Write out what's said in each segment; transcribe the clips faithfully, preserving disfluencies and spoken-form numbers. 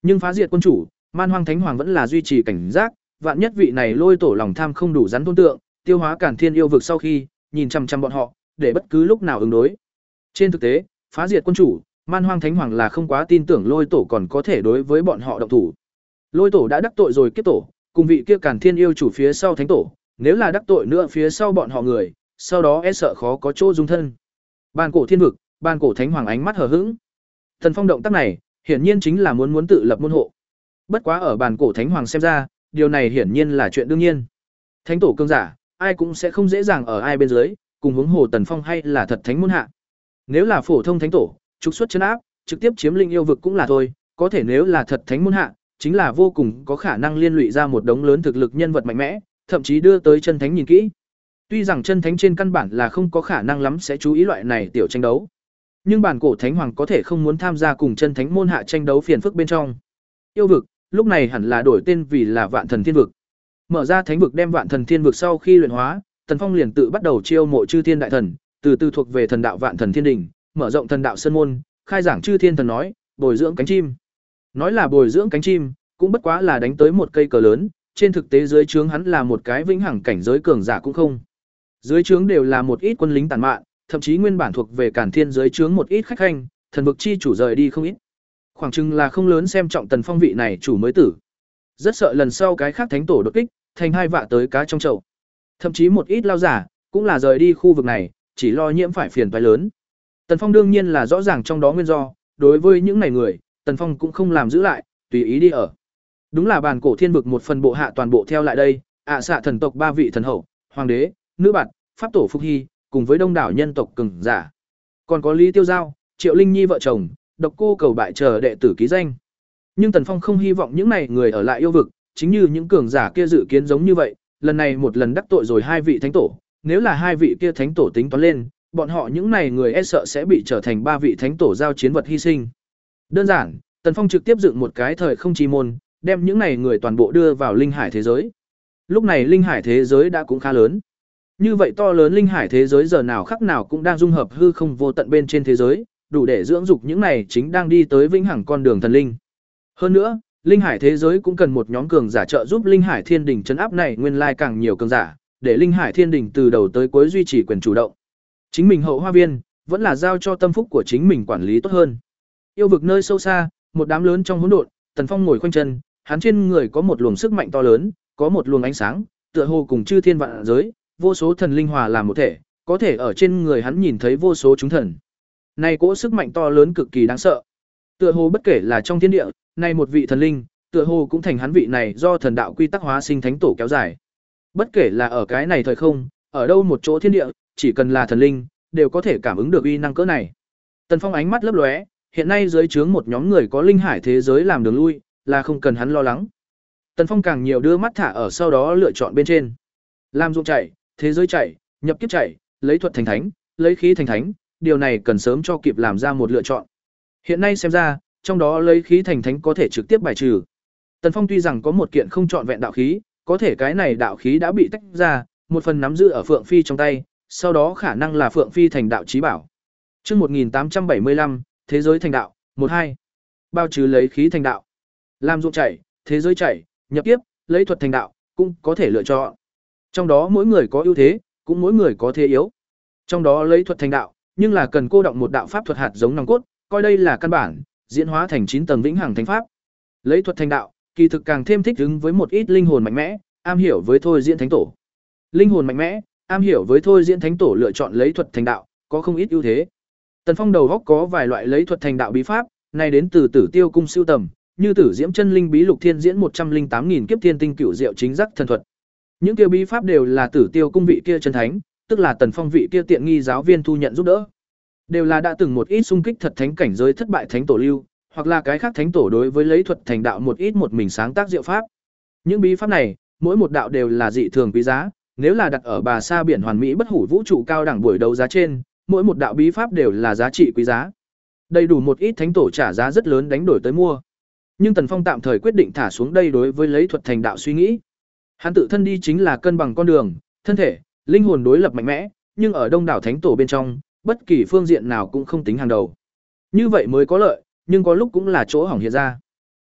Nhưng phá diệt quân chủ, Man Hoang Thánh Hoàng vẫn là duy trì cảnh giác, vạn nhất vị này lôi tổ lòng tham không đủ rắn tôn tượng, tiêu hóa Càn Thiên yêu vực sau khi, nhìn chằm chằm bọn họ, để bất cứ lúc nào ứng đối. Trên thực tế, phá diệt quân chủ, Man Hoang Thánh Hoàng là không quá tin tưởng lôi tổ còn có thể đối với bọn họ động thủ. Lôi tổ đã đắc tội rồi kiếp tổ, cùng vị kia Càn Thiên yêu chủ phía sau thánh tổ, nếu là đắc tội nữa phía sau bọn họ người, sau đó e sợ khó có chỗ dung thân. Bàn cổ thiên vực, bàn cổ thánh hoàng ánh mắt hờ hững. Thần Phong động tác này, hiển nhiên chính là muốn muốn tự lập môn hộ. Bất quá ở bàn cổ thánh hoàng xem ra, điều này hiển nhiên là chuyện đương nhiên. Thánh tổ cương giả, ai cũng sẽ không dễ dàng ở ai bên dưới, cùng hướng hồ Tần Phong hay là thật thánh môn hạ. Nếu là phổ thông thánh tổ, trục xuất chân áp, trực tiếp chiếm linh yêu vực cũng là thôi, có thể nếu là thật thánh môn hạ, chính là vô cùng có khả năng liên lụy ra một đống lớn thực lực nhân vật mạnh mẽ, thậm chí đưa tới chân thánh nhìn kỹ. Tuy rằng chân thánh trên căn bản là không có khả năng lắm sẽ chú ý loại này tiểu tranh đấu, nhưng bản cổ thánh hoàng có thể không muốn tham gia cùng chân thánh môn hạ tranh đấu phiền phức bên trong. Yêu vực, lúc này hẳn là đổi tên vì là Vạn Thần Thiên vực. Mở ra thánh vực đem Vạn Thần Thiên vực sau khi luyện hóa, Tần Phong liền tự bắt đầu chiêu mộ chư thiên đại thần, từ từ thuộc về thần đạo Vạn Thần Thiên đỉnh, mở rộng thần đạo sơn môn, khai giảng chư thiên thần nói, bồi dưỡng cánh chim. Nói là bồi dưỡng cánh chim, cũng bất quá là đánh tới một cây cờ lớn, trên thực tế dưới trướng hắn là một cái vĩnh hằng cảnh giới cường giả cũng không. Dưới trướng đều là một ít quân lính tàn mạn, thậm chí nguyên bản thuộc về Càn Thiên dưới trướng một ít khách khanh, thần vực chi chủ rời đi không ít. Khoảng chừng là không lớn xem trọng Tần Phong vị này chủ mới tử. Rất sợ lần sau cái khác thánh tổ đột kích, thành hai vạ tới cá trong chậu. Thậm chí một ít lao giả cũng là rời đi khu vực này, chỉ lo nhiễm phải phiền toái lớn. Tần Phong đương nhiên là rõ ràng trong đó nguyên do, đối với những này người, Tần Phong cũng không làm giữ lại, tùy ý đi ở. Đúng là bàn cổ thiên vực một phần bộ hạ toàn bộ theo lại đây, ạ xạ thần tộc ba vị thần hậu, hoàng đế, nữ bạt, pháp tổ Phúc Hy, cùng với đông đảo nhân tộc cường giả. Còn có Lý Tiêu Giao, Triệu Linh Nhi vợ chồng, Độc Cô Cầu Bại chờ đệ tử ký danh. Nhưng Tần Phong không hy vọng những này người ở lại yêu vực, chính như những cường giả kia dự kiến giống như vậy, lần này một lần đắc tội rồi hai vị thánh tổ, nếu là hai vị kia thánh tổ tính toán lên, bọn họ những này người e sợ sẽ bị trở thành ba vị thánh tổ giao chiến vật hy sinh. Đơn giản, Tần Phong trực tiếp dựng một cái thời không chi môn, đem những này người toàn bộ đưa vào linh hải thế giới. Lúc này linh hải thế giới đã cũng khá lớn. Như vậy to lớn linh hải thế giới giờ nào khắc nào cũng đang dung hợp hư không vô tận bên trên thế giới, đủ để dưỡng dục những này chính đang đi tới vĩnh hằng con đường thần linh. Hơn nữa, linh hải thế giới cũng cần một nhóm cường giả trợ giúp linh hải thiên đỉnh trấn áp này nguyên lai càng nhiều cường giả, để linh hải thiên đỉnh từ đầu tới cuối duy trì quyền chủ động. Chính mình hậu hoa viên vẫn là giao cho tâm phúc của chính mình quản lý tốt hơn. Yêu vực nơi sâu xa, một đám lớn trong hỗn độn, Tần Phong ngồi khoanh chân, hắn trên người có một luồng sức mạnh to lớn, có một luồng ánh sáng, tựa hồ cùng chư thiên vạn giới, vô số thần linh hòa làm một thể, có thể ở trên người hắn nhìn thấy vô số chúng thần. Này cỗ sức mạnh to lớn cực kỳ đáng sợ. Tựa hồ bất kể là trong thiên địa, này một vị thần linh, tựa hồ cũng thành hắn vị này do thần đạo quy tắc hóa sinh thánh tổ kéo dài. Bất kể là ở cái này thời không, ở đâu một chỗ thiên địa, chỉ cần là thần linh, đều có thể cảm ứng được uy năng cỡ này. Tần Phong ánh mắt lấp lóe, hiện nay dưới trướng một nhóm người có linh hải thế giới làm đường lui, là không cần hắn lo lắng. Tần Phong càng nhiều đưa mắt thả ở sau đó lựa chọn bên trên. Làm dụng chạy, thế giới chạy, nhập kiếp chạy, lấy thuật thành thánh, lấy khí thành thánh, điều này cần sớm cho kịp làm ra một lựa chọn. Hiện nay xem ra, trong đó lấy khí thành thánh có thể trực tiếp bài trừ. Tần Phong tuy rằng có một kiện không trọn vẹn đạo khí, có thể cái này đạo khí đã bị tách ra, một phần nắm giữ ở Phượng Phi trong tay, sau đó khả năng là Phượng Phi thành đạo chí bảo. Chương một nghìn tám trăm bảy mươi lăm, thế giới thành đạo, một hai. Bao trừ lấy khí thành đạo. Làm dụng chảy, thế giới chảy, nhập kiếp, lấy thuật thành đạo, cũng có thể lựa chọn. Trong đó mỗi người có ưu thế, cũng mỗi người có thế yếu. Trong đó lấy thuật thành đạo, nhưng là cần cô động một đạo pháp thuật hạt giống nòng cốt, coi đây là căn bản, diễn hóa thành chín tầng vĩnh hằng thánh pháp. Lấy thuật thành đạo, kỳ thực càng thêm thích ứng với một ít linh hồn mạnh mẽ, am hiểu với thôi diễn thánh tổ. Linh hồn mạnh mẽ, am hiểu với thôi diễn thánh tổ lựa chọn lấy thuật thành đạo, có không ít ưu thế. Tần Phong đầu góc có vài loại lấy thuật thành đạo bí pháp, này đến từ Tử Tiêu cung sưu tầm, như Tử Diễm chân linh bí lục thiên diễn một trăm linh tám nghìn kiếp thiên tinh cửu diệu chính giác thần thuật. Những kia bí pháp đều là Tử Tiêu cung vị kia chân thánh, tức là Tần Phong vị kia tiện nghi giáo viên thu nhận giúp đỡ. Đều là đã từng một ít xung kích thật thánh cảnh giới thất bại thánh tổ lưu, hoặc là cái khác thánh tổ đối với lấy thuật thành đạo một ít một mình sáng tác diệu pháp. Những bí pháp này, mỗi một đạo đều là dị thường quý giá, nếu là đặt ở bà sa biển hoàn mỹ bất hủ vũ trụ cao đẳng buổi đấu giá trên, mỗi một đạo bí pháp đều là giá trị quý giá. Đầy đủ một ít thánh tổ trả giá rất lớn đánh đổi tới mua. Nhưng Tần Phong tạm thời quyết định thả xuống đây đối với lấy thuật thành đạo suy nghĩ. Hắn tự thân đi chính là cân bằng con đường, thân thể, linh hồn đối lập mạnh mẽ, nhưng ở đông đảo thánh tổ bên trong, bất kỳ phương diện nào cũng không tính hàng đầu. Như vậy mới có lợi, nhưng có lúc cũng là chỗ hỏng hiện ra.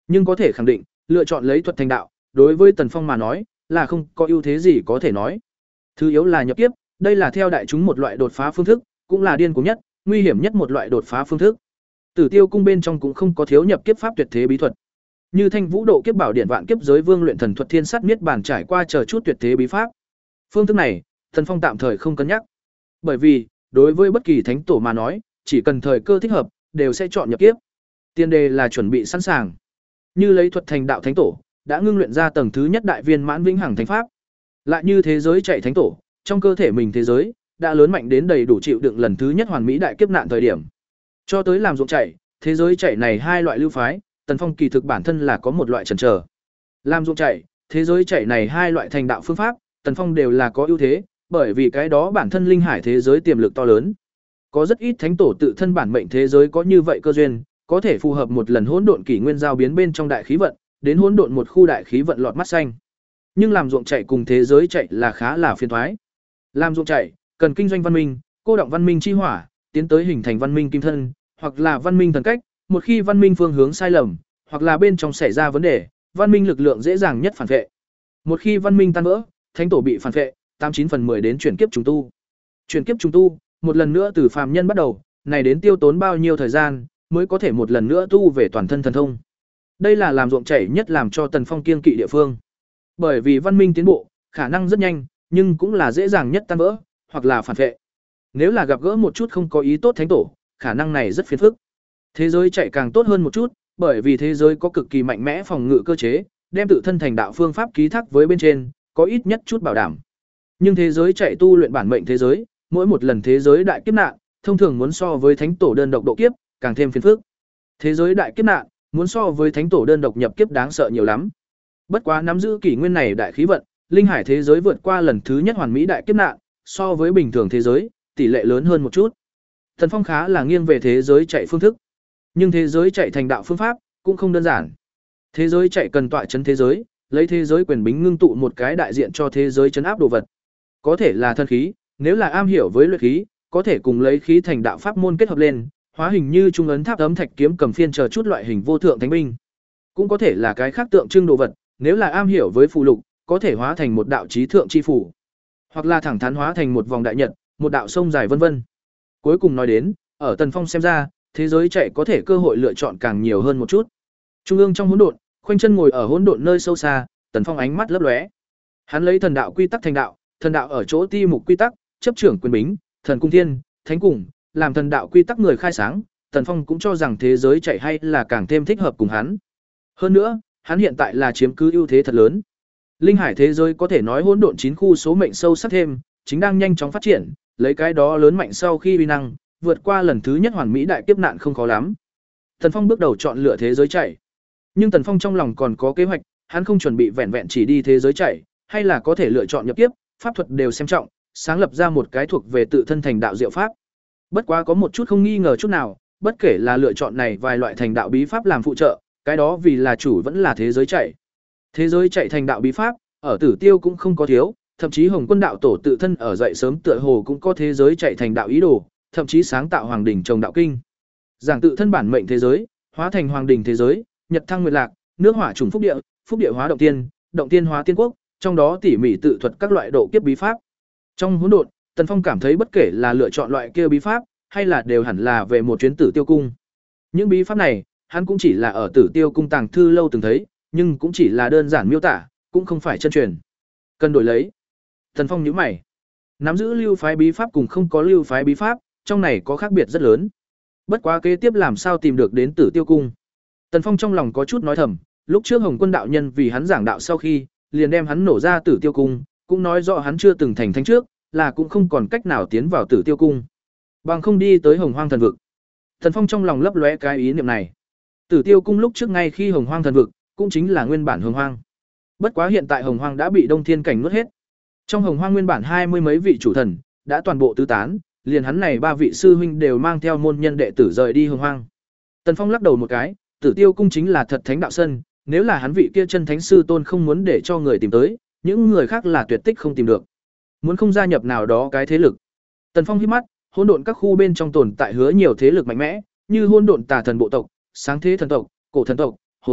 Nhưng có thể khẳng định, lựa chọn lấy thuật thành đạo, đối với Tần Phong mà nói, là không có ưu thế gì có thể nói. Thứ yếu là nhập kiếp, đây là theo đại chúng một loại đột phá phương thức, cũng là điên cuồng nhất, nguy hiểm nhất một loại đột phá phương thức. Tử Tiêu cung bên trong cũng không có thiếu nhập kiếp pháp tuyệt thế bí thuật. Như Thanh Vũ độ kiếp bảo điện vạn kiếp giới vương luyện thần thuật thiên sát miết bản trải qua chờ chút tuyệt thế bí pháp. Phương thức này, Tần Phong tạm thời không cân nhắc. Bởi vì, đối với bất kỳ thánh tổ mà nói, chỉ cần thời cơ thích hợp, đều sẽ chọn nhập kiếp. Tiên đề là chuẩn bị sẵn sàng. Như lấy thuật thành đạo thánh tổ, đã ngưng luyện ra tầng thứ nhất đại viên mãn vĩnh hằng thánh pháp. Lại như thế giới chạy thánh tổ, trong cơ thể mình thế giới đã lớn mạnh đến đầy đủ chịu đựng lần thứ nhất hoàn mỹ đại kiếp nạn thời điểm. Cho tới làm ruộng chạy, thế giới chạy này hai loại lưu phái, Tần Phong kỳ thực bản thân là có một loại chần chờ. Làm ruộng chạy, thế giới chạy này hai loại thành đạo phương pháp, Tần Phong đều là có ưu thế, bởi vì cái đó bản thân linh hải thế giới tiềm lực to lớn. Có rất ít thánh tổ tự thân bản mệnh thế giới có như vậy cơ duyên, có thể phù hợp một lần hỗn độn kỷ nguyên giao biến bên trong đại khí vận, đến hỗn độn một khu đại khí vận lọt mắt xanh. Nhưng làm ruộng chạy cùng thế giới chạy là khá là phiền toái. Làm ruộng chạy cần kinh doanh văn minh, cô động văn minh chi hỏa, tiến tới hình thành văn minh kim thân, hoặc là văn minh thần cách, một khi văn minh phương hướng sai lầm, hoặc là bên trong xảy ra vấn đề, văn minh lực lượng dễ dàng nhất phản vệ. Một khi văn minh tan vỡ, thánh tổ bị phản vệ, tám chín phần mười đến chuyển kiếp trùng tu. Chuyển kiếp trùng tu, một lần nữa từ phàm nhân bắt đầu, này đến tiêu tốn bao nhiêu thời gian mới có thể một lần nữa tu về toàn thân thần thông. Đây là làm ruộng chảy nhất làm cho Tần Phong kiêng kỵ địa phương. Bởi vì văn minh tiến bộ, khả năng rất nhanh, nhưng cũng là dễ dàng nhất tan vỡ, hoặc là phản vệ. Nếu là gặp gỡ một chút không có ý tốt thánh tổ, khả năng này rất phiền phức. Thế giới chạy càng tốt hơn một chút, bởi vì thế giới có cực kỳ mạnh mẽ phòng ngự cơ chế, đem tự thân thành đạo phương pháp ký thác với bên trên, có ít nhất chút bảo đảm. Nhưng thế giới chạy tu luyện bản mệnh thế giới, mỗi một lần thế giới đại kiếp nạn, thông thường muốn so với thánh tổ đơn độc độ kiếp, càng thêm phiền phức. Thế giới đại kiếp nạn, muốn so với thánh tổ đơn độc nhập kiếp đáng sợ nhiều lắm. Bất quá nắm giữ kỷ nguyên này đại khí vận, linh hải thế giới vượt qua lần thứ nhất hoàn mỹ đại kiếp nạn, so với bình thường thế giới, tỷ lệ lớn hơn một chút. Thần Phong khá là nghiêng về thế giới chạy phương thức. Nhưng thế giới chạy thành đạo phương pháp cũng không đơn giản. Thế giới chạy cần tọa chấn thế giới, lấy thế giới quyền bính ngưng tụ một cái đại diện cho thế giới chấn áp đồ vật. Có thể là thân khí, nếu là am hiểu với luyện khí, có thể cùng lấy khí thành đạo pháp môn kết hợp lên, hóa hình như trung ấn tháp tấm thạch kiếm cầm phiên chờ chút loại hình vô thượng thánh binh. Cũng có thể là cái khác tượng trưng đồ vật, nếu là am hiểu với phù lục, có thể hóa thành một đạo chí thượng chi phủ, hoặc là thẳng thắn hóa thành một vòng đại nhật, một đạo sông dài vân vân. Cuối cùng nói đến, ở Tần Phong xem ra, thế giới chạy có thể cơ hội lựa chọn càng nhiều hơn một chút. Trung ương trong hỗn độn, khoanh chân ngồi ở hỗn độn nơi sâu xa, Tần Phong ánh mắt lấp lóe. Hắn lấy thần đạo quy tắc thành đạo, thần đạo ở chỗ ti mục quy tắc, chấp trưởng quyền bính, thần cung thiên, thánh cùng, làm thần đạo quy tắc người khai sáng, Tần Phong cũng cho rằng thế giới chạy hay là càng thêm thích hợp cùng hắn. Hơn nữa, hắn hiện tại là chiếm cứ ưu thế thật lớn. Linh hải thế giới có thể nói hỗn độn chín khu số mệnh sâu sắc thêm, chính đang nhanh chóng phát triển, lấy cái đó lớn mạnh sau khi uy năng, vượt qua lần thứ nhất hoàn mỹ đại kiếp nạn không khó lắm. Tần Phong bước đầu chọn lựa thế giới chạy. Nhưng Tần Phong trong lòng còn có kế hoạch, hắn không chuẩn bị vẹn vẹn chỉ đi thế giới chạy, hay là có thể lựa chọn nhập kiếp, pháp thuật đều xem trọng, sáng lập ra một cái thuộc về tự thân thành đạo diệu pháp. Bất quá có một chút không nghi ngờ chút nào, bất kể là lựa chọn này vài loại thành đạo bí pháp làm phụ trợ, cái đó vì là chủ vẫn là thế giới chạy. Thế giới chạy thành đạo bí pháp, ở Tử Tiêu cũng không có thiếu, thậm chí Hồng Quân đạo tổ tự thân ở dậy sớm tựa hồ cũng có thế giới chạy thành đạo ý đồ, thậm chí sáng tạo hoàng đỉnh trồng đạo kinh. Giảng tự thân bản mệnh thế giới, hóa thành hoàng đỉnh thế giới, nhật thăng nguyệt lạc, nước hỏa trùng phúc địa, phúc địa hóa động tiên, động tiên hóa tiên quốc, trong đó tỉ mỉ tự thuật các loại độ kiếp bí pháp. Trong hỗn độn, Tần Phong cảm thấy bất kể là lựa chọn loại kia bí pháp, hay là đều hẳn là về một chuyến Tử Tiêu cung. Những bí pháp này, hắn cũng chỉ là ở Tử Tiêu cung tàng thư lâu từng thấy, nhưng cũng chỉ là đơn giản miêu tả, cũng không phải chân truyền. Cần đổi lấy. Tần Phong nhíu mày. Nắm giữ lưu phái bí pháp cùng không có lưu phái bí pháp, trong này có khác biệt rất lớn. Bất quá kế tiếp làm sao tìm được đến Tử Tiêu cung. Tần Phong trong lòng có chút nói thầm, lúc trước Hồng Quân đạo nhân vì hắn giảng đạo sau khi, liền đem hắn nổ ra Tử Tiêu cung, cũng nói rõ hắn chưa từng thành thánh trước, là cũng không còn cách nào tiến vào Tử Tiêu cung. Bằng không đi tới Hồng Hoang thần vực. Tần Phong trong lòng lấp lóe cái ý niệm này. Tử Tiêu cung lúc trước ngay khi Hồng Hoang thần vực, cũng chính là nguyên bản Hồng Hoang. Bất quá hiện tại Hồng Hoang đã bị Đông Thiên cảnh nuốt hết. Trong Hồng Hoang nguyên bản hai mươi mấy vị chủ thần đã toàn bộ tứ tán, liền hắn này ba vị sư huynh đều mang theo môn nhân đệ tử rời đi Hồng Hoang. Tần Phong lắc đầu một cái, Tử Tiêu cung chính là thật thánh đạo sân, nếu là hắn vị kia chân thánh sư tôn không muốn để cho người tìm tới, những người khác là tuyệt tích không tìm được. Muốn không gia nhập nào đó cái thế lực. Tần Phong hít mắt, hỗn độn các khu bên trong tồn tại hứa nhiều thế lực mạnh mẽ, như hỗn độn tà thần bộ tộc, sáng thế thần tộc, cổ thần tộc, hồn tộc,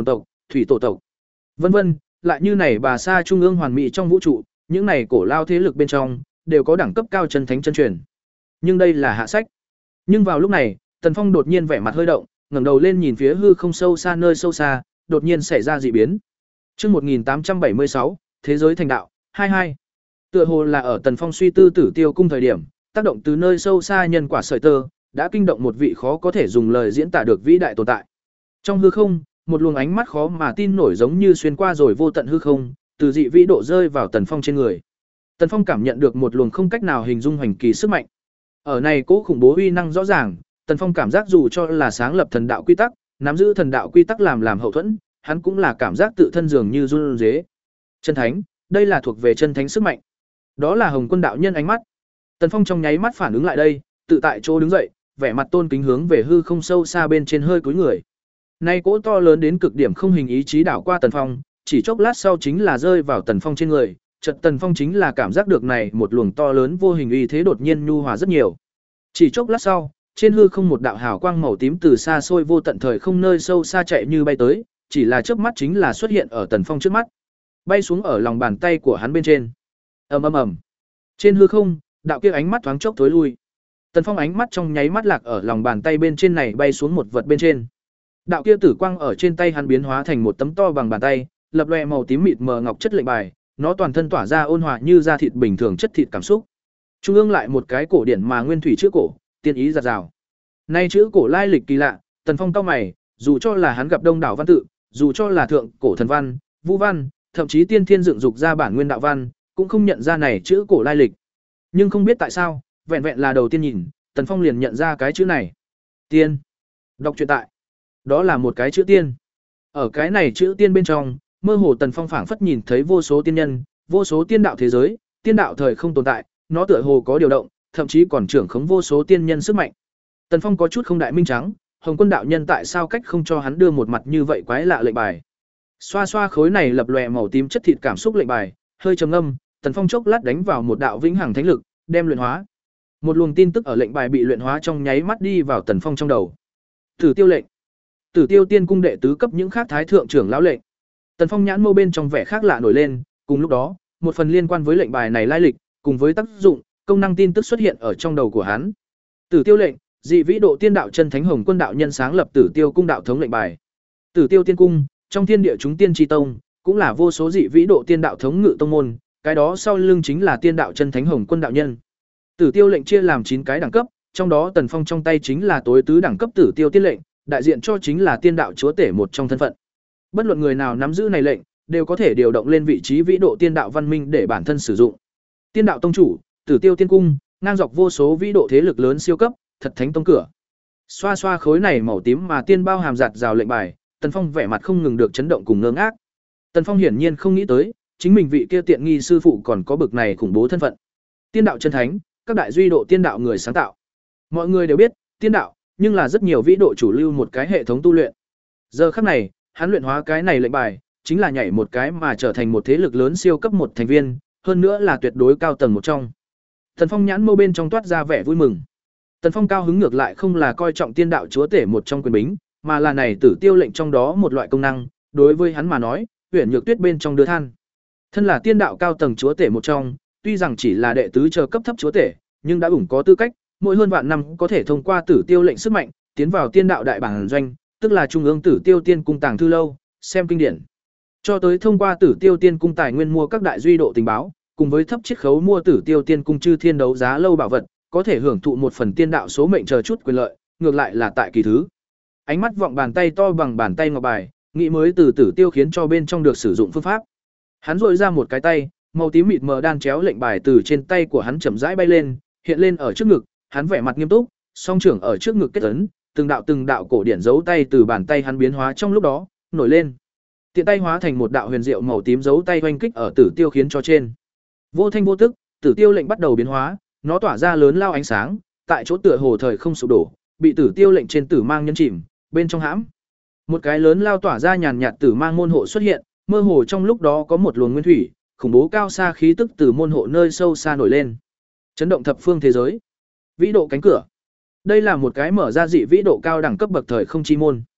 thủy tổ tộc, vân vân, lại như này bà sa trung ương hoàn mỹ trong vũ trụ, những này cổ lao thế lực bên trong đều có đẳng cấp cao chân thánh chân truyền. Nhưng đây là hạ sách. Nhưng vào lúc này, Tần Phong đột nhiên vẻ mặt hơi động, ngẩng đầu lên nhìn phía hư không sâu xa nơi sâu xa, đột nhiên xảy ra dị biến. Chương một nghìn tám trăm bảy mươi sáu, thế giới thành đạo, hai mươi hai. Tựa hồ là ở Tần Phong suy tư Tử Tiêu cung thời điểm, tác động từ nơi sâu xa nhân quả sợi tơ, đã kinh động một vị khó có thể dùng lời diễn tả được vĩ đại tồn tại. Trong hư không, một luồng ánh mắt khó mà tin nổi giống như xuyên qua rồi vô tận hư không, từ dị vĩ độ rơi vào Tần Phong trên người. Tần Phong cảm nhận được một luồng không cách nào hình dung hoành kỳ sức mạnh. Ở này cố khủng bố uy năng rõ ràng, Tần Phong cảm giác dù cho là sáng lập thần đạo quy tắc, nắm giữ thần đạo quy tắc làm làm hậu thuẫn, hắn cũng là cảm giác tự thân dường như run rế. Chân thánh, đây là thuộc về chân thánh sức mạnh. Đó là Hồng Quân đạo nhân ánh mắt. Tần Phong trong nháy mắt phản ứng lại đây, tự tại chỗ đứng dậy, vẻ mặt tôn kính hướng về hư không sâu xa bên trên hơi cúi người. Nay cỗ to lớn đến cực điểm không hình ý chí đảo qua Tần Phong, chỉ chốc lát sau chính là rơi vào Tần Phong trên người, chợt Tần Phong chính là cảm giác được này một luồng to lớn vô hình uy thế đột nhiên nhu hòa rất nhiều. Chỉ chốc lát sau, trên hư không một đạo hào quang màu tím từ xa xôi vô tận thời không nơi sâu xa chạy như bay tới, chỉ là chớp mắt chính là xuất hiện ở Tần Phong trước mắt, bay xuống ở lòng bàn tay của hắn bên trên. Ầm ầm ầm. Trên hư không, đạo kia ánh mắt thoáng chốc tối lui. Tần Phong ánh mắt trong nháy mắt lạc ở lòng bàn tay bên trên này bay xuống một vật bên trên. Đạo kia tử quang ở trên tay hắn biến hóa thành một tấm to bằng bàn tay, lập lòe màu tím mịt mờ ngọc chất lệnh bài, nó toàn thân tỏa ra ôn hòa như da thịt bình thường chất thịt cảm xúc. Trung ương lại một cái cổ điển mà nguyên thủy chữ cổ, tiên ý giạt rào. Nay chữ cổ lai lịch kỳ lạ, Tần Phong cau mày, dù cho là hắn gặp đông đảo văn tự, dù cho là thượng cổ thần văn, vũ văn, thậm chí tiên thiên dựng dục ra bản nguyên đạo văn, cũng không nhận ra này chữ cổ lai lịch. Nhưng không biết tại sao, vẹn vẹn là đầu tiên nhìn, Tần Phong liền nhận ra cái chữ này. Tiên. Đọc truyện tại. Đó là một cái chữ tiên. Ở cái này chữ tiên bên trong, mơ hồ Tần Phong phảng phất nhìn thấy vô số tiên nhân, vô số tiên đạo thế giới, tiên đạo thời không tồn tại, nó tựa hồ có điều động, thậm chí còn trưởng khống vô số tiên nhân sức mạnh. Tần Phong có chút không đại minh trắng, Hồng Quân đạo nhân tại sao cách không cho hắn đưa một mặt như vậy quái lạ lệnh bài. Xoa xoa khối này lập lòe màu tím chất thịt cảm xúc lệnh bài, hơi trầm ngâm, Tần Phong chốc lát đánh vào một đạo vĩnh hằng thánh lực, đem luyện hóa. Một luồng tin tức ở lệnh bài bị luyện hóa trong nháy mắt đi vào Tần Phong trong đầu. Tử Tiêu lệnh. Tử Tiêu tiên cung đệ tứ cấp những khác thái thượng trưởng lão lệnh. Tần Phong nhãn mâu bên trong vẻ khác lạ nổi lên, cùng lúc đó, một phần liên quan với lệnh bài này lai lịch, cùng với tác dụng, công năng tin tức xuất hiện ở trong đầu của hắn. Tử Tiêu lệnh, dị vĩ độ tiên đạo chân thánh Hồng Quân đạo nhân sáng lập Tử Tiêu cung đạo thống lệnh bài. Tử Tiêu tiên cung, trong thiên địa chúng tiên tri tông, cũng là vô số dị vĩ độ tiên đạo thống ngự tông môn, cái đó sau lưng chính là tiên đạo chân thánh Hồng Quân đạo nhân. Tử Tiêu lệnh chia làm chín cái đẳng cấp, trong đó Tần Phong trong tay chính là tối tứ đẳng cấp Tử Tiêu tiên lệnh, đại diện cho chính là tiên đạo chúa tể một trong thân phận. Bất luận người nào nắm giữ này lệnh, đều có thể điều động lên vị trí vĩ độ tiên đạo văn minh để bản thân sử dụng. Tiên đạo tông chủ, Tử Tiêu tiên cung, ngang dọc vô số vĩ độ thế lực lớn siêu cấp, thật thánh tông cửa. Xoa xoa khối này màu tím mà tiên bao hàm giạt rào lệnh bài, Tần Phong vẻ mặt không ngừng được chấn động cùng ngơ ngác. Tần Phong hiển nhiên không nghĩ tới, chính mình vị kia tiện nghi sư phụ còn có bực này khủng bố thân phận. Tiên đạo chân thánh, các đại duy độ tiên đạo người sáng tạo. Mọi người đều biết, tiên đạo, nhưng là rất nhiều vĩ độ chủ lưu một cái hệ thống tu luyện. Giờ khắc này, hắn luyện hóa cái này lệnh bài, chính là nhảy một cái mà trở thành một thế lực lớn siêu cấp một thành viên, hơn nữa là tuyệt đối cao tầng một trong. Tần Phong nhãn mâu bên trong toát ra vẻ vui mừng. Tần Phong cao hứng ngược lại không là coi trọng tiên đạo chúa tể một trong quyền bính, mà là này Tử Tiêu lệnh trong đó một loại công năng, đối với hắn mà nói, huyền nhược tuyết bên trong đưa than. Thân là tiên đạo cao tầng chúa tể một trong, tuy rằng chỉ là đệ tứ chờ cấp thấp chúa tể, nhưng đã ủng có tư cách, mỗi hơn vạn năm có thể thông qua Tử Tiêu lệnh sức mạnh, tiến vào tiên đạo đại bản doanh, tức là trung ương Tử Tiêu tiên cung tàng thư lâu, xem kinh điển. Cho tới thông qua Tử Tiêu tiên cung tài nguyên mua các đại duy độ tình báo, cùng với thấp chiết khấu mua Tử Tiêu tiên cung chư thiên đấu giá lâu bảo vật, có thể hưởng thụ một phần tiên đạo số mệnh chờ chút quyền lợi, ngược lại là tại kỳ thứ. Ánh mắt vọng bàn tay to bằng bàn tay ngọc bài, nghĩ mới từ Tử Tiêu khiến cho bên trong được sử dụng phương pháp. Hắn rội ra một cái tay, màu tím mịt mờ đan chéo lệnh bài từ trên tay của hắn chậm rãi bay lên, hiện lên ở trước ngực, hắn vẻ mặt nghiêm túc, song trưởng ở trước ngực kết ấn, từng đạo từng đạo cổ điển dấu tay từ bàn tay hắn biến hóa trong lúc đó, nổi lên. Tiện tay hóa thành một đạo huyền diệu màu tím dấu tay oanh kích ở Tử Tiêu khiến cho trên. Vô thanh vô tức, Tử Tiêu lệnh bắt đầu biến hóa, nó tỏa ra lớn lao ánh sáng, tại chỗ tựa hồ thời không sụp đổ, bị Tử Tiêu lệnh trên tử mang nhấn chìm, bên trong hãm. Một cái lớn lao tỏa ra nhàn nhạt tử mang môn hộ xuất hiện, mơ hồ trong lúc đó có một luồng nguyên thủy, khủng bố cao xa khí tức từ môn hộ nơi sâu xa nổi lên, chấn động thập phương thế giới. Vĩ độ cánh cửa. Đây là một cái mở ra dị vĩ độ cao đẳng cấp bậc thời không chi môn.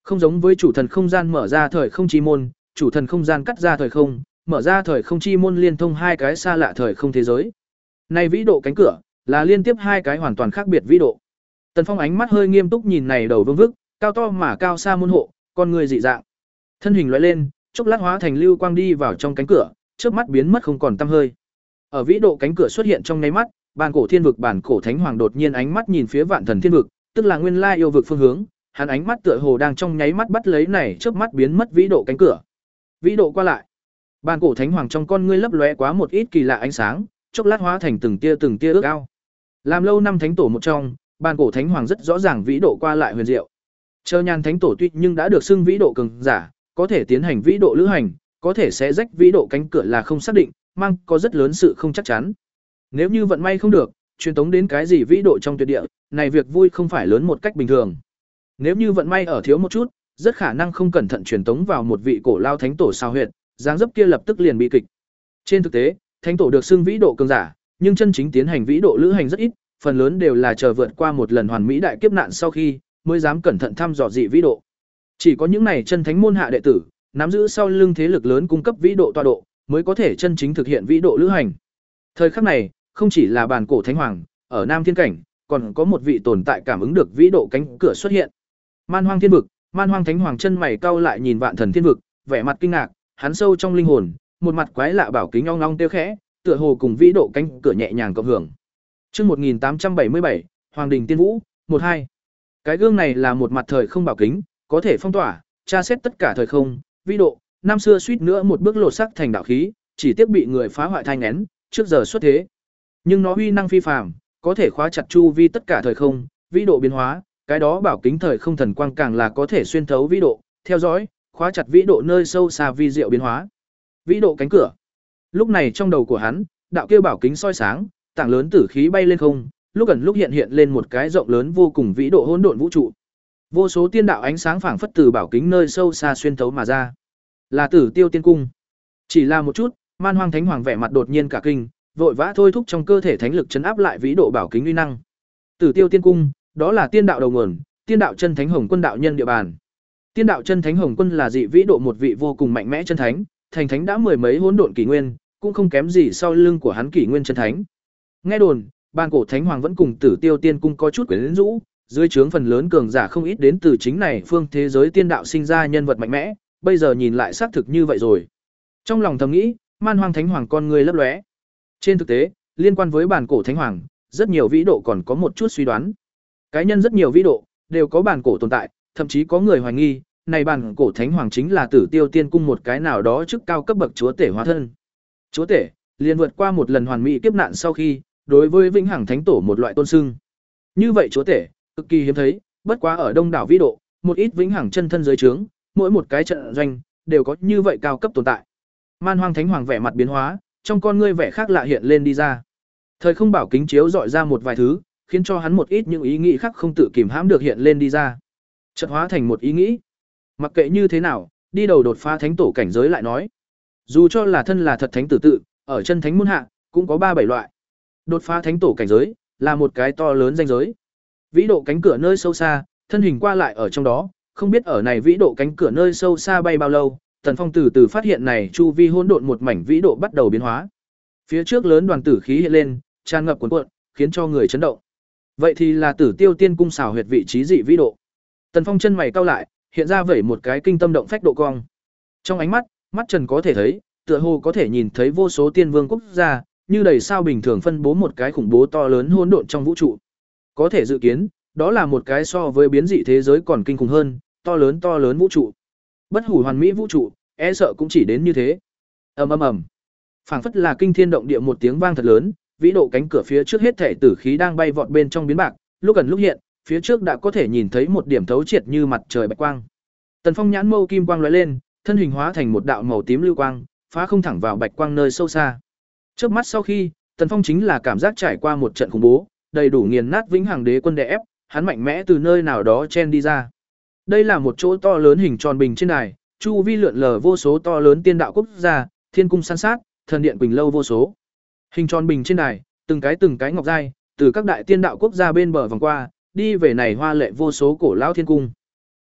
Không giống với chủ thần không gian mở ra thời không chi môn, chủ thần không gian cắt ra thời không, mở ra thời không chi môn liên thông hai cái xa lạ thời không thế giới. Này vĩ độ cánh cửa là liên tiếp hai cái hoàn toàn khác biệt vĩ độ. Tần Phong ánh mắt hơi nghiêm túc nhìn này đầu vương vức, cao to mà cao xa môn hộ, con người dị dạng. Thân hình lóe lên, chốc lát hóa thành lưu quang đi vào trong cánh cửa, chớp mắt biến mất không còn tăm hơi. Ở vĩ độ cánh cửa xuất hiện trong nháy mắt, bản cổ thiên vực bản cổ thánh hoàng đột nhiên ánh mắt nhìn phía vạn thần thiên vực, tức là nguyên lai yêu vực phương hướng, hắn ánh mắt tựa hồ đang trong nháy mắt bắt lấy này chớp mắt biến mất vĩ độ cánh cửa. Vĩ độ qua lại. Bản cổ thánh hoàng trong con ngươi lấp lóe quá một ít kỳ lạ ánh sáng, chốc lát hóa thành từng tia từng tia ước ao. Làm lâu năm thánh tổ một trong, bản cổ thánh hoàng rất rõ ràng vĩ độ qua lại huyền diệu. Chờ Nhan thánh tổ tuy nhưng đã được xưng vĩ độ cường giả, có thể tiến hành vĩ độ lữ hành, có thể sẽ rách vĩ độ cánh cửa là không xác định, mang có rất lớn sự không chắc chắn. Nếu như vận may không được, truyền tống đến cái gì vĩ độ trong tuyệt địa, này việc vui không phải lớn một cách bình thường. Nếu như vận may ở thiếu một chút, rất khả năng không cẩn thận truyền tống vào một vị cổ lao thánh tổ sao huyệt, dáng dấp kia lập tức liền bị kịch. Trên thực tế, thánh tổ được xưng vĩ độ cường giả, nhưng chân chính tiến hành vĩ độ lữ hành rất ít, phần lớn đều là chờ vượt qua một lần hoàn mỹ đại kiếp nạn sau khi mới dám cẩn thận thăm dò dị vĩ độ. Chỉ có những này chân thánh môn hạ đệ tử, nắm giữ sau lưng thế lực lớn cung cấp vĩ độ tọa độ, mới có thể chân chính thực hiện vĩ độ lữ hành. Thời khắc này, không chỉ là bản cổ thánh hoàng, ở Nam Thiên cảnh, còn có một vị tồn tại cảm ứng được vĩ độ cánh cửa xuất hiện. Man Hoang Thiên vực, Man Hoang Thánh Hoàng chân mày cau lại nhìn Vạn Thần Thiên vực, vẻ mặt kinh ngạc, hắn sâu trong linh hồn, một mặt quái lạ bảo kính ong ong tiêu khẽ, tựa hồ cùng vĩ độ cánh cửa nhẹ nhàng cộng hưởng. Chương một nghìn tám trăm bảy mươi bảy, Hoàng đình Tiên Vũ, một hai. Cái gương này là một mặt thời không bảo kính, có thể phong tỏa, tra xét tất cả thời không, vĩ độ, năm xưa suýt nữa một bước lột sắc thành đạo khí, chỉ tiếc bị người phá hoại thai nghén, trước giờ xuất thế. Nhưng nó uy năng phi phàm, có thể khóa chặt chu vi tất cả thời không, vĩ độ biến hóa, cái đó bảo kính thời không thần quang càng là có thể xuyên thấu vĩ độ, theo dõi, khóa chặt vĩ độ nơi sâu xa vi diệu biến hóa. Vĩ độ cánh cửa. Lúc này trong đầu của hắn, đạo kia bảo kính soi sáng, tảng lớn tử khí bay lên không, lúc gần lúc hiện hiện lên một cái rộng lớn vô cùng vĩ độ hỗn độn vũ trụ. Vô số tiên đạo ánh sáng phảng phất từ bảo kính nơi sâu xa xuyên thấu mà ra. Là Tử Tiêu Tiên Cung. Chỉ là một chút, Man Hoang Thánh Hoàng vẻ mặt đột nhiên cả kinh, vội vã thôi thúc trong cơ thể thánh lực chấn áp lại vĩ độ bảo kính uy năng. Tử Tiêu Tiên Cung, đó là tiên đạo đầu nguồn, tiên đạo chân thánh Hồng Quân đạo nhân địa bàn. Tiên đạo chân thánh Hồng Quân là dị vĩ độ một vị vô cùng mạnh mẽ chân thánh, thành thánh đã mười mấy hỗn độn kỷ nguyên, cũng không kém gì sau lưng của hắn kỷ nguyên chân thánh. Nghe đồn, Bàn Cổ Thánh Hoàng vẫn cùng Tử Tiêu Tiên Cung có chút quyến rũ, dưới trướng phần lớn cường giả không ít đến từ chính này phương thế giới tiên đạo sinh ra nhân vật mạnh mẽ, bây giờ nhìn lại xác thực như vậy rồi. Trong lòng thầm nghĩ, Man Hoang Thánh Hoàng con người lấp lóe. Trên thực tế, liên quan với Bàn Cổ Thánh Hoàng, rất nhiều vĩ độ còn có một chút suy đoán. Cá nhân rất nhiều vĩ độ đều có bàn cổ tồn tại, thậm chí có người hoài nghi, này bàn cổ Thánh Hoàng chính là Tử Tiêu Tiên Cung một cái nào đó chức cao cấp bậc chúa tể hóa thân. Chúa tể, liền vượt qua một lần hoàn mỹ kiếp nạn sau khi, đối với vĩnh hằng thánh tổ một loại tôn xưng. Như vậy chúa tể, cực kỳ hiếm thấy, bất quá ở đông đảo vĩ độ, một ít vĩnh hằng chân thân dưới trướng, mỗi một cái trận doanh đều có như vậy cao cấp tồn tại. Man Hoang Thánh Hoàng vẻ mặt biến hóa, trong con ngươi vẻ khác lạ hiện lên đi ra. Thời không bảo kính chiếu dọi ra một vài thứ, khiến cho hắn một ít những ý nghĩ khác không tự kìm hãm được hiện lên đi ra. Chợt hóa thành một ý nghĩ. Mặc kệ như thế nào, đi đầu đột phá thánh tổ cảnh giới lại nói. Dù cho là thân là thật thánh tử tự, ở chân thánh môn hạ, cũng có ba bảy loại. Đột phá thánh tổ cảnh giới, là một cái to lớn danh giới. Vĩ độ cánh cửa nơi sâu xa, thân hình qua lại ở trong đó, không biết ở này vĩ độ cánh cửa nơi sâu xa bay bao lâu, Tần Phong từ từ phát hiện này chu vi hỗn độn một mảnh vĩ độ bắt đầu biến hóa. Phía trước lớn đoàn tử khí hiện lên, tràn ngập cuồn cuộn, khiến cho người chấn động. Vậy thì là Tử Tiêu Tiên Cung xảo huyệt vị trí dị vĩ độ. Tần Phong chân mày cau lại, hiện ra vẩy một cái kinh tâm động phách độ cong. Trong ánh mắt, mắt trần có thể thấy, tựa hồ có thể nhìn thấy vô số tiên vương quốc gia, như đầy sao bình thường phân bố một cái khủng bố to lớn hỗn độn trong vũ trụ. Có thể dự kiến, đó là một cái so với biến dị thế giới còn kinh khủng hơn, to lớn to lớn vũ trụ. Bất hủ hoàn mỹ vũ trụ, e sợ cũng chỉ đến như thế. Ầm ầm ầm. Phảng phất là kinh thiên động địa một tiếng vang thật lớn, vĩ độ cánh cửa phía trước hết thể tử khí đang bay vọt bên trong biến bạc, lúc gần lúc hiện, phía trước đã có thể nhìn thấy một điểm thấu triệt như mặt trời bạch quang. Tần Phong nhãn mâu kim quang lóe lên, thân hình hóa thành một đạo màu tím lưu quang, phá không thẳng vào bạch quang nơi sâu xa. Trước mắt sau khi, Tần Phong chính là cảm giác trải qua một trận khủng bố, đầy đủ nghiền nát vĩnh hằng đế quân đè ép, hắn mạnh mẽ từ nơi nào đó chen đi ra. Đây là một chỗ to lớn hình tròn bình trên đài, chu vi lượn lờ vô số to lớn tiên đạo quốc gia, thiên cung san sát, thần điện quỳnh lâu vô số. Hình tròn bình trên đài, từng cái từng cái ngọc giai, từ các đại tiên đạo quốc gia bên bờ vòng qua, đi về này hoa lệ vô số cổ lão thiên cung.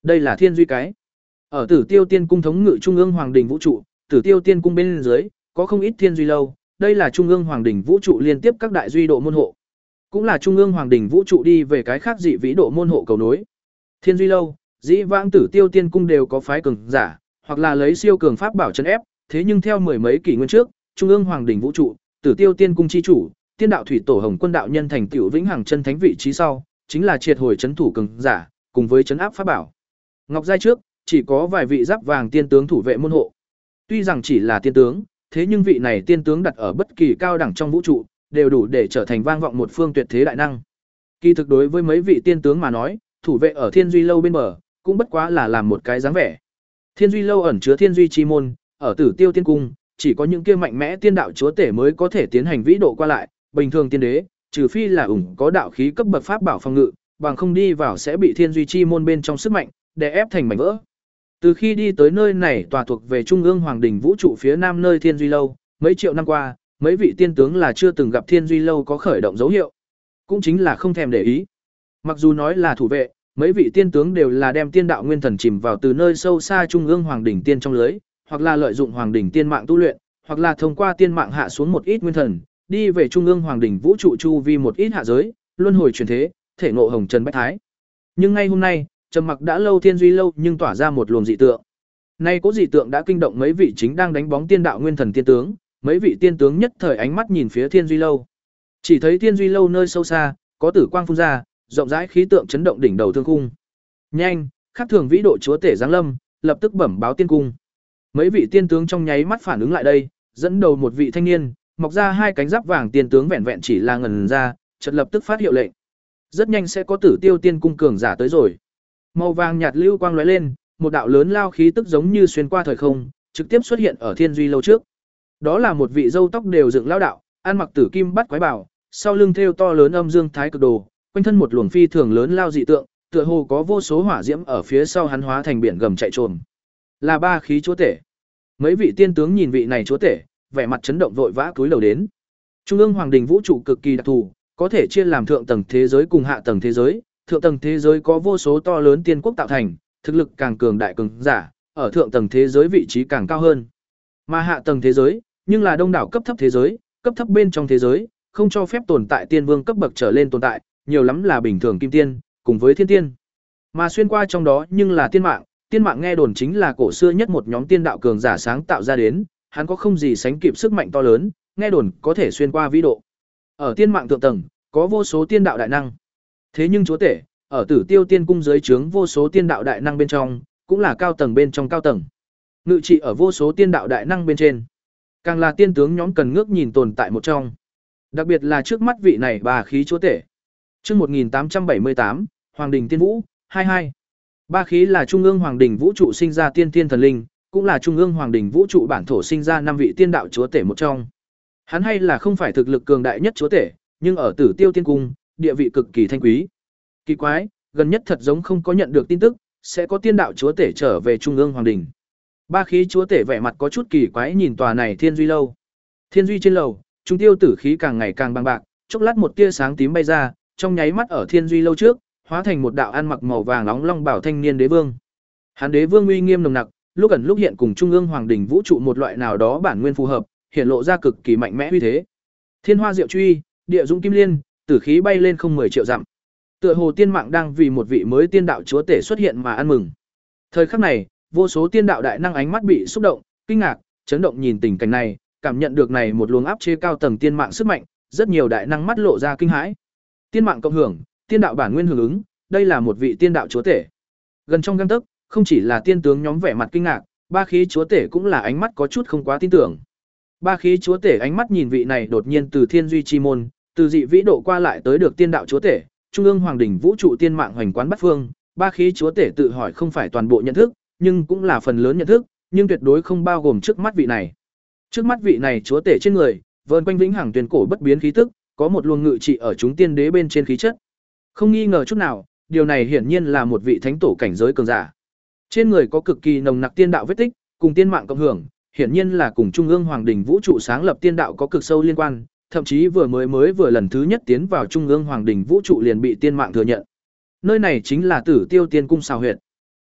Đây là Thiên Duy cái. Ở Tử Tiêu Tiên cung thống ngự trung ương hoàng đình vũ trụ, Tử Tiêu Tiên cung bên dưới có không ít Thiên Duy lâu, đây là trung ương hoàng đình vũ trụ liên tiếp các đại duy độ môn hộ. Cũng là trung ương hoàng đình vũ trụ đi về cái khác dị vĩ độ môn hộ cầu nối. Thiên Duy lâu, dĩ vãng Tử Tiêu Tiên cung đều có phái cường giả, hoặc là lấy siêu cường pháp bảo trấn ép, thế nhưng theo mười mấy kỷ nguyên trước, trung ương hoàng đình vũ trụ, Tử Tiêu Tiên cung chi chủ, Tiên đạo thủy tổ Hồng Quân đạo nhân thành tựu vĩnh hằng chân thánh vị trí sau, chính là triệt hồi trấn thủ cường giả, cùng với trấn áp pháp bảo. Ngọc giai trước, chỉ có vài vị giáp vàng tiên tướng thủ vệ môn hộ. Tuy rằng chỉ là tiên tướng, thế nhưng vị này tiên tướng đặt ở bất kỳ cao đẳng trong vũ trụ, đều đủ để trở thành vang vọng một phương tuyệt thế đại năng. Kỳ thực đối với mấy vị tiên tướng mà nói, thủ vệ ở Thiên Duy lâu bên bờ, cũng bất quá là làm một cái dáng vẻ. Thiên Duy lâu ẩn chứa Thiên Duy chi môn, ở Tử Tiêu Tiên cung, chỉ có những kia mạnh mẽ tiên đạo chúa tể mới có thể tiến hành vĩ độ qua lại, bình thường tiên đế, trừ phi là ủng có đạo khí cấp bậc pháp bảo phòng ngự, bằng không đi vào sẽ bị Thiên Duy chi môn bên trong sức mạnh đè ép thành mảnh vỡ. Từ khi đi tới nơi này tòa thuộc về trung ương hoàng đình vũ trụ phía nam nơi Thiên Duy lâu, mấy triệu năm qua, mấy vị tiên tướng là chưa từng gặp Thiên Duy lâu có khởi động dấu hiệu, cũng chính là không thèm để ý. Mặc dù nói là thủ vệ, mấy vị tiên tướng đều là đem tiên đạo nguyên thần chìm vào từ nơi sâu xa trung ương hoàng đỉnh tiên trong lưới, hoặc là lợi dụng hoàng đỉnh tiên mạng tu luyện, hoặc là thông qua tiên mạng hạ xuống một ít nguyên thần, đi về trung ương hoàng đỉnh vũ trụ chu vi một ít hạ giới, luân hồi chuyển thế, thể ngộ hồng trần bách thái. Nhưng ngay hôm nay, trầm mặc đã lâu Thiên Duy lâu nhưng tỏa ra một luồng dị tượng. Nay có dị tượng đã kinh động mấy vị chính đang đánh bóng tiên đạo nguyên thần tiên tướng, mấy vị tiên tướng nhất thời ánh mắt nhìn phía Thiên Duy lâu. Chỉ thấy Thiên Duy lâu nơi sâu xa, có tử quang phun ra, rộng rãi khí tượng chấn động đỉnh đầu thương khung. Nhanh, khác thường vĩ độ chúa tể giáng lâm, lập tức bẩm báo tiên cung. Mấy vị tiên tướng trong nháy mắt phản ứng lại đây, dẫn đầu một vị thanh niên, mọc ra hai cánh giáp vàng tiên tướng vẹn vẹn chỉ là ngần ra, chợt lập tức phát hiệu lệnh. Rất nhanh sẽ có Tử Tiêu Tiên cung cường giả tới rồi. Màu vàng nhạt lưu quang lóe lên, một đạo lớn lao khí tức giống như xuyên qua thời không, trực tiếp xuất hiện ở Thiên Duy lâu trước. Đó là một vị râu tóc đều dựng lão đạo, ăn mặc tử kim bắt quái bảo, sau lưng thêu to lớn âm dương thái cực đồ, quanh thân một luồng phi thường lớn lao dị tượng, tựa hồ có vô số hỏa diễm ở phía sau hắn hóa thành biển gầm chạy trồm. Là ba khí chúa tể. Mấy vị tiên tướng nhìn vị này chúa tể, vẻ mặt chấn động vội vã cúi đầu đến. Trung ương hoàng đình vũ trụ cực kỳ đặc thù, có thể chia làm thượng tầng thế giới cùng hạ tầng thế giới. Thượng tầng thế giới có vô số to lớn tiên quốc tạo thành, thực lực càng cường đại cường giả, ở thượng tầng thế giới vị trí càng cao hơn. Mà hạ tầng thế giới, nhưng là đông đảo cấp thấp thế giới, cấp thấp bên trong thế giới, không cho phép tồn tại tiên vương cấp bậc trở lên tồn tại, nhiều lắm là bình thường kim tiên, cùng với thiên tiên. Mà xuyên qua trong đó nhưng là tiên mạng, tiên mạng nghe đồn chính là cổ xưa nhất một nhóm tiên đạo cường giả sáng tạo ra đến, hắn có không gì sánh kịp sức mạnh to lớn, nghe đồn có thể xuyên qua vĩ độ. Ở tiên mạng thượng tầng, có vô số tiên đạo đại năng. Thế nhưng chúa tể, ở Tử Tiêu Tiên cung dưới trướng vô số tiên đạo đại năng bên trong, cũng là cao tầng bên trong cao tầng. Ngự trị ở vô số tiên đạo đại năng bên trên. Càng là tiên tướng nhóm cần ngước nhìn tồn tại một trong. Đặc biệt là trước mắt vị này bà khí chúa tể. Chương một nghìn tám trăm bảy mươi tám, Hoàng đình Tiên Vũ, hai mươi hai. Ba khí là trung ương hoàng đình vũ trụ sinh ra tiên tiên thần linh, cũng là trung ương hoàng đình vũ trụ bản thổ sinh ra năm vị tiên đạo chúa tể một trong. Hắn hay là không phải thực lực cường đại nhất chúa tể, nhưng ở Tử Tiêu Tiên cung, địa vị cực kỳ thanh quý. Kỳ quái, gần nhất thật giống không có nhận được tin tức, sẽ có tiên đạo chúa tể trở về trung ương hoàng đình. Ba khí chúa tể vẻ mặt có chút kỳ quái nhìn tòa này Thiên Duy lâu. Thiên Duy trên lầu, trung tiêu tử khí càng ngày càng bằng bạc, chốc lát một tia sáng tím bay ra, trong nháy mắt ở Thiên Duy lâu trước, hóa thành một đạo ăn mặc màu vàng nóng long bảo thanh niên đế vương. Hắn đế vương uy nghiêm nồng nặc, lúc ẩn lúc hiện cùng trung ương hoàng đình vũ trụ một loại nào đó bản nguyên phù hợp, hiện lộ ra cực kỳ mạnh mẽ uy thế. Thiên hoa diệu truy, địa dũng kim liên, tử khí bay lên không mười triệu dặm. Tựa hồ tiên mạng đang vì một vị mới tiên đạo chúa tể xuất hiện mà ăn mừng. Thời khắc này, vô số tiên đạo đại năng ánh mắt bị xúc động, kinh ngạc, chấn động nhìn tình cảnh này, cảm nhận được này một luồng áp chế cao tầng tiên mạng sức mạnh, rất nhiều đại năng mắt lộ ra kinh hãi. Tiên mạng cộng hưởng, tiên đạo bản nguyên hưởng ứng, đây là một vị tiên đạo chúa tể. Gần trong gang tấc, không chỉ là tiên tướng nhóm vẻ mặt kinh ngạc, ba khí chúa tể cũng là ánh mắt có chút không quá tin tưởng. Ba khí chúa tể ánh mắt nhìn vị này đột nhiên từ Thiên Duy chi môn, từ dị vĩ độ qua lại tới được tiên đạo chúa tể, trung ương hoàng đỉnh vũ trụ tiên mạng hoành quán bát phương, ba khí chúa tể tự hỏi không phải toàn bộ nhận thức, nhưng cũng là phần lớn nhận thức, nhưng tuyệt đối không bao gồm trước mắt vị này. Trước mắt vị này chúa tể trên người, vờn quanh vĩnh hằng tuyên cổ bất biến khí tức, có một luồng ngự trị ở chúng tiên đế bên trên khí chất. Không nghi ngờ chút nào, điều này hiển nhiên là một vị thánh tổ cảnh giới cường giả. Trên người có cực kỳ nồng nặc tiên đạo vết tích, cùng tiên mạng cộng hưởng, hiển nhiên là cùng trung ương hoàng đỉnh vũ trụ sáng lập tiên đạo có cực sâu liên quan, thậm chí vừa mới mới vừa lần thứ nhất tiến vào trung ương hoàng đỉnh vũ trụ liền bị tiên mạng thừa nhận. Nơi này chính là Tử Tiêu Tiên cung xào huyệt.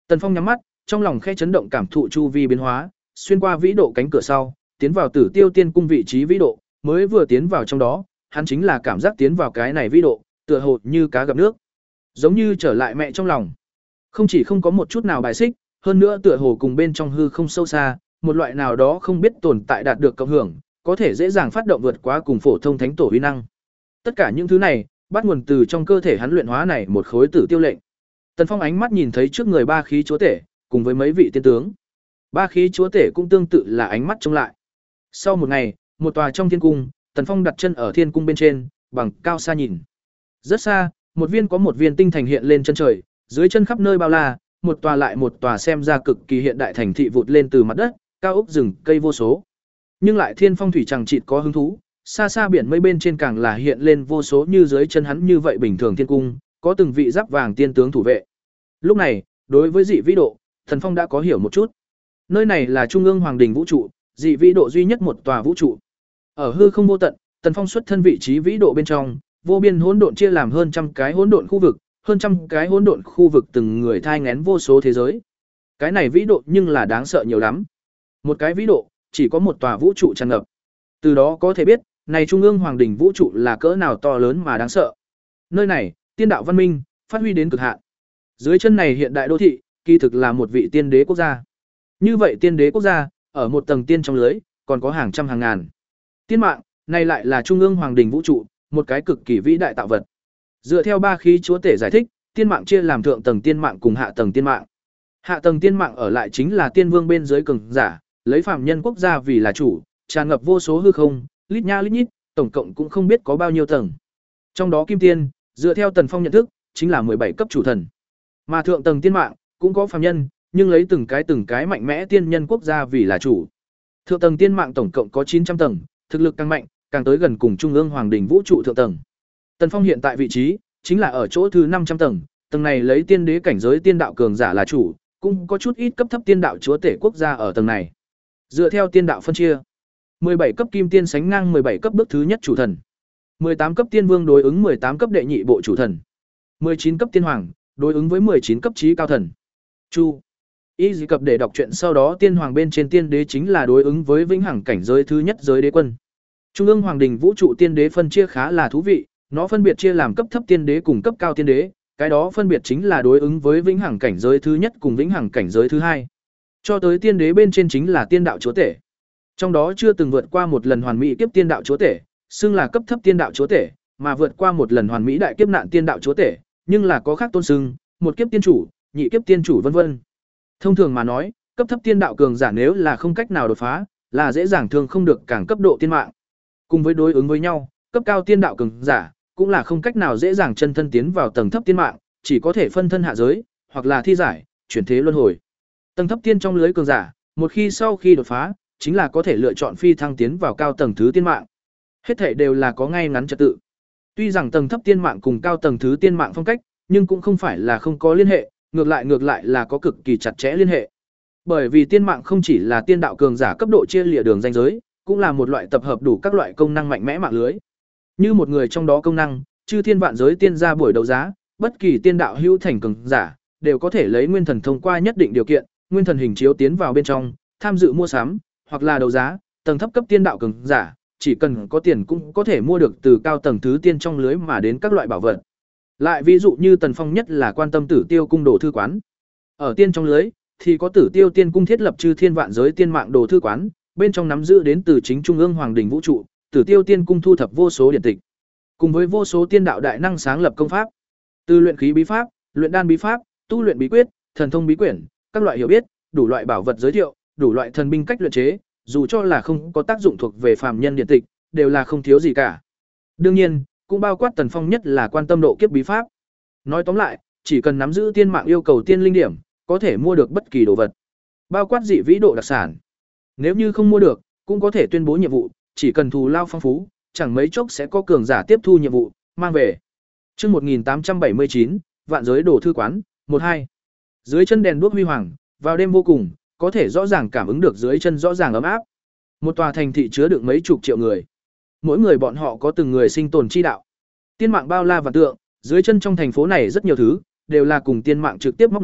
Tần Phong nhắm mắt, trong lòng khẽ chấn động cảm thụ chu vi biến hóa, xuyên qua vĩ độ cánh cửa sau, tiến vào Tử Tiêu Tiên cung vị trí vĩ độ, mới vừa tiến vào trong đó, hắn chính là cảm giác tiến vào cái này vĩ độ, tựa hồ như cá gặp nước, giống như trở lại mẹ trong lòng. Không chỉ không có một chút nào bài xích, hơn nữa tựa hồ cùng bên trong hư không sâu xa, một loại nào đó không biết tồn tại đạt được cộng hưởng, có thể dễ dàng phát động vượt quá cùng phổ thông thánh tổ uy năng. Tất cả những thứ này, bắt nguồn từ trong cơ thể hắn luyện hóa này một khối Tử Tiêu lệnh. Tần Phong ánh mắt nhìn thấy trước người ba khí chúa tể, cùng với mấy vị tiên tướng. Ba khí chúa tể cũng tương tự là ánh mắt trông lại. Sau một ngày, một tòa trong thiên cung, Tần Phong đặt chân ở thiên cung bên trên, bằng cao xa nhìn. Rất xa, một viên có một viên tinh thành hiện lên chân trời, dưới chân khắp nơi bao la, một tòa lại một tòa xem ra cực kỳ hiện đại thành thị vụt lên từ mặt đất, cao ốc rừng cây vô số. Nhưng lại thiên phong thủy chẳng chịt có hứng thú, xa xa biển mây bên trên càng là hiện lên vô số như dưới chân hắn như vậy bình thường thiên cung, có từng vị giáp vàng tiên tướng thủ vệ. Lúc này, đối với dị vĩ độ, Tần Phong đã có hiểu một chút. Nơi này là trung ương hoàng đình vũ trụ, dị vĩ độ duy nhất một tòa vũ trụ. Ở hư không vô tận, Tần Phong xuất thân vị trí vĩ độ bên trong, vô biên hỗn độn chia làm hơn trăm cái hỗn độn khu vực, hơn trăm cái hỗn độn khu vực từng người thai nghén vô số thế giới. Cái này vĩ độ nhưng là đáng sợ nhiều lắm. Một cái vĩ độ chỉ có một tòa vũ trụ tràn ngập. Từ đó có thể biết, này trung ương hoàng đỉnh vũ trụ là cỡ nào to lớn mà đáng sợ. Nơi này, tiên đạo văn minh phát huy đến cực hạn. Dưới chân này hiện đại đô thị, kỳ thực là một vị tiên đế quốc gia. Như vậy tiên đế quốc gia, ở một tầng tiên trong lưới, còn có hàng trăm hàng ngàn. Tiên mạng, này lại là trung ương hoàng đỉnh vũ trụ, một cái cực kỳ vĩ đại tạo vật. Dựa theo ba khí chúa tể giải thích, tiên mạng chia làm thượng tầng tiên mạng cùng hạ tầng tiên mạng. Hạ tầng tiên mạng ở lại chính là tiên vương bên dưới cường giả, lấy phàm nhân quốc gia vì là chủ, tràn ngập vô số hư không, lít nha lít nhít, tổng cộng cũng không biết có bao nhiêu tầng. Trong đó kim tiên, dựa theo Tần Phong nhận thức, chính là mười bảy cấp chủ thần. Mà thượng tầng tiên mạng cũng có phàm nhân, nhưng lấy từng cái từng cái mạnh mẽ tiên nhân quốc gia vì là chủ. Thượng tầng tiên mạng tổng cộng có chín trăm tầng, thực lực càng mạnh, càng tới gần cùng trung ương hoàng đỉnh vũ trụ thượng tầng. Tần Phong hiện tại vị trí chính là ở chỗ thứ năm trăm tầng, tầng này lấy tiên đế cảnh giới tiên đạo cường giả là chủ, cũng có chút ít cấp thấp tiên đạo chúa tể quốc gia ở tầng này. Dựa theo tiên đạo phân chia, mười bảy cấp kim tiên sánh ngang mười bảy cấp bước thứ nhất chủ thần, mười tám cấp tiên vương đối ứng mười tám cấp đệ nhị bộ chủ thần, mười chín cấp tiên hoàng đối ứng với mười chín cấp trí cao thần. Chu Y dị cập để đọc truyện sau đó tiên hoàng bên trên tiên đế chính là đối ứng với vĩnh hằng cảnh giới thứ nhất giới đế quân. Trung ương hoàng đình vũ trụ tiên đế phân chia khá là thú vị, nó phân biệt chia làm cấp thấp tiên đế cùng cấp cao tiên đế, cái đó phân biệt chính là đối ứng với vĩnh hằng cảnh giới thứ nhất cùng vĩnh hằng cảnh giới thứ hai. Cho tới tiên đế bên trên chính là tiên đạo chúa tể. Trong đó chưa từng vượt qua một lần hoàn mỹ kiếp tiên đạo chúa tể, xưng là cấp thấp tiên đạo chúa tể, mà vượt qua một lần hoàn mỹ đại kiếp nạn tiên đạo chúa tể, nhưng là có khác tôn xưng, một kiếp tiên chủ, nhị kiếp tiên chủ vân vân. Thông thường mà nói, cấp thấp tiên đạo cường giả nếu là không cách nào đột phá, là dễ dàng thường không được càng cấp độ tiên mạng. Cùng với đối ứng với nhau, cấp cao tiên đạo cường giả cũng là không cách nào dễ dàng chân thân tiến vào tầng thấp tiên mạng, chỉ có thể phân thân hạ giới, hoặc là thi giải, chuyển thế luân hồi. Tầng thấp tiên trong lưới cường giả, một khi sau khi đột phá, chính là có thể lựa chọn phi thăng tiến vào cao tầng thứ tiên mạng. Hết thể đều là có ngay ngắn trật tự. Tuy rằng tầng thấp tiên mạng cùng cao tầng thứ tiên mạng phong cách, nhưng cũng không phải là không có liên hệ, ngược lại ngược lại là có cực kỳ chặt chẽ liên hệ. Bởi vì tiên mạng không chỉ là tiên đạo cường giả cấp độ chia lìa đường ranh giới, cũng là một loại tập hợp đủ các loại công năng mạnh mẽ mạng lưới. Như một người trong đó công năng, chư thiên vạn giới tiên ra buổi đấu giá, bất kỳ tiên đạo hữu thành cường giả đều có thể lấy nguyên thần thông qua nhất định điều kiện, nguyên thần hình chiếu tiến vào bên trong, tham dự mua sắm hoặc là đấu giá, tầng thấp cấp tiên đạo cường giả, chỉ cần có tiền cũng có thể mua được từ cao tầng thứ tiên trong lưới mà đến các loại bảo vật. Lại ví dụ như Tần Phong nhất là quan tâm Tử Tiêu cung đồ thư quán. Ở tiên trong lưới thì có Tử Tiêu tiên cung thiết lập chư thiên vạn giới tiên mạng đồ thư quán, bên trong nắm giữ đến từ chính trung ương hoàng đỉnh vũ trụ, Tử Tiêu tiên cung thu thập vô số điển tịch, cùng với vô số tiên đạo đại năng sáng lập công pháp, từ luyện khí bí pháp, luyện đan bí pháp, tu luyện bí quyết, thần thông bí quyển, các loại hiểu biết, đủ loại bảo vật giới thiệu, đủ loại thần binh cách luyện chế, dù cho là không có tác dụng thuộc về phàm nhân điện tịch, đều là không thiếu gì cả. Đương nhiên, cũng bao quát Tần Phong nhất là quan tâm độ kiếp bí pháp. Nói tóm lại, chỉ cần nắm giữ tiên mạng yêu cầu tiên linh điểm, có thể mua được bất kỳ đồ vật. Bao quát dị vĩ độ đặc sản. Nếu như không mua được, cũng có thể tuyên bố nhiệm vụ, chỉ cần thù lao phong phú, chẳng mấy chốc sẽ có cường giả tiếp thu nhiệm vụ, mang về. Chương một nghìn tám trăm bảy mươi chín, Vạn giới đồ thư quán, một hai. Dưới chân đèn đuốc huy hoàng, vào đêm vô cùng, có thể rõ ràng cảm ứng được dưới chân rõ ràng ấm áp. Một tòa thành thị chứa đựng mấy chục triệu người. Mỗi người bọn họ có từng người sinh tồn chi đạo. Tiên mạng bao la và tượng, dưới chân trong thành phố này rất nhiều thứ, đều là cùng tiên mạng trực tiếp móc nối,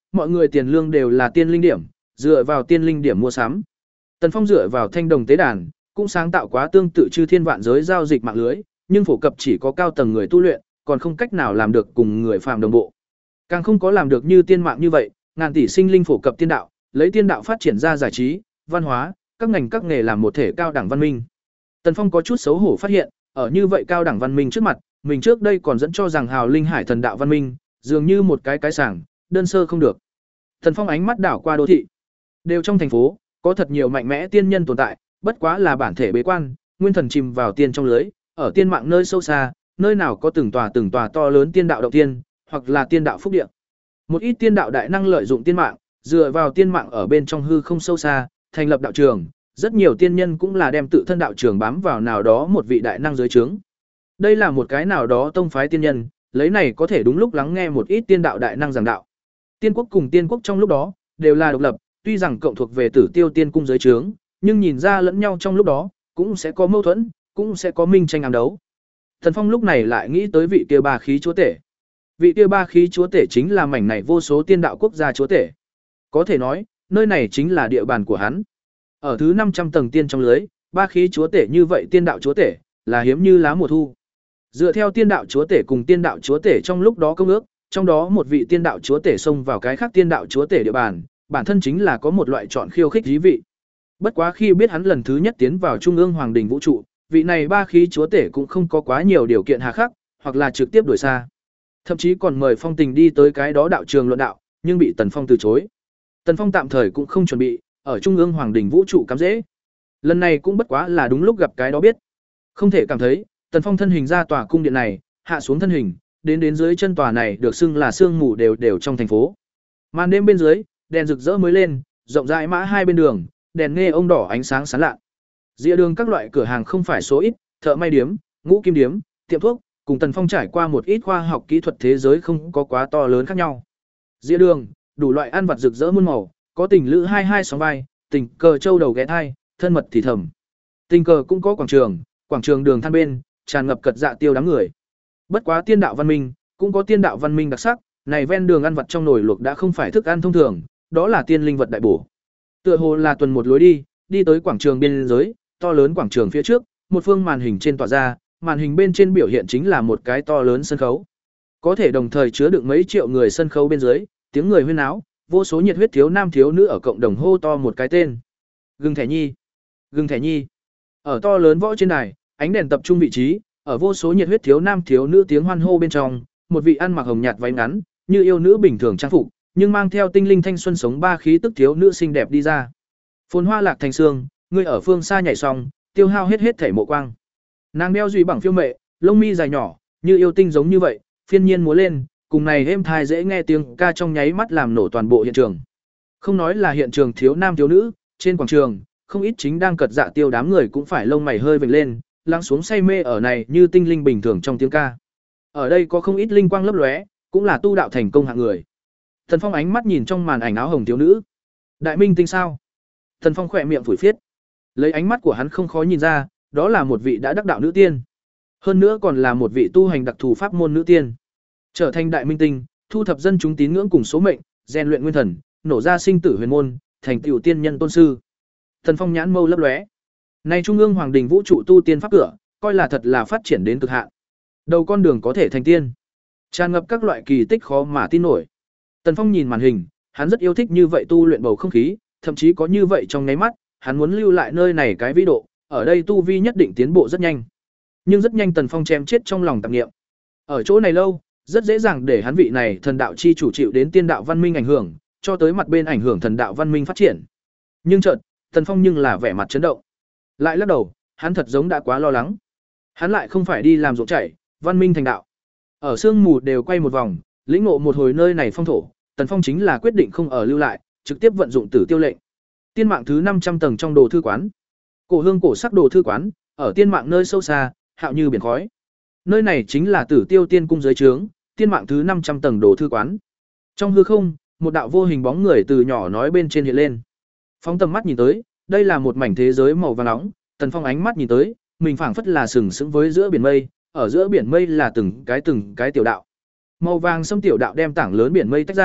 mọi người tiền lương đều là tiên linh điểm, dựa vào tiên linh điểm mua sắm. Tần Phong dựa vào thanh đồng tế đàn, cũng sáng tạo quá tương tự chư thiên vạn giới giao dịch mạng lưới, nhưng phổ cập chỉ có cao tầng người tu luyện, còn không cách nào làm được cùng người phàm đồng bộ. Càng không có làm được như tiên mạng như vậy, ngàn tỷ sinh linh phổ cập tiên đạo, lấy tiên đạo phát triển ra giải trí, văn hóa, các ngành các nghề làm một thể cao đẳng văn minh. Tần Phong có chút xấu hổ phát hiện, ở như vậy cao đẳng văn minh trước mặt, mình trước đây còn dẫn cho rằng Hào Linh Hải thần đạo văn minh, dường như một cái cái sảng, đơn sơ không được. Tần Phong ánh mắt đảo qua đô thị. Đều trong thành phố, có thật nhiều mạnh mẽ tiên nhân tồn tại, bất quá là bản thể bế quan, nguyên thần chìm vào tiên trong lưới, ở tiên mạng nơi sâu xa, nơi nào có từng tòa từng tòa to lớn tiên đạo động tiên, hoặc là tiên đạo phúc địa. Một ít tiên đạo đại năng lợi dụng tiên mạng, dựa vào tiên mạng ở bên trong hư không sâu xa, thành lập đạo trường, rất nhiều tiên nhân cũng là đem tự thân đạo trường bám vào nào đó một vị đại năng dưới trướng. Đây là một cái nào đó tông phái tiên nhân, lấy này có thể đúng lúc lắng nghe một ít tiên đạo đại năng giảng đạo. Tiên quốc cùng tiên quốc trong lúc đó đều là độc lập, tuy rằng cộng thuộc về Tử Tiêu Tiên cung dưới trướng, nhưng nhìn ra lẫn nhau trong lúc đó cũng sẽ có mâu thuẫn, cũng sẽ có minh tranh ám đấu. Thần Phong lúc này lại nghĩ tới vị kia ba khí chúa tể. Vị kia ba khí chúa tể chính là mảnh này vô số tiên đạo quốc gia chúa tể. Có thể nói, nơi này chính là địa bàn của hắn. Ở thứ năm trăm tầng tiên trong lưới, ba khí chúa tể như vậy tiên đạo chúa tể là hiếm như lá mùa thu. Dựa theo tiên đạo chúa tể cùng tiên đạo chúa tể trong lúc đó công ước, trong đó một vị tiên đạo chúa tể xông vào cái khác tiên đạo chúa tể địa bàn, bản thân chính là có một loại chọn khiêu khích dí vị. Bất quá khi biết hắn lần thứ nhất tiến vào trung ương hoàng đình vũ trụ, vị này ba khí chúa tể cũng không có quá nhiều điều kiện hà khắc, hoặc là trực tiếp đuổi xa. Thậm chí còn mời Phong Tình đi tới cái đó đạo trường luận đạo, nhưng bị Tần Phong từ chối. Tần Phong tạm thời cũng không chuẩn bị ở trung ương hoàng đình vũ trụ cắm dễ. Lần này cũng bất quá là đúng lúc gặp cái đó biết. Không thể cảm thấy, Tần Phong thân hình ra tòa cung điện này, hạ xuống thân hình, đến đến dưới chân tòa này được xưng là sương mù đều đều trong thành phố. Màn đêm bên dưới, đèn rực rỡ mới lên, rộng rãi mã hai bên đường, đèn nghe ông đỏ ánh sáng sáng lạ. Dĩa đường các loại cửa hàng không phải số ít, thợ may điếm, ngũ kim điếm, tiệm thuốc, cùng Tần Phong trải qua một ít khoa học kỹ thuật thế giới không có quá to lớn khác nhau. Dĩa đường, đủ loại ăn vặt rực rỡ muôn màu, có tình lữ hai hai sóng vai, tình cờ châu đầu ghé thai, thân mật thì thầm. Tình cờ cũng có quảng trường, quảng trường đường than bên, tràn ngập cật dạ tiêu đám người. Bất quá tiên đạo văn minh, cũng có tiên đạo văn minh đặc sắc, này ven đường ăn vặt trong nồi luộc đã không phải thức ăn thông thường, đó là tiên linh vật đại bổ. Tựa hồ là tuần một lối đi, đi tới quảng trường biên giới, to lớn quảng trường phía trước, một phương màn hình trên tỏa ra, màn hình bên trên biểu hiện chính là một cái to lớn sân khấu. Có thể đồng thời chứa đựng mấy triệu người sân khấu bên dưới, tiếng người huyên náo, vô số nhiệt huyết thiếu nam thiếu nữ ở cộng đồng hô to một cái tên. Gừng Thẻ Nhi, Gừng Thẻ Nhi. Ở to lớn võ trên đài, ánh đèn tập trung vị trí, ở vô số nhiệt huyết thiếu nam thiếu nữ tiếng hoan hô bên trong, một vị ăn mặc hồng nhạt váy ngắn, như yêu nữ bình thường trang phục, nhưng mang theo tinh linh thanh xuân sống ba khí tức thiếu nữ xinh đẹp đi ra. Phồn hoa lạc thành sương, người ở phương xa nhảy xong, tiêu hao hết hết thể mộ quang. Nàng đeo duy bằng phiêu mệ, lông mi dài nhỏ, như yêu tinh giống như vậy, phiên nhiên múa lên, cùng này êm thai dễ nghe tiếng ca trong nháy mắt làm nổ toàn bộ hiện trường. Không nói là hiện trường thiếu nam thiếu nữ, trên quảng trường, không ít chính đang cật dạ tiêu đám người cũng phải lông mày hơi vểnh lên, lắng xuống say mê ở này như tinh linh bình thường trong tiếng ca. Ở đây có không ít linh quang lấp lóe, cũng là tu đạo thành công hạng người. Thần Phong ánh mắt nhìn trong màn ảnh áo hồng thiếu nữ. Đại minh tinh sao? Thần Phong khỏe miệng phủi phiết. Lấy ánh mắt của hắn không khó nhìn ra, đó là một vị đã đắc đạo nữ tiên. Hơn nữa còn là một vị tu hành đặc thù pháp môn nữ tiên. Trở thành đại minh tinh, thu thập dân chúng tín ngưỡng cùng số mệnh, rèn luyện nguyên thần, nổ ra sinh tử huyền môn, thành tựu tiên nhân tôn sư. Thần Phong nhãn mâu lấp lóe. Nay trung ương hoàng đình vũ trụ tu tiên pháp cửa, coi là thật là phát triển đến cực hạn. Đầu con đường có thể thành tiên, tràn ngập các loại kỳ tích khó mà tin nổi. Tần Phong nhìn màn hình, hắn rất yêu thích như vậy tu luyện bầu không khí, thậm chí có như vậy trong nháy mắt, hắn muốn lưu lại nơi này cái vĩ độ, ở đây tu vi nhất định tiến bộ rất nhanh. Nhưng rất nhanh Tần Phong chém chết trong lòng tạp niệm. Ở chỗ này lâu, rất dễ dàng để hắn vị này thần đạo chi chủ chịu đến tiên đạo văn minh ảnh hưởng, cho tới mặt bên ảnh hưởng thần đạo văn minh phát triển. Nhưng chợt, Tần Phong nhưng là vẻ mặt chấn động. Lại lắc đầu, hắn thật giống đã quá lo lắng. Hắn lại không phải đi làm ruộng chảy, văn minh thành đạo. Ở sương mù đều quay một vòng, lĩnh ngộ một hồi nơi này phong thổ, Tần Phong chính là quyết định không ở lưu lại, trực tiếp vận dụng Tử Tiêu lệnh. Tiên mạng thứ năm trăm tầng trong đồ thư quán. Cổ hương cổ sắc đồ thư quán, ở tiên mạng nơi sâu xa, hạo như biển khói. Nơi này chính là Tử Tiêu Tiên cung dưới trướng, tiên mạng thứ năm trăm tầng đồ thư quán. Trong hư không, một đạo vô hình bóng người từ nhỏ nói bên trên hiện lên. Phóng tầm mắt nhìn tới, đây là một mảnh thế giới màu vàng nóng, Tần Phong ánh mắt nhìn tới, mình phảng phất là sừng sững với giữa biển mây, ở giữa biển mây là từng cái từng cái tiểu đạo. Màu vàng sâm tiểu đạo đem tảng lớn biển mây tách ra,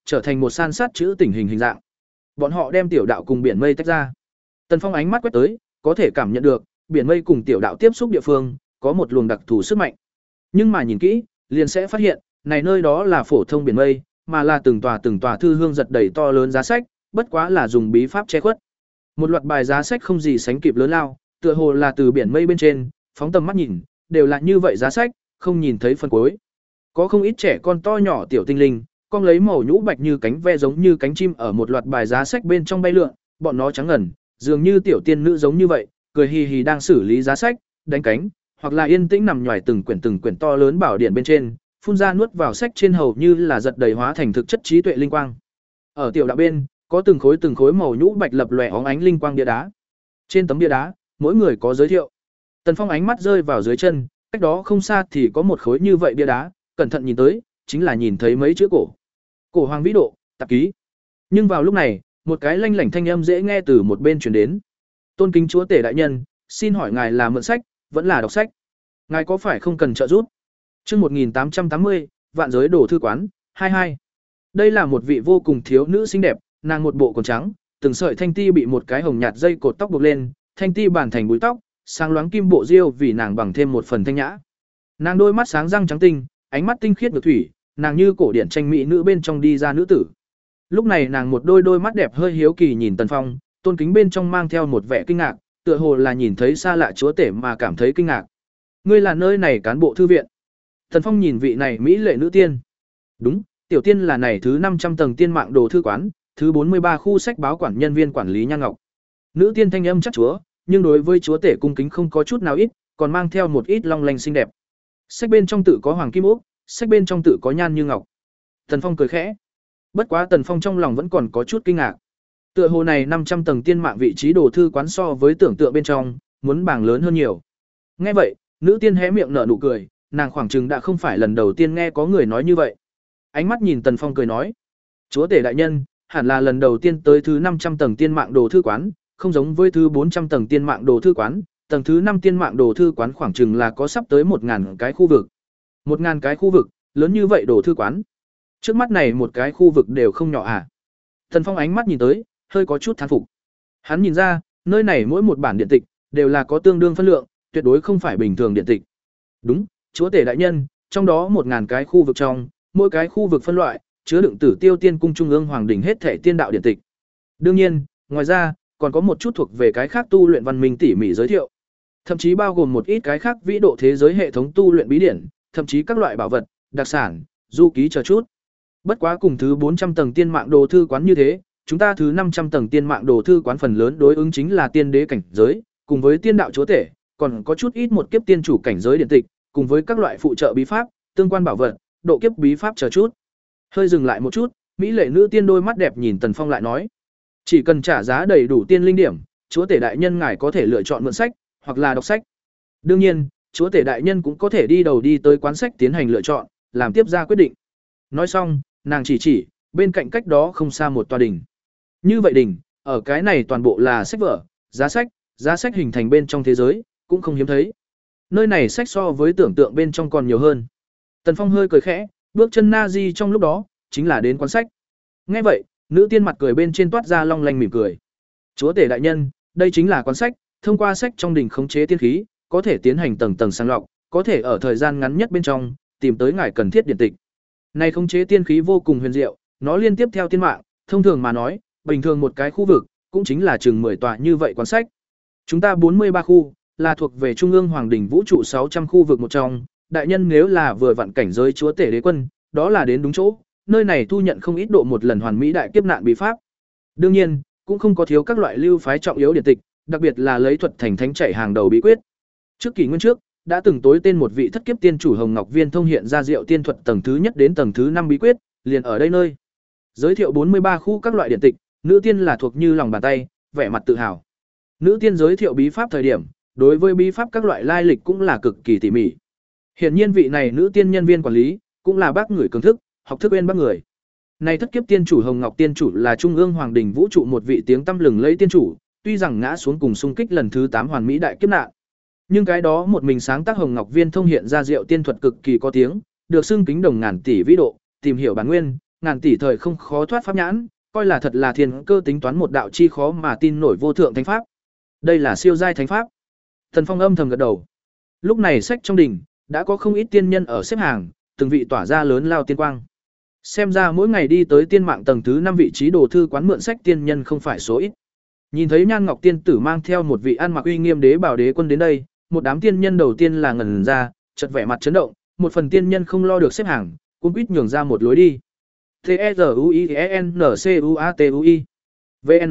trở thành một san sát chữ tình hình hình dạng. Bọn họ đem tiểu đạo cùng biển mây tách ra. Tần Phong ánh mắt quét tới, có thể cảm nhận được, biển mây cùng tiểu đạo tiếp xúc địa phương, có một luồng đặc thù sức mạnh. Nhưng mà nhìn kỹ, liền sẽ phát hiện, này nơi đó là phổ thông biển mây, mà là từng tòa từng tòa thư hương giật đầy to lớn giá sách, bất quá là dùng bí pháp che khuất. Một loạt bài giá sách không gì sánh kịp lớn lao, tựa hồ là từ biển mây bên trên, phóng tầm mắt nhìn, đều là như vậy giá sách, không nhìn thấy phần cuối. Có không ít trẻ con to nhỏ tiểu tinh linh, con lấy màu nhũ bạch như cánh ve giống như cánh chim ở một loạt bài giá sách bên trong bay lượn, bọn nó trắng ngần, dường như tiểu tiên nữ giống như vậy, cười hì hì đang xử lý giá sách, đánh cánh, hoặc là yên tĩnh nằm nhòi từng quyển từng quyển to lớn bảo điển bên trên, phun ra nuốt vào sách trên hầu như là giật đầy hóa thành thực chất trí tuệ linh quang. Ở tiểu đạo bên, có từng khối từng khối màu nhũ bạch lập lòe óng ánh linh quang bia đá. Trên tấm bia đá, mỗi người có giới thiệu. Tần Phong ánh mắt rơi vào dưới chân, cách đó không xa thì có một khối như vậy bia đá, cẩn thận nhìn tới, chính là nhìn thấy mấy chữ cổ. Cổ Hoàng Vĩ Độ, tạp ký. Nhưng vào lúc này, một cái lanh lảnh thanh âm dễ nghe từ một bên truyền đến. Tôn kính chúa tể đại nhân, xin hỏi ngài là mượn sách, vẫn là đọc sách? Ngài có phải không cần trợ giúp? Chương một nghìn tám trăm tám mươi, Vạn Giới Đồ Thư Quán, hai mươi hai. Đây là một vị vô cùng thiếu nữ xinh đẹp, nàng một bộ quần trắng, từng sợi thanh ti bị một cái hồng nhạt dây cột tóc buộc lên, thanh ti bản thành búi tóc, sáng loáng kim bộ diêu vì nàng bằng thêm một phần thanh nhã. Nàng đôi mắt sáng răng trắng tinh, ánh mắt tinh khiết như thủy, nàng như cổ điển tranh mỹ nữ bên trong đi ra nữ tử. Lúc này nàng một đôi đôi mắt đẹp hơi hiếu kỳ nhìn Tần Phong, tôn kính bên trong mang theo một vẻ kinh ngạc, tựa hồ là nhìn thấy xa lạ chúa tể mà cảm thấy kinh ngạc. Ngươi là nơi này cán bộ thư viện? Tần Phong nhìn vị này mỹ lệ nữ tiên. Đúng, tiểu tiên là này thứ năm trăm tầng tiên mạng đồ thư quán, thứ bốn mươi ba khu sách báo quản nhân viên quản lý Nhan Ngọc. Nữ tiên thanh âm chắc chúa, nhưng đối với chúa tể cung kính không có chút nào ít, còn mang theo một ít long lanh xinh đẹp. Sách bên trong tự có hoàng kim ốc, sách bên trong tự có nhan như ngọc. Tần Phong cười khẽ. Bất quá Tần Phong trong lòng vẫn còn có chút kinh ngạc. Tựa hồ này năm trăm tầng tiên mạng vị trí đồ thư quán so với tưởng tượng bên trong, muốn bảng lớn hơn nhiều. Nghe vậy, nữ tiên hé miệng nở nụ cười, nàng khoảng chừng đã không phải lần đầu tiên nghe có người nói như vậy. Ánh mắt nhìn Tần Phong cười nói: "Chúa tể đại nhân, hẳn là lần đầu tiên tới thứ năm trăm tầng tiên mạng đồ thư quán, không giống với thứ bốn trăm tầng tiên mạng đồ thư quán, tầng thứ năm tiên mạng đồ thư quán khoảng chừng là có sắp tới một nghìn cái khu vực. một nghìn cái khu vực, lớn như vậy đồ thư quán. Trước mắt này một cái khu vực đều không nhỏ à?" Tần Phong ánh mắt nhìn tới, hơi có chút thán phục. Hắn nhìn ra, nơi này mỗi một bản điện tịch đều là có tương đương phân lượng, tuyệt đối không phải bình thường điện tịch. Đúng, chúa tể đại nhân, trong đó một nghìn cái khu vực trong, mỗi cái khu vực phân loại, chứa đựng Tử Tiêu Tiên cung trung ương hoàng đỉnh hết thể tiên đạo điện tịch. Đương nhiên, ngoài ra, còn có một chút thuộc về cái khác tu luyện văn minh tỉ mỉ giới thiệu. Thậm chí bao gồm một ít cái khác vĩ độ thế giới hệ thống tu luyện bí điển, thậm chí các loại bảo vật, đặc sản, du ký chờ chút. Bất quá cùng thứ bốn trăm tầng tiên mạng đồ thư quán như thế, chúng ta thứ năm trăm tầng tiên mạng đồ thư quán phần lớn đối ứng chính là tiên đế cảnh giới, cùng với tiên đạo chúa tể, còn có chút ít một kiếp tiên chủ cảnh giới điện tịch, cùng với các loại phụ trợ bí pháp, tương quan bảo vật, độ kiếp bí pháp chờ chút. Hơi dừng lại một chút, mỹ lệ nữ tiên đôi mắt đẹp nhìn Tần Phong lại nói: "Chỉ cần trả giá đầy đủ tiên linh điểm, chúa tể đại nhân ngài có thể lựa chọn mượn sách, hoặc là đọc sách. Đương nhiên, chúa tể đại nhân cũng có thể đi đầu đi tới quán sách tiến hành lựa chọn, làm tiếp ra quyết định." Nói xong, nàng chỉ chỉ bên cạnh cách đó không xa một tòa đình. Như vậy đình, ở cái này toàn bộ là sách vở, giá sách, giá sách hình thành bên trong thế giới, cũng không hiếm thấy. Nơi này sách so với tưởng tượng bên trong còn nhiều hơn. Tần Phong hơi cười khẽ, bước chân na di trong lúc đó, chính là đến quán sách. Nghe vậy, nữ tiên mặt cười bên trên toát ra long lanh mỉm cười. "Chúa tể đại nhân, đây chính là quán sách, thông qua sách trong đình khống chế tiên khí, có thể tiến hành tầng tầng sàng lọc, có thể ở thời gian ngắn nhất bên trong tìm tới ngài cần thiết điện tịch. Này khống chế tiên khí vô cùng huyền diệu, nó liên tiếp theo tiên mạng, thông thường mà nói, bình thường một cái khu vực cũng chính là chừng mười tòa như vậy quán sách. Chúng ta bốn mươi ba khu là thuộc về Trung ương Hoàng đỉnh vũ trụ sáu trăm khu vực một trong, đại nhân nếu là vừa vặn cảnh giới chúa tể đế quân, đó là đến đúng chỗ, nơi này thu nhận không ít độ một lần hoàn mỹ đại kiếp nạn bí pháp. Đương nhiên, cũng không có thiếu các loại lưu phái trọng yếu điện tịch, đặc biệt là lấy thuật thành thánh chạy hàng đầu bí quyết. Trước kỷ nguyên trước, đã từng tối tên một vị thất kiếp tiên chủ Hồng Ngọc Viên thông hiện ra diệu tiên thuật tầng thứ nhất đến tầng thứ năm bí quyết, liền ở đây nơi. Giới thiệu bốn mươi ba khu các loại điện tịch, nữ tiên là thuộc như lòng bàn tay, vẻ mặt tự hào. Nữ tiên giới thiệu bí pháp thời điểm, đối với bí pháp các loại lai lịch cũng là cực kỳ tỉ mỉ. Hiển nhiên vị này nữ tiên nhân viên quản lý, cũng là bác người cường thức, học thức bên bác người. Này thất kiếp tiên chủ Hồng Ngọc tiên chủ là Trung ương Hoàng đỉnh vũ trụ một vị tiếng tăm lừng lẫy tiên chủ, tuy rằng ngã xuống cùng xung kích lần thứ tám hoàn mỹ đại kiếp nạn. Nhưng cái đó một mình sáng tác Hồng Ngọc Viên thông hiện ra diệu tiên thuật cực kỳ có tiếng, được xưng kính đồng ngàn tỷ vĩ độ, tìm hiểu bản nguyên, ngàn tỷ thời không khó thoát pháp nhãn, coi là thật là thiên cơ tính toán một đạo chi khó mà tin nổi vô thượng thánh pháp. Đây là siêu giai thánh pháp. Tần Phong âm thầm gật đầu. Lúc này sách trong đỉnh đã có không ít tiên nhân ở xếp hàng, từng vị tỏa ra lớn lao tiên quang. Xem ra mỗi ngày đi tới tiên mạng tầng thứ năm vị trí đồ thư quán mượn sách tiên nhân không phải số ít. Nhìn thấy Nhan Ngọc tiên tử mang theo một vị ăn mặc uy nghiêm đế bảo đế quân đến đây, một đám tiên nhân đầu tiên là ngẩn ra, chợt vẻ mặt chấn động, một phần tiên nhân không lo được xếp hàng, cuống quýt nhường ra một lối đi. T E R U I E N C U A T U I V N.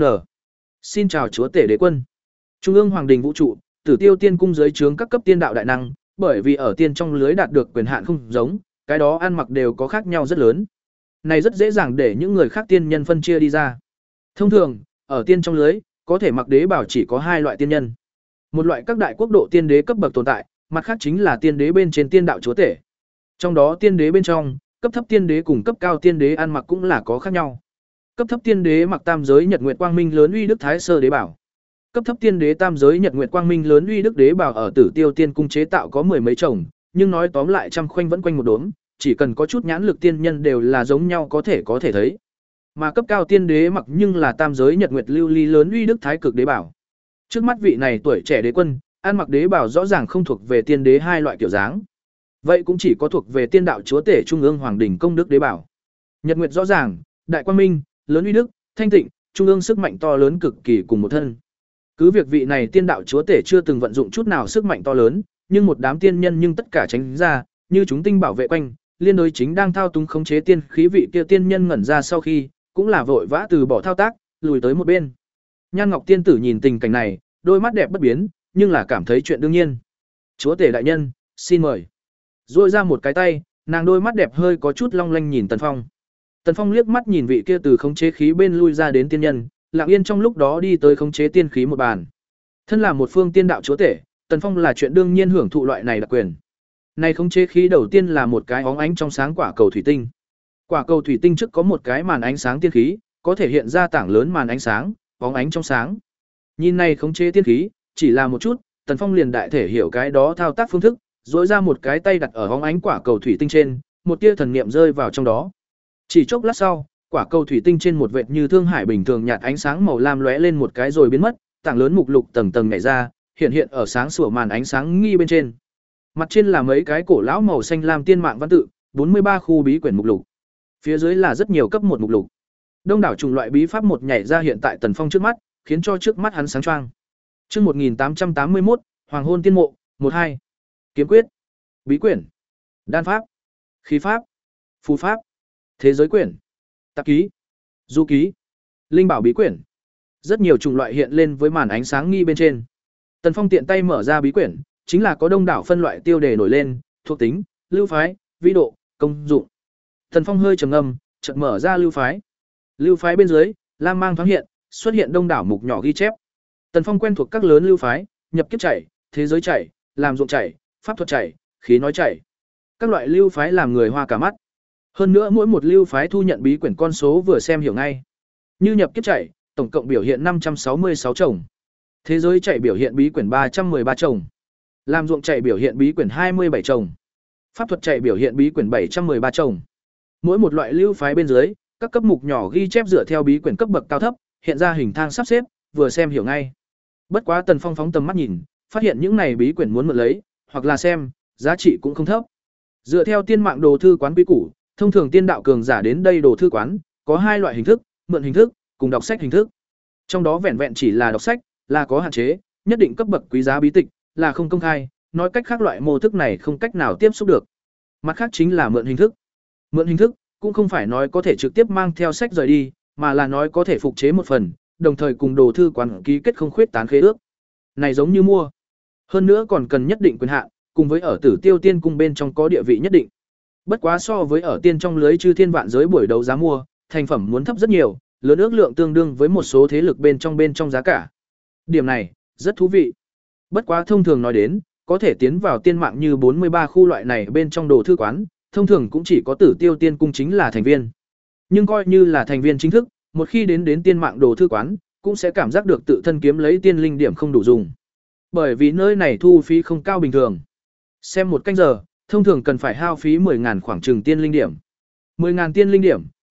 Xin chào chúa tể đế quân. Trung ương Hoàng đình vũ trụ, Tử Tiêu Tiên cung dưới trướng các cấp tiên đạo đại năng, bởi vì ở tiên trong lưới đạt được quyền hạn không giống, cái đó ăn mặc đều có khác nhau rất lớn. Này rất dễ dàng để những người khác tiên nhân phân chia đi ra. Thông thường, ở tiên trong lưới, có thể mặc đế bảo chỉ có hai loại tiên nhân. Một loại các đại quốc độ tiên đế cấp bậc tồn tại, mặt khác chính là tiên đế bên trên tiên đạo chúa tể. Trong đó tiên đế bên trong, cấp thấp tiên đế cùng cấp cao tiên đế ăn mặc cũng là có khác nhau. Cấp thấp tiên đế mặc tam giới nhật nguyệt quang minh lớn uy đức thái sơ đế bảo. Cấp thấp tiên đế tam giới nhật nguyệt quang minh lớn uy đức đế bảo ở Tử Tiêu Tiên cung chế tạo có mười mấy chồng, nhưng nói tóm lại trăm khoanh vẫn quanh một đốm, chỉ cần có chút nhãn lực tiên nhân đều là giống nhau có thể có thể thấy. Mà cấp cao tiên đế mặc nhưng là tam giới nhật nguyệt lưu ly lớn uy đức thái cực đế bảo. Trước mắt vị này tuổi trẻ đế quân, ăn mặc đế bảo rõ ràng không thuộc về tiên đế hai loại kiểu dáng. Vậy cũng chỉ có thuộc về tiên đạo chúa tể trung ương hoàng đỉnh công đức đế bảo. Nhật nguyệt rõ ràng, đại quang minh, lớn uy đức, thanh tịnh, trung ương sức mạnh to lớn cực kỳ cùng một thân. Cứ việc vị này tiên đạo chúa tể chưa từng vận dụng chút nào sức mạnh to lớn, nhưng một đám tiên nhân nhưng tất cả tránh ra, như chúng tinh bảo vệ quanh, liên đối chính đang thao túng khống chế tiên khí vị kia tiên nhân ngẩn ra sau khi, cũng là vội vã từ bỏ thao tác, lùi tới một bên. Nhan Ngọc tiên tử nhìn tình cảnh này, đôi mắt đẹp bất biến, nhưng là cảm thấy chuyện đương nhiên. Chúa tể đại nhân, xin mời. Rũa ra một cái tay, nàng đôi mắt đẹp hơi có chút long lanh nhìn Tần Phong. Tần Phong liếc mắt nhìn vị kia từ khống chế khí bên lui ra đến tiên nhân, lặng yên trong lúc đó đi tới khống chế tiên khí một bàn. Thân là một phương tiên đạo chúa tể, Tần Phong là chuyện đương nhiên hưởng thụ loại này đặc quyền. Này khống chế khí đầu tiên là một cái óng ánh trong sáng quả cầu thủy tinh. Quả cầu thủy tinh trước có một cái màn ánh sáng tiên khí, có thể hiện ra tảng lớn màn ánh sáng, óng ánh trong sáng. Nhìn này khống chế tiên khí, chỉ là một chút, Tần Phong liền đại thể hiểu cái đó thao tác phương thức, duỗi ra một cái tay đặt ở óng ánh quả cầu thủy tinh trên, một tia thần niệm rơi vào trong đó. Chỉ chốc lát sau, quả cầu thủy tinh trên một vệt như thương hải bình thường nhạt ánh sáng màu lam lóe lên một cái rồi biến mất, tảng lớn mục lục tầng tầng nhảy ra, hiện hiện ở sáng sủa màn ánh sáng nghi bên trên. Mặt trên là mấy cái cổ lão màu xanh lam tiên mạng văn tự, bốn mươi ba khu bí quyển mục lục. Phía dưới là rất nhiều cấp một mục lục. Đông đảo chủng loại bí pháp một nhảy ra hiện tại Tần Phong trước mắt, khiến cho trước mắt hắn sáng choang. Chương một nghìn tám trăm tám mươi mốt, Hoàng hôn tiên mộ, một hai. Kiếm quyết, bí quyển, đan pháp, khí pháp, phù pháp, thế giới quyển, tạp ký, du ký, linh bảo bí quyển. Rất nhiều chủng loại hiện lên với màn ánh sáng nghi bên trên. Tần Phong tiện tay mở ra bí quyển, chính là có đông đảo phân loại tiêu đề nổi lên, thuộc tính, lưu phái, vĩ độ, công dụng. Tần Phong hơi trầm ngâm, chợt mở ra lưu phái. Lưu phái bên dưới, lam mang thoáng hiện, xuất hiện đông đảo mục nhỏ ghi chép. Tần Phong quen thuộc các lớn lưu phái, nhập kiếp chảy, thế giới chảy, làm dụng chảy, pháp thuật chảy, khí nói chảy. Các loại lưu phái làm người hoa cả mắt. Hơn nữa mỗi một lưu phái thu nhận bí quyển con số vừa xem hiểu ngay. Như nhập kiếp chảy, tổng cộng biểu hiện năm trăm sáu mươi sáu chồng. Thế giới chảy biểu hiện bí quyển ba trăm mười ba chồng. Làm ruộng chảy biểu hiện bí quyển hai mươi bảy chồng. Pháp thuật chảy biểu hiện bí quyển bảy trăm mười ba chồng. Mỗi một loại lưu phái bên dưới, các cấp mục nhỏ ghi chép dựa theo bí quyển cấp bậc cao thấp, hiện ra hình thang sắp xếp, vừa xem hiểu ngay. Bất quá Tần Phong phóng tầm mắt nhìn, phát hiện những này bí quyển muốn mượn lấy, hoặc là xem, giá trị cũng không thấp. Dựa theo tiên mạng đồ thư quán quy củ, thông thường tiên đạo cường giả đến đây đồ thư quán, có hai loại hình thức, mượn hình thức, cùng đọc sách hình thức. Trong đó vẹn vẹn chỉ là đọc sách, là có hạn chế, nhất định cấp bậc quý giá bí tịch, là không công khai, nói cách khác loại mô thức này không cách nào tiếp xúc được. Mặt khác chính là mượn hình thức. Mượn hình thức cũng không phải nói có thể trực tiếp mang theo sách rời đi, mà là nói có thể phục chế một phần, đồng thời cùng đồ thư quán ký kết không khuyết tán khế ước. Này giống như mua. Hơn nữa còn cần nhất định quyền hạn, cùng với ở Tử Tiêu Tiên cung bên trong có địa vị nhất định. Bất quá so với ở tiên trong lưới chư thiên vạn giới buổi đấu giá mua, thành phẩm muốn thấp rất nhiều, lớn ước lượng tương đương với một số thế lực bên trong bên trong giá cả. Điểm này rất thú vị. Bất quá thông thường nói đến, có thể tiến vào tiên mạng như bốn mươi ba khu loại này bên trong đồ thư quán, thông thường cũng chỉ có Tử Tiêu Tiên cung chính là thành viên. Nhưng coi như là thành viên chính thức, một khi đến đến tiên mạng đồ thư quán, cũng sẽ cảm giác được tự thân kiếm lấy tiên linh điểm không đủ dùng. Bởi vì nơi này thu phí không cao bình thường. Xem một canh giờ, thông thường cần phải hao phí mười nghìn khoảng chừng tiên linh điểm. mười nghìn tiên linh điểm,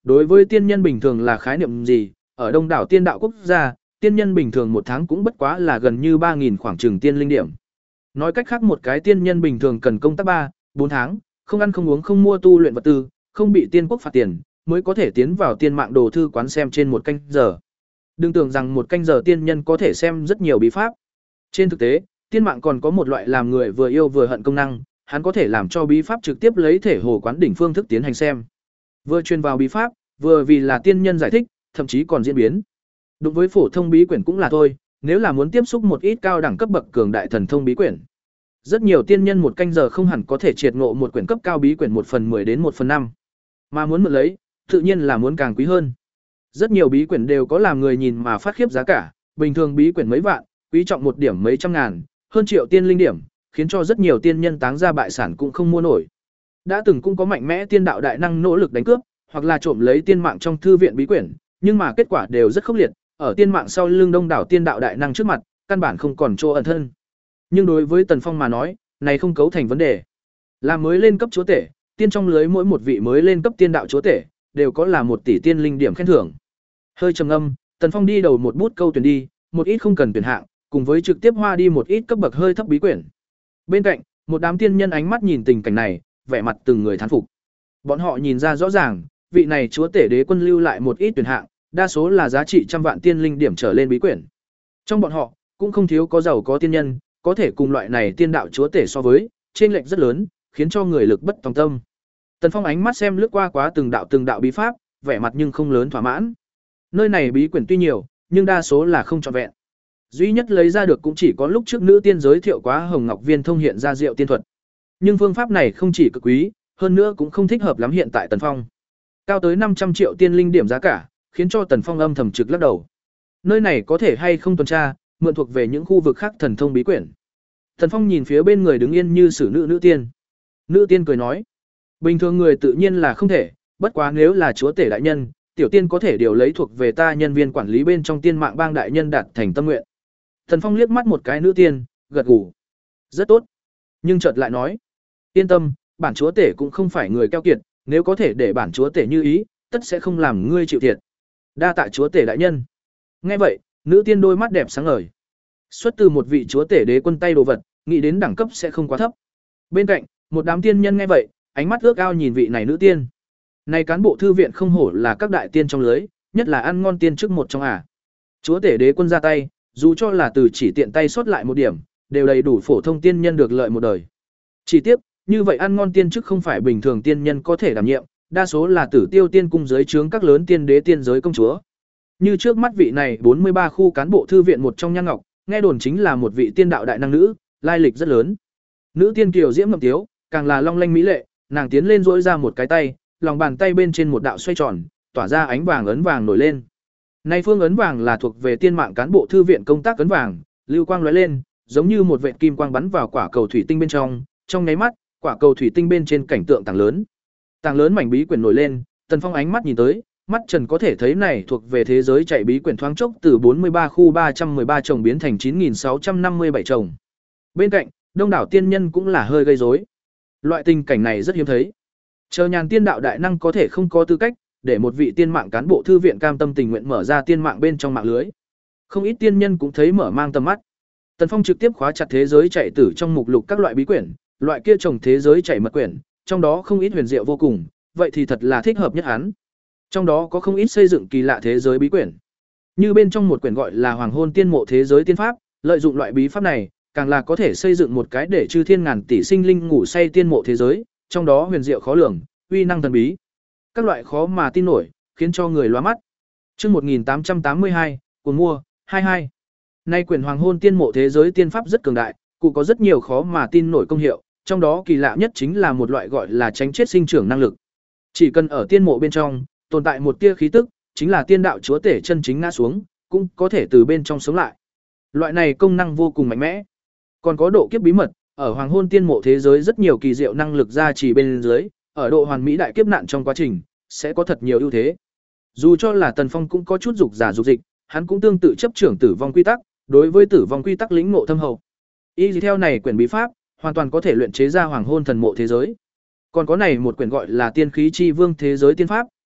đối với tiên nhân bình thường là khái niệm gì, ở đông đảo tiên đạo quốc gia, tiên nhân bình thường một tháng cũng bất quá là gần như ba nghìn khoảng chừng tiên linh điểm. Nói cách khác một cái tiên nhân bình thường cần công tác ba, bốn tháng, không ăn không uống không mua tu luyện vật tư, không bị tiên quốc phạt tiền, mới có thể tiến vào tiên mạng đồ thư quán xem trên một canh giờ. Đừng tưởng rằng một canh giờ tiên nhân có thể xem rất nhiều bí pháp. Trên thực tế, tiên mạng còn có một loại làm người vừa yêu vừa hận công năng, hắn có thể làm cho bí pháp trực tiếp lấy thể hồ quán đỉnh phương thức tiến hành xem. Vừa truyền vào bí pháp, vừa vì là tiên nhân giải thích, thậm chí còn diễn biến. Đối với phổ thông bí quyển cũng là thôi, nếu là muốn tiếp xúc một ít cao đẳng cấp bậc cường đại thần thông bí quyển. Rất nhiều tiên nhân một canh giờ không hẳn có thể triệt ngộ một quyển cấp cao bí quyển một phần mười đến một phần năm. Mà muốn mượn lấy, tự nhiên là muốn càng quý hơn. Rất nhiều bí quyển đều có làm người nhìn mà phát khiếp giá cả, bình thường bí quyển mấy vạn, quý trọng một điểm mấy trăm ngàn, hơn triệu tiên linh điểm, khiến cho rất nhiều tiên nhân táng ra bại sản cũng không mua nổi. Đã từng cũng có mạnh mẽ tiên đạo đại năng nỗ lực đánh cướp, hoặc là trộm lấy tiên mạng trong thư viện bí quyển, nhưng mà kết quả đều rất khốc liệt, ở tiên mạng sau lưng đông đảo tiên đạo đại năng trước mặt, căn bản không còn chỗ ẩn thân. Nhưng đối với Tần Phong mà nói, này không cấu thành vấn đề. Là mới lên cấp chúa tể, tiên trong lưới mỗi một vị mới lên cấp tiên đạo chúa tể, đều có là một tỷ tiên linh điểm khen thưởng. Hơi trầm ngâm, Tần Phong đi đầu một bút câu tuyển đi, một ít không cần tuyển hạng, cùng với trực tiếp hoa đi một ít cấp bậc hơi thấp bí quyển. Bên cạnh, một đám tiên nhân ánh mắt nhìn tình cảnh này, vẻ mặt từng người thán phục. Bọn họ nhìn ra rõ ràng, vị này chúa tể đế quân lưu lại một ít tuyển hạng, đa số là giá trị trăm vạn tiên linh điểm trở lên bí quyển. Trong bọn họ, cũng không thiếu có giàu có tiên nhân, có thể cùng loại này tiên đạo chúa tể so với, chênh lệch rất lớn, khiến cho người lực bất tòng tâm. Tần Phong ánh mắt xem lướt qua quá từng đạo từng đạo bí pháp, vẻ mặt nhưng không lớn thỏa mãn. Nơi này bí quyển tuy nhiều, nhưng đa số là không trọn vẹn. Duy nhất lấy ra được cũng chỉ có lúc trước nữ tiên giới thiệu quá Hồng Ngọc Viên thông hiện ra diệu tiên thuật. Nhưng phương pháp này không chỉ cực quý, hơn nữa cũng không thích hợp lắm hiện tại Tần Phong. Cao tới năm trăm triệu tiên linh điểm giá cả, khiến cho Tần Phong âm thầm trực lắc đầu. Nơi này có thể hay không tuần tra, mượn thuộc về những khu vực khác thần thông bí quyển. Tần Phong nhìn phía bên người đứng yên như sử nữ nữ tiên. Nữ tiên cười nói: "Bình thường người tự nhiên là không thể, bất quá nếu là chúa tể đại nhân, tiểu tiên có thể điều lấy thuộc về ta nhân viên quản lý bên trong tiên mạng bang đại nhân đạt thành tâm nguyện." Tần Phong liếc mắt một cái nữ tiên, gật gù. "Rất tốt." Nhưng chợt lại nói: "Yên tâm, bản chúa tể cũng không phải người keo kiệt, nếu có thể để bản chúa tể như ý, tất sẽ không làm ngươi chịu thiệt." "Đa tạ chúa tể đại nhân." Nghe vậy, nữ tiên đôi mắt đẹp sáng ngời. Xuất từ một vị chúa tể đế quân tay đồ vật, nghĩ đến đẳng cấp sẽ không quá thấp. Bên cạnh, một đám tiên nhân nghe vậy, ánh mắt ước ao nhìn vị này nữ tiên. Này cán bộ thư viện không hổ là các đại tiên trong lưới, nhất là ăn ngon tiên trước một trong à. Chúa tể đế quân ra tay, dù cho là từ chỉ tiện tay sót lại một điểm, đều đầy đủ phổ thông tiên nhân được lợi một đời. Chỉ tiếc, như vậy ăn ngon tiên chức không phải bình thường tiên nhân có thể đảm nhiệm, đa số là Tử Tiêu tiên cung dưới trướng các lớn tiên đế tiên giới công chúa. Như trước mắt vị này bốn mươi ba khu cán bộ thư viện một trong Nhan Ngọc, nghe đồn chính là một vị tiên đạo đại năng nữ, lai lịch rất lớn. Nữ tiên kiều diễm ngậm tiếu, càng là long lanh mỹ lệ, nàng tiến lên duỗi ra một cái tay, lòng bàn tay bên trên một đạo xoay tròn, tỏa ra ánh vàng ấn vàng nổi lên. Nay phương ấn vàng là thuộc về tiên mạng cán bộ thư viện công tác ấn vàng, lưu quang lóe lên, giống như một vệt kim quang bắn vào quả cầu thủy tinh bên trong, trong nháy mắt, quả cầu thủy tinh bên trên cảnh tượng tảng lớn. Tảng lớn mảnh bí quyển nổi lên, Tần Phong ánh mắt nhìn tới, mắt trần có thể thấy này thuộc về thế giới chạy bí quyển thoáng chốc từ bốn mươi ba khu ba trăm mười ba chồng biến thành chín nghìn sáu trăm năm mươi bảy chồng. Bên cạnh, đông đảo tiên nhân cũng là hơi gây rối. Loại tình cảnh này rất hiếm thấy. Chờ Nhàn tiên đạo đại năng có thể không có tư cách để một vị tiên mạng cán bộ thư viện cam tâm tình nguyện mở ra tiên mạng bên trong mạng lưới. Không ít tiên nhân cũng thấy mở mang tầm mắt. Tần Phong trực tiếp khóa chặt thế giới chạy tử trong mục lục các loại bí quyển, loại kia trồng thế giới chạy mật quyển, trong đó không ít huyền diệu vô cùng, vậy thì thật là thích hợp nhất hắn. Trong đó có không ít xây dựng kỳ lạ thế giới bí quyển. Như bên trong một quyển gọi là Hoàng Hôn Tiên Mộ Thế Giới Tiên Pháp, lợi dụng loại bí pháp này, càng là có thể xây dựng một cái để chư thiên ngàn tỷ sinh linh ngủ say tiên mộ thế giới, trong đó huyền diệu khó lường, uy năng thần bí. Các loại khó mà tin nổi, khiến cho người lóa mắt. Chương một nghìn tám trăm tám mươi hai, cuồng mua, hai mươi hai. Nay quyển Hoàng Hôn Tiên Mộ Thế Giới Tiên Pháp rất cường đại, cụ có rất nhiều khó mà tin nổi công hiệu, trong đó kỳ lạ nhất chính là một loại gọi là tránh chết sinh trưởng năng lực. Chỉ cần ở tiên mộ bên trong tồn tại một tia khí tức, chính là tiên đạo chúa tể chân chính ngã xuống, cũng có thể từ bên trong sống lại. Loại này công năng vô cùng mạnh mẽ. Còn có độ kiếp bí mật, ở Hoàng Hôn Tiên Mộ Thế Giới rất nhiều kỳ diệu năng lực gia trì bên dưới, ở độ hoàn mỹ đại kiếp nạn trong quá trình, sẽ có thật nhiều ưu thế. Dù cho là Tần Phong cũng có chút dục giả dục dịch, hắn cũng tương tự chấp trưởng tử vong quy tắc, đối với tử vong quy tắc lĩnh ngộ thâm hậu. Y theo này quyển bí pháp, hoàn toàn có thể luyện chế ra Hoàng Hôn Thần Mộ Thế Giới. Còn có này một quyển gọi là Tiên Khí Chi Vương Thế Giới Tiên Pháp,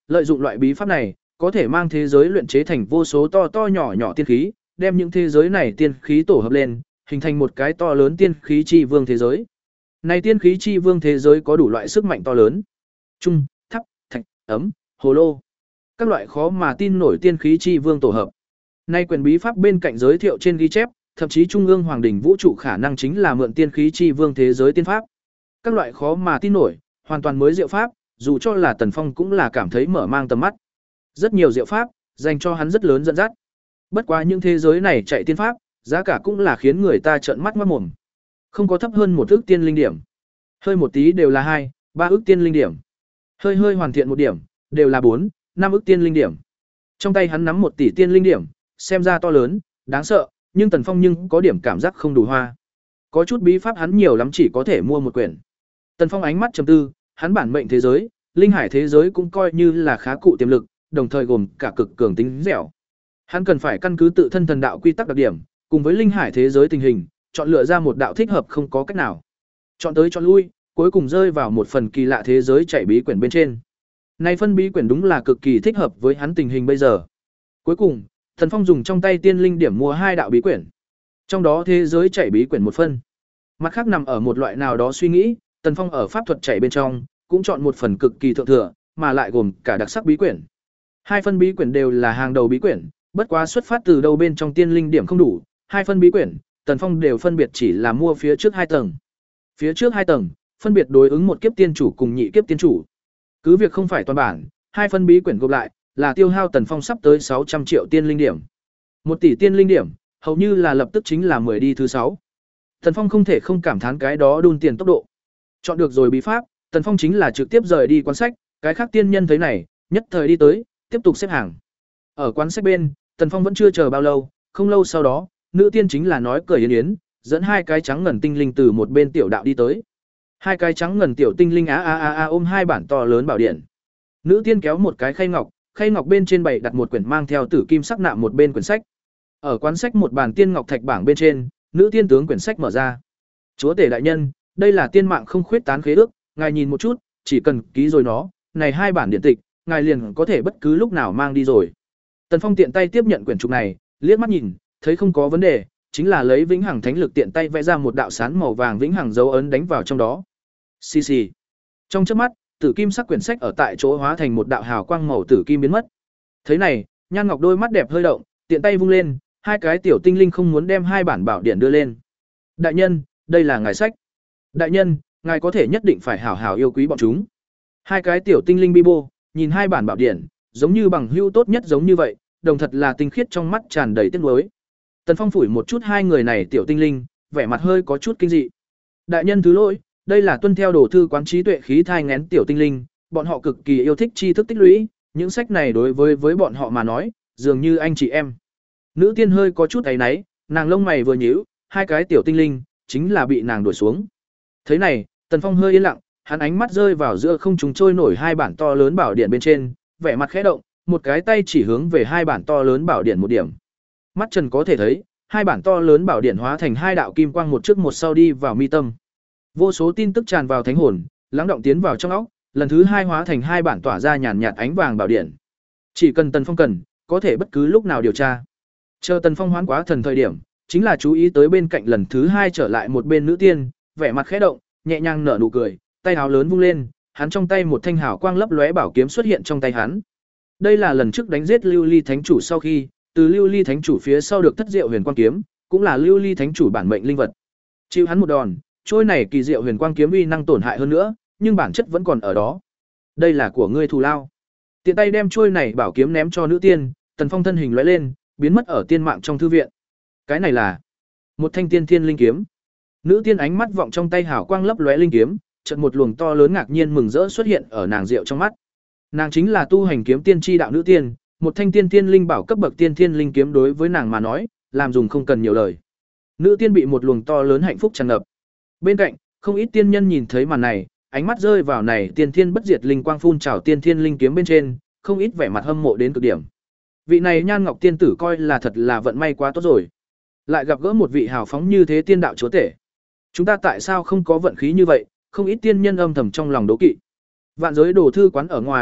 lợi dụng loại bí pháp này, có thể mang thế giới luyện chế thành vô số to to nhỏ nhỏ tiên khí, đem những thế giới này tiên khí tổ hợp lên, hình thành một cái to lớn tiên khí chi vương thế giới. Này tiên khí chi vương thế giới có đủ loại sức mạnh to lớn. Trung, thấp, thạch, ấm, hồ lô. Các loại khó mà tin nổi tiên khí chi vương tổ hợp. Nay quyền bí pháp bên cạnh giới thiệu trên ghi chép, thậm chí trung ương hoàng đỉnh vũ trụ khả năng chính là mượn tiên khí chi vương thế giới tiên pháp. Các loại khó mà tin nổi, hoàn toàn mới diệu pháp, dù cho là Tần Phong cũng là cảm thấy mở mang tầm mắt. Rất nhiều diệu pháp, dành cho hắn rất lớn dẫn dắt. Bất quá những thế giới này chạy tiên pháp, giá cả cũng là khiến người ta trợn mắt ngoác mồm. Không có thấp hơn một ức tiên linh điểm. Hơi một tí đều là hai, ba ức tiên linh điểm. Hơi hơi hoàn thiện một điểm, đều là bốn, năm ức tiên linh điểm. Trong tay hắn nắm một tỷ tiên linh điểm, xem ra to lớn, đáng sợ, nhưng Tần Phong nhưng có điểm cảm giác không đủ hoa. Có chút bí pháp hắn nhiều lắm chỉ có thể mua một quyển. Tần Phong ánh mắt trầm tư, hắn bản mệnh thế giới, linh hải thế giới cũng coi như là khá cụ tiềm lực, đồng thời gồm cả cực cường tính dẻo. Hắn cần phải căn cứ tự thân thần đạo quy tắc đặc điểm, cùng với linh hải thế giới tình hình, chọn lựa ra một đạo thích hợp không có cách nào. Chọn tới chọn lui, cuối cùng rơi vào một phần kỳ lạ thế giới chạy bí quyển bên trên. Này phân bí quyển đúng là cực kỳ thích hợp với hắn tình hình bây giờ. Cuối cùng, Tần Phong dùng trong tay tiên linh điểm mua hai đạo bí quyển. Trong đó thế giới chạy bí quyển một phân. Mặt khác nằm ở một loại nào đó suy nghĩ, Tần Phong ở pháp thuật chạy bên trong, cũng chọn một phần cực kỳ thượng thừa, mà lại gồm cả đặc sắc bí quyển. Hai phân bí quyển đều là hàng đầu bí quyển, bất quá xuất phát từ đâu bên trong tiên linh điểm không đủ, hai phân bí quyển, Tần Phong đều phân biệt chỉ là mua phía trước hai tầng. Phía trước hai tầng, phân biệt đối ứng một kiếp tiên chủ cùng nhị kiếp tiên chủ. Cứ việc không phải toàn bản, hai phân bí quyển gộp lại, là tiêu hao Tần Phong sắp tới sáu trăm triệu tiên linh điểm. Một tỷ tiên linh điểm, hầu như là lập tức chính là mười đi thứ sáu. Tần Phong không thể không cảm thán cái đó đun tiền tốc độ. Chọn được rồi bí pháp, Tần Phong chính là trực tiếp rời đi quán sách, cái khác tiên nhân thấy này, nhất thời đi tới, tiếp tục xếp hàng. Ở quán sách bên, Tần Phong vẫn chưa chờ bao lâu, không lâu sau đó, nữ tiên chính là nói cười yến yến, dẫn hai cái trắng ngần tinh linh từ một bên tiểu đạo đi tới. Hai cái trắng ngần tiểu tinh linh á a a a ôm hai bản to lớn bảo điện. Nữ tiên kéo một cái khay ngọc, khay ngọc bên trên bày đặt một quyển mang theo tử kim sắc nạm một bên quyển sách. Ở quán sách một bàn tiên ngọc thạch bảng bên trên, nữ tiên tướng quyển sách mở ra. Chúa tể đại nhân, đây là tiên mạng không khuyết tán khế ước, ngài nhìn một chút, chỉ cần ký rồi nó, này hai bản điện tịch, ngài liền có thể bất cứ lúc nào mang đi rồi. Tần Phong tiện tay tiếp nhận quyển trục này, liếc mắt nhìn, thấy không có vấn đề, chính là lấy vĩnh hằng thánh lực tiện tay vẽ ra một đạo sán màu vàng vĩnh hằng dấu ấn đánh vào trong đó. Xì xì. Trong chớp mắt, tử kim sắc quyển sách ở tại chỗ hóa thành một đạo hào quang màu tử kim biến mất. Thế này, Nhan Ngọc đôi mắt đẹp hơi động, tiện tay vung lên, hai cái tiểu tinh linh không muốn đem hai bản bảo điển đưa lên. Đại nhân, đây là ngài sách. Đại nhân, ngài có thể nhất định phải hảo hảo yêu quý bọn chúng. Hai cái tiểu tinh linh bi bô, nhìn hai bản bảo điển, giống như bằng hữu tốt nhất giống như vậy, đồng thật là tinh khiết trong mắt tràn đầy tiếc nuối. Tần Phong phủi một chút hai người này tiểu tinh linh, vẻ mặt hơi có chút kinh dị. Đại nhân thứ lỗi, đây là tuân theo đồ thư quán trí tuệ khí thai ngén tiểu tinh linh, bọn họ cực kỳ yêu thích tri thức tích lũy, những sách này đối với với bọn họ mà nói, dường như anh chị em. Nữ tiên hơi có chút áy náy, nàng lông mày vừa nhíu, hai cái tiểu tinh linh chính là bị nàng đuổi xuống. Thế này, Tần Phong hơi yên lặng, hắn ánh mắt rơi vào giữa không trung trôi nổi hai bản to lớn bảo điện bên trên, vẻ mặt khẽ động, một cái tay chỉ hướng về hai bản to lớn bảo điện một điểm. Mắt Trần có thể thấy, hai bản to lớn bảo điện hóa thành hai đạo kim quang một trước một sau đi vào mi tâm. Vô số tin tức tràn vào thánh hồn, lắng động tiến vào trong óc, lần thứ hai hóa thành hai bản tỏa ra nhàn nhạt ánh vàng bảo điện. Chỉ cần Tần Phong cần, có thể bất cứ lúc nào điều tra. Chờ Tần Phong hoán quá thần thời điểm, chính là chú ý tới bên cạnh lần thứ hai trở lại một bên nữ tiên, vẻ mặt khẽ động, nhẹ nhàng nở nụ cười, tay áo lớn vung lên, hắn trong tay một thanh hào quang lấp lóe bảo kiếm xuất hiện trong tay hắn. Đây là lần trước đánh giết Lưu Ly Thánh chủ sau khi, từ Lưu Ly Thánh chủ phía sau được thất diệu huyền quang kiếm, cũng là Lưu Ly Thánh chủ bản mệnh linh vật. Chịu hắn một đòn, trôi này kỳ diệu huyền quang kiếm uy năng tổn hại hơn nữa, nhưng bản chất vẫn còn ở đó. Đây là của ngươi thù lao. Tiện tay đem trôi này bảo kiếm ném cho nữ tiên, Tần Phong thân hình lóe lên, biến mất ở tiên mạng trong thư viện. Cái này là một thanh tiên thiên linh kiếm. Nữ tiên ánh mắt vọng trong tay hào quang lấp lóe linh kiếm, chợt một luồng to lớn ngạc nhiên mừng rỡ xuất hiện ở nàng diệu trong mắt. Nàng chính là tu hành kiếm tiên tri đạo nữ tiên, một thanh tiên thiên linh bảo cấp bậc tiên thiên linh kiếm đối với nàng mà nói, làm dùng không cần nhiều lời. Nữ tiên bị một luồng to lớn hạnh phúc tràn ngập. Bên cạnh, không ít tiên nhân nhìn thấy màn này, ánh mắt rơi vào này tiên thiên bất diệt linh quang phun trào tiên thiên linh kiếm bên trên, không ít vẻ mặt hâm mộ đến cực điểm. Vị này Nhan Ngọc tiên tử coi là thật là vận may quá tốt rồi, lại gặp gỡ một vị hào phóng như thế tiên đạo chúa tể. Chúng ta tại sao không có vận khí như vậy? Không ít tiên nhân âm thầm trong lòng đố kỵ. Vạn giới đồ thư quán ở ngoài,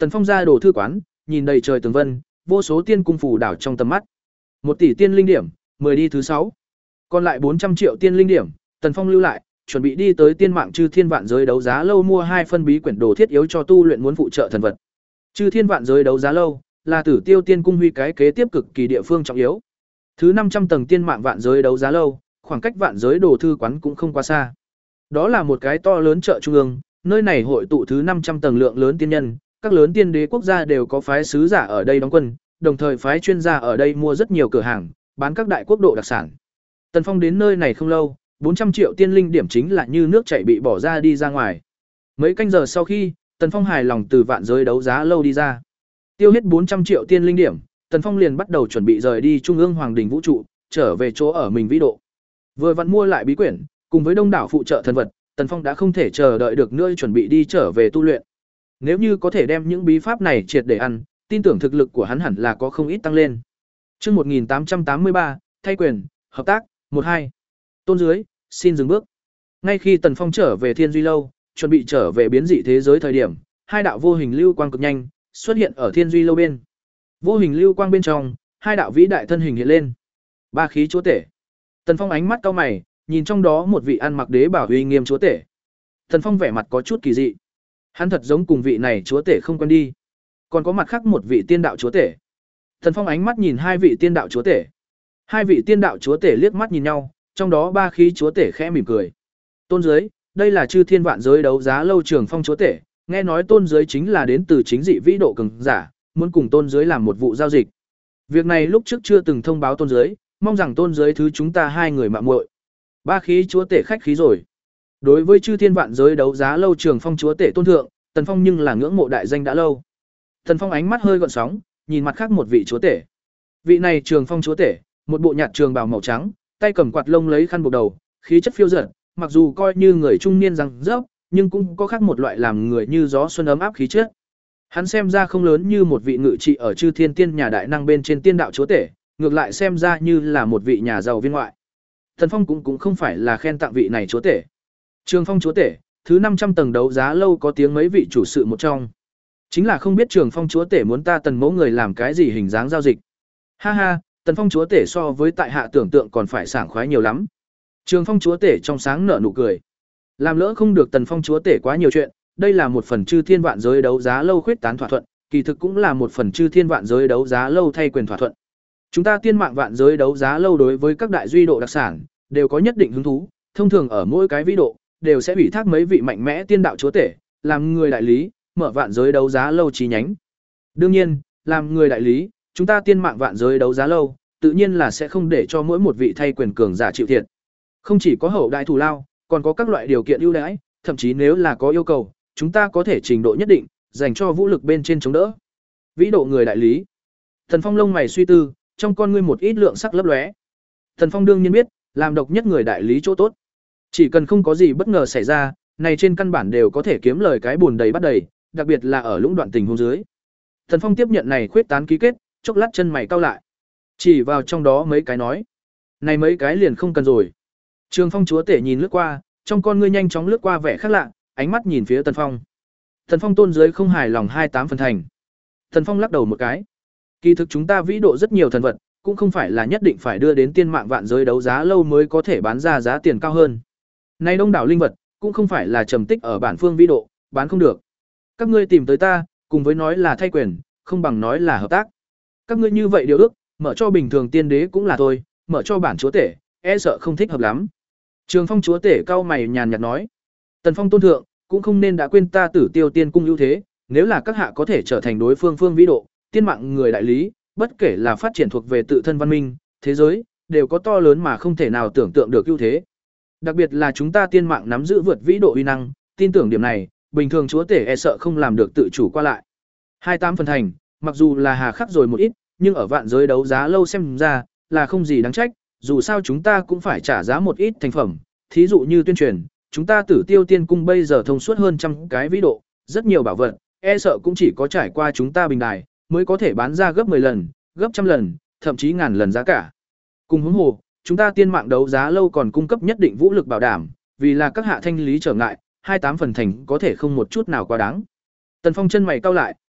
Tần Phong ra đồ thư quán, nhìn đầy trời tường vân, vô số tiên cung phủ đảo trong tầm mắt. Một tỷ tiên linh điểm, mười đi thứ sáu. Còn lại bốn trăm triệu tiên linh điểm, Tần Phong lưu lại, chuẩn bị đi tới tiên mạng chư thiên vạn giới đấu giá lâu mua hai phân bí quyển đồ thiết yếu cho tu luyện muốn phụ trợ thần vật. Chư thiên vạn giới đấu giá lâu là Tử Tiêu Tiên cung huy cái kế tiếp cực kỳ địa phương trọng yếu. Thứ năm trăm tầng tiên mạng vạn giới đấu giá lâu, khoảng cách vạn giới đồ thư quán cũng không quá xa. Đó là một cái to lớn chợ trung ương, nơi này hội tụ thứ năm trăm tầng lượng lớn tiên nhân, các lớn tiên đế quốc gia đều có phái sứ giả ở đây đóng quân, đồng thời phái chuyên gia ở đây mua rất nhiều cửa hàng, bán các đại quốc độ đặc sản. Tần Phong đến nơi này không lâu, bốn trăm triệu tiên linh điểm chính là như nước chảy bị bỏ ra đi ra ngoài. Mấy canh giờ sau khi, Tần Phong hài lòng từ vạn giới đấu giá lâu đi ra. Tiêu hết bốn trăm triệu tiên linh điểm, Tần Phong liền bắt đầu chuẩn bị rời đi Trung ương Hoàng đình vũ trụ, trở về chỗ ở mình vĩ độ. Vừa vặn mua lại bí quyển, cùng với đông đảo phụ trợ thần vật, Tần Phong đã không thể chờ đợi được nữa chuẩn bị đi trở về tu luyện. Nếu như có thể đem những bí pháp này triệt để ăn, tin tưởng thực lực của hắn hẳn là có không ít tăng lên. Chương một nghìn tám trăm tám mươi ba, thay quyền, hợp tác, một hai. Tôn dưới, xin dừng bước. Ngay khi Tần Phong trở về Thiên Duy lâu, chuẩn bị trở về biến dị thế giới thời điểm, hai đạo vô hình lưu quang cực nhanh xuất hiện ở Thiên Duy lâu bên. Vô hình lưu quang bên trong, hai đạo vĩ đại thân hình hiện lên. Ba khí chúa tể. Tần Phong ánh mắt cau mày, nhìn trong đó một vị ăn mặc đế bảo uy nghiêm chúa tể. Tần Phong vẻ mặt có chút kỳ dị. Hắn thật giống cùng vị này chúa tể không quen đi. Còn có mặt khác một vị tiên đạo chúa tể. Tần Phong ánh mắt nhìn hai vị tiên đạo chúa tể. Hai vị tiên đạo chúa tể liếc mắt nhìn nhau, trong đó ba khí chúa tể khẽ mỉm cười. Tôn dưới, đây là chư thiên vạn giới đấu giá lâu Trường Phong chúa tể, nghe nói tôn dưới chính là đến từ chính dị vĩ độ cường giả, muốn cùng tôn dưới làm một vụ giao dịch. Việc này lúc trước chưa từng thông báo tôn dưới, mong rằng tôn dưới thứ chúng ta hai người mạo muội. Ba khí chúa tể khách khí rồi. Đối với chư thiên vạn giới đấu giá lâu Trường Phong chúa tể tôn thượng, Tần Phong nhưng là ngưỡng mộ đại danh đã lâu. Tần Phong ánh mắt hơi gợn sóng, nhìn mặt khác một vị chúa tể. Vị này Trường Phong chúa tể, một bộ nhạt trường bào màu trắng, tay cầm quạt lông lấy khăn buộc đầu, khí chất phiêu dật, mặc dù coi như người trung niên răng rớp, nhưng cũng có khác một loại làm người như gió xuân ấm áp khí chất. Hắn xem ra không lớn như một vị ngự trị ở chư thiên tiên nhà đại năng bên trên tiên đạo chúa tể, ngược lại xem ra như là một vị nhà giàu viên ngoại. Thần Phong cũng cũng không phải là khen tặng vị này chúa tể. Trường Phong chúa tể, thứ năm trăm tầng đấu giá lâu có tiếng mấy vị chủ sự một trong. Chính là không biết Trường Phong chúa tể muốn ta Tần mẫu người làm cái gì hình dáng giao dịch. Ha ha, Tần Phong chúa tể so với tại hạ tưởng tượng còn phải sảng khoái nhiều lắm. Trường Phong chúa tể trong sáng nở nụ cười. Làm lỡ không được Tần Phong chúa tể quá nhiều chuyện, đây là một phần chư thiên vạn giới đấu giá lâu khuyết tán thỏa thuận, kỳ thực cũng là một phần chư thiên vạn giới đấu giá lâu thay quyền thỏa thuận. Chúng ta tiên mạng vạn giới đấu giá lâu đối với các đại duy độ đặc sản đều có nhất định hứng thú, thông thường ở mỗi cái vĩ độ đều sẽ ủy thác mấy vị mạnh mẽ tiên đạo chúa tể làm người đại lý, mở vạn giới đấu giá lâu chi nhánh. Đương nhiên, làm người đại lý, chúng ta tiên mạng vạn giới đấu giá lâu, tự nhiên là sẽ không để cho mỗi một vị thay quyền cường giả chịu thiệt. Không chỉ có hậu đại thù lao, còn có các loại điều kiện ưu đãi, thậm chí nếu là có yêu cầu, chúng ta có thể trình độ nhất định dành cho vũ lực bên trên chống đỡ. Vĩ độ người đại lý. Thần Phong lông mày suy tư, trong con ngươi một ít lượng sắc lấp lóe. Thần Phong đương nhiên biết, làm độc nhất người đại lý chỗ tốt. Chỉ cần không có gì bất ngờ xảy ra, này trên căn bản đều có thể kiếm lời cái buồn đầy bắt đầy, đặc biệt là ở lũng đoạn tình huống dưới. Thần Phong tiếp nhận này khuyết tán ký kết, chốc lát chân mày cau lại. Chỉ vào trong đó mấy cái nói, này mấy cái liền không cần rồi. Trường Phong chúa tể nhìn lướt qua, trong con ngươi nhanh chóng lướt qua vẻ khác lạ, ánh mắt nhìn phía Tần Phong. Tần Phong tôn dưới không hài lòng hai tám phần thành. Tần Phong lắc đầu một cái. Kỳ thực chúng ta vĩ độ rất nhiều thần vật, cũng không phải là nhất định phải đưa đến tiên mạng vạn giới đấu giá lâu mới có thể bán ra giá tiền cao hơn. Nay đông đảo linh vật, cũng không phải là trầm tích ở bản phương vĩ độ, bán không được. Các ngươi tìm tới ta, cùng với nói là thay quyền, không bằng nói là hợp tác. Các ngươi như vậy điều ước, mở cho bình thường tiên đế cũng là thôi, mở cho bản chúa tể, e sợ không thích hợp lắm. Trường Phong chúa tể cao mày nhàn nhạt nói, Tần Phong tôn thượng, cũng không nên đã quên ta Tử Tiêu Tiên cung ưu thế, nếu là các hạ có thể trở thành đối phương phương vĩ độ, tiên mạng người đại lý, bất kể là phát triển thuộc về tự thân văn minh, thế giới, đều có to lớn mà không thể nào tưởng tượng được ưu thế. Đặc biệt là chúng ta tiên mạng nắm giữ vượt vĩ độ uy năng, tin tưởng điểm này, bình thường chúa tể e sợ không làm được tự chủ qua lại. hai tám phần thành, mặc dù là hà khắc rồi một ít, nhưng ở vạn giới đấu giá lâu xem ra, là không gì đáng trách, dù sao chúng ta cũng phải trả giá một ít thành phẩm, thí dụ như tuyên truyền, chúng ta Tử Tiêu Tiên cung bây giờ thông suốt hơn trăm cái vĩ độ, rất nhiều bảo vật, e sợ cũng chỉ có trải qua chúng ta bình đài, mới có thể bán ra gấp mười lần, gấp trăm lần, thậm chí ngàn lần giá cả. Cùng huống hồ, chúng ta tiên mạng đấu giá lâu còn cung cấp nhất định vũ lực bảo đảm, vì là các hạ thanh lý trở ngại, hai tám phần thành có thể không một chút nào quá đáng. Tần Phong chân mày cau lại,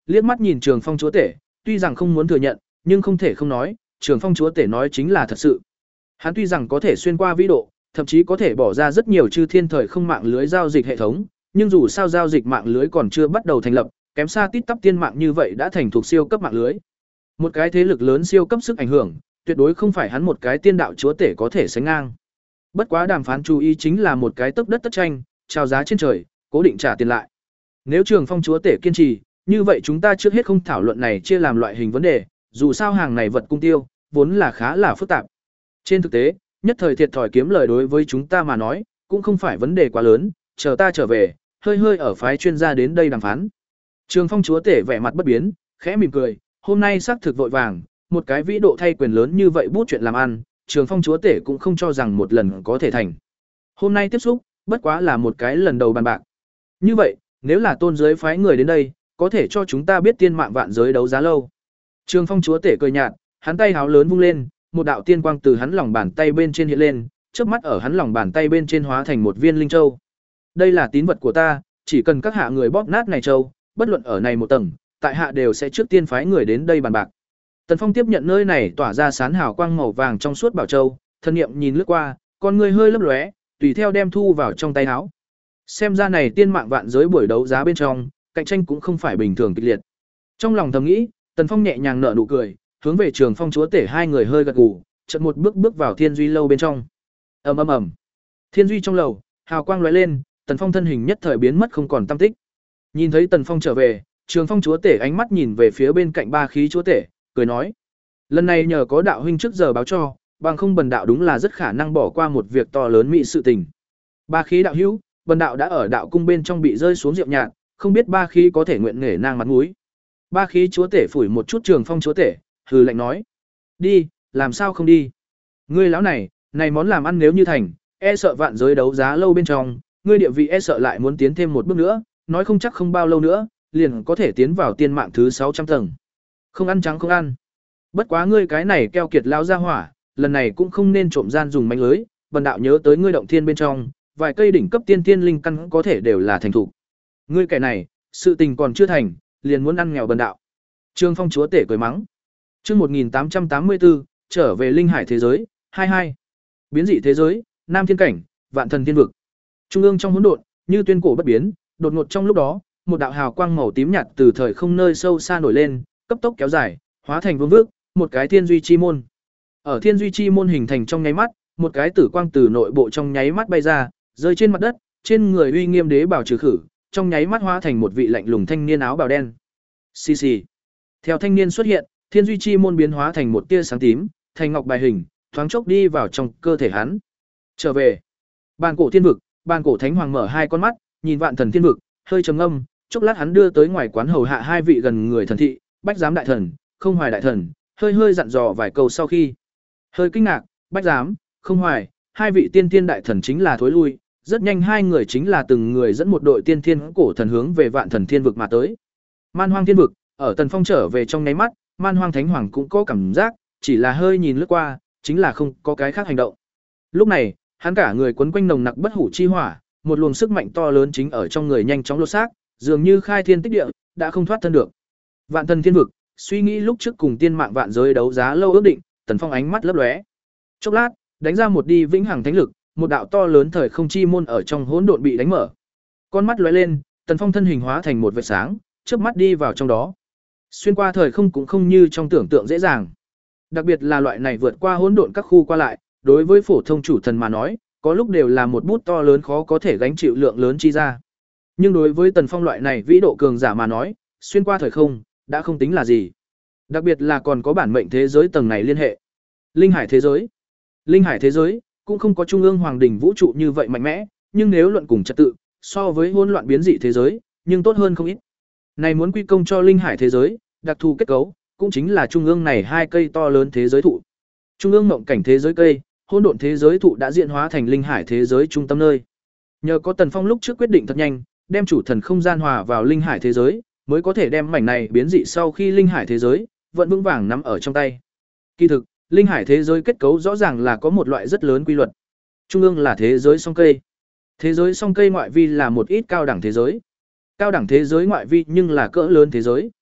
Liếc mắt nhìn Trường Phong chúa tể, tuy rằng không muốn thừa nhận, nhưng không thể không nói, Trường Phong chúa tể nói chính là thật sự. Hắn tuy rằng có thể xuyên qua vĩ độ, thậm chí có thể bỏ ra rất nhiều chư thiên thời không mạng lưới giao dịch hệ thống, nhưng dù sao giao dịch mạng lưới còn chưa bắt đầu thành lập, kém xa tít tắp tiên mạng như vậy đã thành thuộc siêu cấp mạng lưới. Một cái thế lực lớn siêu cấp sức ảnh hưởng, tuyệt đối không phải hắn một cái tiên đạo chúa tể có thể sánh ngang. Bất quá đàm phán chú ý chính là một cái tấc đất tất tranh, chào giá trên trời, cố định trả tiền lại. Nếu Trường Phong chúa tể kiên trì, như vậy chúng ta trước hết không thảo luận này chia làm loại hình vấn đề, dù sao hàng này vật cung tiêu, vốn là khá là phức tạp. Trên thực tế, nhất thời thiệt thòi kiếm lời đối với chúng ta mà nói, cũng không phải vấn đề quá lớn, chờ ta trở về, hơi hơi ở phái chuyên gia đến đây đàm phán. Trường Phong chúa tể vẻ mặt bất biến, khẽ mỉm cười, hôm nay xác thực vội vàng, một cái vĩ độ thay quyền lớn như vậy bút chuyện làm ăn, Trường Phong chúa tể cũng không cho rằng một lần có thể thành. Hôm nay tiếp xúc, bất quá là một cái lần đầu bàn bạc. Như vậy, nếu là tôn giới phái người đến đây, có thể cho chúng ta biết tiên mạng vạn giới đấu giá lâu. Trường Phong chúa tể cười nhạt, hắn tay háo lớn vung lên, một đạo tiên quang từ hắn lòng bàn tay bên trên hiện lên, chớp mắt ở hắn lòng bàn tay bên trên hóa thành một viên linh châu. Đây là tín vật của ta, chỉ cần các hạ người bóp nát này châu, bất luận ở này một tầng, tại hạ đều sẽ trước tiên phái người đến đây bàn bạc. Tần Phong tiếp nhận nơi này tỏa ra sán hào quang màu vàng trong suốt bảo châu, thân niệm nhìn lướt qua, con người hơi lấp lóe, tùy theo đem thu vào trong tay áo. Xem ra này tiên mạng vạn giới buổi đấu giá bên trong, cạnh tranh cũng không phải bình thường kịch liệt. Trong lòng thầm nghĩ, Tần Phong nhẹ nhàng nở nụ cười, hướng về Trường Phong chúa tể hai người hơi gật gù, chợt một bước bước vào Thiên Duy lâu bên trong. Ầm ầm ầm. Thiên Duy trong lầu, hào quang lóe lên, Tần Phong thân hình nhất thời biến mất không còn tăm tích. Nhìn thấy Tần Phong trở về, Trường Phong chúa tể ánh mắt nhìn về phía bên cạnh ba khí chúa tể, cười nói: "Lần này nhờ có đạo huynh trước giờ báo cho, bằng không bần đạo đúng là rất khả năng bỏ qua một việc to lớn mỹ sự tình." Ba khí đạo hữu, bần đạo đã ở đạo cung bên trong bị rơi xuống rượu nhạt, không biết ba khí có thể nguyện nể nang mặt mũi. Ba khí chúa tể phủi một chút Trường Phong chúa tể, hừ lạnh nói: "Đi, làm sao không đi? Ngươi lão này, này món làm ăn nếu như thành, e sợ vạn giới đấu giá lâu bên trong, ngươi địa vị e sợ lại muốn tiến thêm một bước nữa, nói không chắc không bao lâu nữa, liền có thể tiến vào tiên mạng thứ sáu trăm tầng. Không ăn trắng không ăn. Bất quá ngươi cái này keo kiệt lao ra hỏa, lần này cũng không nên trộm gian dùng mánh lưới, bần đạo nhớ tới ngươi động thiên bên trong, vài cây đỉnh cấp tiên tiên linh căn có thể đều là thành thủ. Ngươi kẻ này, sự tình còn chưa thành, liền muốn ăn nghèo bần đạo." Trương Phong chúa tể cười mắng. Chương một nghìn tám trăm tám mươi tư, trở về linh hải thế giới, hai mươi hai. Biến dị thế giới, Nam thiên cảnh, Vạn thần thiên vực. Trung ương trong hỗn độn, như tuyên cổ bất biến, đột ngột trong lúc đó, một đạo hào quang màu tím nhạt từ thời không nơi sâu xa nổi lên, cấp tốc kéo dài, hóa thành vương vước, một cái thiên duy chi môn. Ở thiên duy chi môn hình thành trong nháy mắt, một cái tử quang từ nội bộ trong nháy mắt bay ra, rơi trên mặt đất, trên người uy nghiêm đế bảo trừ khử, trong nháy mắt hóa thành một vị lạnh lùng thanh niên áo bào đen. Xì xì. Theo thanh niên xuất hiện, thiên duy chi môn biến hóa thành một tia sáng tím, thành ngọc bài hình, thoáng chốc đi vào trong cơ thể hắn. Trở về. Bàn cổ thiên vực, bàn cổ thánh hoàng mở hai con mắt, nhìn vạn thần thiên vực, hơi trầm ngâm, chốc lát hắn đưa tới ngoài quán hầu hạ hai vị gần người thần thị, Bách Giám đại thần, Không Hoài đại thần, hơi hơi dặn dò vài câu sau khi, hơi kinh ngạc, Bách Giám, Không Hoài, hai vị tiên tiên đại thần chính là thối lui, rất nhanh hai người chính là từng người dẫn một đội tiên thiên cổ thần hướng về vạn thần thiên vực mà tới. Man Hoang thiên vực, ở Tần Phong trở về trong nháy mắt, Man Hoang thánh hoàng cũng có cảm giác, chỉ là hơi nhìn lướt qua, chính là không có cái khác hành động. Lúc này, hắn cả người quấn quanh nồng nặc bất hủ chi hỏa, một luồng sức mạnh to lớn chính ở trong người nhanh chóng lột xác, dường như khai thiên tích địa, đã không thoát thân được. Vạn thần thiên vực, suy nghĩ lúc trước cùng tiên mạng vạn giới đấu giá lâu ước định, Tần Phong ánh mắt lấp lóe. Chốc lát, đánh ra một đi vĩnh hằng thánh lực, một đạo to lớn thời không chi môn ở trong hỗn độn bị đánh mở. Con mắt lóe lên, Tần Phong thân hình hóa thành một vệt sáng, chớp mắt đi vào trong đó. Xuyên qua thời không cũng không như trong tưởng tượng dễ dàng. Đặc biệt là loại này vượt qua hỗn độn các khu qua lại, đối với phổ thông chủ thần mà nói, có lúc đều là một bút to lớn khó có thể gánh chịu lượng lớn chi ra. Nhưng đối với Tần Phong loại này vĩ độ cường giả mà nói, xuyên qua thời không đã không tính là gì. Đặc biệt là còn có bản mệnh thế giới tầng này liên hệ. Linh hải thế giới. Linh hải thế giới cũng không có trung ương hoàng đỉnh vũ trụ như vậy mạnh mẽ, nhưng nếu luận cùng trật tự, so với hỗn loạn biến dị thế giới, nhưng tốt hơn không ít. Này muốn quy công cho linh hải thế giới, đặc thù kết cấu, cũng chính là trung ương này hai cây to lớn thế giới thụ. Trung ương mộng cảnh thế giới cây, hỗn độn thế giới thụ đã diễn hóa thành linh hải thế giới trung tâm nơi. Nhờ có Tần Phong lúc trước quyết định thật nhanh, đem chủ thần không gian hòa vào linh hải thế giới, mới có thể đem mảnh này biến dị sau khi linh hải thế giới vẫn vững vàng nắm ở trong tay. Kỳ thực, linh hải thế giới kết cấu rõ ràng là có một loại rất lớn quy luật. Trung ương là thế giới song cây. Thế giới song cây ngoại vi là một ít cao đẳng thế giới. Cao đẳng thế giới ngoại vi nhưng là cỡ lớn thế giới.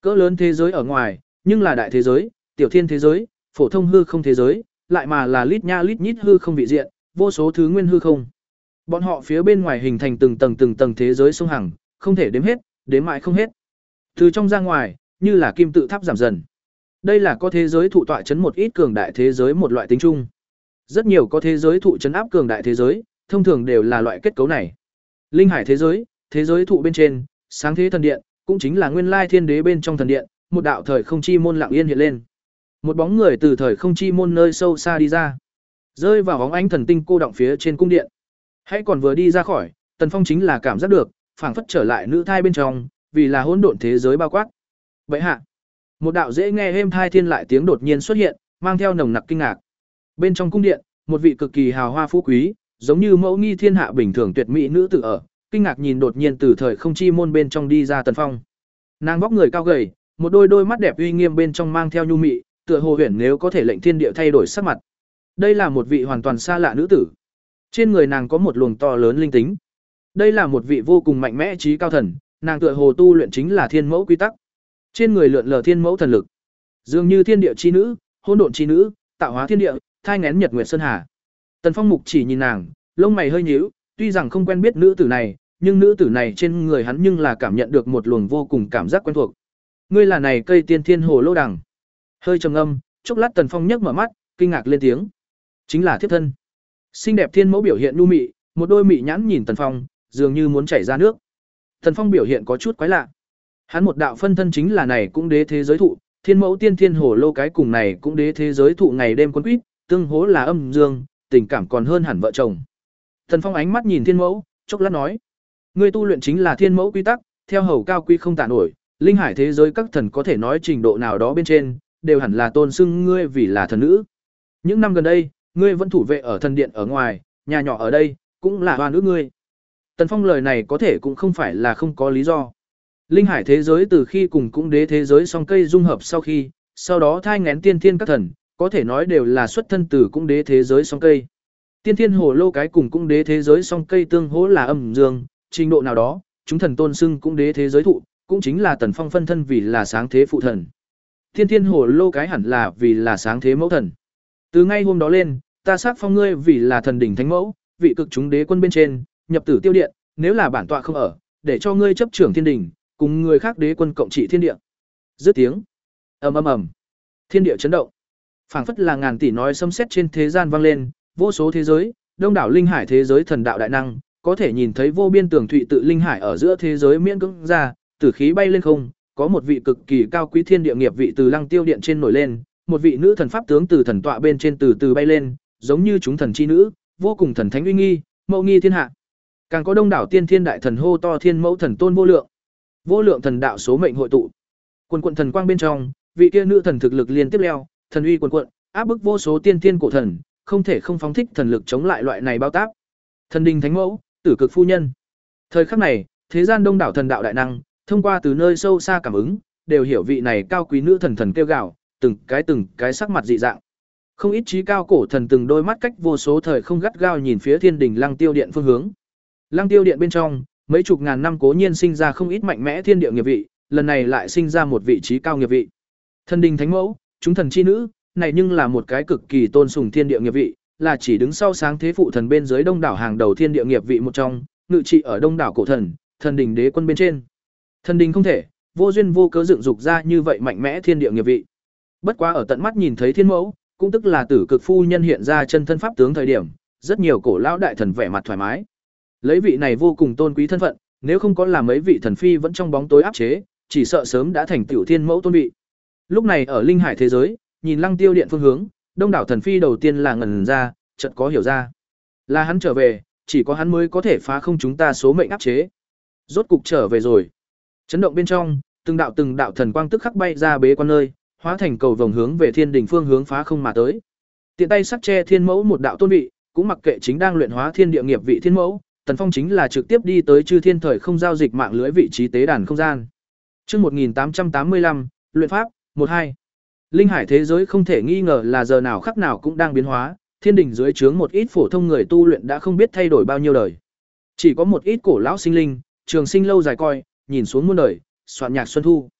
Cỡ lớn thế giới ở ngoài, nhưng là đại thế giới, tiểu thiên thế giới, phổ thông hư không thế giới, lại mà là lít nha lít nhít hư không vị diện, vô số thứ nguyên hư không. Bọn họ phía bên ngoài hình thành từng tầng từng tầng thế giới sông hằng, không thể đếm hết, đếm mãi không hết. Từ trong ra ngoài, như là kim tự tháp giảm dần. Đây là có thế giới thụ tọa chấn một ít cường đại thế giới một loại tính chung. Rất nhiều có thế giới thụ chấn áp cường đại thế giới, thông thường đều là loại kết cấu này. Linh hải thế giới, thế giới thụ bên trên, sáng thế thần điện, cũng chính là nguyên lai thiên đế bên trong thần điện, một đạo thời không chi môn lặng yên hiện lên. Một bóng người từ thời không chi môn nơi sâu xa đi ra, rơi vào bóng ánh thần tinh cô động phía trên cung điện. Hãy còn vừa đi ra khỏi, Tần Phong chính là cảm giác được, phảng phất trở lại nữ thai bên trong, vì là hỗn độn thế giới bao quát. Vậy hạ, một đạo dễ nghe êm thai thiên lại tiếng đột nhiên xuất hiện, mang theo nồng nặc kinh ngạc. Bên trong cung điện, một vị cực kỳ hào hoa phú quý, giống như mẫu nghi thiên hạ bình thường tuyệt mỹ nữ tử ở, kinh ngạc nhìn đột nhiên từ thời không chi môn bên trong đi ra Tần Phong. Nàng vóc người cao gầy, một đôi đôi mắt đẹp uy nghiêm bên trong mang theo nhu mị, tựa hồ huyền nếu có thể lệnh thiên địa thay đổi sắc mặt. Đây là một vị hoàn toàn xa lạ nữ tử. Trên người nàng có một luồng to lớn linh tính. Đây là một vị vô cùng mạnh mẽ trí cao thần, nàng tựa hồ tu luyện chính là thiên mẫu quy tắc. Trên người lượn lờ thiên mẫu thần lực, dường như thiên địa chi nữ, hỗn độn chi nữ, tạo hóa thiên địa, thai nghén nhật nguyệt sơn hà. Tần Phong mục chỉ nhìn nàng, lông mày hơi nhíu, tuy rằng không quen biết nữ tử này, nhưng nữ tử này trên người hắn nhưng là cảm nhận được một luồng vô cùng cảm giác quen thuộc. Ngươi là này cây tiên thiên hồ lô đằng. Hơi trầm ngâm, chốc lát Tần Phong nhấc mở mắt, kinh ngạc lên tiếng. Chính là thiếp thân. Xinh đẹp thiên mẫu biểu hiện nhu mị, một đôi mị nhãn nhìn Tần Phong, dường như muốn chảy ra nước. Tần Phong biểu hiện có chút quái lạ. Hắn một đạo phân thân chính là này cũng đế thế giới thụ, thiên mẫu tiên thiên hồ lô cái cùng này cũng đế thế giới thụ ngày đêm quấn quýt, tương hỗ là âm dương, tình cảm còn hơn hẳn vợ chồng. Tần Phong ánh mắt nhìn thiên mẫu, chốc lát nói: ngươi tu luyện chính là thiên mẫu quy tắc, theo hầu cao quy không tả nổi, linh hải thế giới các thần có thể nói trình độ nào đó bên trên, đều hẳn là tôn xưng ngươi vì là thần nữ. Những năm gần đây, ngươi vẫn thủ vệ ở thần điện ở ngoài, nhà nhỏ ở đây, cũng là oan ước ngươi. Tần Phong lời này có thể cũng không phải là không có lý do. Linh hải thế giới từ khi cùng cũng đế thế giới song cây dung hợp sau khi, sau đó thai nghén tiên thiên các thần, có thể nói đều là xuất thân từ cũng đế thế giới song cây. Tiên thiên hồ lô cái cùng cũng đế thế giới song cây tương hỗ là âm dương, trình độ nào đó, chúng thần tôn xưng cũng đế thế giới thụ, cũng chính là Tần Phong phân thân vì là sáng thế phụ thần. Tiên thiên hồ lô cái hẳn là vì là sáng thế mẫu thần. Từ ngay hôm đó lên, ta xác phong ngươi vì là thần đỉnh thánh mẫu, vị cực chúng đế quân bên trên, nhập tử tiêu điện, nếu là bản tọa không ở, để cho ngươi chấp trưởng thiên đỉnh, cùng người khác đế quân cộng trị thiên địa. Dứt tiếng, ầm ầm ầm, thiên địa chấn động, phảng phất là ngàn tỷ nói xâm xét trên thế gian vang lên, vô số thế giới, đông đảo linh hải thế giới thần đạo đại năng, có thể nhìn thấy vô biên tường thụy tự linh hải ở giữa thế giới miễn cưỡng ra, tử khí bay lên không, có một vị cực kỳ cao quý thiên địa nghiệp vị từ lăng tiêu điện trên nổi lên, một vị nữ thần pháp tướng từ thần tọa bên trên từ từ bay lên, giống như chúng thần chi nữ, vô cùng thần thánh uy nghi, mẫu nghi thiên hạ. Càng có đông đảo tiên thiên đại thần hô to thiên mẫu thần tôn vô lượng. Vô lượng thần đạo số mệnh hội tụ. Quần quần thần quang bên trong, vị kia nữ thần thực lực liên tiếp leo, thần uy quần quận, áp bức vô số tiên thiên cổ thần, không thể không phóng thích thần lực chống lại loại này bao táp. Thần đình thánh mẫu, tử cực phu nhân. Thời khắc này, thế gian đông đảo thần đạo đại năng, thông qua từ nơi sâu xa cảm ứng, đều hiểu vị này cao quý nữ thần thần kêu gào, từng cái từng cái sắc mặt dị dạng. Không ít trí cao cổ thần từng đôi mắt cách vô số thời không gắt gao nhìn phía thiên đình Lăng Tiêu điện phương hướng. Lăng Tiêu điện bên trong, mấy chục ngàn năm cố nhiên sinh ra không ít mạnh mẽ thiên địa nghiệp vị, lần này lại sinh ra một vị trí cao nghiệp vị. Thần đình thánh mẫu, chúng thần chi nữ, này nhưng là một cái cực kỳ tôn sùng thiên địa nghiệp vị, là chỉ đứng sau sáng thế phụ thần bên dưới đông đảo hàng đầu thiên địa nghiệp vị một trong, ngự trị ở đông đảo cổ thần, thần đình đế quân bên trên. Thần đình không thể, vô duyên vô cớ dựng dục ra như vậy mạnh mẽ thiên địa nghiệp vị. Bất quá ở tận mắt nhìn thấy thiên mẫu, cũng tức là tử cực phu nhân hiện ra chân thân pháp tướng thời điểm, rất nhiều cổ lão đại thần vẻ mặt thoải mái. Lấy vị này vô cùng tôn quý thân phận, nếu không có làm mấy vị thần phi vẫn trong bóng tối áp chế, chỉ sợ sớm đã thành tiểu thiên mẫu tôn vị. Lúc này ở linh hải thế giới, nhìn Lăng Tiêu điện phương hướng, đông đảo thần phi đầu tiên là ngẩn ra, chợt có hiểu ra. Là hắn trở về, chỉ có hắn mới có thể phá không chúng ta số mệnh áp chế. Rốt cục trở về rồi. Chấn động bên trong, từng đạo từng đạo thần quang tức khắc bay ra bế quan nơi, hóa thành cầu vồng hướng về thiên đỉnh phương hướng phá không mà tới. Tiện tay sắc che thiên mẫu một đạo tôn vị, cũng mặc kệ chính đang luyện hóa thiên địa nghiệp vị thiên mẫu, Tần Phong chính là trực tiếp đi tới chư thiên thời không giao dịch mạng lưới vị trí tế đàn không gian. Chương một nghìn tám trăm tám mươi lăm, luyện pháp, một hai. Linh hải thế giới không thể nghi ngờ là giờ nào khắc nào cũng đang biến hóa, thiên đỉnh dưới trướng một ít phổ thông người tu luyện đã không biết thay đổi bao nhiêu đời. Chỉ có một ít cổ lão sinh linh, trường sinh lâu dài coi, nhìn xuống muôn đời, soạn nhạc xuân thu.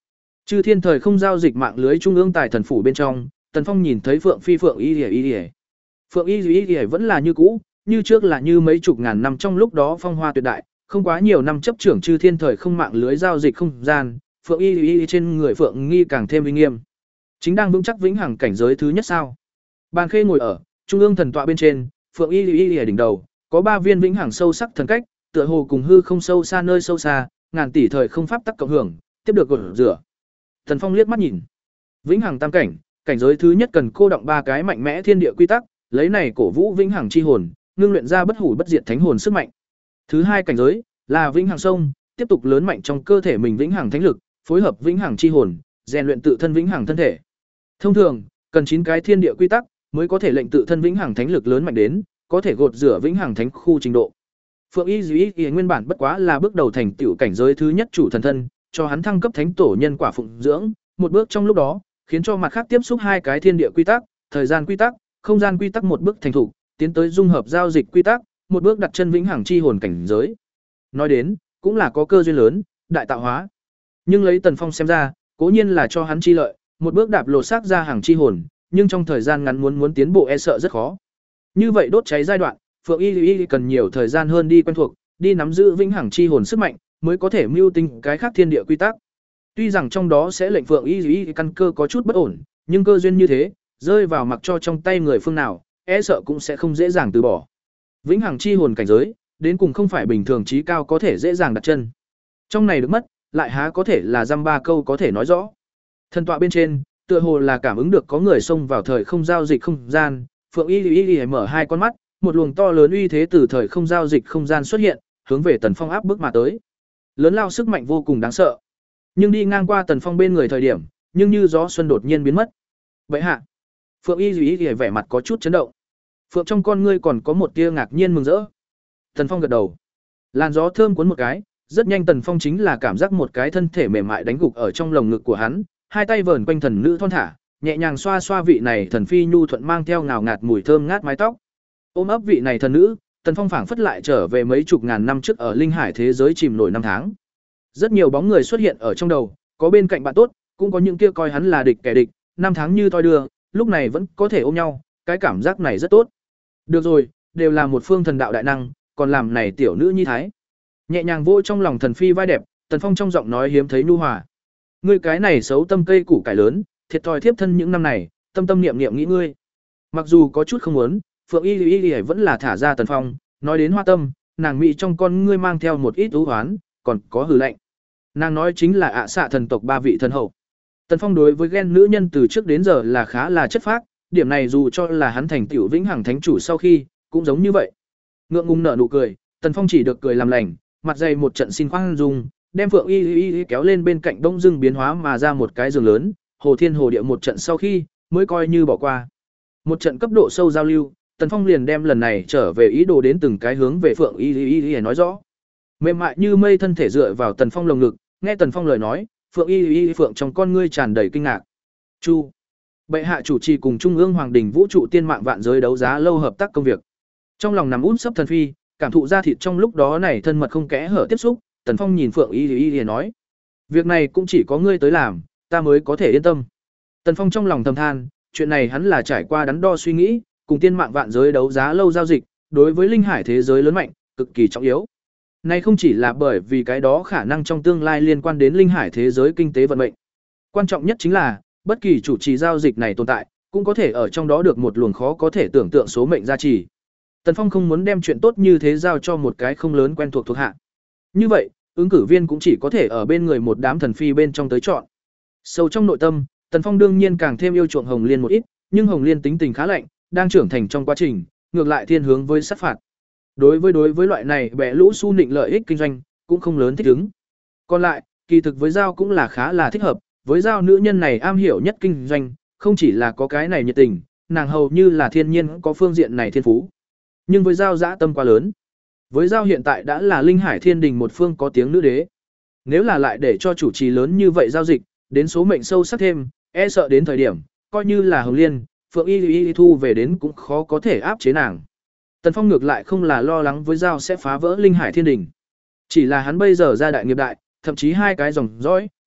Chư Thiên thời không giao dịch mạng lưới trung ương tài thần phủ bên trong, Tần Phong nhìn thấy Phượng Phi Phượng Y Y Y. Phượng Y Y Y vẫn là như cũ, như trước là như mấy chục ngàn năm trong lúc đó phong hoa tuyệt đại, không quá nhiều năm chấp trưởng Chư Thiên thời không mạng lưới giao dịch không gian, Phượng Y Y trên người Phượng Nghi càng thêm uy nghiêm. Chính đang vững chắc vĩnh hằng cảnh giới thứ nhất sao? Bàn Khê ngồi ở trung ương thần tọa bên trên, Phượng Y Y ở đỉnh đầu, có ba viên vĩnh hằng sâu sắc thần cách, tựa hồ cùng hư không sâu xa nơi sâu xa, ngàn tỷ thời không pháp tắc cộng hưởng, tiếp được gột rửa. Tần Phong liếc mắt nhìn. Vĩnh hằng tam cảnh, cảnh giới thứ nhất cần cô động ba cái mạnh mẽ thiên địa quy tắc, lấy này cổ vũ vĩnh hằng chi hồn, ngưng luyện ra bất hủ bất diệt thánh hồn sức mạnh. Thứ hai cảnh giới là vĩnh hằng sông, tiếp tục lớn mạnh trong cơ thể mình vĩnh hằng thánh lực, phối hợp vĩnh hằng chi hồn, rèn luyện tự thân vĩnh hằng thân thể. Thông thường, cần chín cái thiên địa quy tắc mới có thể lệnh tự thân vĩnh hằng thánh lực lớn mạnh đến, có thể gột rửa vĩnh hằng thánh khu trình độ. Phượng Y Dĩ Y nguyên bản bất quá là bước đầu thành tựu cảnh giới thứ nhất chủ thần thân, cho hắn thăng cấp thánh tổ nhân quả phụng dưỡng, một bước trong lúc đó, khiến cho mặt khác tiếp xúc hai cái thiên địa quy tắc, thời gian quy tắc, không gian quy tắc một bước thành thủ, tiến tới dung hợp giao dịch quy tắc, một bước đặt chân vĩnh hằng chi hồn cảnh giới. Nói đến, cũng là có cơ duyên lớn, đại tạo hóa. Nhưng lấy Tần Phong xem ra, cố nhiên là cho hắn chi lợi, một bước đạp lột xác ra hàng chi hồn, nhưng trong thời gian ngắn muốn muốn tiến bộ e sợ rất khó. Như vậy đốt cháy giai đoạn, Phượng Y Y cần nhiều thời gian hơn đi quen thuộc, đi nắm giữ vĩnh hằng chi hồn sức mạnh, mới có thể mưu tinh cái khác thiên địa quy tắc. Tuy rằng trong đó sẽ lệnh Phượng Y Y căn cơ có chút bất ổn, nhưng cơ duyên như thế, rơi vào mặc cho trong tay người phương nào, e sợ cũng sẽ không dễ dàng từ bỏ. Vĩnh hằng chi hồn cảnh giới, đến cùng không phải bình thường trí cao có thể dễ dàng đặt chân. Trong này được mất, lại há có thể là dăm ba câu có thể nói rõ. Thần tọa bên trên, tựa hồ là cảm ứng được có người xông vào thời không giao dịch không gian, Phượng Y Y Y mở hai con mắt, một luồng to lớn uy thế từ thời không giao dịch không gian xuất hiện, hướng về Tần Phong áp bức mà tới. Lớn lao sức mạnh vô cùng đáng sợ. Nhưng đi ngang qua Tần Phong bên người thời điểm, nhưng như gió xuân đột nhiên biến mất. Vậy hạ, Phượng Y Y Y vẻ mặt có chút chấn động. Phượng trong con ngươi còn có một tia ngạc nhiên mừng rỡ. Tần Phong gật đầu. Làn gió thơm cuốn một cái, rất nhanh Tần Phong chính là cảm giác một cái thân thể mềm mại đánh gục ở trong lồng ngực của hắn, hai tay vờn quanh thần nữ thon thả, nhẹ nhàng xoa xoa vị này thần phi nhu thuận mang theo ngào ngạt mùi thơm ngát mái tóc. Ôm ấp vị này thần nữ, Tần Phong phảng phất lại trở về mấy chục ngàn năm trước ở linh hải thế giới chìm nổi năm tháng. Rất nhiều bóng người xuất hiện ở trong đầu, có bên cạnh bạn tốt, cũng có những kia coi hắn là địch kẻ địch, năm tháng như toi đưa, lúc này vẫn có thể ôm nhau, cái cảm giác này rất tốt. Được rồi, đều là một phương thần đạo đại năng, còn làm này tiểu nữ nhi thái. Nhẹ nhàng vỗ trong lòng thần phi vai đẹp, Tần Phong trong giọng nói hiếm thấy nhu hòa. Ngươi cái này xấu tâm cây củ cải lớn, thiệt thòi thiếp thân những năm này, tâm tâm niệm niệm nghĩ ngươi. Mặc dù có chút không muốn, Phượng Y Y Y vẫn là thả ra Tần Phong, nói đến hoa tâm, nàng mỹ trong con ngươi mang theo một ít u hoán, còn có hừ lạnh. Nàng nói chính là ạ xạ thần tộc ba vị thần hậu. Tần Phong đối với ghen nữ nhân từ trước đến giờ là khá là chất phác, điểm này dù cho là hắn thành tiểu vĩnh hằng thánh chủ sau khi, cũng giống như vậy. Ngượng ngùng nở nụ cười, Tần Phong chỉ được cười làm lành, mặt dày một trận xin khoan dung, đem Phượng Y Y Y kéo lên bên cạnh đông dưng biến hóa mà ra một cái giường lớn, hồ thiên hồ địa một trận sau khi, mới coi như bỏ qua. Một trận cấp độ sâu giao lưu, Tần Phong liền đem lần này trở về ý đồ đến từng cái hướng về Phượng Y Y Y nói rõ. Mềm mại như mây thân thể dựa vào Tần Phong lồng ngực, nghe Tần Phong lời nói, Phượng Y Y Phượng trong con ngươi tràn đầy kinh ngạc. Chu, bệ hạ chủ trì cùng Trung ương Hoàng đình vũ trụ tiên mạng vạn giới đấu giá lâu hợp tác công việc. Trong lòng nằm út sấp thần phi, cảm thụ ra thịt trong lúc đó này thân mật không kẽ hở tiếp xúc, Tần Phong nhìn Phượng Y Y Y nói: "Việc này cũng chỉ có ngươi tới làm, ta mới có thể yên tâm." Tần Phong trong lòng thầm than, chuyện này hắn là trải qua đắn đo suy nghĩ, cùng tiên mạng vạn giới đấu giá lâu giao dịch, đối với linh hải thế giới lớn mạnh, cực kỳ trọng yếu. Này không chỉ là bởi vì cái đó khả năng trong tương lai liên quan đến linh hải thế giới kinh tế vận mệnh. Quan trọng nhất chính là, bất kỳ chủ trì giao dịch này tồn tại, cũng có thể ở trong đó được một luồng khó có thể tưởng tượng số mệnh gia trì. Tần Phong không muốn đem chuyện tốt như thế giao cho một cái không lớn quen thuộc thuộc hạ. Như vậy, ứng cử viên cũng chỉ có thể ở bên người một đám thần phi bên trong tới chọn. Sâu trong nội tâm, Tần Phong đương nhiên càng thêm yêu chuộng Hồng Liên một ít, nhưng Hồng Liên tính tình khá lạnh, đang trưởng thành trong quá trình, ngược lại thiên hướng với sát phạt. Đối với đối với loại này bẻ lũ su nịnh lợi ích kinh doanh, cũng không lớn thích ứng. Còn lại, kỳ thực với Giao cũng là khá là thích hợp, với Giao nữ nhân này am hiểu nhất kinh doanh, không chỉ là có cái này nhiệt tình, nàng hầu như là thiên nhiên có phương diện này thiên phú. Nhưng với Giao dã tâm quá lớn. Với Giao hiện tại đã là linh hải thiên đình một phương có tiếng nữ đế. Nếu là lại để cho chủ trì lớn như vậy giao dịch, đến số mệnh sâu sắc thêm, e sợ đến thời điểm, coi như là Hồng Liên, Phượng Y Y thu về đến cũng khó có thể áp chế nàng. Tần Phong ngược lại không là lo lắng với Giao sẽ phá vỡ linh hải thiên đình. Chỉ là hắn bây giờ ra đại nghiệp đại, thậm chí hai cái dòng dõi,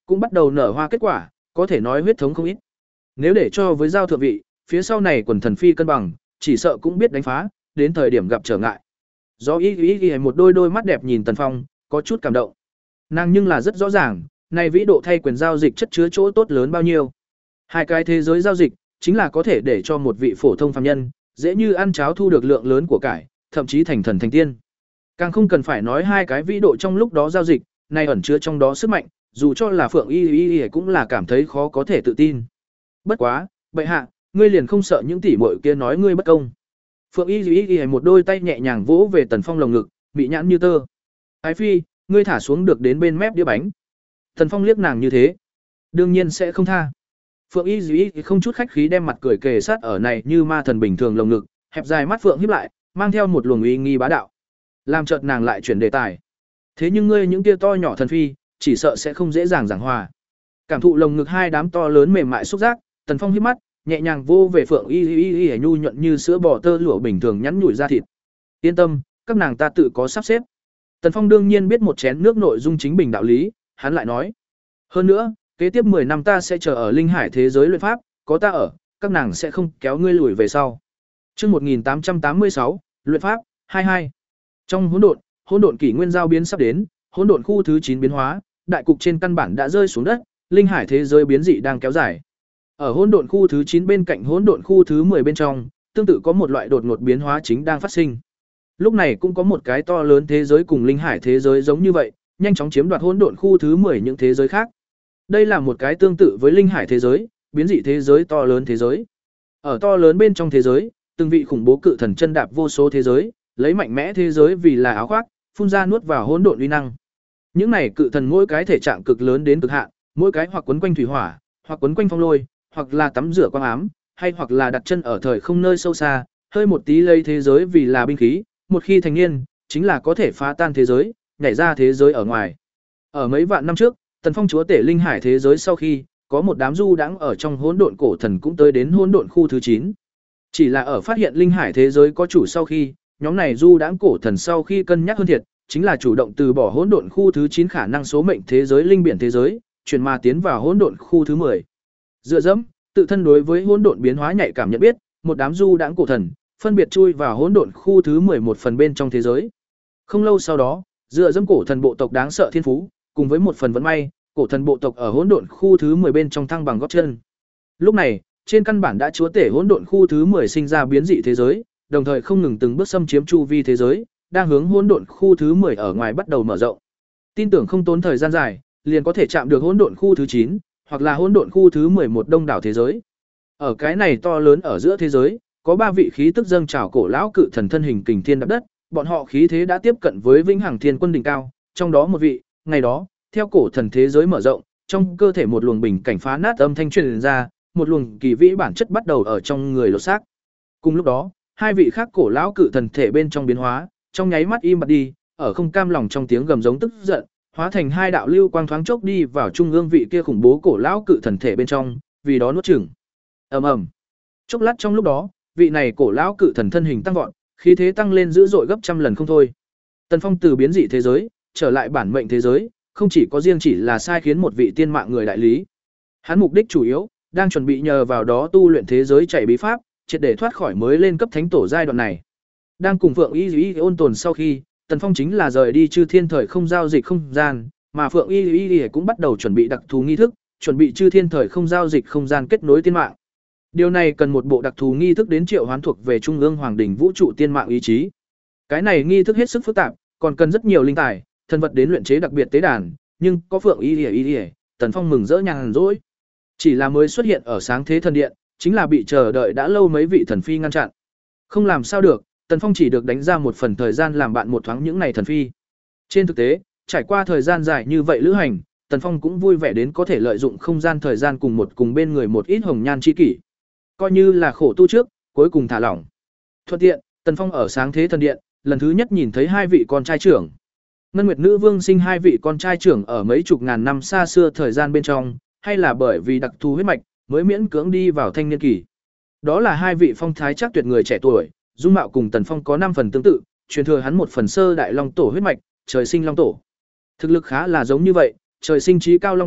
cũng bắt đầu nở hoa kết quả, có thể nói huyết thống không ít. Nếu để cho với giao thượng vị, phía sau này quần thần phi cân bằng, chỉ sợ cũng biết đánh phá, đến thời điểm gặp trở ngại. Do ý ý ý một đôi đôi mắt đẹp nhìn Tần Phong, có chút cảm động. Nàng nhưng là rất rõ ràng, này vĩ độ thay quyền giao dịch chất chứa chỗ tốt lớn bao nhiêu. Hai cái thế giới giao dịch, chính là có thể để cho một vị phổ thông phàm nhân, dễ như ăn cháo thu được lượng lớn của cải, thậm chí thành thần thành tiên. Càng không cần phải nói hai cái vĩ độ trong lúc đó giao dịch, này ẩn chứa trong đó sức mạnh, dù cho là Phượng Y Y Y cũng là cảm thấy khó có thể tự tin. Bất quá, bệ hạ, ngươi liền không sợ những tỷ muội kia nói ngươi bất công. Phượng Y Y Y một đôi tay nhẹ nhàng vỗ về Tần Phong lồng ngực, bị nhãn như tơ. Ái phi, ngươi thả xuống được đến bên mép đĩa bánh. Tần Phong liếc nàng như thế, đương nhiên sẽ không tha. Phượng Y Y Y không chút khách khí đem mặt cười kề sát ở này như ma thần bình thường lồng ngực, hẹp dài mắt phượng híp lại, mang theo một luồng uy nghi bá đạo. Làm chợt nàng lại chuyển đề tài. Thế nhưng ngươi những kia to nhỏ thần phi, chỉ sợ sẽ không dễ dàng giảng hòa. Cảm thụ lồng ngực hai đám to lớn mềm mại xúc giác, Tần Phong híp mắt, nhẹ nhàng vô về Phượng Y Y Y nhu nhuận như sữa bò tơ lụa bình thường nhắn nhủi ra thịt. Yên tâm, các nàng ta tự có sắp xếp. Tần Phong đương nhiên biết một chén nước nội dung chính bình đạo lý, hắn lại nói: hơn nữa, kế tiếp mười năm ta sẽ chờ ở linh hải thế giới luyện pháp, có ta ở, các nàng sẽ không kéo ngươi lùi về sau. Chương một nghìn tám trăm tám mươi sáu, luyện pháp hai mươi hai. Trong hỗn độn, hỗn độn kỷ nguyên giao biến sắp đến, hỗn độn khu thứ chín biến hóa, đại cục trên căn bản đã rơi xuống đất, linh hải thế giới biến dị đang kéo dài. Ở hỗn độn khu thứ chín bên cạnh hỗn độn khu thứ mười bên trong, tương tự có một loại đột ngột biến hóa chính đang phát sinh. Lúc này cũng có một cái to lớn thế giới cùng linh hải thế giới giống như vậy, nhanh chóng chiếm đoạt hỗn độn khu thứ mười những thế giới khác. Đây là một cái tương tự với linh hải thế giới, biến dị thế giới to lớn thế giới. Ở to lớn bên trong thế giới, từng vị khủng bố cự thần chân đạp vô số thế giới, lấy mạnh mẽ thế giới vì là áo khoác, phun ra nuốt vào hỗn độn uy năng. Những này cự thần mỗi cái thể trạng cực lớn đến cực hạn, mỗi cái hoặc quấn quanh thủy hỏa, hoặc quấn quanh phong lôi, hoặc là tắm rửa quang ám, hay hoặc là đặt chân ở thời không nơi sâu xa, hơi một tí lấy thế giới vì là binh khí, một khi thành niên, chính là có thể phá tan thế giới, nhảy ra thế giới ở ngoài. Ở mấy vạn năm trước, Tần Phong chúa tể linh hải thế giới sau khi, có một đám du đãng ở trong hỗn độn cổ thần cũng tới đến hỗn độn khu thứ chín. Chỉ là ở phát hiện linh hải thế giới có chủ sau khi, nhóm này du đãng cổ thần sau khi cân nhắc hơn thiệt, chính là chủ động từ bỏ hỗn độn khu thứ chín khả năng số mệnh thế giới linh biển thế giới, chuyển mà tiến vào hỗn độn khu thứ mười. Dựa dẫm, tự thân đối với hỗn độn biến hóa nhạy cảm nhận biết, một đám du đãng cổ thần, phân biệt chui vào hỗn độn khu thứ mười một phần bên trong thế giới. Không lâu sau đó, dựa dẫm cổ thần bộ tộc đáng sợ thiên phú, cùng với một phần vận may, cổ thần bộ tộc ở hỗn độn khu thứ mười bên trong thăng bằng gót chân. Lúc này, trên căn bản đã chúa tể hỗn độn khu thứ mười sinh ra biến dị thế giới, đồng thời không ngừng từng bước xâm chiếm chu vi thế giới, đang hướng hỗn độn khu thứ mười ở ngoài bắt đầu mở rộng. Tin tưởng không tốn thời gian dài, liền có thể chạm được hỗn độn khu thứ chín, hoặc là hỗn độn khu thứ mười một đông đảo thế giới. Ở cái này to lớn ở giữa thế giới, có ba vị khí tức dâng trào cổ lão cự thần thân hình kình thiên đạp đất, bọn họ khí thế đã tiếp cận với vĩnh hằng thiên quân đỉnh cao, trong đó một vị, ngày đó, theo cổ thần thế giới mở rộng, trong cơ thể một luồng bình cảnh phá nát âm thanh truyền ra, một luồng kỳ vĩ bản chất bắt đầu ở trong người lột xác. Cùng lúc đó, hai vị khác cổ lão cự thần thể bên trong biến hóa, trong nháy mắt im bặt đi, ở không cam lòng trong tiếng gầm giống tức giận, hóa thành hai đạo lưu quang thoáng chốc đi vào trung ương vị kia khủng bố cổ lão cự thần thể bên trong, vì đó nuốt chửng. Ầm ầm. Chốc lát trong lúc đó, vị này cổ lão cự thần thân hình tăng vọt, khí thế tăng lên dữ dội gấp trăm lần không thôi. Tần Phong từ biến dị thế giới trở lại bản mệnh thế giới, không chỉ có riêng chỉ là sai khiến một vị tiên mạng người đại lý. Hắn mục đích chủ yếu đang chuẩn bị nhờ vào đó tu luyện thế giới chạy bí pháp, triệt để thoát khỏi mới lên cấp thánh tổ giai đoạn này. Đang cùng Phượng Y Y ôn tồn sau khi, Tần Phong chính là rời đi chư thiên thời không giao dịch không gian, mà Phượng Y Y cũng bắt đầu chuẩn bị đặc thù nghi thức, chuẩn bị chư thiên thời không giao dịch không gian kết nối tiên mạng. Điều này cần một bộ đặc thù nghi thức đến triệu hoán thuộc về trung ương hoàng đỉnh vũ trụ tiên mạng ý chí. Cái này nghi thức hết sức phức tạp, còn cần rất nhiều linh tài, thần vật đến luyện chế đặc biệt tế đàn, nhưng có Phượng Y Y Y, Tần Phong mừng rỡ nhàn rỗi. Chỉ là mới xuất hiện ở sáng thế thần điện, chính là bị chờ đợi đã lâu mấy vị thần phi ngăn chặn. Không làm sao được, Tần Phong chỉ được đánh ra một phần thời gian làm bạn một thoáng những này thần phi. Trên thực tế, trải qua thời gian dài như vậy lữ hành, Tần Phong cũng vui vẻ đến có thể lợi dụng không gian thời gian cùng một cùng bên người một ít hồng nhan chi kỷ. Coi như là khổ tu trước, cuối cùng thả lỏng. Thuận tiện, Tần Phong ở sáng thế thần điện, lần thứ nhất nhìn thấy hai vị con trai trưởng. Ngân Nguyệt Nữ Vương sinh hai vị con trai trưởng ở mấy chục ngàn năm xa xưa thời gian bên trong, hay là bởi vì đặc thù huyết mạch, mới miễn cưỡng đi vào thanh niên kỳ. Đó là hai vị phong thái chắc tuyệt người trẻ tuổi, dung mạo cùng Tần Phong có năm phần tương tự, truyền thừa hắn một phần sơ đại long tổ huyết mạch, trời sinh long tổ. Thực lực khá là giống như vậy, trời sinh trí cao long tổ,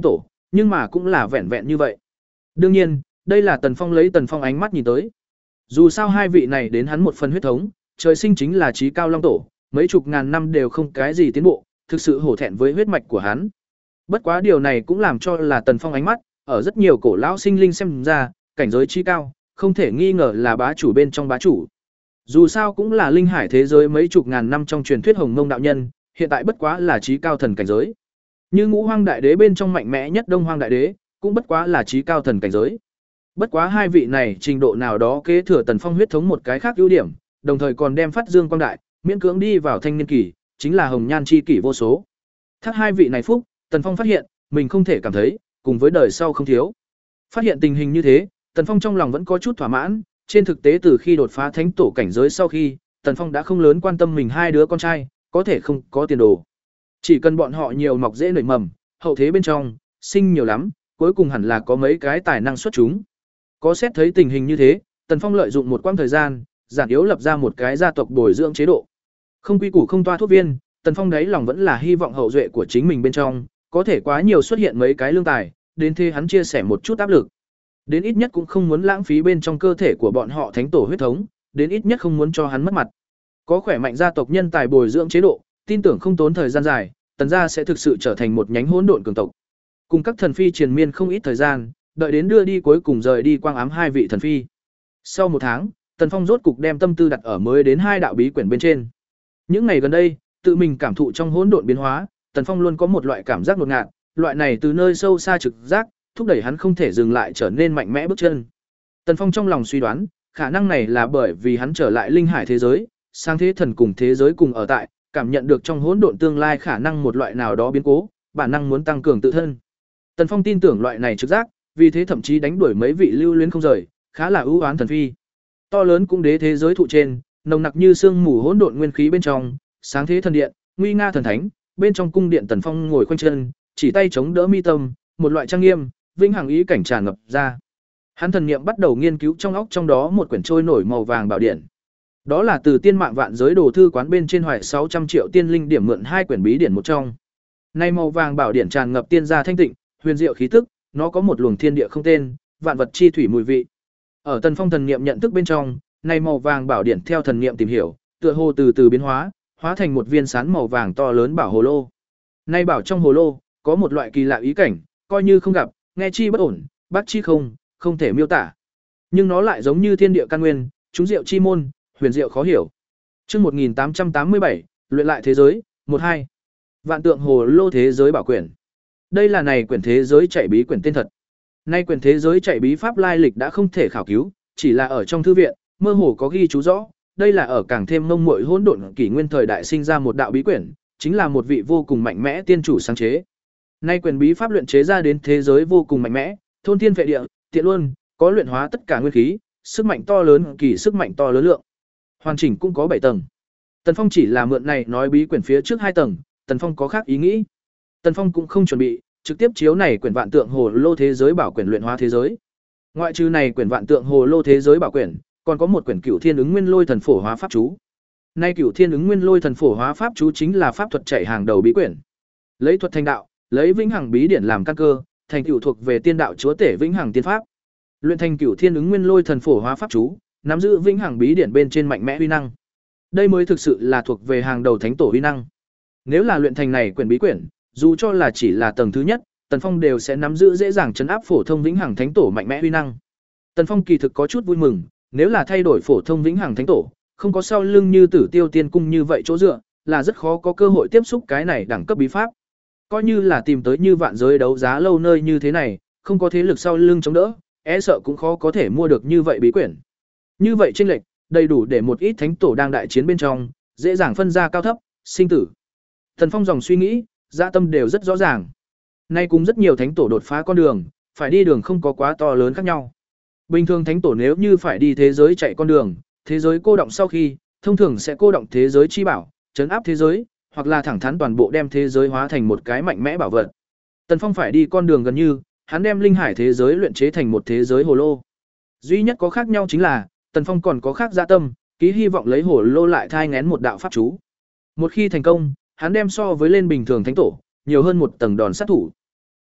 nhưng mà cũng là vẹn vẹn như vậy. Đương nhiên, đây là Tần Phong lấy Tần Phong ánh mắt nhìn tới. Dù sao hai vị này đến hắn một phần huyết thống, trời sinh chính là trí cao long tổ, mấy chục ngàn năm đều không cái gì tiến bộ, thực sự hổ thẹn với huyết mạch của hắn. Bất quá điều này cũng làm cho là Tần Phong ánh mắt, ở rất nhiều cổ lão sinh linh xem ra, cảnh giới trí cao, không thể nghi ngờ là bá chủ bên trong bá chủ. Dù sao cũng là linh hải thế giới mấy chục ngàn năm trong truyền thuyết Hồng Mông đạo nhân, hiện tại bất quá là trí cao thần cảnh giới. Như Ngũ Hoang Đại Đế bên trong mạnh mẽ nhất Đông Hoang Đại Đế, cũng bất quá là trí cao thần cảnh giới. Bất quá hai vị này trình độ nào đó kế thừa Tần Phong huyết thống một cái khác ưu điểm, đồng thời còn đem phát dương quang đại, miễn cưỡng đi vào thanh niên kỳ, chính là hồng nhan chi kỷ vô số. Thác hai vị này phúc, Tần Phong phát hiện, mình không thể cảm thấy, cùng với đời sau không thiếu. Phát hiện tình hình như thế, Tần Phong trong lòng vẫn có chút thỏa mãn, trên thực tế từ khi đột phá thánh tổ cảnh giới sau khi, Tần Phong đã không lớn quan tâm mình hai đứa con trai, có thể không có tiền đồ. Chỉ cần bọn họ nhiều mọc dễ nảy mầm, hậu thế bên trong, sinh nhiều lắm, cuối cùng hẳn là có mấy cái tài năng xuất chúng. Có xét thấy tình hình như thế, Tần Phong lợi dụng một quãng thời gian, giản yếu lập ra một cái gia tộc bồi dưỡng chế độ. Không quy củ không toa thuốc viên, Tần Phong đáy lòng vẫn là hy vọng hậu duệ của chính mình bên trong, có thể quá nhiều xuất hiện mấy cái lương tài, đến thế hắn chia sẻ một chút áp lực. Đến ít nhất cũng không muốn lãng phí bên trong cơ thể của bọn họ thánh tổ huyết thống, đến ít nhất không muốn cho hắn mất mặt. Có khỏe mạnh gia tộc nhân tài bồi dưỡng chế độ, tin tưởng không tốn thời gian dài, Tần gia sẽ thực sự trở thành một nhánh hỗn độn cường tộc. Cùng các thần phi triền miên không ít thời gian, đợi đến đưa đi cuối cùng rời đi quang ám hai vị thần phi. Sau một tháng, Tần Phong rốt cục đem tâm tư đặt ở mới đến hai đạo bí quyển bên trên. Những ngày gần đây, tự mình cảm thụ trong hỗn độn biến hóa, Tần Phong luôn có một loại cảm giác ngột ngạt, loại này từ nơi sâu xa trực giác, thúc đẩy hắn không thể dừng lại trở nên mạnh mẽ bước chân. Tần Phong trong lòng suy đoán, khả năng này là bởi vì hắn trở lại linh hải thế giới, sang thế thần cùng thế giới cùng ở tại, cảm nhận được trong hỗn độn tương lai khả năng một loại nào đó biến cố, bản năng muốn tăng cường tự thân. Tần Phong tin tưởng loại này trực giác, vì thế thậm chí đánh đuổi mấy vị lưu luyến không rời, khá là ưu oán thần phi. To lớn cung đế thế giới thụ trên, nồng nặc như sương mù hỗn độn nguyên khí bên trong, sáng thế thần điện, nguy nga thần thánh, bên trong cung điện Tần Phong ngồi khoanh chân, chỉ tay chống đỡ mi tâm, một loại trang nghiêm, vĩnh hằng ý cảnh tràn ngập ra. Hắn thần niệm bắt đầu nghiên cứu trong óc trong đó một quyển trôi nổi màu vàng bảo điển. Đó là từ Tiên Mạng Vạn Giới Đồ thư quán bên trên hoài sáu trăm triệu tiên linh điểm mượn hai quyển bí điển một trong. Nay màu vàng bảo điển tràn ngập tiên gia thanh tịnh, huyền diệu khí tức, nó có một luồng thiên địa không tên, vạn vật chi thủy mùi vị. Ở Tần Phong thần niệm nhận thức bên trong, nay màu vàng bảo điển theo thần niệm tìm hiểu, tựa hồ từ từ biến hóa, hóa thành một viên sán màu vàng to lớn bảo hồ lô. Nay bảo trong hồ lô có một loại kỳ lạ ý cảnh, coi như không gặp, nghe chi bất ổn, bác chi không, không thể miêu tả. Nhưng nó lại giống như thiên địa căn nguyên, chúng diệu chi môn, huyền diệu khó hiểu. Chương một nghìn tám trăm tám mươi bảy, luyện lại thế giới, một hai. Vạn tượng hồ lô thế giới bảo quyển. Đây là này quyển thế giới chạy bí quyển tên thật. Nay quyển thế giới chạy bí pháp lai lịch đã không thể khảo cứu, chỉ là ở trong thư viện, mơ hồ có ghi chú rõ, đây là ở càng thêm mông muội hỗn độn kỷ nguyên thời đại sinh ra một đạo bí quyển, chính là một vị vô cùng mạnh mẽ tiên chủ sáng chế. Nay quyển bí pháp luyện chế ra đến thế giới vô cùng mạnh mẽ, thôn thiên vệ địa, tiện luôn, có luyện hóa tất cả nguyên khí, sức mạnh to lớn, kỳ sức mạnh to lớn lượng. Hoàn chỉnh cũng có bảy tầng. Tần Phong chỉ là mượn này nói bí quyển phía trước hai tầng, Tần Phong có khác ý nghĩ. Tần Phong cũng không chuẩn bị trực tiếp chiếu này quyển vạn tượng hồ lô thế giới bảo quyển luyện hóa thế giới. Ngoại trừ này quyển vạn tượng hồ lô thế giới bảo quyển, còn có một quyển Cửu Thiên ứng nguyên lôi thần phổ hóa pháp chú. Nay Cửu Thiên ứng nguyên lôi thần phổ hóa pháp chú chính là pháp thuật chạy hàng đầu bí quyển. Lấy thuật thành đạo, lấy vĩnh hằng bí điển làm căn cơ, thành tựu thuộc về tiên đạo chúa tể vĩnh hằng tiên pháp. Luyện thành Cửu Thiên ứng nguyên lôi thần phổ hóa pháp chú, nắm giữ vĩnh hằng bí điển bên trên mạnh mẽ uy năng. Đây mới thực sự là thuộc về hàng đầu thánh tổ uy năng. Nếu là luyện thành này quyển bí quyển, dù cho là chỉ là tầng thứ nhất, Tần Phong đều sẽ nắm giữ dễ dàng trấn áp phổ thông vĩnh hằng thánh tổ mạnh mẽ uy năng. Tần Phong kỳ thực có chút vui mừng, nếu là thay đổi phổ thông vĩnh hằng thánh tổ, không có sau lưng như Tử Tiêu Tiên cung như vậy chỗ dựa, là rất khó có cơ hội tiếp xúc cái này đẳng cấp bí pháp. Coi như là tìm tới như vạn giới đấu giá lâu nơi như thế này, không có thế lực sau lưng chống đỡ, e sợ cũng khó có thể mua được như vậy bí quyển. Như vậy chênh lệch, đầy đủ để một ít thánh tổ đang đại chiến bên trong, dễ dàng phân ra cao thấp, sinh tử. Tần Phong dòng suy nghĩ, dạ tâm đều rất rõ ràng. Nay cùng rất nhiều thánh tổ đột phá con đường, phải đi đường không có quá to lớn khác nhau. Bình thường thánh tổ nếu như phải đi thế giới chạy con đường, thế giới cô động sau khi, thông thường sẽ cô động thế giới chi bảo, trấn áp thế giới, hoặc là thẳng thắn toàn bộ đem thế giới hóa thành một cái mạnh mẽ bảo vật. Tần Phong phải đi con đường gần như, hắn đem linh hải thế giới luyện chế thành một thế giới hồ lô. Duy nhất có khác nhau chính là, Tần Phong còn có khác dạ tâm, ký hy vọng lấy hồ lô lại thai ngén một đạo pháp chú. Một khi thành công, hắn đem so với lên bình thường thánh tổ, nhiều hơn một tầng đòn sát thủ.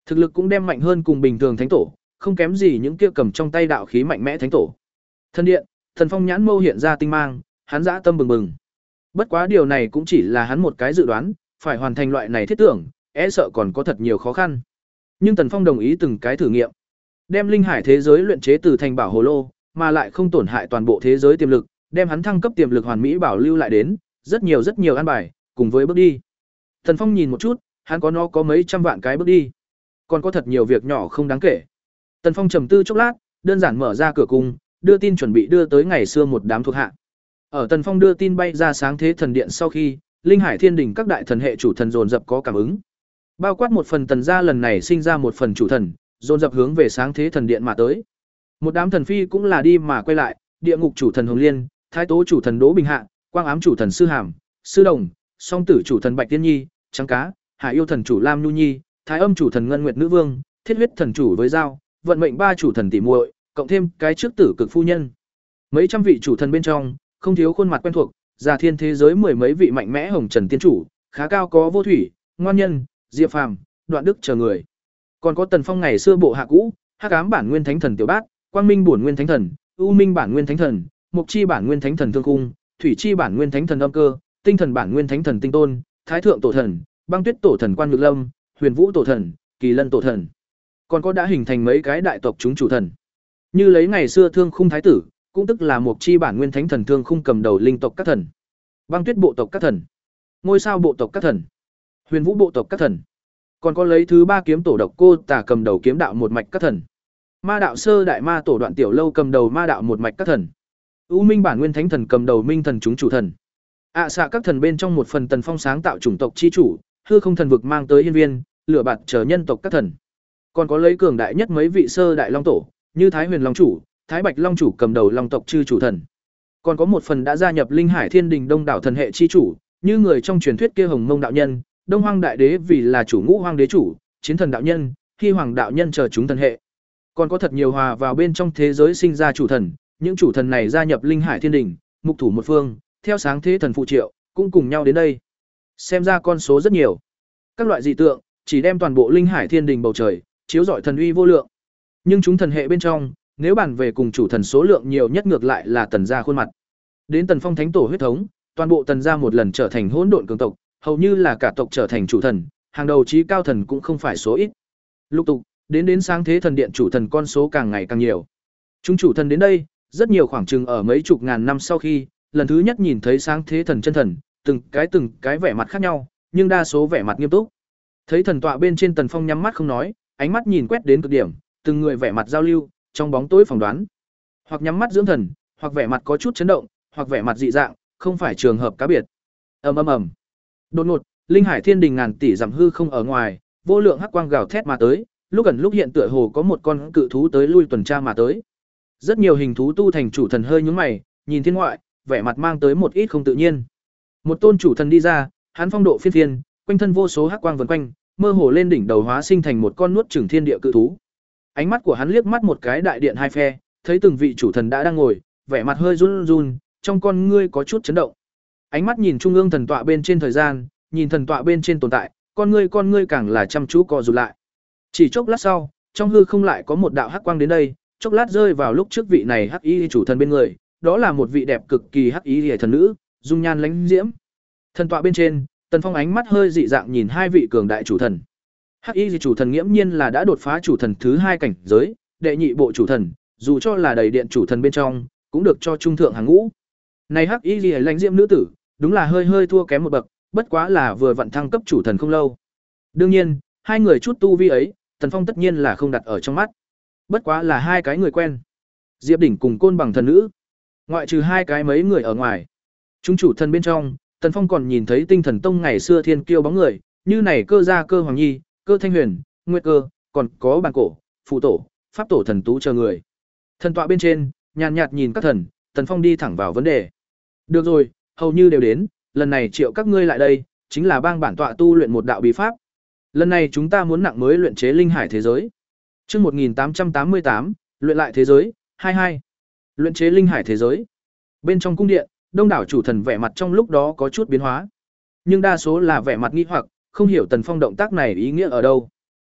Thực lực cũng đem mạnh hơn cùng bình thường thánh tổ, không kém gì những kia cầm trong tay đạo khí mạnh mẽ thánh tổ. Thân điện, Thần Phong nhãn mâu hiện ra tinh mang, hắn dã tâm bừng bừng. Bất quá điều này cũng chỉ là hắn một cái dự đoán, phải hoàn thành loại này thiết tưởng, e sợ còn có thật nhiều khó khăn. Nhưng Tần Phong đồng ý từng cái thử nghiệm. Đem linh hải thế giới luyện chế từ thành bảo hồ lô, mà lại không tổn hại toàn bộ thế giới tiềm lực, đem hắn thăng cấp tiềm lực hoàn mỹ bảo lưu lại đến, rất nhiều rất nhiều an bài, cùng với bước đi. Tần Phong nhìn một chút, hắn có nó có mấy trăm vạn cái bước đi, còn có thật nhiều việc nhỏ không đáng kể. Tần Phong trầm tư chốc lát, đơn giản mở ra cửa cung, đưa tin chuẩn bị đưa tới ngày xưa một đám thuộc hạ. Ở Tần Phong đưa tin bay ra sáng thế thần điện sau khi, linh hải thiên đỉnh các đại thần hệ chủ thần dồn dập có cảm ứng. Bao quát một phần tần gia lần này sinh ra một phần chủ thần, dồn dập hướng về sáng thế thần điện mà tới. Một đám thần phi cũng là đi mà quay lại, địa ngục chủ thần Hồng Liên, thái tố chủ thần Đỗ Bình Hạ, quang ám chủ thần Sư Hàm, Sư Đồng, song tử chủ thần Bạch Tiên Nhi, Trắng Cá, Hải yêu thần chủ Lam Nhu Nhi, thái âm chủ thần Ngân Nguyệt Nữ Vương, thiết huyết thần chủ với Giao, vận mệnh ba chủ thần tỷ muội, cộng thêm cái trước tử cực phu nhân. Mấy trăm vị chủ thần bên trong, không thiếu khuôn mặt quen thuộc, già thiên thế giới mười mấy vị mạnh mẽ hồng trần tiên chủ, khá cao có Vô Thủy, Ngoan Nhân, Diệp Phàm, Đoạn Đức chờ người. Còn có Tần Phong ngày xưa bộ hạ cũ, Hắc Ám bản nguyên thánh thần Tiểu Bát, Quang Minh bổn nguyên thánh thần, U Minh bản nguyên thánh thần, Mục Chi bản nguyên thánh thần Thương Cung, Thủy Chi bản nguyên thánh thần Âm Cơ, Tinh thần bản nguyên thánh thần Tinh Tôn, Thái thượng tổ thần, Băng Tuyết tổ thần Quan Nhược Lâm, Huyền Vũ tổ thần, Kỳ Lân tổ thần. Còn có đã hình thành mấy cái đại tộc chúng chủ thần. Như lấy ngày xưa Thương Khung thái tử, cũng tức là Mục Chi bản nguyên thánh thần Thương Khung cầm đầu linh tộc các thần. Băng Tuyết bộ tộc các thần, Ngôi sao bộ tộc các thần, Huyền Vũ bộ tộc các thần. Còn có lấy thứ ba kiếm tổ độc cô Tả cầm đầu kiếm đạo một mạch các thần. Ma đạo sơ đại ma tổ Đoạn Tiểu Lâu cầm đầu ma đạo một mạch các thần. U Minh bản nguyên thánh thần cầm đầu minh thần chúng chủ thần. ạ xạ các thần bên trong một phần Tần Phong sáng tạo chủng tộc chi chủ, hư không thần vực mang tới hiên viên, lửa bạt chờ nhân tộc các thần. Còn có lấy cường đại nhất mấy vị sơ đại long tổ, như Thái Huyền Long chủ, Thái Bạch Long chủ cầm đầu long tộc chư chủ thần. Còn có một phần đã gia nhập Linh Hải Thiên Đình đông đảo thần hệ chi chủ, như người trong truyền thuyết kia Hồng Mông đạo nhân, Đông Hoang đại đế vì là chủ Ngũ Hoang đế chủ, Chiến thần đạo nhân, Hy Hoàng đạo nhân chờ chúng thần hệ. Còn có thật nhiều hòa vào bên trong thế giới sinh ra chủ thần, những chủ thần này gia nhập Linh Hải Thiên Đình, mục thủ một phương, theo sáng thế thần phụ triệu, cũng cùng nhau đến đây. Xem ra con số rất nhiều. Các loại dị tượng chỉ đem toàn bộ Linh Hải Thiên Đình bầu trời chiếu rọi thần uy vô lượng. Nhưng chúng thần hệ bên trong, nếu bàn về cùng chủ thần số lượng nhiều nhất ngược lại là Tần gia khuôn mặt. Đến Tần Phong thánh tổ huyết thống, toàn bộ Tần gia một lần trở thành hỗn độn cường tộc, hầu như là cả tộc trở thành chủ thần, hàng đầu chí cao thần cũng không phải số ít. Lục tục, đến đến sáng thế thần điện chủ thần con số càng ngày càng nhiều. Chúng chủ thần đến đây, rất nhiều khoảng chừng ở mấy chục ngàn năm sau khi, lần thứ nhất nhìn thấy sáng thế thần chân thần, từng cái từng cái vẻ mặt khác nhau, nhưng đa số vẻ mặt nghiêm túc. Thấy thần tọa bên trên Tần Phong nhắm mắt không nói, ánh mắt nhìn quét đến cực điểm, từng người vẻ mặt giao lưu, trong bóng tối phỏng đoán. Hoặc nhắm mắt dưỡng thần, hoặc vẻ mặt có chút chấn động, hoặc vẻ mặt dị dạng, không phải trường hợp cá biệt. Ầm ầm ầm. Đột ngột, Linh Hải Thiên Đình ngàn tỷ dặm hư không ở ngoài, vô lượng hắc quang gào thét mà tới, lúc gần lúc hiện tựa hồ có một con cự thú tới lui tuần tra mà tới. Rất nhiều hình thú tu thành chủ thần hơi nhướng mày, nhìn thiên ngoại, vẻ mặt mang tới một ít không tự nhiên. Một tôn chủ thần đi ra, hắn phong độ phiên phiên, quanh thân vô số hắc quang vần quanh, mơ hồ lên đỉnh đầu hóa sinh thành một con nuốt chửng thiên địa cự thú. Ánh mắt của hắn liếc mắt một cái đại điện hai phe, thấy từng vị chủ thần đã đang ngồi, vẻ mặt hơi run run, trong con ngươi có chút chấn động. Ánh mắt nhìn trung ương thần tọa bên trên thời gian, nhìn thần tọa bên trên tồn tại, con ngươi con ngươi càng là chăm chú co rụt lại. Chỉ chốc lát sau, trong hư không lại có một đạo hắc quang đến đây, chốc lát rơi vào lúc trước vị này hắc y chủ thần bên người, đó là một vị đẹp cực kỳ hắc y liễu thần nữ, dung nhan lãnh diễm. Thần tọa bên trên, Tần Phong ánh mắt hơi dị dạng nhìn hai vị cường đại chủ thần. Hắc y chủ thần nghiễm nhiên là đã đột phá chủ thần thứ hai cảnh giới, đệ nhị bộ chủ thần, dù cho là đầy điện chủ thần bên trong, cũng được cho trung thượng hàng ngũ. Này hắc y liễu lãnh diễm nữ tử, đúng là hơi hơi thua kém một bậc, bất quá là vừa vận thăng cấp chủ thần không lâu. Đương nhiên, hai người chút tu vi ấy, Tần Phong tất nhiên là không đặt ở trong mắt. Bất quá là hai cái người quen. Diệp Đỉnh cùng Côn Bằng thần nữ. Ngoại trừ hai cái mấy người ở ngoài. Chúng chủ thần bên trong, Tần Phong còn nhìn thấy Tinh Thần Tông ngày xưa thiên kiêu bóng người, như này Cơ gia Cơ Hoàng Nhi, Cơ Thanh Huyền, Nguyệt Cơ, còn có Bàn Cổ, Phụ Tổ, Pháp Tổ thần tú chờ người. Thần tọa bên trên, nhàn nhạt nhìn các thần, Tần Phong đi thẳng vào vấn đề. Được rồi, hầu như đều đến, lần này triệu các ngươi lại đây, chính là bang bản tọa tu luyện một đạo bí pháp. Lần này chúng ta muốn nặng mới luyện chế linh hải thế giới. Chương một nghìn tám trăm tám mươi tám, luyện lại thế giới, hai mươi hai. Luyện chế linh hải thế giới. Bên trong cung điện, đông đảo chủ thần vẻ mặt trong lúc đó có chút biến hóa, nhưng đa số là vẻ mặt nghi hoặc, không hiểu Tần Phong động tác này ý nghĩa ở đâu.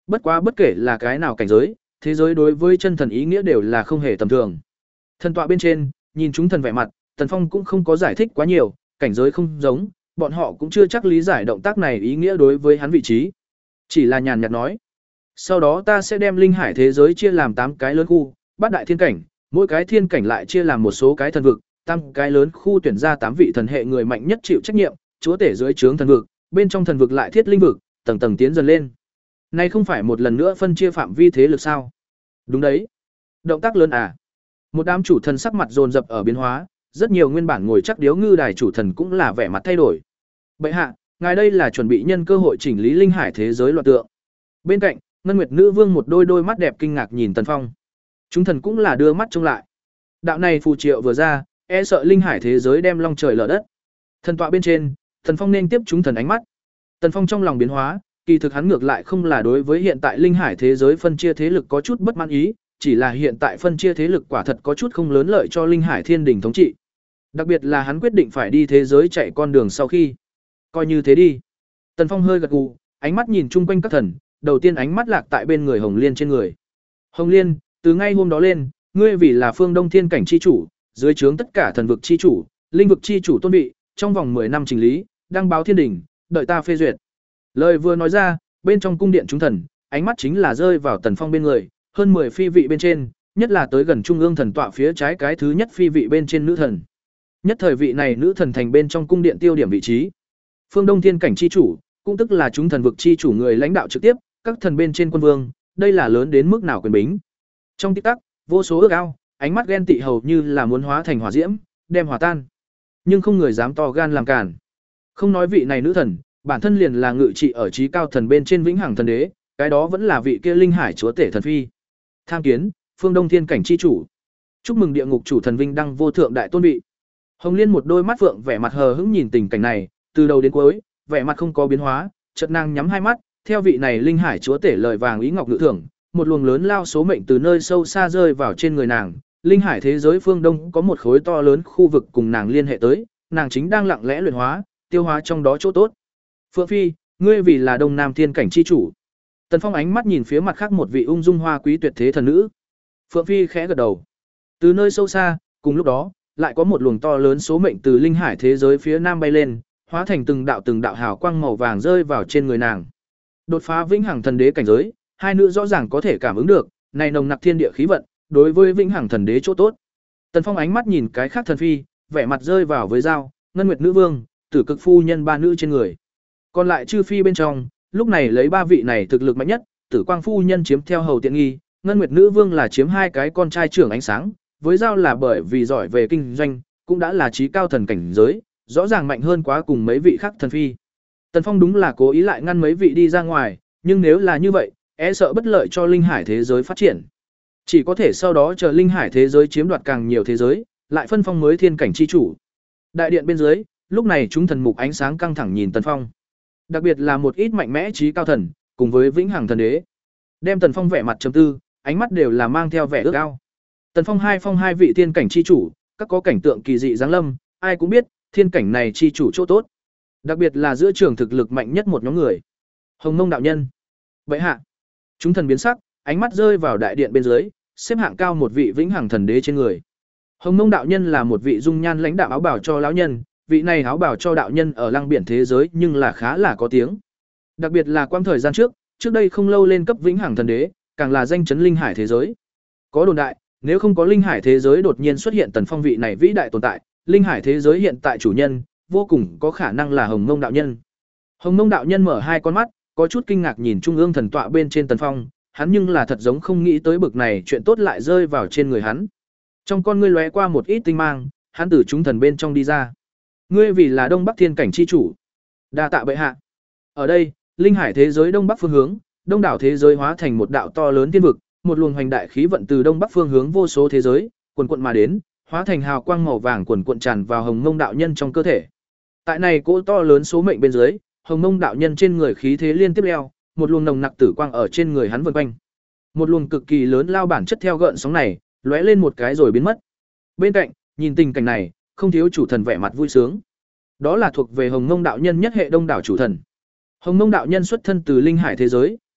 Bất quá bất kể là cái nào cảnh giới, thế giới đối với chân thần ý nghĩa đều là không hề tầm thường. Thần tọa bên trên, nhìn chúng thần vẻ mặt, Tần Phong cũng không có giải thích quá nhiều, cảnh giới không giống, bọn họ cũng chưa chắc lý giải động tác này ý nghĩa đối với hắn vị trí. Chỉ là nhàn nhạt nói, sau đó ta sẽ đem linh hải thế giới chia làm tám cái lớn khu, bát đại thiên cảnh, mỗi cái thiên cảnh lại chia làm một số cái thần vực, tam cái lớn khu tuyển ra tám vị thần hệ người mạnh nhất chịu trách nhiệm, chúa tể dưới trướng thần vực, bên trong thần vực lại thiết linh vực, tầng tầng tiến dần lên. Này không phải một lần nữa phân chia phạm vi thế lực sao? Đúng đấy. Động tác lớn à? Một đám chủ thần sắc mặt dồn dập ở biến hóa, rất nhiều nguyên bản ngồi chắc điếu ngư đài chủ thần cũng là vẻ mặt thay đổi. Bệ hạ, ngài đây là chuẩn bị nhân cơ hội chỉnh lý linh hải thế giới loạn tượng. Bên cạnh, Ngân Nguyệt Nữ Vương một đôi đôi mắt đẹp kinh ngạc nhìn Tần Phong. Chúng thần cũng là đưa mắt trông lại. Đạo này phù triệu vừa ra, e sợ linh hải thế giới đem long trời lở đất. Thần tọa bên trên, Tần Phong nên tiếp chúng thần ánh mắt. Tần Phong trong lòng biến hóa, kỳ thực hắn ngược lại không là đối với hiện tại linh hải thế giới phân chia thế lực có chút bất mãn ý, chỉ là hiện tại phân chia thế lực quả thật có chút không lớn lợi cho linh hải thiên đình thống trị. Đặc biệt là hắn quyết định phải đi thế giới chạy con đường sau khi. Coi như thế đi. Tần Phong hơi gật gù, ánh mắt nhìn chung quanh các thần, đầu tiên ánh mắt lạc tại bên người Hồng Liên trên người. Hồng Liên, từ ngay hôm đó lên, ngươi vì là phương Đông Thiên cảnh chi chủ, dưới trướng tất cả thần vực chi chủ, linh vực chi chủ tôn bị, trong vòng mười năm chỉnh lý, đăng báo thiên đình, đợi ta phê duyệt. Lời vừa nói ra, bên trong cung điện chúng thần, ánh mắt chính là rơi vào Tần Phong bên người, hơn mười phi vị bên trên, nhất là tới gần trung ương thần tọa phía trái cái thứ nhất phi vị bên trên nữ thần. Nhất thời vị này nữ thần thành bên trong cung điện tiêu điểm vị trí. Phương Đông Thiên cảnh chi chủ, cũng tức là chúng thần vực chi chủ người lãnh đạo trực tiếp, các thần bên trên quân vương, đây là lớn đến mức nào quyền bính. Trong tích tắc, vô số ước ao, ánh mắt ghen tị hầu như là muốn hóa thành hỏa diễm, đem hòa tan. Nhưng không người dám to gan làm cản. Không nói vị này nữ thần, bản thân liền là ngự trị ở trí cao thần bên trên vĩnh hằng thần đế, cái đó vẫn là vị kia linh hải chúa tể thần phi. Tham kiến, Phương Đông Thiên cảnh chi chủ. Chúc mừng địa ngục chủ thần vinh đăng vô thượng đại tôn vị. Hồng Liên một đôi mắt phượng vẻ mặt hờ hững nhìn tình cảnh này, từ đầu đến cuối, vẻ mặt không có biến hóa, chợt nàng nhắm hai mắt, theo vị này linh hải chúa tể lời vàng ý ngọc ngự thưởng, một luồng lớn lao số mệnh từ nơi sâu xa rơi vào trên người nàng. Linh hải thế giới phương Đông có một khối to lớn khu vực cùng nàng liên hệ tới, nàng chính đang lặng lẽ luyện hóa, tiêu hóa trong đó chỗ tốt. Phượng Phi, ngươi vì là Đông Nam Thiên cảnh chi chủ. Tần Phong ánh mắt nhìn phía mặt khác một vị ung dung hoa quý tuyệt thế thần nữ. Phượng Phi khẽ gật đầu. Từ nơi sâu xa, cùng lúc đó, lại có một luồng to lớn số mệnh từ linh hải thế giới phía nam bay lên, hóa thành từng đạo từng đạo hào quang màu vàng rơi vào trên người nàng. Đột phá vĩnh hằng thần đế cảnh giới, hai nữ rõ ràng có thể cảm ứng được, này nồng nặc thiên địa khí vận, đối với vĩnh hằng thần đế chỗ tốt. Tần Phong ánh mắt nhìn cái khác thần phi, vẻ mặt rơi vào với dao, Ngân Nguyệt nữ vương, Tử Cực phu nhân ba nữ trên người. Còn lại chư phi bên trong, lúc này lấy ba vị này thực lực mạnh nhất, Tử Quang phu nhân chiếm theo hầu tiện nghi, Ngân Nguyệt nữ vương là chiếm hai cái con trai trưởng ánh sáng, với dao là bởi vì giỏi về kinh doanh, cũng đã là trí cao thần cảnh giới, rõ ràng mạnh hơn quá cùng mấy vị khác thần phi. Tần Phong đúng là cố ý lại ngăn mấy vị đi ra ngoài, nhưng nếu là như vậy, e sợ bất lợi cho linh hải thế giới phát triển. Chỉ có thể sau đó chờ linh hải thế giới chiếm đoạt càng nhiều thế giới, lại phân phong mới thiên cảnh chi chủ. Đại điện bên dưới, lúc này chúng thần mục ánh sáng căng thẳng nhìn Tần Phong. Đặc biệt là một ít mạnh mẽ trí cao thần, cùng với vĩnh hằng thần đế. Đem Tần Phong vẻ mặt trầm tư, ánh mắt đều là mang theo vẻ ước ao. Tần Phong hai phong hai vị thiên cảnh chi chủ, các có cảnh tượng kỳ dị giáng lâm, ai cũng biết, thiên cảnh này chi chủ chỗ tốt. Đặc biệt là giữa trường thực lực mạnh nhất một nhóm người. Hồng Mông đạo nhân. Bệ hạ. Chúng thần biến sắc, ánh mắt rơi vào đại điện bên dưới, xếp hạng cao một vị vĩnh hằng thần đế trên người. Hồng Mông đạo nhân là một vị dung nhan lãnh đạo áo bào cho lão nhân, vị này áo bào cho đạo nhân ở lăng biển thế giới nhưng là khá là có tiếng. Đặc biệt là quãng thời gian trước, trước đây không lâu lên cấp vĩnh hằng thần đế, càng là danh chấn linh hải thế giới. Có đồn đại, nếu không có linh hải thế giới đột nhiên xuất hiện Tần Phong vị này vĩ đại tồn tại, linh hải thế giới hiện tại chủ nhân, vô cùng có khả năng là Hồng Mông đạo nhân. Hồng Mông đạo nhân mở hai con mắt, có chút kinh ngạc nhìn trung ương thần tọa bên trên Tần Phong, hắn nhưng là thật giống không nghĩ tới bực này chuyện tốt lại rơi vào trên người hắn. Trong con ngươi lóe qua một ít tinh mang, hắn từ chúng thần bên trong đi ra. Ngươi vì là Đông Bắc Thiên cảnh chi chủ. Đa tạ bệ hạ. Ở đây, linh hải thế giới đông bắc phương hướng, đông đảo thế giới hóa thành một đạo to lớn thiên vực, một luồng hoành đại khí vận từ đông bắc phương hướng vô số thế giới, quần quận mà đến, hóa thành hào quang màu vàng quần quận tràn vào Hồng Mông đạo nhân trong cơ thể. Tại này cỗ to lớn số mệnh bên dưới, Hồng Mông đạo nhân trên người khí thế liên tiếp leo, một luồng nồng nặc tử quang ở trên người hắn vần quanh. Một luồng cực kỳ lớn lao bản chất theo gợn sóng này, lóe lên một cái rồi biến mất. Bên cạnh, nhìn tình cảnh này, không thiếu chủ thần vẻ mặt vui sướng. Đó là thuộc về Hồng Mông đạo nhân nhất hệ đông đảo chủ thần. Hồng Mông đạo nhân xuất thân từ linh hải thế giới,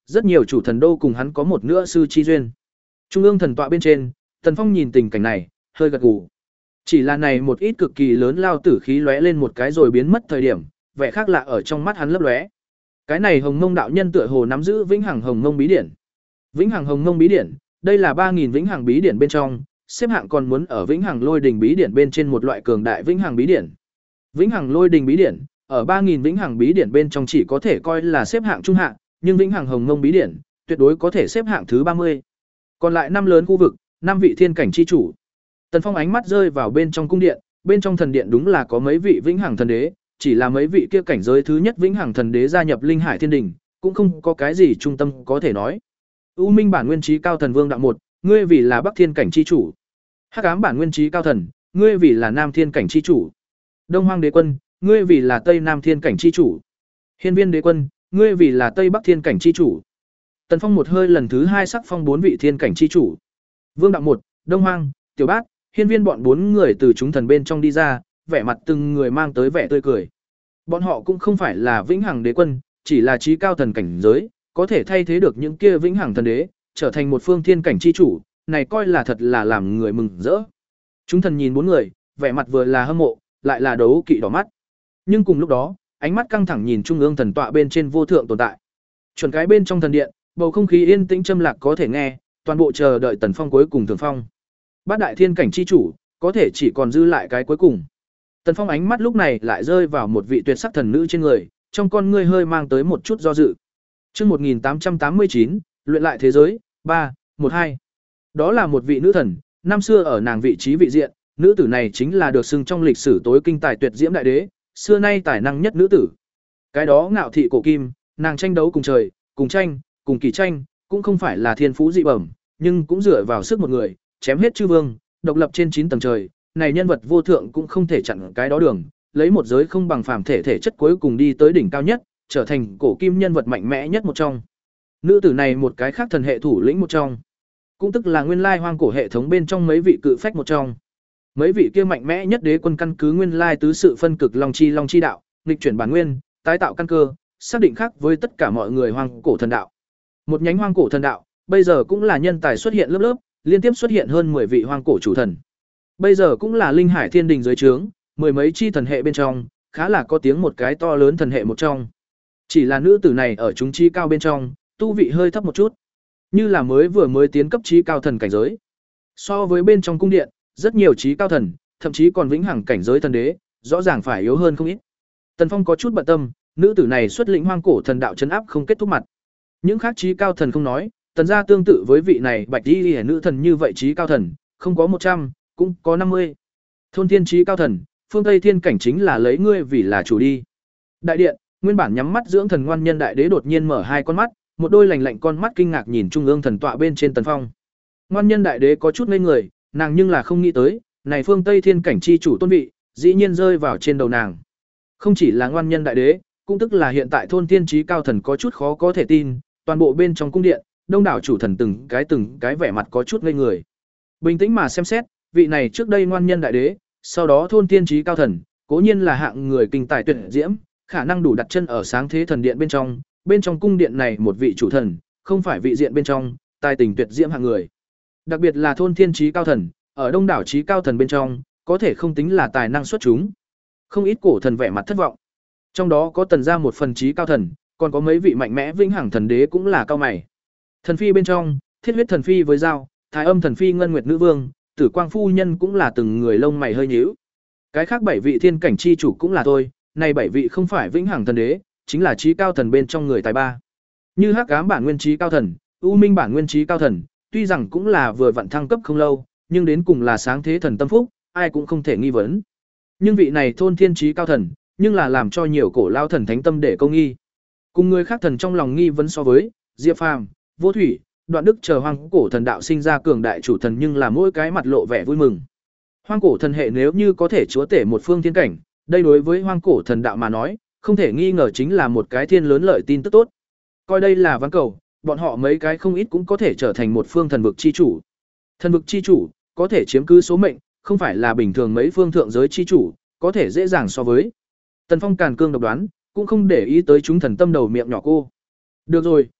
rất nhiều chủ thần đô cùng hắn có một nữa sư chi duyên. Trung ương thần tọa bên trên, Tần Phong nhìn tình cảnh này, hơi gật gù. Chỉ là này một ít cực kỳ lớn lao tử khí lóe lên một cái rồi biến mất thời điểm, vẻ khác lạ ở trong mắt hắn lấp lóe. Cái này Hồng Mông đạo nhân tựa hồ nắm giữ Vĩnh Hằng Hồng Mông bí điển. Vĩnh Hằng Hồng Mông bí điển, đây là ba nghìn Vĩnh Hằng bí điển bên trong, xếp hạng còn muốn ở Vĩnh Hằng Lôi Đình bí điển bên trên một loại cường đại Vĩnh Hằng bí điển. Vĩnh Hằng Lôi Đình bí điển, ở ba nghìn Vĩnh Hằng bí điển bên trong chỉ có thể coi là xếp hạng trung hạng, nhưng Vĩnh Hằng Hồng Mông bí điển tuyệt đối có thể xếp hạng thứ ba mươi. Còn lại năm lớn khu vực, năm vị thiên cảnh chi chủ. Tần Phong ánh mắt rơi vào bên trong cung điện, bên trong thần điện đúng là có mấy vị Vĩnh Hằng thần đế, chỉ là mấy vị kia cảnh giới thứ nhất Vĩnh Hằng thần đế gia nhập Linh Hải Thiên Đình, cũng không có cái gì trung tâm có thể nói. U Minh bản nguyên trí cao thần vương đạo một, ngươi vì là Bắc Thiên cảnh chi chủ. Hắc ám bản nguyên trí cao thần, ngươi vì là Nam Thiên cảnh chi chủ. Đông Hoang đế quân, ngươi vì là Tây Nam Thiên cảnh chi chủ. Hiên Viên đế quân, ngươi vì là Tây Bắc Thiên cảnh chi chủ. Tần Phong một hơi lần thứ hai sắc phong bốn vị thiên cảnh chi chủ. Vương đạo một, Đông Hoang, Tiểu Bát, Hiên Viên bọn bốn người từ chúng thần bên trong đi ra, vẻ mặt từng người mang tới vẻ tươi cười. Bọn họ cũng không phải là Vĩnh Hằng đế quân, chỉ là trí cao thần cảnh giới, có thể thay thế được những kia Vĩnh Hằng thần đế, trở thành một phương thiên cảnh chi chủ, này coi là thật là làm người mừng rỡ. Chúng thần nhìn bốn người, vẻ mặt vừa là hâm mộ, lại là đấu kỵ đỏ mắt. Nhưng cùng lúc đó, ánh mắt căng thẳng nhìn trung ương thần tọa bên trên vô thượng tồn tại. Chuẩn cái bên trong thần điện, bầu không khí yên tĩnh châm lạc có thể nghe, toàn bộ chờ đợi Tần Phong cuối cùng thường phong. Bát đại thiên cảnh chi chủ, có thể chỉ còn dư lại cái cuối cùng. Tần Phong ánh mắt lúc này lại rơi vào một vị tuyệt sắc thần nữ trên người, trong con ngươi hơi mang tới một chút do dự. Chương một nghìn tám trăm tám mươi chín, luyện lại thế giới, ba, một hai. Đó là một vị nữ thần, năm xưa ở nàng vị trí vị diện, nữ tử này chính là được xưng trong lịch sử tối kinh tài tuyệt diễm đại đế, xưa nay tài năng nhất nữ tử. Cái đó ngạo thị cổ kim, nàng tranh đấu cùng trời, cùng tranh, cùng kỳ tranh, cũng không phải là thiên phú dị bẩm, nhưng cũng dựa vào sức một người, chém hết chư vương, độc lập trên chín tầng trời, này nhân vật vô thượng cũng không thể chặn cái đó đường, lấy một giới không bằng phàm thể thể chất cuối cùng đi tới đỉnh cao nhất, trở thành cổ kim nhân vật mạnh mẽ nhất một trong. Nữ tử này một cái khác thần hệ thủ lĩnh một trong, cũng tức là nguyên lai hoang cổ hệ thống bên trong mấy vị cự phách một trong. Mấy vị kia mạnh mẽ nhất đế quân căn cứ nguyên lai tứ sự phân cực long chi long chi đạo, nghịch chuyển bản nguyên, tái tạo căn cơ, xác định khác với tất cả mọi người hoang cổ thần đạo. Một nhánh hoang cổ thần đạo, bây giờ cũng là nhân tài xuất hiện lớp lớp, liên tiếp xuất hiện hơn mười vị hoang cổ chủ thần. Bây giờ cũng là Linh Hải Thiên Đình dưới trướng, mười mấy chi thần hệ bên trong, khá là có tiếng một cái to lớn thần hệ một trong. Chỉ là nữ tử này ở chúng chi cao bên trong, tu vị hơi thấp một chút, như là mới vừa mới tiến cấp trí cao thần cảnh giới. So với bên trong cung điện, rất nhiều trí cao thần, thậm chí còn vĩnh hằng cảnh giới thần đế, rõ ràng phải yếu hơn không ít. Tần Phong có chút bận tâm, nữ tử này xuất lĩnh hoang cổ thần đạo trấn áp không kết thúc mặt. Những khác trí cao thần không nói, tần gia tương tự với vị này bạch y liễu nữ thần như vậy trí cao thần, không có một trăm, cũng có năm mươi. Thôn thiên trí cao thần, phương Tây thiên cảnh chính là lấy ngươi vì là chủ đi. Đại điện, nguyên bản nhắm mắt dưỡng thần ngoan nhân đại đế đột nhiên mở hai con mắt, một đôi lạnh lạnh con mắt kinh ngạc nhìn trung ương thần tọa bên trên Tần Phong. Ngoan nhân đại đế có chút ngây người, nàng nhưng là không nghĩ tới, này phương Tây thiên cảnh chi chủ tôn vị, dĩ nhiên rơi vào trên đầu nàng. Không chỉ là ngoan nhân đại đế, cũng tức là hiện tại thôn thiên trí cao thần có chút khó có thể tin, toàn bộ bên trong cung điện, đông đảo chủ thần từng cái từng cái vẻ mặt có chút ngây người. Bình tĩnh mà xem xét, vị này trước đây ngoan nhân đại đế, sau đó thôn thiên trí cao thần, cố nhiên là hạng người kinh tài tuyệt diễm, khả năng đủ đặt chân ở sáng thế thần điện bên trong, bên trong cung điện này một vị chủ thần, không phải vị diện bên trong, tài tình tuyệt diễm hạng người. Đặc biệt là thôn thiên trí cao thần, ở đông đảo trí cao thần bên trong, có thể không tính là tài năng xuất chúng. Không ít cổ thần vẻ mặt thất vọng. Trong đó có tần gia một phần trí cao thần, còn có mấy vị mạnh mẽ vĩnh hằng thần đế cũng là cao mày. Thần phi bên trong, thiết huyết thần phi với dao, thái âm thần phi ngân nguyệt nữ vương, tử quang phu nhân cũng là từng người lông mày hơi nhíu. Cái khác bảy vị thiên cảnh chi chủ cũng là tôi, này bảy vị không phải vĩnh hằng thần đế, chính là trí cao thần bên trong người tài ba. Như hắc ám bản nguyên trí cao thần, u minh bản nguyên trí cao thần, tuy rằng cũng là vừa vặn thăng cấp không lâu, nhưng đến cùng là sáng thế thần tâm phúc, ai cũng không thể nghi vấn. Nhưng vị này thôn thiên trí cao thần, nhưng là làm cho nhiều cổ lao thần thánh tâm để câu nghi. Cùng người khác thần trong lòng nghi vấn so với Diệp Phàm, Vô Thủy, Đoạn Đức chờ hoang cổ thần đạo sinh ra cường đại chủ thần, nhưng là mỗi cái mặt lộ vẻ vui mừng. Hoang cổ thần hệ nếu như có thể chúa tể một phương thiên cảnh, đây đối với hoang cổ thần đạo mà nói, không thể nghi ngờ chính là một cái thiên lớn lợi tin tức tốt. Coi đây là ván cầu, bọn họ mấy cái không ít cũng có thể trở thành một phương thần vực chi chủ. Thần vực chi chủ có thể chiếm cứ số mệnh, không phải là bình thường mấy phương thượng giới chi chủ có thể dễ dàng so với. Tần Phong càn cương độc đoán, cũng không để ý tới chúng thần tâm đầu miệng nhỏ cô. Được rồi,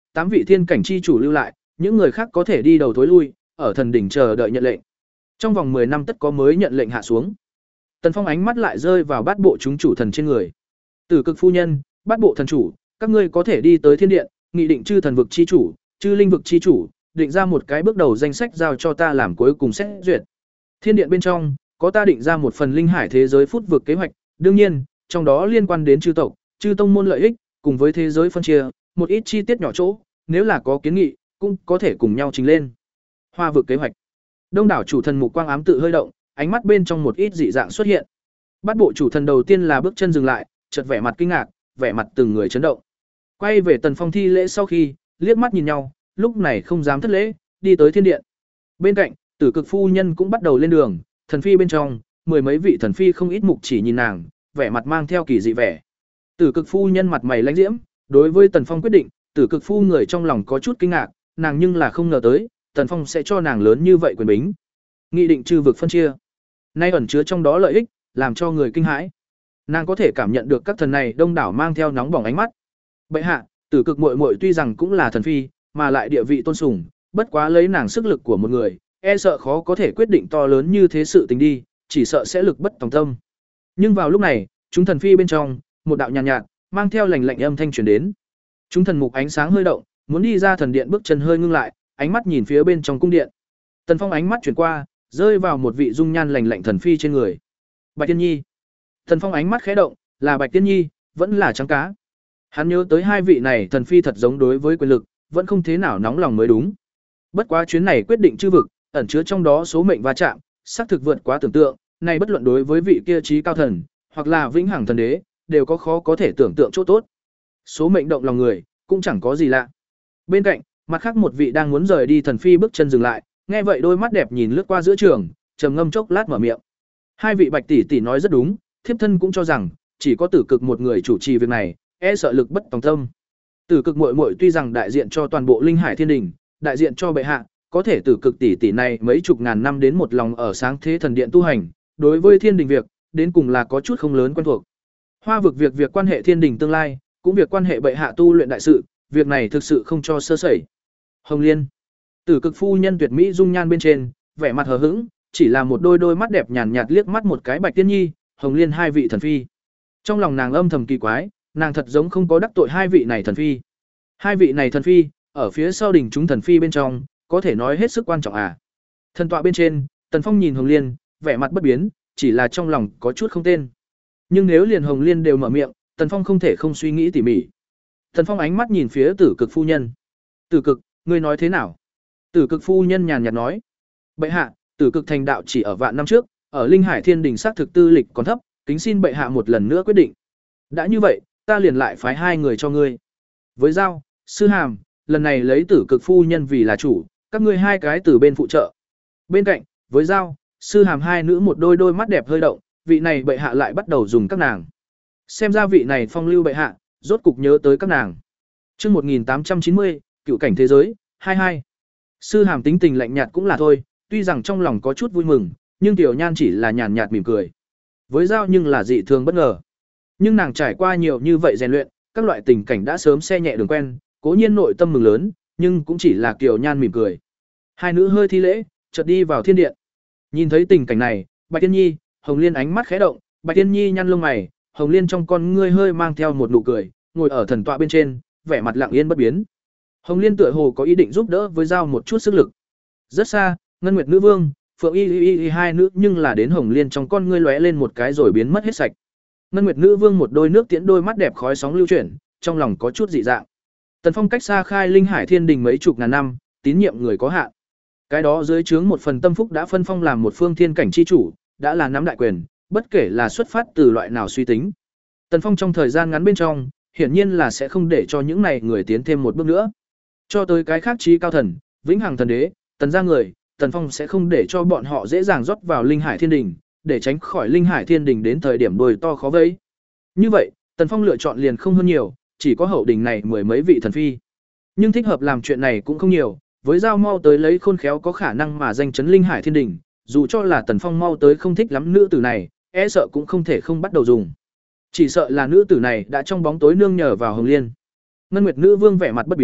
tám vị thiên cảnh chi chủ lưu lại, những người khác có thể đi đầu thối lui, ở thần đỉnh chờ đợi nhận lệnh. Trong vòng mười năm tất có mới nhận lệnh hạ xuống. Tần Phong ánh mắt lại rơi vào bát bộ chúng chủ thần trên người. Tử Cực phu nhân, bát bộ thần chủ, các ngươi có thể đi tới thiên điện, nghị định chư thần vực chi chủ, chư linh vực chi chủ, định ra một cái bước đầu danh sách giao cho ta làm cuối cùng xét duyệt. Thiên điện bên trong, có ta định ra một phần linh hải thế giới phút vực kế hoạch, đương nhiên, trong đó liên quan đến chư tộc, chư tông môn lợi ích, cùng với thế giới phân chia, một ít chi tiết nhỏ chỗ, nếu là có kiến nghị, cũng có thể cùng nhau trình lên. Hoa vực kế hoạch. Đông đảo chủ thần mục quang ám tự hơi động, ánh mắt bên trong một ít dị dạng xuất hiện. Bát bộ chủ thần đầu tiên là bước chân dừng lại, chợt vẻ mặt kinh ngạc, vẻ mặt từng người chấn động. Quay về Tần Phong thi lễ sau khi, liếc mắt nhìn nhau, lúc này không dám thất lễ, đi tới thiên điện. Bên cạnh, Tử Cực phu nhân cũng bắt đầu lên đường, thần phi bên trong, mười mấy vị thần phi không ít mục chỉ nhìn nàng, vẻ mặt mang theo kỳ dị vẻ. Tử Cực phu nhân mặt mày lãnh diễm, đối với Tần Phong quyết định, Tử Cực phu người trong lòng có chút kinh ngạc, nàng nhưng là không ngờ tới, Tần Phong sẽ cho nàng lớn như vậy quyền bính. Nghị định chư vực phân chia, nay ẩn chứa trong đó lợi ích, làm cho người kinh hãi. Nàng có thể cảm nhận được các thần này đông đảo mang theo nóng bỏng ánh mắt. Bệ hạ, Tử Cực muội muội tuy rằng cũng là thần phi, mà lại địa vị tôn sùng, bất quá lấy nàng sức lực của một người, e sợ khó có thể quyết định to lớn như thế sự tình đi, chỉ sợ sẽ lực bất tòng tâm. Nhưng vào lúc này, chúng thần phi bên trong, một đạo nhàn nhạt, nhạt, mang theo lạnh lạnh âm thanh truyền đến. Chúng thần mục ánh sáng hơi động, muốn đi ra thần điện bước chân hơi ngưng lại, ánh mắt nhìn phía bên trong cung điện. Tần Phong ánh mắt chuyển qua, rơi vào một vị dung nhan lạnh lạnh thần phi trên người. Bạch Tiên Nhi. Tần Phong ánh mắt khẽ động, là Bạch Tiên Nhi, vẫn là trắng cá. Hắn nhớ tới hai vị này thần phi thật giống đối với quyền lực, vẫn không thế nào nóng lòng mới đúng. Bất quá chuyến này quyết định chư vực, ẩn chứa trong đó số mệnh va chạm, xác thực vượt quá tưởng tượng, này bất luận đối với vị kia trí cao thần, hoặc là vĩnh hằng thần đế, đều có khó có thể tưởng tượng chỗ tốt. Số mệnh động lòng người, cũng chẳng có gì lạ. Bên cạnh, mặt khác một vị đang muốn rời đi thần phi bước chân dừng lại, nghe vậy đôi mắt đẹp nhìn lướt qua giữa trường, trầm ngâm chốc lát mở miệng. Hai vị Bạch tỷ tỷ nói rất đúng, thiếp thân cũng cho rằng chỉ có Tử Cực một người chủ trì việc này, e sợ lực bất tòng tâm. Tử Cực muội muội tuy rằng đại diện cho toàn bộ Linh Hải Thiên Đình, đại diện cho bệ hạ, có thể Tử Cực tỷ tỷ này mấy chục ngàn năm đến một lòng ở sáng thế thần điện tu hành, đối với Thiên Đình việc, đến cùng là có chút không lớn quen thuộc. Hoa vực việc việc quan hệ Thiên Đình tương lai, cũng việc quan hệ bệ hạ tu luyện đại sự, việc này thực sự không cho sơ sẩy. Hồng Liên, Tử Cực phu nhân tuyệt mỹ dung nhan bên trên, vẻ mặt hờ hững, chỉ là một đôi đôi mắt đẹp nhàn nhạt liếc mắt một cái Bạch Tiên Nhi, Hồng Liên hai vị thần phi. Trong lòng nàng âm thầm kỳ quái, nàng thật giống không có đắc tội hai vị này thần phi. Hai vị này thần phi, ở phía sau đỉnh chúng thần phi bên trong, có thể nói hết sức quan trọng à. Thần tọa bên trên, Tần Phong nhìn Hồng Liên, vẻ mặt bất biến, chỉ là trong lòng có chút không tên. Nhưng nếu liền Hồng Liên đều mở miệng, Tần Phong không thể không suy nghĩ tỉ mỉ. Tần Phong ánh mắt nhìn phía Tử Cực phu nhân. Tử Cực, ngươi nói thế nào? Tử Cực phu nhân nhàn nhạt nói. Bệ hạ, Tử Cực thành đạo chỉ ở vạn năm trước, ở Linh Hải Thiên Đình xác thực tư lịch còn thấp, kính xin bệ hạ một lần nữa quyết định. Đã như vậy, ta liền lại phái hai người cho ngươi. Với Giao, Sư Hàm, lần này lấy Tử Cực phu nhân vì là chủ, các ngươi hai cái từ bên phụ trợ. Bên cạnh, với Giao, Sư Hàm hai nữ một đôi đôi mắt đẹp hơi động, vị này bệ hạ lại bắt đầu dùng các nàng. Xem ra vị này phong lưu bệ hạ, rốt cục nhớ tới các nàng. Chương một nghìn tám trăm chín mươi, Cựu cảnh thế giới, hai mươi hai. Sư Hàm tính tình lạnh nhạt cũng là thôi, tuy rằng trong lòng có chút vui mừng, nhưng Tiểu Nhan chỉ là nhàn nhạt mỉm cười. Với Giao nhưng là dị thường bất ngờ. Nhưng nàng trải qua nhiều như vậy rèn luyện, các loại tình cảnh đã sớm xe nhẹ đường quen, cố nhiên nội tâm mừng lớn, nhưng cũng chỉ là Kiều Nhan mỉm cười. Hai nữ hơi thi lễ, chợt đi vào thiên điện. Nhìn thấy tình cảnh này, Bạch Tiên Nhi, Hồng Liên ánh mắt khẽ động, Bạch Tiên Nhi nhăn lông mày, Hồng Liên trong con ngươi hơi mang theo một nụ cười, ngồi ở thần tọa bên trên, vẻ mặt lặng yên bất biến. Hồng Liên tựa hồ có ý định giúp đỡ với Giao một chút sức lực. Rất xa, Ngân Nguyệt Nữ Vương, Phượng Y Y Y hai nữ nhưng là đến Hồng Liên trong con ngươi lóe lên một cái rồi biến mất hết sạch. Ngân Nguyệt Nữ Vương một đôi nước tiễn đôi mắt đẹp khói sóng lưu chuyển, trong lòng có chút dị dạng. Tần Phong cách xa khai Linh Hải Thiên Đình mấy chục ngàn năm, tín nhiệm người có hạn. Cái đó dưới trướng một phần tâm phúc đã phân phong làm một phương thiên cảnh chi chủ, đã là nắm đại quyền, bất kể là xuất phát từ loại nào suy tính. Tần Phong trong thời gian ngắn bên trong, hiển nhiên là sẽ không để cho những này người tiến thêm một bước nữa. Cho tới cái khác trí cao thần, vĩnh hằng thần đế, tần gia người, Tần Phong sẽ không để cho bọn họ dễ dàng rót vào Linh Hải Thiên Đình, để tránh khỏi Linh Hải Thiên Đình đến thời điểm đồi to khó vây. Như vậy, Tần Phong lựa chọn liền không hơn nhiều, chỉ có hậu đình này mười mấy vị thần phi. Nhưng thích hợp làm chuyện này cũng không nhiều, với Giao mau tới lấy khôn khéo có khả năng mà danh chấn Linh Hải Thiên Đình, dù cho là Tần Phong mau tới không thích lắm nữ tử này, e sợ cũng không thể không bắt đầu dùng. Chỉ sợ là nữ tử này đã trong bóng tối nương nhờ vào Hồng Liên. Ngân Nguyệt Nữ Vương vẻ mặt bất biến,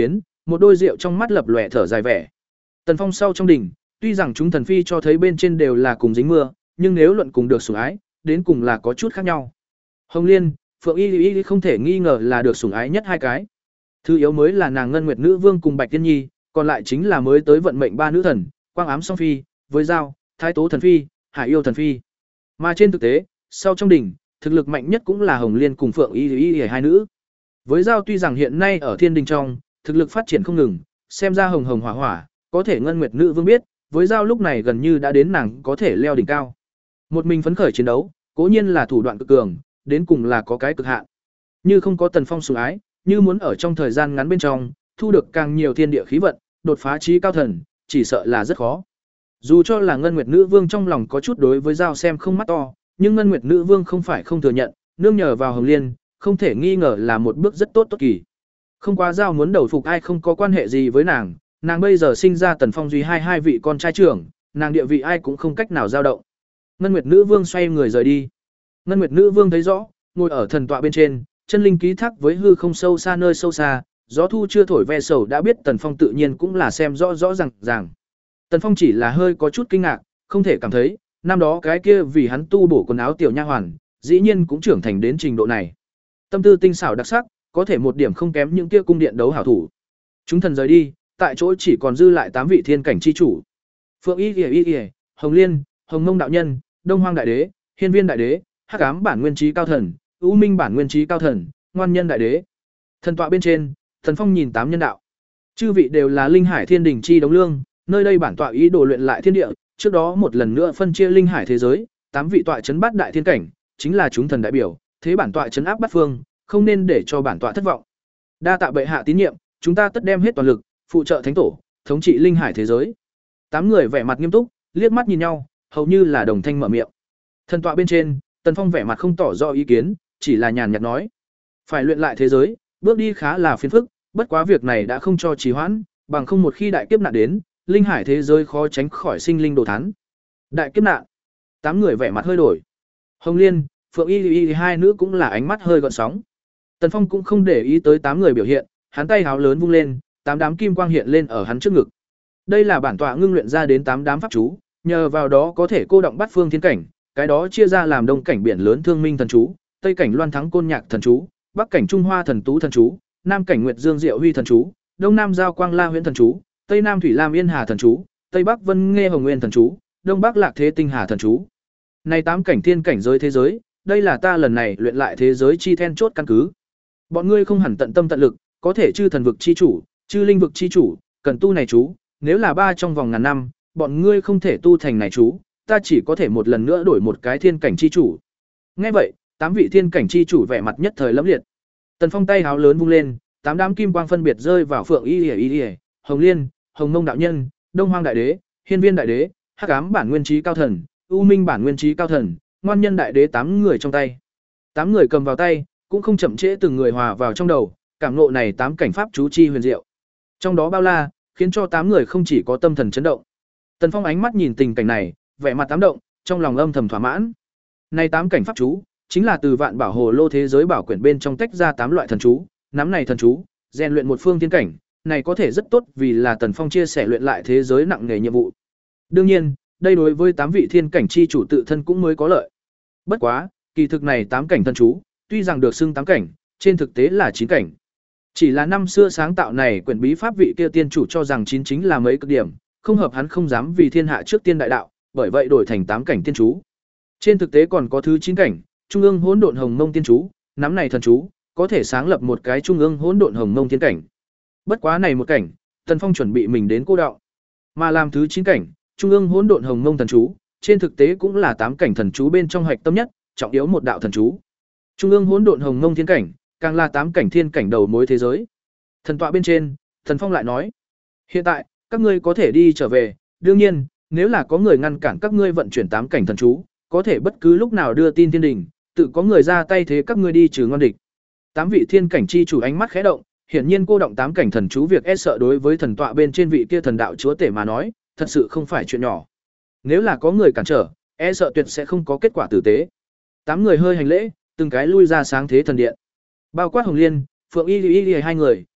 một đôi rượu trong mắt lập lòe thở dài vẻ. Tần Phong sau trong đỉnh, tuy rằng chúng thần phi cho thấy bên trên đều là cùng dính mưa, nhưng nếu luận cùng được sủng ái, đến cùng là có chút khác nhau. Hồng Liên, Phượng Y Y không thể nghi ngờ là được sủng ái nhất hai cái. Thứ yếu mới là nàng Ngân Nguyệt Nữ Vương cùng Bạch Tiên Nhi, còn lại chính là mới tới vận mệnh ba nữ thần, Quang Ám Song Phi, với Giao, Thái Tố Thần Phi, Hải Yêu Thần Phi. Mà trên thực tế, sau trong đỉnh, thực lực mạnh nhất cũng là Hồng Liên cùng Phượng Y Y hai nữ. Với Giao tuy rằng hiện nay ở Thiên Đình trong, thực lực phát triển không ngừng, xem ra hồng hồng hỏa hỏa, có thể Ngân Nguyệt Nữ Vương biết, với Giao lúc này gần như đã đến nàng có thể leo đỉnh cao. Một mình phấn khởi chiến đấu, cố nhiên là thủ đoạn cực cường, đến cùng là có cái cực hạn. Như không có Tần Phong sủng ái, như muốn ở trong thời gian ngắn bên trong thu được càng nhiều thiên địa khí vận, đột phá trí cao thần, chỉ sợ là rất khó. Dù cho là Ngân Nguyệt Nữ Vương trong lòng có chút đối với Giao xem không mắt to, nhưng Ngân Nguyệt Nữ Vương không phải không thừa nhận, nương nhờ vào Hồng Liên, không thể nghi ngờ là một bước rất tốt tốt kỳ. Không quá Giao muốn đầu phục ai không có quan hệ gì với nàng, nàng bây giờ sinh ra Tần Phong duy hai hai vị con trai trưởng, nàng địa vị ai cũng không cách nào dao động. Ngân Nguyệt Nữ Vương xoay người rời đi. Ngân Nguyệt Nữ Vương thấy rõ, ngồi ở thần tọa bên trên, chân linh ký thác với hư không sâu xa nơi sâu xa, gió thu chưa thổi ve sầu đã biết Tần Phong tự nhiên cũng là xem rõ rõ ràng ràng. Tần Phong chỉ là hơi có chút kinh ngạc, không thể cảm thấy, năm đó cái kia vì hắn tu bổ quần áo tiểu nha hoàn, dĩ nhiên cũng trưởng thành đến trình độ này. Tâm tư tinh xảo đặc sắc, có thể một điểm không kém những kia cung điện đấu hảo thủ. Chúng thần rời đi, tại chỗ chỉ còn dư lại tám vị thiên cảnh chi chủ. Phượng Y Y Y, Hồng Liên, Hồng Mông đạo nhân, Đông Hoang đại đế, Hiên Viên đại đế, Hắc Ám bản nguyên trí cao thần, U Minh bản nguyên trí cao thần, Ngoan Nhân đại đế. Thần tọa bên trên, Thần Phong nhìn tám nhân đạo. Chư vị đều là linh hải thiên đỉnh chi đống lương, nơi đây bản tọa ý đồ luyện lại thiên địa, trước đó một lần nữa phân chia linh hải thế giới, tám vị tọa trấn bát đại thiên cảnh, chính là chúng thần đại biểu, thế bản tọa trấn áp bát phương, không nên để cho bản tọa thất vọng. Đa tạ bệ hạ tín nhiệm, chúng ta tất đem hết toàn lực, phụ trợ thánh tổ, thống trị linh hải thế giới. Tám người vẻ mặt nghiêm túc, liếc mắt nhìn nhau, hầu như là đồng thanh mở miệng. Thần tọa bên trên, Tần Phong vẻ mặt không tỏ rõ ý kiến, chỉ là nhàn nhạt nói: phải luyện lại thế giới, bước đi khá là phiền phức, bất quá việc này đã không cho trì hoãn, bằng không một khi đại kiếp nạn đến, linh hải thế giới khó tránh khỏi sinh linh đồ thán. Đại kiếp nạn. Tám người vẻ mặt hơi đổi. Hồng Liên, Phượng Y Y hai nữ cũng là ánh mắt hơi gợn sóng. Tần Phong cũng không để ý tới tám người biểu hiện, hắn tay háo lớn vung lên, tám đám kim quang hiện lên ở hắn trước ngực. Đây là bản tọa ngưng luyện ra đến tám đám pháp chú, nhờ vào đó có thể cô động bát phương thiên cảnh, cái đó chia ra làm đông cảnh biển lớn thương minh thần chú, tây cảnh loan thắng côn nhạc thần chú, bắc cảnh trung hoa thần tú thần chú, nam cảnh nguyệt dương diệu huy thần chú, đông nam giao quang la huyễn thần chú, tây nam thủy lam yên hà thần chú, tây bắc vân nghe hồng nguyên thần chú, đông bắc lạc thế tinh hà thần chú. Này tám cảnh thiên cảnh giới thế giới, đây là ta lần này luyện lại thế giới chi then chốt căn cứ. Bọn ngươi không hẳn tận tâm tận lực, có thể chư thần vực chi chủ, chư linh vực chi chủ, cần tu này chú, nếu là ba trong vòng ngàn năm, bọn ngươi không thể tu thành này chú, ta chỉ có thể một lần nữa đổi một cái thiên cảnh chi chủ. Nghe vậy, tám vị thiên cảnh chi chủ vẻ mặt nhất thời lẫm liệt. Tần Phong tay háo lớn vung lên, tám đám kim quang phân biệt rơi vào Phượng Y Y Y, Hồng Liên, Hồng Mông đạo nhân, Đông Hoang đại đế, Hiên Viên đại đế, Hắc Ám bản nguyên trí cao thần, U Minh bản nguyên trí cao thần, Ngoan Nhân đại đế tám người trong tay. Tám người cầm vào tay, cũng không chậm trễ từng người hòa vào trong đầu, cảm ngộ này tám cảnh pháp chú chi huyền diệu. Trong đó bao la, khiến cho tám người không chỉ có tâm thần chấn động. Tần Phong ánh mắt nhìn tình cảnh này, vẻ mặt tám động, trong lòng âm thầm thỏa mãn. Này tám cảnh pháp chú, chính là từ Vạn Bảo Hồ Lô thế giới bảo quyển bên trong tách ra tám loại thần chú, nắm này thần chú, rèn luyện một phương thiên cảnh, này có thể rất tốt vì là Tần Phong chia sẻ luyện lại thế giới nặng nghề nhiệm vụ. Đương nhiên, đây đối với tám vị thiên cảnh chi chủ tự thân cũng mới có lợi. Bất quá, kỳ thực này tám cảnh thần chú, tuy rằng được xưng tám cảnh, trên thực tế là chín cảnh. Chỉ là năm xưa sáng tạo này quyển bí pháp vị kia tiên chủ cho rằng chín chính là mấy cực điểm, không hợp hắn không dám vì thiên hạ trước tiên đại đạo, bởi vậy đổi thành tám cảnh tiên chú. Trên thực tế còn có thứ chín cảnh, Trung ương hỗn độn hồng mông tiên chú, nắm này thần chú, có thể sáng lập một cái trung ương hỗn độn hồng mông tiên cảnh. Bất quá này một cảnh, Tần Phong chuẩn bị mình đến cô đạo, mà làm thứ chín cảnh, trung ương hỗn độn hồng mông thần chú, trên thực tế cũng là tám cảnh thần chú bên trong hạch tâm nhất, trọng yếu một đạo thần chú. Trung ương hỗn độn hồng mông thiên cảnh, càng là tám cảnh thiên cảnh đầu mối thế giới. Thần tọa bên trên, Thần Phong lại nói: "Hiện tại, các ngươi có thể đi trở về, đương nhiên, nếu là có người ngăn cản các ngươi vận chuyển tám cảnh thần chú, có thể bất cứ lúc nào đưa tin thiên đình, tự có người ra tay thế các ngươi đi trừ ngon địch." Tám vị thiên cảnh chi chủ ánh mắt khẽ động, hiển nhiên cô động tám cảnh thần chú việc e sợ đối với thần tọa bên trên vị kia thần đạo chúa tể mà nói, thật sự không phải chuyện nhỏ. Nếu là có người cản trở, e sợ tuyệt sẽ không có kết quả tử tế. Tám người hơi hành lễ, từng cái lui ra sáng thế thần điện. Bao quát Hồng Liên, Phượng Y Y hai người,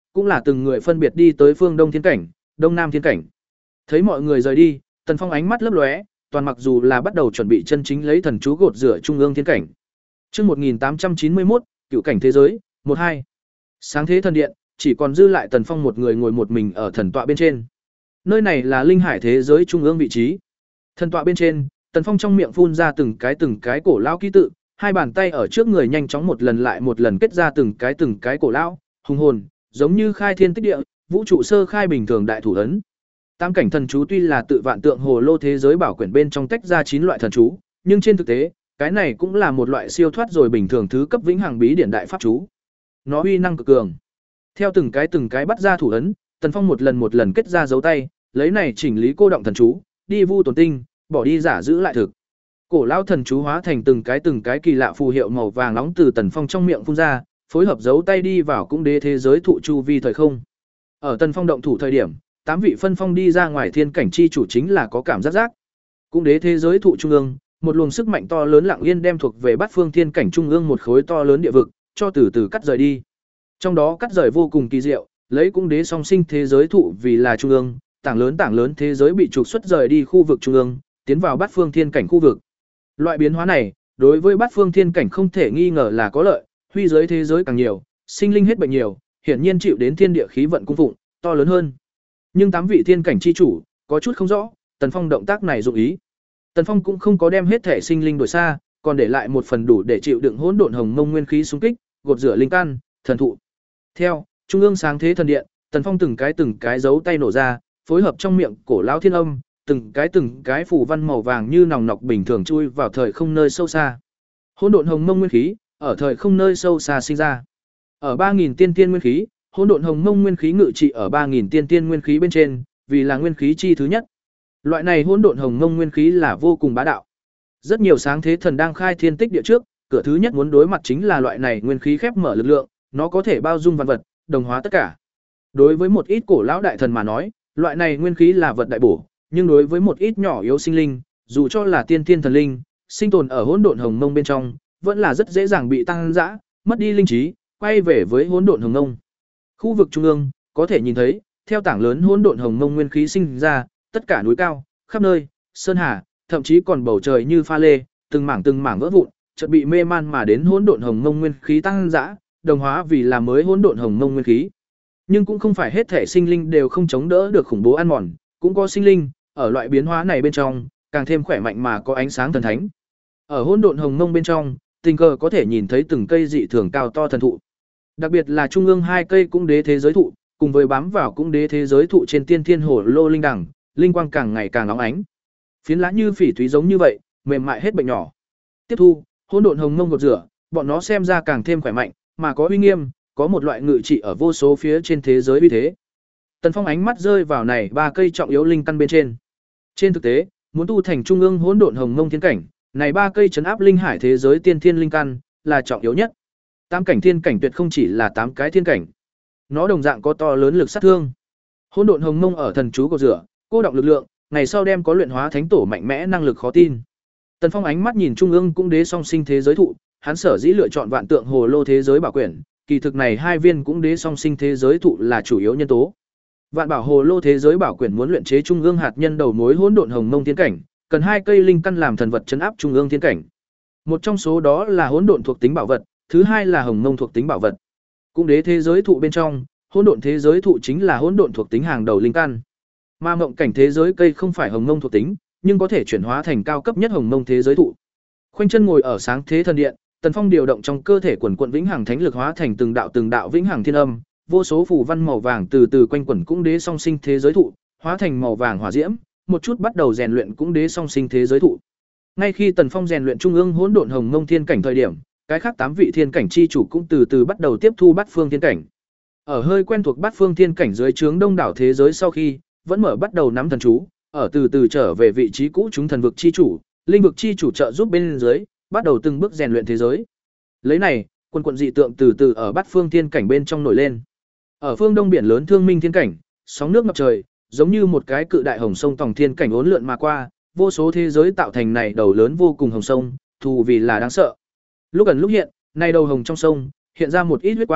cũng là từng người phân biệt đi tới phương Đông Thiên cảnh, Đông Nam Thiên cảnh. Thấy mọi người rời đi, Tần Phong ánh mắt lấp lóe, toàn mặc dù là bắt đầu chuẩn bị chân chính lấy thần chú gột rửa trung ương thiên cảnh. Chương một nghìn tám trăm chín mươi mốt, Cựu cảnh thế giới, một hai. Sáng thế thần điện, chỉ còn dư lại Tần Phong một người ngồi một mình ở thần tọa bên trên. Nơi này là linh hải thế giới trung ương vị trí. Thần tọa bên trên, Tần Phong trong miệng phun ra từng cái từng cái cổ lão ký tự, hai bàn tay ở trước người nhanh chóng một lần lại một lần kết ra từng cái từng cái cổ lão, hùng hồn, giống như khai thiên tích địa, vũ trụ sơ khai bình thường đại thủ ấn. Tam cảnh thần chú tuy là tự vạn tượng hồ lô thế giới bảo quyển bên trong tách ra chín loại thần chú, nhưng trên thực tế, cái này cũng là một loại siêu thoát rồi bình thường thứ cấp vĩnh hằng bí điển đại pháp chú. Nó uy năng cực cường. Theo từng cái từng cái bắt ra thủ ấn, Tần Phong một lần một lần kết ra dấu tay, lấy này chỉnh lý cô động thần chú, đi vu tồn tinh, bỏ đi giả giữ lại thực. Cổ lão thần chú hóa thành từng cái từng cái kỳ lạ phù hiệu màu vàng nóng từ Tần Phong trong miệng phun ra, phối hợp dấu tay đi vào cũng đế thế giới thụ chu vi thời không. Ở Tần Phong động thủ thời điểm, tám vị phân phong đi ra ngoài thiên cảnh chi chủ chính là có cảm giác giác. Cũng đế thế giới thụ trung ương, một luồng sức mạnh to lớn lặng yên đem thuộc về bát phương thiên cảnh trung ương một khối to lớn địa vực, cho từ từ cắt rời đi. Trong đó cắt rời vô cùng kỳ diệu, lấy cũng đế song sinh thế giới thụ vì là trung ương, tảng lớn tảng lớn thế giới bị trục xuất rời đi khu vực trung ương, tiến vào bát phương thiên cảnh khu vực. Loại biến hóa này, đối với bát phương thiên cảnh không thể nghi ngờ là có lợi, huy giới thế giới càng nhiều, sinh linh hết bệnh nhiều, hiển nhiên chịu đến thiên địa khí vận cung phụng, to lớn hơn. Nhưng tám vị thiên cảnh chi chủ, có chút không rõ, Tần Phong động tác này dụng ý. Tần Phong cũng không có đem hết thể sinh linh đuổi xa, còn để lại một phần đủ để chịu đựng hỗn độn hồng mông nguyên khí xung kích, gột rửa linh căn, thần thụ. Theo, trung ương sáng thế thần điện, Tần Phong từng cái từng cái dấu tay nổ ra, phối hợp trong miệng cổ lão thiên âm, từng cái từng cái phù văn màu vàng như nòng nọc bình thường chui vào thời không nơi sâu xa. Hỗn độn hồng mông nguyên khí, ở thời không nơi sâu xa sinh ra. Ở ba nghìn tiên tiên nguyên khí, hỗn độn hồng mông nguyên khí ngự trị ở ba nghìn tiên tiên nguyên khí bên trên, vì là nguyên khí chi thứ nhất. Loại này hỗn độn hồng mông nguyên khí là vô cùng bá đạo. Rất nhiều sáng thế thần đang khai thiên tích địa trước, cửa thứ nhất muốn đối mặt chính là loại này nguyên khí khép mở lực lượng, nó có thể bao dung vạn vật, đồng hóa tất cả. Đối với một ít cổ lão đại thần mà nói, loại này nguyên khí là vật đại bổ, nhưng đối với một ít nhỏ yếu sinh linh, dù cho là tiên tiên thần linh, sinh tồn ở hỗn độn hồng mông bên trong, vẫn là rất dễ dàng bị tăng dã, mất đi linh trí, quay về với hỗn độn hồng mông. Khu vực trung ương, có thể nhìn thấy, theo tảng lớn hỗn độn hồng mông nguyên khí sinh ra, tất cả núi cao, khắp nơi, sơn hà, thậm chí còn bầu trời như pha lê, từng mảng từng mảng vỡ vụn, chợt bị mê man mà đến hỗn độn hồng mông nguyên khí tăng dã, đồng hóa vì là mới hỗn độn hồng mông nguyên khí. Nhưng cũng không phải hết thể sinh linh đều không chống đỡ được khủng bố ăn mòn, cũng có sinh linh ở loại biến hóa này bên trong, càng thêm khỏe mạnh mà có ánh sáng thần thánh. Ở hỗn độn hồng mông bên trong, tình cờ có thể nhìn thấy từng cây dị thường cao to thần thụ. Đặc biệt là trung ương hai cây cũng đế thế giới thụ, cùng với bám vào cũng đế thế giới thụ trên tiên thiên hồ lô linh đẳng, linh quang càng ngày càng óng ánh. Phiến lá như phỉ thúy giống như vậy, mềm mại hết bệnh nhỏ. Tiếp thu, hỗn độn hồng mông gột rửa, bọn nó xem ra càng thêm khỏe mạnh, mà có uy nghiêm, có một loại ngự trị ở vô số phía trên thế giới uy thế. Tần Phong ánh mắt rơi vào này ba cây trọng yếu linh căn bên trên. Trên thực tế, muốn tu thành trung ương hỗn độn hồng mông thiên cảnh, này ba cây trấn áp linh hải thế giới tiên thiên linh căn là trọng yếu nhất. Tám cảnh thiên cảnh tuyệt không chỉ là tám cái thiên cảnh. Nó đồng dạng có to lớn lực sát thương. Hỗn độn hồng mông ở thần chú cột rửa, cô động lực lượng, ngày sau đem có luyện hóa thánh tổ mạnh mẽ năng lực khó tin. Tần Phong ánh mắt nhìn trung ương cũng đế song sinh thế giới thụ, hắn sở dĩ lựa chọn vạn tượng hồ lô thế giới bảo quyển, kỳ thực này hai viên cũng đế song sinh thế giới thụ là chủ yếu nhân tố. Vạn bảo hồ lô thế giới bảo quyển muốn luyện chế trung ương hạt nhân đầu mối hỗn độn hồng mông thiên cảnh, cần hai cây linh căn làm thần vật trấn áp trung ương thiên cảnh. Một trong số đó là hỗn độn thuộc tính bảo vật, thứ hai là hồng mông thuộc tính bảo vật. Cũng đế thế giới thụ bên trong, hỗn độn thế giới thụ chính là hỗn độn thuộc tính hàng đầu linh căn. Ma mộng cảnh thế giới cây không phải hồng mông thuộc tính, nhưng có thể chuyển hóa thành cao cấp nhất hồng mông thế giới thụ. Khoanh chân ngồi ở sáng thế thần điện, Tần Phong điều động trong cơ thể quần quần vĩnh hằng thánh lực hóa thành từng đạo từng đạo vĩnh hằng thiên âm, vô số phù văn màu vàng từ từ quanh quẩn cũng đế song sinh thế giới thụ, hóa thành màu vàng hỏa diễm, một chút bắt đầu rèn luyện cũng đế song sinh thế giới thụ. Ngay khi Tần Phong rèn luyện trung ương hỗn độn hồng mông thiên cảnh thời điểm, cái khác tám vị thiên cảnh chi chủ cũng từ từ bắt đầu tiếp thu bát phương thiên cảnh. Ở hơi quen thuộc bát phương thiên cảnh dưới trướng đông đảo thế giới sau khi, vẫn mở bắt đầu nắm thần chú, ở từ từ trở về vị trí cũ chúng thần vực chi chủ, linh vực chi chủ trợ giúp bên dưới, bắt đầu từng bước rèn luyện thế giới. Lấy này, quần quần dị tượng từ từ ở bát phương thiên cảnh bên trong nổi lên. Ở phương đông biển lớn thương minh thiên cảnh, sóng nước ngập trời, giống như một cái cự đại hồng sông tòng thiên cảnh uốn lượn mà qua, vô số thế giới tạo thành này đầu lớn vô cùng hồng sông, thù vì là đáng sợ. Lúc ẩn lúc hiện, này đầu hồng trong sông, hiện ra một ít huyết quang,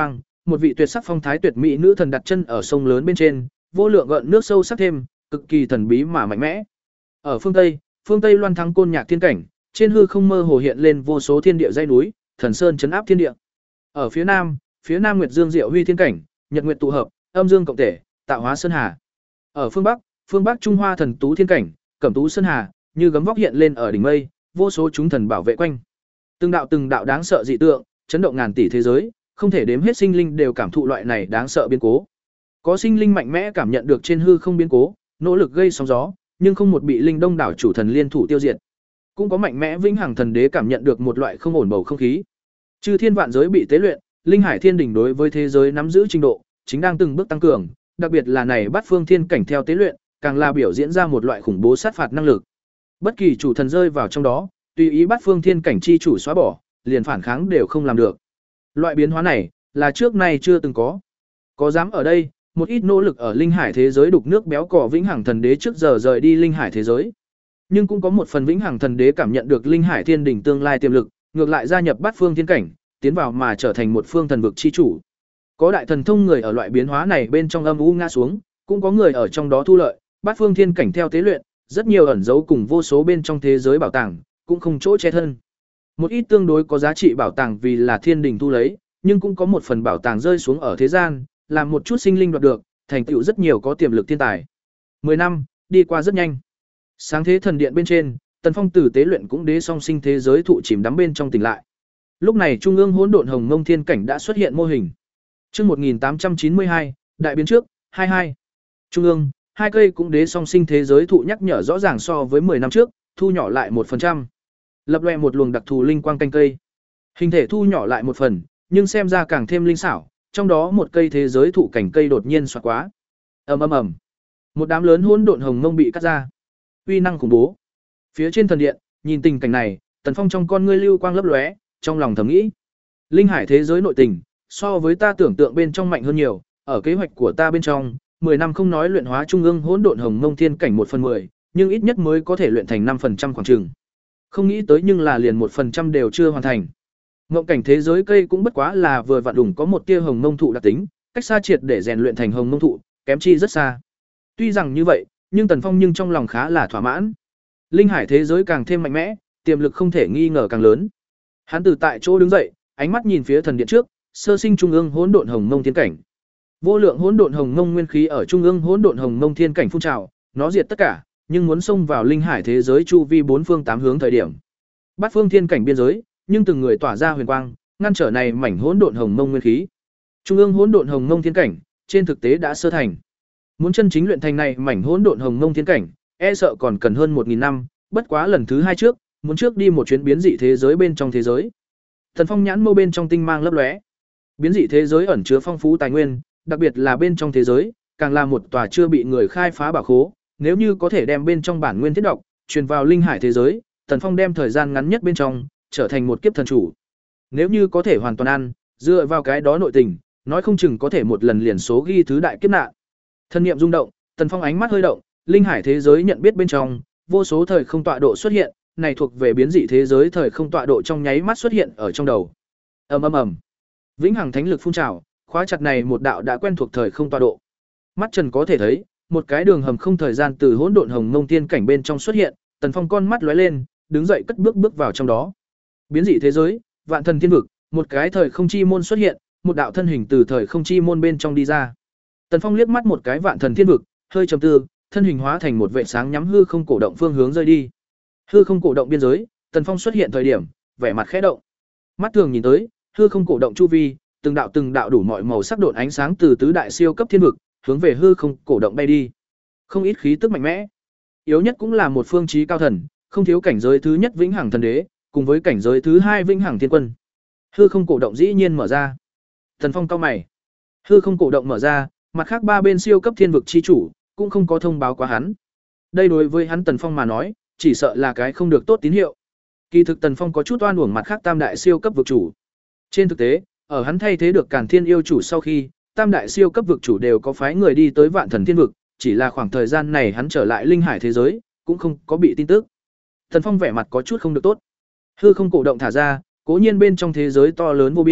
một vị tuyệt sắc phong thái tuyệt mỹ nữ thần đặt chân ở sông lớn bên trên, vô lượng gợn nước sâu sắc thêm, cực kỳ thần bí mà mạnh mẽ. Ở phương Tây, phương Tây Loan Thắng Côn Nhạc thiên cảnh, trên hư không mơ hồ hiện lên vô số thiên địa dãy núi, thần sơn trấn áp thiên địa. Ở phía Nam, phía Nam Nguyệt Dương Diệu Huy thiên cảnh, nhật nguyệt tụ hợp, âm dương cộng thể, tạo hóa sơn hà. Ở phương Bắc, phương Bắc Trung Hoa thần tú thiên cảnh, cẩm tú sơn hà, như gấm vóc hiện lên ở đỉnh mây, vô số chúng thần bảo vệ quanh. Từng đạo từng đạo đáng sợ dị tượng, chấn động ngàn tỷ thế giới, không thể đếm hết sinh linh đều cảm thụ loại này đáng sợ biến cố. Có sinh linh mạnh mẽ cảm nhận được trên hư không biến cố, nỗ lực gây sóng gió, nhưng không một bị linh đông đảo chủ thần liên thủ tiêu diệt. Cũng có mạnh mẽ vĩnh hằng thần đế cảm nhận được một loại không ổn bầu không khí. Chư thiên vạn giới bị tế luyện, linh hải thiên đỉnh đối với thế giới nắm giữ trình độ, chính đang từng bước tăng cường, đặc biệt là này bát phương thiên cảnh theo tế luyện, càng là biểu diễn ra một loại khủng bố sát phạt năng lực. Bất kỳ chủ thần rơi vào trong đó, tùy ý bát phương thiên cảnh chi chủ xóa bỏ, liền phản kháng đều không làm được. Loại biến hóa này là trước nay chưa từng có. Có dám ở đây, một ít nỗ lực ở linh hải thế giới đục nước béo cò vĩnh hằng thần đế trước giờ rời đi linh hải thế giới. Nhưng cũng có một phần vĩnh hằng thần đế cảm nhận được linh hải thiên đỉnh tương lai tiềm lực, ngược lại gia nhập bát phương thiên cảnh, tiến vào mà trở thành một phương thần vực chi chủ. Có đại thần thông người ở loại biến hóa này bên trong âm u ngã xuống, cũng có người ở trong đó thu lợi, bát phương thiên cảnh theo tế luyện, rất nhiều ẩn dấu cùng vô số bên trong thế giới bảo tàng, cũng không chỗ che thân. Một ít tương đối có giá trị bảo tàng vì là thiên đình thu lấy, nhưng cũng có một phần bảo tàng rơi xuống ở thế gian, làm một chút sinh linh đoạt được, thành tựu rất nhiều có tiềm lực thiên tài. Mười năm đi qua rất nhanh. Sáng thế thần điện bên trên, Tần Phong tử tế luyện cũng đế song sinh thế giới thụ chìm đắm bên trong tỉnh lại. Lúc này trung ương hỗn độn hồng mông thiên cảnh đã xuất hiện mô hình. Chương một nghìn tám trăm chín mươi hai, đại biến trước, hai mươi hai. Trung ương, hai cây cũng đế song sinh thế giới thụ nhắc nhở rõ ràng so với mười năm trước, thu nhỏ lại một phần trăm. Lập loè một luồng đặc thù linh quang canh cây. Hình thể thu nhỏ lại một phần, nhưng xem ra càng thêm linh xảo, trong đó một cây thế giới thụ cảnh cây đột nhiên xoạc quá. Ầm ầm ầm. Một đám lớn hỗn độn hồng mông bị cắt ra. Uy năng khủng bố. Phía trên thần điện, nhìn tình cảnh này, Tần Phong trong con ngươi lưu quang lấp lóe, trong lòng thầm nghĩ: linh hải thế giới nội tình, so với ta tưởng tượng bên trong mạnh hơn nhiều, ở kế hoạch của ta bên trong, mười năm không nói luyện hóa trung ương hỗn độn hồng mông thiên cảnh một phần mười, nhưng ít nhất mới có thể luyện thành năm phần trăm khoảng chừng. Không nghĩ tới nhưng là liền một phần trăm đều chưa hoàn thành. Ngộng cảnh thế giới cây cũng bất quá là vừa vặn đủng có một tia hồng mông thụ đặc tính, cách xa triệt để rèn luyện thành hồng mông thụ, kém chi rất xa. Tuy rằng như vậy, nhưng Tần Phong nhưng trong lòng khá là thỏa mãn. Linh hải thế giới càng thêm mạnh mẽ, tiềm lực không thể nghi ngờ càng lớn. Hắn từ tại chỗ đứng dậy, ánh mắt nhìn phía thần điện trước, sơ sinh trung ương hỗn độn hồng mông thiên cảnh. Vô lượng hỗn độn hồng mông nguyên khí ở trung ương hỗn độn hồng mông thiên cảnh phun trào, nó diệt tất cả, nhưng muốn xông vào linh hải thế giới chu vi bốn phương tám hướng thời điểm. Bát phương thiên cảnh biên giới, nhưng từng người tỏa ra huyền quang, ngăn trở này mảnh hỗn độn hồng mông nguyên khí. Trung ương hỗn độn hồng mông thiên cảnh, trên thực tế đã sơ thành. Muốn chân chính luyện thành này mảnh hỗn độn hồng mông thiên cảnh, e sợ còn cần hơn một nghìn năm, bất quá lần thứ hai trước, muốn trước đi một chuyến biến dị thế giới bên trong thế giới. Thần Phong nhãn mâu bên trong tinh mang lấp lóe. Biến dị thế giới ẩn chứa phong phú tài nguyên, đặc biệt là bên trong thế giới, càng là một tòa chưa bị người khai phá bảo khố, nếu như có thể đem bên trong bản nguyên thiết độc truyền vào linh hải thế giới, Tần Phong đem thời gian ngắn nhất bên trong trở thành một kiếp thần chủ. Nếu như có thể hoàn toàn ăn, dựa vào cái đó nội tình, nói không chừng có thể một lần liền số ghi thứ đại kiếp nạn. Thân niệm rung động, Tần Phong ánh mắt hơi động, linh hải thế giới nhận biết bên trong, vô số thời không tọa độ xuất hiện, này thuộc về biến dị thế giới thời không tọa độ trong nháy mắt xuất hiện ở trong đầu. Ầm ầm ầm. Vĩnh hằng thánh lực phun trào, khóa chặt này một đạo đã quen thuộc thời không tọa độ. Mắt Trần có thể thấy, một cái đường hầm không thời gian từ hỗn độn hồng mông tiên cảnh bên trong xuất hiện, Tần Phong con mắt lóe lên, đứng dậy cất bước bước vào trong đó. Biến dị thế giới, vạn thần thiên vực, một cái thời không chi môn xuất hiện, một đạo thân hình từ thời không chi môn bên trong đi ra. Tần Phong liếc mắt một cái vạn thần thiên vực, hơi trầm tư, thân hình hóa thành một vệt sáng nhắm hư không cổ động phương hướng rơi đi. Hư không cổ động biên giới, Tần Phong xuất hiện thời điểm, vẻ mặt khẽ động. Mắt thường nhìn tới, hư không cổ động chu vi, từng đạo từng đạo đủ mọi màu sắc độn ánh sáng từ tứ đại siêu cấp thiên vực, hướng về hư không cổ động bay đi. Không ít khí tức mạnh mẽ. Yếu nhất cũng là một phương chí cao thần, không thiếu cảnh giới thứ nhất vĩnh hằng thần đế, cùng với cảnh giới thứ hai vĩnh hằng thiên quân. Hư không cổ động dĩ nhiên mở ra. Tần Phong cau mày. Hư không cổ động mở ra, mặt khác ba bên siêu cấp thiên vực chi chủ cũng không có thông báo quá hắn. Đây đối với hắn Tần Phong mà nói, chỉ sợ là cái không được tốt tín hiệu. Kỳ thực Tần Phong có chút oan uổng mặt khác tam đại siêu cấp vực chủ. Trên thực tế, ở hắn thay thế được Càn Thiên yêu chủ sau khi, tam đại siêu cấp vực chủ đều có phái người đi tới Vạn Thần Thiên vực, chỉ là khoảng thời gian này hắn trở lại linh hải thế giới, cũng không có bị tin tức. Tần Phong vẻ mặt có chút không được tốt. Hư không cổ động thả ra, cố nhiên bên trong thế giới to lớn vô biên,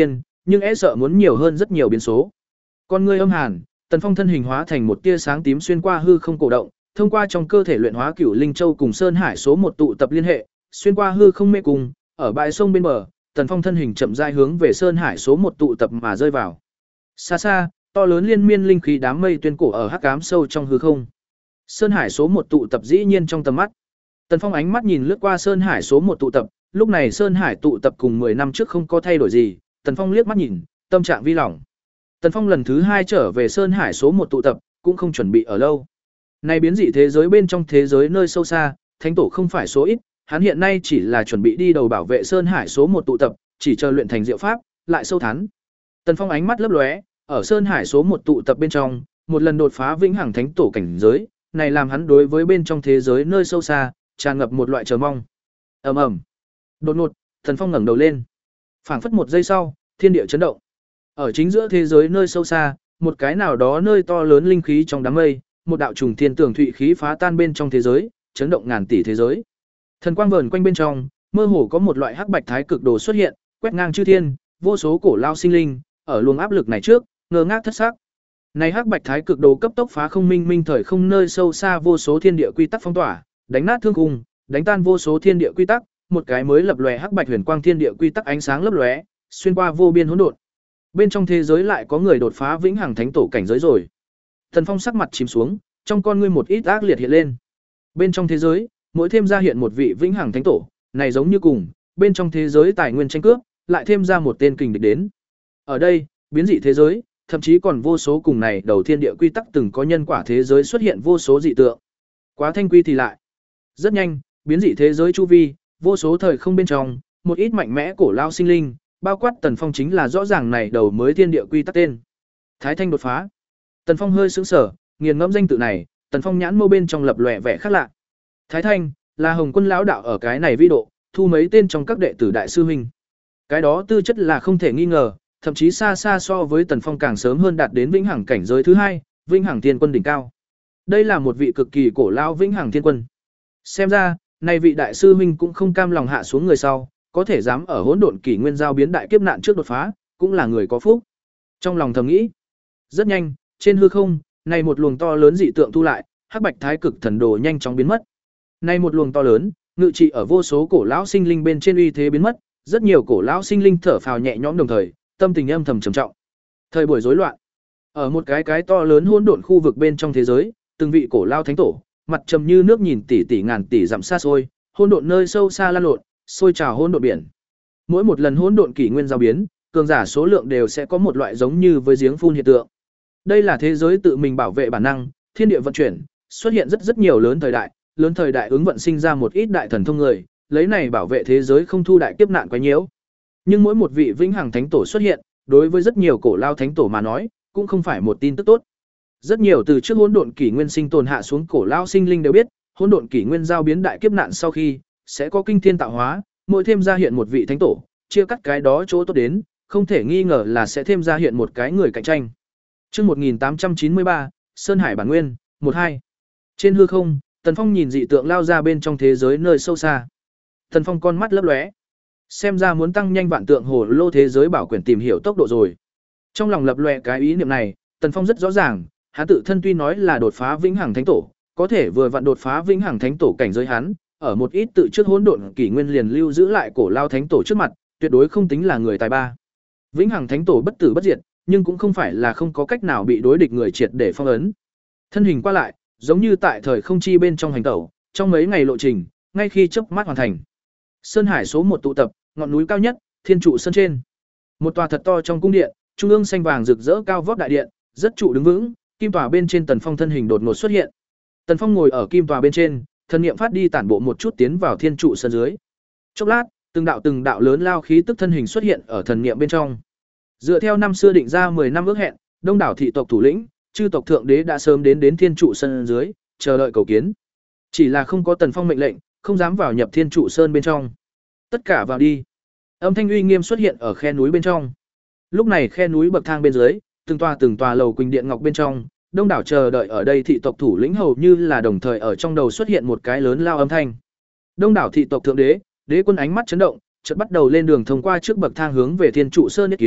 nhưng e sợ muốn nhiều hơn rất nhiều biến số. Con ngươi âm hàn, Tần Phong thân hình hóa thành một tia sáng tím xuyên qua hư không cổ động, thông qua trong cơ thể luyện hóa Cửu Linh Châu cùng Sơn Hải số một tụ tập liên hệ, xuyên qua hư không mê cùng, ở bãi sông bên bờ, Tần Phong thân hình chậm rãi hướng về Sơn Hải số một tụ tập mà rơi vào. Xa xa, to lớn liên miên linh khí đám mây tuyên cổ ở hắc ám sâu trong hư không. Sơn Hải số một tụ tập dĩ nhiên trong tầm mắt. Tần Phong ánh mắt nhìn lướt qua Sơn Hải số một tụ tập, lúc này Sơn Hải tụ tập cùng mười năm trước không có thay đổi gì, Tần Phong liếc mắt nhìn, tâm trạng vi lòng. Tần Phong lần thứ hai trở về Sơn Hải số một tụ tập, cũng không chuẩn bị ở lâu. Này biến dị thế giới bên trong thế giới nơi sâu xa, thánh tổ không phải số ít, hắn hiện nay chỉ là chuẩn bị đi đầu bảo vệ Sơn Hải số một tụ tập, chỉ chờ luyện thành diệu pháp, lại sâu thắn. Tần Phong ánh mắt lấp lóe, ở Sơn Hải số một tụ tập bên trong, một lần đột phá vĩnh hằng thánh tổ cảnh giới, này làm hắn đối với bên trong thế giới nơi sâu xa, tràn ngập một loại chờ mong. Ầm ầm. Đột ngột, Tần Phong ngẩng đầu lên. Phảng phất một giây sau, thiên địa chấn động. Ở chính giữa thế giới nơi sâu xa, một cái nào đó nơi to lớn linh khí trong đám mây, một đạo trùng thiên tường thụy khí phá tan bên trong thế giới, chấn động ngàn tỷ thế giới. Thần quang vờn quanh bên trong, mơ hồ có một loại hắc bạch thái cực đồ xuất hiện, quét ngang chư thiên, vô số cổ lao sinh linh, ở luồng áp lực này trước, ngơ ngác thất sắc. Này hắc bạch thái cực đồ cấp tốc phá không minh minh thời không nơi sâu xa vô số thiên địa quy tắc phong tỏa, đánh nát thương khung, đánh tan vô số thiên địa quy tắc, một cái mới lập lòe hắc bạch huyền quang thiên địa quy tắc ánh sáng lấp lóe, xuyên qua vô biên hỗn độn. Bên trong thế giới lại có người đột phá vĩnh hằng thánh tổ cảnh giới rồi. Thần Phong sắc mặt chìm xuống, trong con ngươi một ít ác liệt hiện lên. Bên trong thế giới, mỗi thêm ra hiện một vị vĩnh hằng thánh tổ, này giống như cùng, bên trong thế giới tài nguyên tranh cướp, lại thêm ra một tên kình địch đến. Ở đây, biến dị thế giới, thậm chí còn vô số cùng này đầu thiên địa quy tắc từng có nhân quả thế giới xuất hiện vô số dị tượng. Quá thanh quy thì lại. Rất nhanh, biến dị thế giới chu vi, vô số thời không bên trong, một ít mạnh mẽ cổ lao sinh linh, bao quát Tần Phong chính là rõ ràng này đầu mới thiên địa quy tắc tên. Thái Thanh đột phá. Tần Phong hơi sững sờ, nghiền ngẫm danh tự này, Tần Phong nhãn mâu bên trong lập lòe vẻ khác lạ. Thái Thanh là Hồng Quân lão đạo ở cái này vi độ, thu mấy tên trong các đệ tử đại sư huynh. Cái đó tư chất là không thể nghi ngờ, thậm chí xa xa so với Tần Phong càng sớm hơn đạt đến vĩnh hằng cảnh giới thứ hai, vĩnh hằng thiên quân đỉnh cao. Đây là một vị cực kỳ cổ lão vĩnh hằng thiên quân. Xem ra, này vị đại sư huynh cũng không cam lòng hạ xuống người sau, có thể dám ở hỗn độn kỷ nguyên giao biến đại kiếp nạn trước đột phá, cũng là người có phúc. Trong lòng thầm nghĩ, rất nhanh, trên hư không, này một luồng to lớn dị tượng thu lại, hắc bạch thái cực thần đồ nhanh chóng biến mất. Này một luồng to lớn, ngự trị ở vô số cổ lão sinh linh bên trên uy thế biến mất, rất nhiều cổ lão sinh linh thở phào nhẹ nhõm đồng thời, tâm tình âm thầm trầm trọng. Thời buổi rối loạn, ở một cái cái to lớn hỗn độn khu vực bên trong thế giới, từng vị cổ lao thánh tổ, mặt trầm như nước nhìn tỷ tỷ ngàn tỷ dặm xa xôi, hỗn độn nơi sâu xa lan lộn, sôi trào hỗn độn biển. Mỗi một lần hỗn độn kỷ nguyên giao biến, cường giả số lượng đều sẽ có một loại giống như với giếng phun hiện tượng. Đây là thế giới tự mình bảo vệ bản năng, thiên địa vận chuyển, xuất hiện rất rất nhiều lớn thời đại, lớn thời đại ứng vận sinh ra một ít đại thần thông người, lấy này bảo vệ thế giới không thu đại kiếp nạn quá nhiễu. Nhưng mỗi một vị vĩnh hằng thánh tổ xuất hiện, đối với rất nhiều cổ lao thánh tổ mà nói, cũng không phải một tin tức tốt. Rất nhiều từ trước hỗn độn kỷ nguyên sinh tồn hạ xuống cổ lao sinh linh đều biết, hỗn độn kỷ nguyên giao biến đại kiếp nạn sau khi sẽ có kinh thiên tạo hóa, mỗi thêm ra hiện một vị thánh tổ, chia cắt cái đó chỗ tốt đến, không thể nghi ngờ là sẽ thêm ra hiện một cái người cạnh tranh. Chương một nghìn tám trăm chín mươi ba, Sơn Hải bản nguyên, một hai. Trên hư không, Tần Phong nhìn dị tượng lao ra bên trong thế giới nơi sâu xa. Tần Phong con mắt lấp lóe, xem ra muốn tăng nhanh vạn tượng hồ lô thế giới bảo quyển tìm hiểu tốc độ rồi. Trong lòng lập lòe cái ý niệm này, Tần Phong rất rõ ràng, hắn tự thân tuy nói là đột phá vĩnh hằng thánh tổ, có thể vừa vặn đột phá vĩnh hằng thánh tổ cảnh giới hắn, ở một ít tự trước hỗn độn kỷ nguyên liền lưu giữ lại cổ lao thánh tổ trước mặt, tuyệt đối không tính là người tài ba. Vĩnh hằng thánh tổ bất tử bất diệt, nhưng cũng không phải là không có cách nào bị đối địch người triệt để phong ấn. Thân hình qua lại, giống như tại thời không chi bên trong hành tẩu, trong mấy ngày lộ trình, ngay khi chớp mắt hoàn thành. Sơn Hải số một tụ tập, ngọn núi cao nhất, Thiên trụ sơn trên. Một tòa thật to trong cung điện, trung ương xanh vàng rực rỡ cao vóc đại điện, rất trụ đứng vững, kim tòa bên trên Tần Phong thân hình đột ngột xuất hiện. Tần Phong ngồi ở kim tòa bên trên, thần niệm phát đi tản bộ một chút tiến vào Thiên trụ sơn dưới. Chốc lát, từng đạo từng đạo lớn lao khí tức thân hình xuất hiện ở thần niệm bên trong. Dựa theo năm xưa định ra mười năm ước hẹn, đông đảo thị tộc thủ lĩnh, chư tộc thượng đế đã sớm đến đến Thiên trụ sơn dưới, chờ đợi cầu kiến. Chỉ là không có Tần Phong mệnh lệnh, không dám vào nhập Thiên trụ sơn bên trong. Tất cả vào đi. Âm thanh uy nghiêm xuất hiện ở khe núi bên trong. Lúc này khe núi bậc thang bên dưới, từng tòa từng tòa lầu quỳnh điện ngọc bên trong, đông đảo chờ đợi ở đây thị tộc thủ lĩnh hầu như là đồng thời ở trong đầu xuất hiện một cái lớn lao âm thanh. Đông đảo thị tộc thượng đế, đế quân ánh mắt chấn động, chợt bắt đầu lên đường thông qua trước bậc thang hướng về Thiên trụ sơn nhất kiến,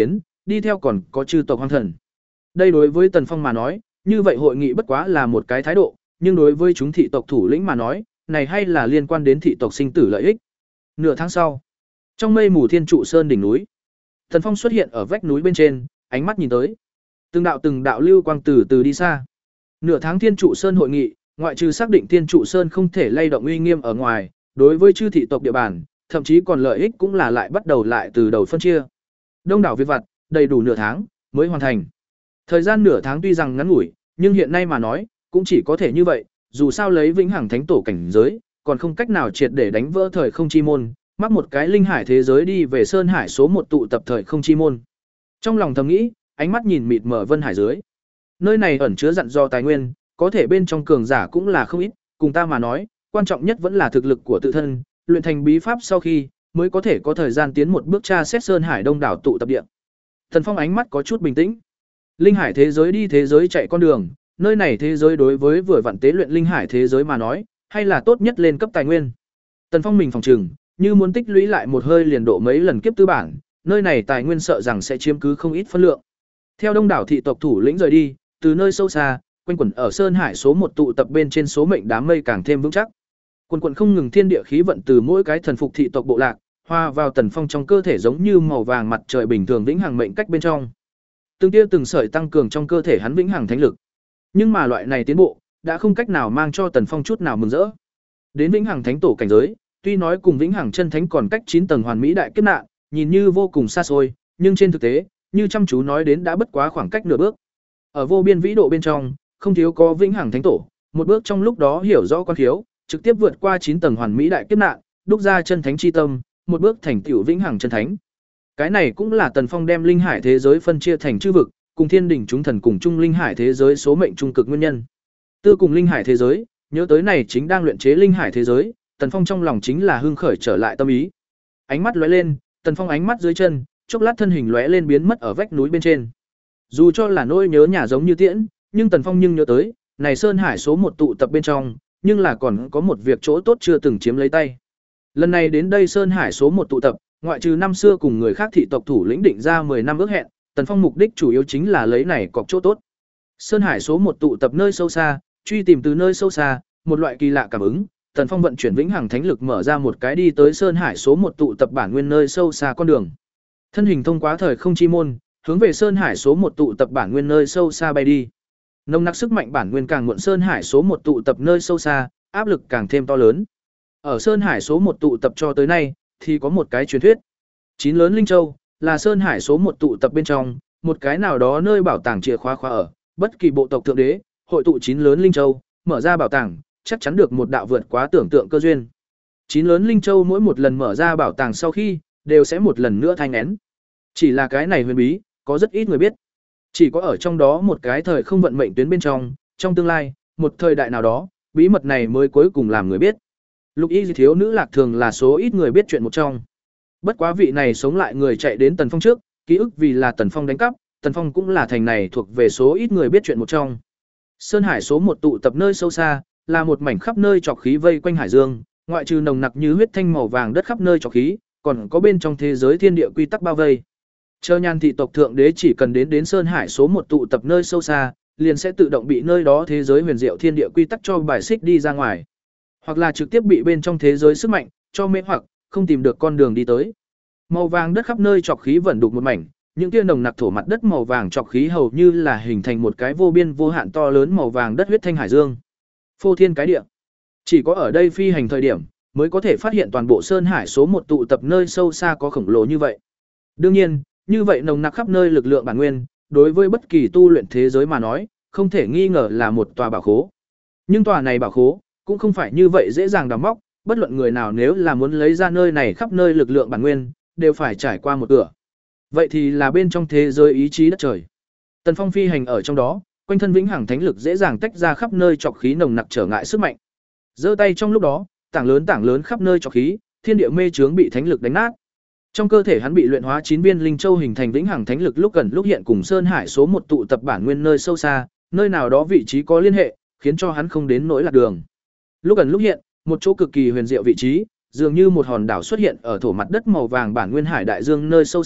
đi theo còn có chư tộc hoang thần. Đây đối với Tần Phong mà nói, như vậy hội nghị bất quá là một cái thái độ, nhưng đối với chúng thị tộc thủ lĩnh mà nói, này hay là liên quan đến thị tộc sinh tử lợi ích. Nửa tháng sau, trong mây mù Thiên Trụ Sơn đỉnh núi, Tần Phong xuất hiện ở vách núi bên trên, ánh mắt nhìn tới. Từng đạo từng đạo lưu quang từ từ đi xa. Nửa tháng Thiên Trụ Sơn hội nghị, ngoại trừ xác định Thiên Trụ Sơn không thể lay động uy nghiêm ở ngoài, đối với chư thị tộc địa bàn, thậm chí còn lợi ích cũng là lại bắt đầu lại từ đầu phân chia. Đông đảo việc vặt, đầy đủ nửa tháng mới hoàn thành. Thời gian nửa tháng tuy rằng ngắn ngủi, nhưng hiện nay mà nói, cũng chỉ có thể như vậy, dù sao lấy vĩnh hằng thánh tổ cảnh giới, còn không cách nào triệt để đánh vỡ thời không chi môn, mắc một cái linh hải thế giới đi về sơn hải số một tụ tập thời không chi môn. Trong lòng thầm nghĩ, ánh mắt nhìn mịt mờ vân hải dưới. Nơi này ẩn chứa dặn dò tài nguyên, có thể bên trong cường giả cũng là không ít, cùng ta mà nói, quan trọng nhất vẫn là thực lực của tự thân, luyện thành bí pháp sau khi, mới có thể có thời gian tiến một bước tra xét sơn hải đông đảo tụ tập địa. Thần Phong ánh mắt có chút bình tĩnh. Linh hải thế giới đi thế giới chạy con đường, nơi này thế giới đối với vừa vặn tế luyện linh hải thế giới mà nói, hay là tốt nhất lên cấp tài nguyên. Tần Phong mình phòng trừng, như muốn tích lũy lại một hơi liền độ mấy lần kiếp tư bản, nơi này tài nguyên sợ rằng sẽ chiếm cứ không ít phân lượng. Theo đông đảo thị tộc thủ lĩnh rời đi, từ nơi sâu xa, quanh quẩn ở sơn hải số một tụ tập bên trên số mệnh đám mây càng thêm vững chắc. Quần quần không ngừng thiên địa khí vận từ mỗi cái thần phục thị tộc bộ lạc, hòa vào Tần Phong trong cơ thể giống như màu vàng mặt trời bình thường vĩnh hằng mệnh cách bên trong. Từng tia từng sợi tăng cường trong cơ thể hắn vĩnh hằng thánh lực. Nhưng mà loại này tiến bộ đã không cách nào mang cho Tần Phong chút nào mừng rỡ. Đến vĩnh hằng thánh tổ cảnh giới, tuy nói cùng vĩnh hằng chân thánh còn cách chín tầng hoàn mỹ đại kiếp nạn, nhìn như vô cùng xa xôi, nhưng trên thực tế, như chăm chú nói đến đã bất quá khoảng cách nửa bước. Ở vô biên vĩ độ bên trong, không thiếu có vĩnh hằng thánh tổ, một bước trong lúc đó hiểu rõ quan khiếu, trực tiếp vượt qua chín tầng hoàn mỹ đại kiếp nạn, đúc ra chân thánh chi tâm, một bước thành tựu vĩnh hằng chân thánh. Cái này cũng là Tần Phong đem linh hải thế giới phân chia thành chư vực, cùng thiên đỉnh chúng thần cùng chung linh hải thế giới số mệnh trung cực nguyên nhân. Tư cùng linh hải thế giới, nhớ tới này chính đang luyện chế linh hải thế giới, Tần Phong trong lòng chính là hưng khởi trở lại tâm ý. Ánh mắt lóe lên, Tần Phong ánh mắt dưới chân, chốc lát thân hình lóe lên biến mất ở vách núi bên trên. Dù cho là nỗi nhớ nhà giống như tiễn, nhưng Tần Phong nhưng nhớ tới, này sơn hải số một tụ tập bên trong, nhưng là còn có một việc chỗ tốt chưa từng chiếm lấy tay. Lần này đến đây sơn hải số một tụ tập, ngoại trừ năm xưa cùng người khác thị tộc thủ lĩnh định ra mười năm ước hẹn, Tần Phong mục đích chủ yếu chính là lấy này cọc chỗ tốt. Sơn hải số một tụ tập nơi sâu xa, truy tìm từ nơi sâu xa, một loại kỳ lạ cảm ứng, Tần Phong vận chuyển vĩnh hằng thánh lực mở ra một cái đi tới sơn hải số một tụ tập bản nguyên nơi sâu xa con đường. Thân hình thông qua thời không chi môn, hướng về sơn hải số một tụ tập bản nguyên nơi sâu xa bay đi. Nồng nặc sức mạnh bản nguyên càng muộn sơn hải số một tụ tập nơi sâu xa, áp lực càng thêm to lớn. Ở sơn hải số một tụ tập cho tới nay thì có một cái truyền thuyết. Chín lớn linh châu là sơn hải số một tụ tập bên trong, một cái nào đó nơi bảo tàng chìa khóa khóa ở, bất kỳ bộ tộc thượng đế hội tụ chín lớn linh châu, mở ra bảo tàng, chắc chắn được một đạo vượt quá tưởng tượng cơ duyên. Chín lớn linh châu mỗi một lần mở ra bảo tàng sau khi, đều sẽ một lần nữa thanh nén. Chỉ là cái này huyền bí, có rất ít người biết. Chỉ có ở trong đó một cái thời không vận mệnh tuyến bên trong, trong tương lai, một thời đại nào đó, bí mật này mới cuối cùng làm người biết. Lục Y thiếu nữ Lạc Thường là số ít người biết chuyện một trong. Bất quá vị này sống lại người chạy đến Tần Phong trước, ký ức vì là Tần Phong đánh cắp, Tần Phong cũng là thành này thuộc về số ít người biết chuyện một trong. Sơn hải số một tụ tập nơi sâu xa, là một mảnh khắp nơi trọc khí vây quanh hải dương, ngoại trừ nồng nặc như huyết thanh màu vàng đất khắp nơi trọc khí, còn có bên trong thế giới thiên địa quy tắc bao vây. Chờ Nhan thị tộc thượng đế chỉ cần đến đến sơn hải số một tụ tập nơi sâu xa, liền sẽ tự động bị nơi đó thế giới huyền diệu thiên địa quy tắc cho bài xích đi ra ngoài, hoặc là trực tiếp bị bên trong thế giới sức mạnh cho mê hoặc, không tìm được con đường đi tới. Màu vàng đất khắp nơi trọc khí vẩn đục một mảnh, những tia nồng nặc thổ mặt đất màu vàng trọc khí hầu như là hình thành một cái vô biên vô hạn to lớn màu vàng đất huyết thanh hải dương. Phô thiên cái địa. Chỉ có ở đây phi hành thời điểm mới có thể phát hiện toàn bộ sơn hải số một tụ tập nơi sâu xa có khổng lồ như vậy. Đương nhiên, như vậy nồng nặc khắp nơi lực lượng bản nguyên, đối với bất kỳ tu luyện thế giới mà nói, không thể nghi ngờ là một tòa bảo khố. Nhưng tòa này bảo khố cũng không phải như vậy dễ dàng đào móc, bất luận người nào nếu là muốn lấy ra nơi này khắp nơi lực lượng bản nguyên, đều phải trải qua một cửa. Vậy thì là bên trong thế giới ý chí đất trời. Tần Phong phi hành ở trong đó, quanh thân vĩnh hằng thánh lực dễ dàng tách ra khắp nơi trọc khí nồng nặc trở ngại sức mạnh. Giơ tay trong lúc đó, tảng lớn tảng lớn khắp nơi trọc khí, thiên địa mê chướng bị thánh lực đánh nát. Trong cơ thể hắn bị luyện hóa chín viên linh châu hình thành vĩnh hằng thánh lực lúc gần lúc hiện cùng sơn hải số một tụ tập bản nguyên nơi sâu xa, nơi nào đó vị trí có liên hệ, khiến cho hắn không đến nỗi lạc đường. Lúc gần lúc hiện, một chỗ cực kỳ huyền diệu vị trí, dường như một hòn đảo xuất hiện ở thổ mặt đất màu vàng bản nguyên hải đại dương nơi sâu xa,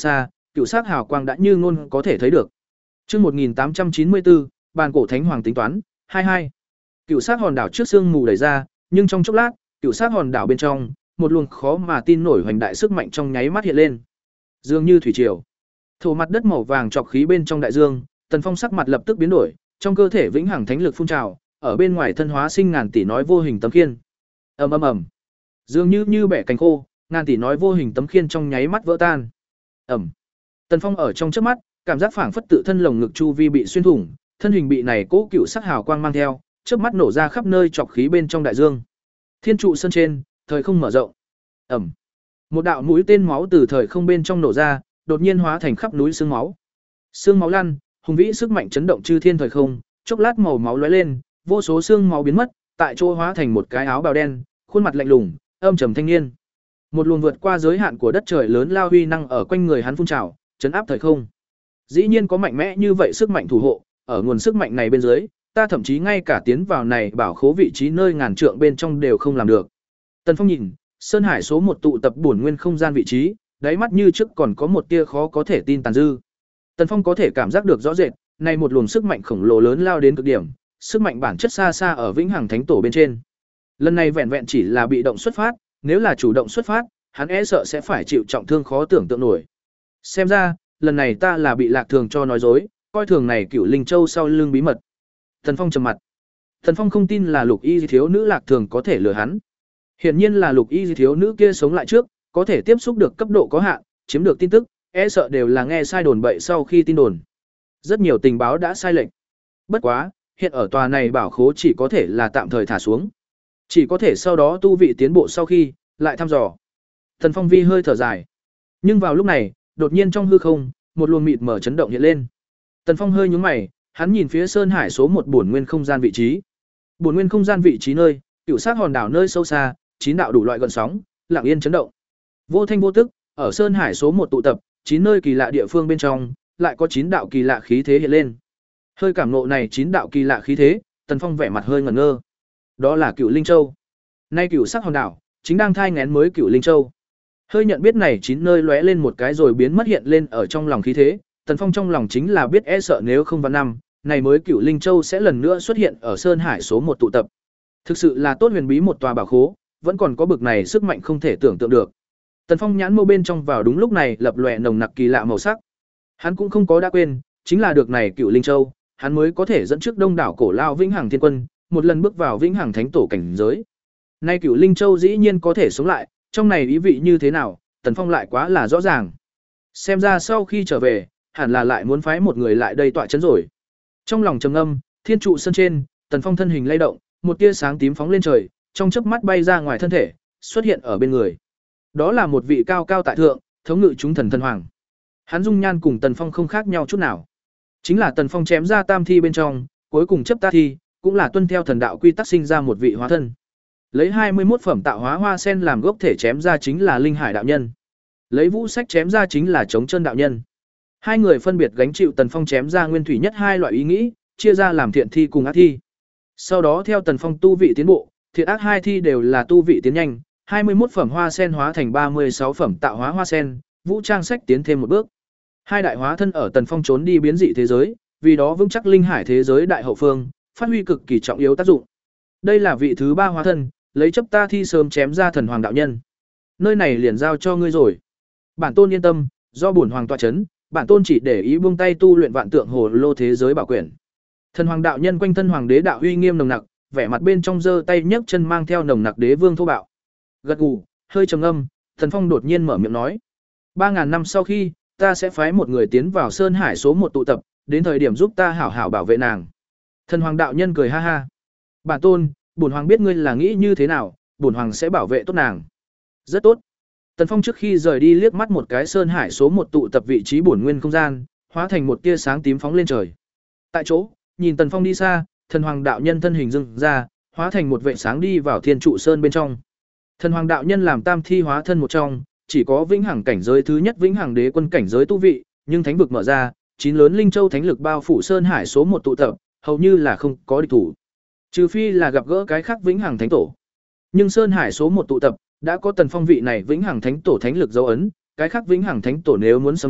cựu sắc hào quang đã như ngôn có thể thấy được. Chương một nghìn tám trăm chín mươi bốn, bàn cổ thánh hoàng tính toán, hai mươi hai. Cựu sắc hòn đảo trước sương mù đẩy ra, nhưng trong chốc lát, cựu sắc hòn đảo bên trong, một luồng khó mà tin nổi hoành đại sức mạnh trong nháy mắt hiện lên. Dường như thủy triều. Thổ mặt đất màu vàng trọc khí bên trong đại dương, Tần Phong sắc mặt lập tức biến đổi, trong cơ thể vĩnh hằng thánh lực phun trào, ở bên ngoài thân hóa sinh ngàn tỷ nói vô hình tấm khiên. Ầm ầm ầm. Dường như như bẻ cánh khô, ngàn tỷ nói vô hình tấm khiên trong nháy mắt vỡ tan. Ầm. Tần Phong ở trong chớp mắt, cảm giác phảng phất tự thân lồng ngực chu vi bị xuyên thủng, thân hình bị này cố cựu sắc hào quang mang theo, chớp mắt nổ ra khắp nơi trọc khí bên trong đại dương. Thiên trụ sơn trên, thời không mở rộng. Ầm. Một đạo mũi tên máu từ thời không bên trong nổ ra, đột nhiên hóa thành khắp núi xương máu. Xương máu lăn, hùng vĩ sức mạnh chấn động chư thiên thời không, chốc lát màu máu lóe lên, vô số xương máu biến mất, tại chỗ hóa thành một cái áo bào đen, khuôn mặt lạnh lùng, âm trầm thanh niên. Một luồng vượt qua giới hạn của đất trời lớn lao huy năng ở quanh người hắn phun trào, chấn áp thời không. Dĩ nhiên có mạnh mẽ như vậy sức mạnh thủ hộ, ở nguồn sức mạnh này bên dưới, ta thậm chí ngay cả tiến vào này bảo khố vị trí nơi ngàn trượng bên trong đều không làm được. Tần Phong nhìn, Sơn Hải số một tụ tập bổn nguyên không gian vị trí, đáy mắt như trước còn có một tia khó có thể tin tàn dư. Tần Phong có thể cảm giác được rõ rệt, này một luồng sức mạnh khổng lồ lớn lao đến cực điểm, sức mạnh bản chất xa xa ở vĩnh hằng thánh tổ bên trên. Lần này vẹn vẹn chỉ là bị động xuất phát, nếu là chủ động xuất phát, hắn e sợ sẽ phải chịu trọng thương khó tưởng tượng nổi. Xem ra, lần này ta là bị Lạc Thường cho nói dối, coi thường này Cửu Linh Châu sau lưng bí mật. Tần Phong trầm mặt. Tần Phong không tin là Lục Y thiếu nữ Lạc Thường có thể lừa hắn. Hiển nhiên là Lục Y thiếu nữ kia sống lại trước, có thể tiếp xúc được cấp độ có hạn, chiếm được tin tức, e sợ đều là nghe sai đồn bậy sau khi tin đồn. Rất nhiều tình báo đã sai lệch. Bất quá, hiện ở tòa này bảo khố chỉ có thể là tạm thời thả xuống. Chỉ có thể sau đó tu vị tiến bộ sau khi, lại thăm dò. Thần Phong vi hơi thở dài. Nhưng vào lúc này, đột nhiên trong hư không, một luồng mịt mở chấn động hiện lên. Tần Phong hơi nhướng mày, hắn nhìn phía Sơn Hải số một bổn nguyên không gian vị trí. Bổn nguyên không gian vị trí nơi, cựu sắc hòn đảo nơi sâu xa, chín đạo đủ loại gợn sóng, lặng yên chấn động. Vô thanh vô tức, ở Sơn Hải số một tụ tập, chín nơi kỳ lạ địa phương bên trong, lại có chín đạo kỳ lạ khí thế hiện lên. Hơi cảm ngộ này chín đạo kỳ lạ khí thế, Tần Phong vẻ mặt hơi ngẩn ngơ. Đó là Cửu Linh Châu. Nay cửu sắc hòn đảo chính đang thai nghén mới Cửu Linh Châu. Hơi nhận biết này chín nơi lóe lên một cái rồi biến mất hiện lên ở trong lòng khí thế, Tần Phong trong lòng chính là biết e sợ nếu không vào năm, này mới Cửu Linh Châu sẽ lần nữa xuất hiện ở Sơn Hải số một tụ tập. Thực sự là tốt huyền bí một tòa bảo khố, vẫn còn có bực này sức mạnh không thể tưởng tượng được. Tần Phong nhãn mâu bên trong vào đúng lúc này lập lòe nồng nặc kỳ lạ màu sắc. Hắn cũng không có đã quên, chính là được này Cửu Linh Châu, hắn mới có thể dẫn trước đông đảo cổ lao Vĩnh Hằng Thiên Quân, một lần bước vào Vĩnh Hằng Thánh Tổ cảnh giới. Nay Cửu Linh Châu dĩ nhiên có thể sống lại, trong này ý vị như thế nào, Tần Phong lại quá là rõ ràng. Xem ra sau khi trở về, hẳn là lại muốn phái một người lại đây tọa chấn rồi. Trong lòng trầm ngâm, thiên trụ sân trên, Tần Phong thân hình lay động, một tia sáng tím phóng lên trời, trong chớp mắt bay ra ngoài thân thể, xuất hiện ở bên người. Đó là một vị cao cao tại thượng, thống ngự chúng thần thần hoàng. Hắn dung nhan cùng Tần Phong không khác nhau chút nào. Chính là Tần Phong chém ra tam thi bên trong, cuối cùng chấp ta thi, cũng là tuân theo thần đạo quy tắc sinh ra một vị hóa thân. Lấy hai mươi mốt phẩm tạo hóa hoa sen làm gốc thể chém ra chính là Linh Hải đạo nhân. Lấy vũ sách chém ra chính là Trống Chân đạo nhân. Hai người phân biệt gánh chịu Tần Phong chém ra nguyên thủy nhất hai loại ý nghĩ, chia ra làm thiện thi cùng ác thi. Sau đó theo Tần Phong tu vị tiến bộ, thiện ác hai thi đều là tu vị tiến nhanh, hai mươi mốt phẩm hoa sen hóa thành ba mươi sáu phẩm tạo hóa hoa sen, vũ trang sách tiến thêm một bước. Hai đại hóa thân ở Tần Phong trốn đi biến dị thế giới, vì đó vững chắc Linh Hải thế giới đại hậu phương, phát huy cực kỳ trọng yếu tác dụng. Đây là vị thứ ba hóa thân, lấy chấp ta thi sớm chém ra thần hoàng đạo nhân. Nơi này liền giao cho ngươi rồi. Bản tôn yên tâm, do bổn hoàng tọa chấn, bản tôn chỉ để ý buông tay tu luyện vạn tượng hồ lô thế giới bảo quyển. Thần hoàng đạo nhân quanh thân hoàng đế đạo uy nghiêm nồng nặc, vẻ mặt bên trong giơ tay nhấc chân mang theo nồng nặc đế vương thô bạo. Gật gù, hơi trầm ngâm, Thần Phong đột nhiên mở miệng nói: ba ngàn năm sau khi, ta sẽ phái một người tiến vào Sơn Hải số một tụ tập, đến thời điểm giúp ta hảo hảo bảo vệ nàng. Thần hoàng đạo nhân cười ha ha. Bản tôn, bổn hoàng biết ngươi là nghĩ như thế nào, bổn hoàng sẽ bảo vệ tốt nàng. Rất tốt. Tần Phong trước khi rời đi liếc mắt một cái Sơn Hải số một tụ tập vị trí bổn nguyên không gian, hóa thành một tia sáng tím phóng lên trời. Tại chỗ, nhìn Tần Phong đi xa, thần hoàng đạo nhân thân hình dừng ra, hóa thành một vệt sáng đi vào Thiên Trụ Sơn bên trong. Thần hoàng đạo nhân làm tam thi hóa thân một trong, chỉ có vĩnh hằng cảnh giới thứ nhất vĩnh hằng đế quân cảnh giới tu vị, nhưng thánh vực mở ra, chín lớn linh châu thánh lực bao phủ Sơn Hải số một tụ tập, hầu như là không có địch thủ. Trừ phi là gặp gỡ cái khác vĩnh hằng thánh tổ. Nhưng Sơn Hải số một tụ tập đã có Tần Phong vị này vĩnh hằng thánh tổ thánh lực dấu ấn, cái khác vĩnh hằng thánh tổ nếu muốn xâm lấn,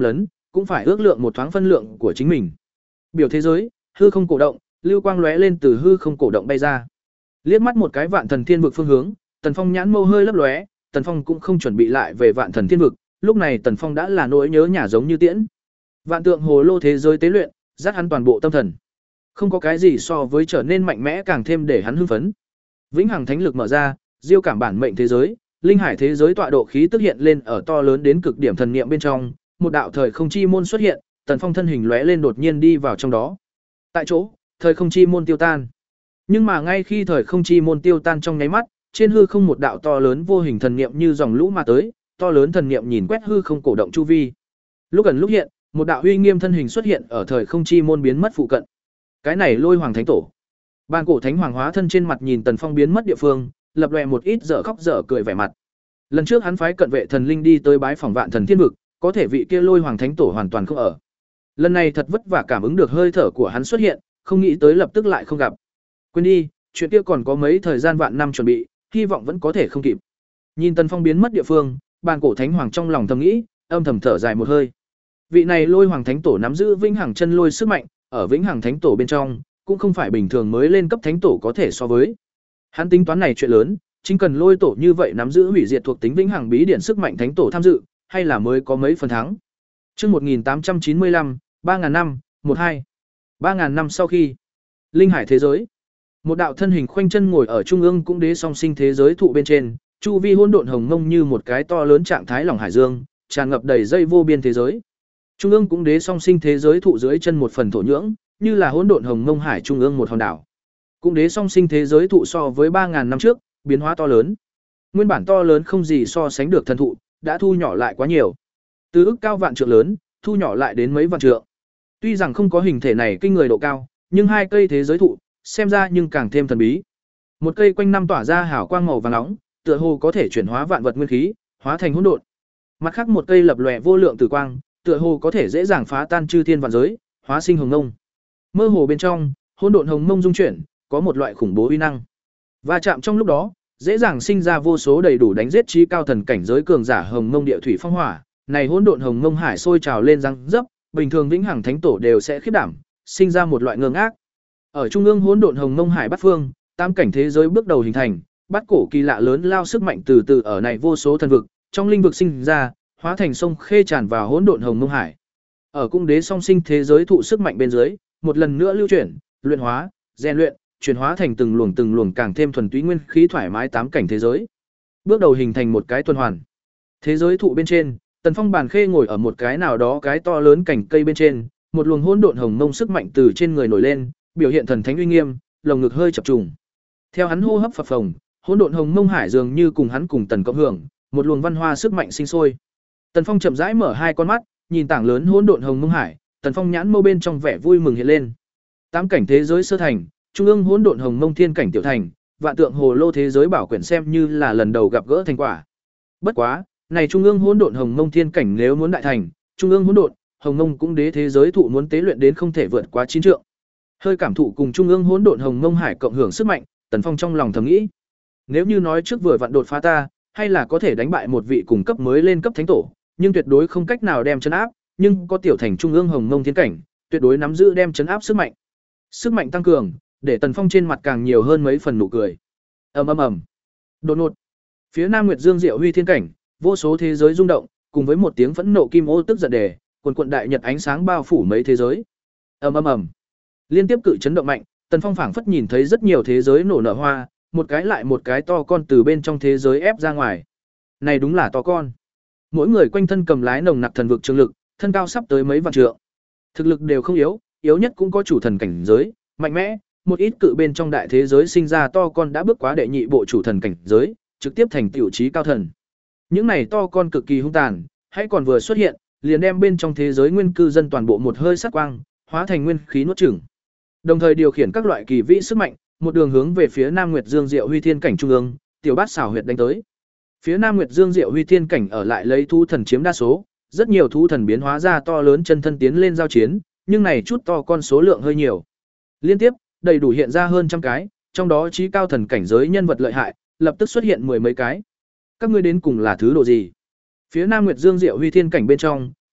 cũng phải ước lượng một thoáng phân lượng của chính mình. Biểu thế giới, hư không cổ động, lưu quang lóe lên từ hư không cổ động bay ra. Liếc mắt một cái Vạn Thần Thiên vực phương hướng, Tần Phong nhãn mâu hơi lấp lóe, Tần Phong cũng không chuẩn bị lại về Vạn Thần Thiên vực, lúc này Tần Phong đã là nỗi nhớ nhà giống như tiễn. Vạn tượng hồ lô thế giới tế luyện, dắt hắn toàn bộ tâm thần. Không có cái gì so với trở nên mạnh mẽ càng thêm để hắn hưng phấn. Vĩnh hằng thánh lực mở ra, diêu cảm bản mệnh thế giới, linh hải thế giới tọa độ khí tức hiện lên ở to lớn đến cực điểm thần niệm bên trong, một đạo thời không chi môn xuất hiện, Tần Phong thân hình lóe lên đột nhiên đi vào trong đó. Tại chỗ, thời không chi môn tiêu tan. Nhưng mà ngay khi thời không chi môn tiêu tan trong nháy mắt, trên hư không một đạo to lớn vô hình thần niệm như dòng lũ mà tới, to lớn thần niệm nhìn quét hư không cổ động chu vi. Lúc gần lúc hiện, một đạo uy nghiêm thân hình xuất hiện ở thời không chi môn biến mất phụ cận. Cái này Lôi Hoàng Thánh Tổ. Bàn cổ thánh hoàng hóa thân trên mặt nhìn Tần Phong biến mất địa phương, lập lòe một ít dở khóc dở cười vẻ mặt. Lần trước hắn phái cận vệ thần linh đi tới bái phỏng Vạn Thần Thiên vực, có thể vị kia Lôi Hoàng Thánh Tổ hoàn toàn không ở. Lần này thật vất vả cảm ứng được hơi thở của hắn xuất hiện, không nghĩ tới lập tức lại không gặp. Quên đi, chuyện kia còn có mấy thời gian vạn năm chuẩn bị, hy vọng vẫn có thể không kịp. Nhìn Tần Phong biến mất địa phương, bàn cổ thánh hoàng trong lòng thầm nghĩ, âm thầm thở dài một hơi. Vị này Lôi Hoàng Thánh Tổ nắm giữ vĩnh hằng chân lôi sức mạnh, ở vĩnh hằng thánh tổ bên trong, cũng không phải bình thường mới lên cấp thánh tổ có thể so với. Hắn tính toán này chuyện lớn, chính cần Lôi tổ như vậy nắm giữ hủy diệt thuộc tính vĩnh hằng bí điển sức mạnh thánh tổ tham dự, hay là mới có mấy phần thắng. Chương một nghìn tám trăm chín mươi lăm, ba ngàn năm, một hai. ba ngàn năm sau khi, linh hải thế giới, một đạo thân hình khoanh chân ngồi ở trung ương cũng đế song sinh thế giới thụ bên trên, chu vi hỗn độn hồng mông như một cái to lớn trạng thái lỏng hải dương, tràn ngập đầy dây vô biên thế giới. Trung ương cũng đế song sinh thế giới thụ dưới chân một phần thổ nhưỡng, như là hỗn độn hồng mông hải trung ương một hòn đảo. Cũng đế song sinh thế giới thụ so với ba ngàn năm trước, biến hóa to lớn. Nguyên bản to lớn không gì so sánh được thần thụ, đã thu nhỏ lại quá nhiều. Từ ức cao vạn trượng lớn, thu nhỏ lại đến mấy vạn trượng. Tuy rằng không có hình thể này kinh người độ cao, nhưng hai cây thế giới thụ, xem ra nhưng càng thêm thần bí. Một cây quanh năm tỏa ra hào quang màu vàng nóng, tựa hồ có thể chuyển hóa vạn vật nguyên khí, hóa thành hỗn độn. Mặt khác một cây lập lòe vô lượng tử quang, tựa hồ có thể dễ dàng phá tan chư thiên vạn giới, hóa sinh hồng mông. Mơ hồ bên trong, hỗn độn hồng mông dung chuyển, có một loại khủng bố uy năng. Va chạm trong lúc đó, dễ dàng sinh ra vô số đầy đủ đánh giết trí cao thần cảnh giới cường giả hồng mông địa thủy phong hỏa, này hỗn độn hồng mông hải sôi trào lên răng dấp, bình thường vĩnh hằng thánh tổ đều sẽ khiếp đảm, sinh ra một loại ngơ ngác. Ở trung ương hỗn độn hồng mông hải bát phương, tam cảnh thế giới bước đầu hình thành, bát cổ kỳ lạ lớn lao sức mạnh từ từ ở này vô số thần vực, trong linh vực sinh ra, hóa thành sông khê tràn vào hỗn độn hồng mông hải. Ở cung đế song sinh thế giới thụ sức mạnh bên dưới, một lần nữa lưu chuyển, luyện hóa, rèn luyện, chuyển hóa thành từng luồng từng luồng càng thêm thuần túy nguyên khí thoải mái tám cảnh thế giới. Bước đầu hình thành một cái tuần hoàn. Thế giới thụ bên trên, Tần Phong bàn khê ngồi ở một cái nào đó cái to lớn cành cây bên trên, một luồng hỗn độn hồng mông sức mạnh từ trên người nổi lên, biểu hiện thần thánh uy nghiêm, lồng ngực hơi chập trùng. Theo hắn hô hấp phập phồng, hỗn độn hồng mông hải dường như cùng hắn cùng Tần cộng hưởng, một luồng văn hoa sức mạnh sinh sôi. Tần Phong chậm rãi mở hai con mắt, nhìn tảng lớn hỗn độn hồng mông hải, Tần Phong nhãn mâu bên trong vẻ vui mừng hiện lên. Tám cảnh thế giới sơ thành, trung ương hỗn độn hồng mông thiên cảnh tiểu thành, vạn tượng hồ lô thế giới bảo quyển xem như là lần đầu gặp gỡ thành quả. Bất quá, này trung ương hỗn độn hồng mông thiên cảnh nếu muốn đại thành, trung ương hỗn độn, hồng mông cũng đế thế giới thụ muốn tế luyện đến không thể vượt quá chín trượng. Hơi cảm thụ cùng trung ương hỗn độn hồng mông hải cộng hưởng sức mạnh, Tần Phong trong lòng thầm nghĩ, nếu như nói trước vừa vặn đột phá ta, hay là có thể đánh bại một vị cùng cấp mới lên cấp thánh tổ, nhưng tuyệt đối không cách nào đem chấn áp, nhưng có tiểu thành trung ương hồng mông thiên cảnh, tuyệt đối nắm giữ đem chấn áp sức mạnh. Sức mạnh tăng cường, để Tần Phong trên mặt càng nhiều hơn mấy phần nụ cười. Ầm ầm ầm. Đột ngột, phía Nam Nguyệt Dương Diệu Huy thiên cảnh, vô số thế giới rung động, cùng với một tiếng phẫn nộ kim ô tức giận đề, quần quần đại nhật ánh sáng bao phủ mấy thế giới. Ầm ầm ầm. Liên tiếp cự chấn động mạnh, Tần Phong phảng phất nhìn thấy rất nhiều thế giới nổ nở hoa, một cái lại một cái to con từ bên trong thế giới ép ra ngoài. Này đúng là to con. Mỗi người quanh thân cầm lái nồng nặc thần vực trường lực, thân cao sắp tới mấy vạn trượng. Thực lực đều không yếu, yếu nhất cũng có chủ thần cảnh giới, mạnh mẽ, một ít cự bên trong đại thế giới sinh ra to con đã bước quá đệ nhị bộ chủ thần cảnh giới, trực tiếp thành tiểu chí cao thần. Những này to con cực kỳ hung tàn, hãy còn vừa xuất hiện, liền đem bên trong thế giới nguyên cư dân toàn bộ một hơi sát quang, hóa thành nguyên khí nuốt chửng. Đồng thời điều khiển các loại kỳ vĩ sức mạnh, một đường hướng về phía Nam Nguyệt Dương Diệu Huy thiên cảnh trung ương, tiểu bát xảo huyệt đánh tới. Phía Nam Nguyệt Dương Diệu Huy thiên cảnh ở lại lấy thú thần chiếm đa số, rất nhiều thú thần biến hóa ra to lớn chân thân tiến lên giao chiến, nhưng này chút to con số lượng hơi nhiều. Liên tiếp, đầy đủ hiện ra hơn trăm cái, trong đó chí cao thần cảnh giới nhân vật lợi hại, lập tức xuất hiện mười mấy cái. Các ngươi đến cùng là thứ độ gì? Phía Nam Nguyệt Dương Diệu Huy thiên cảnh bên trong,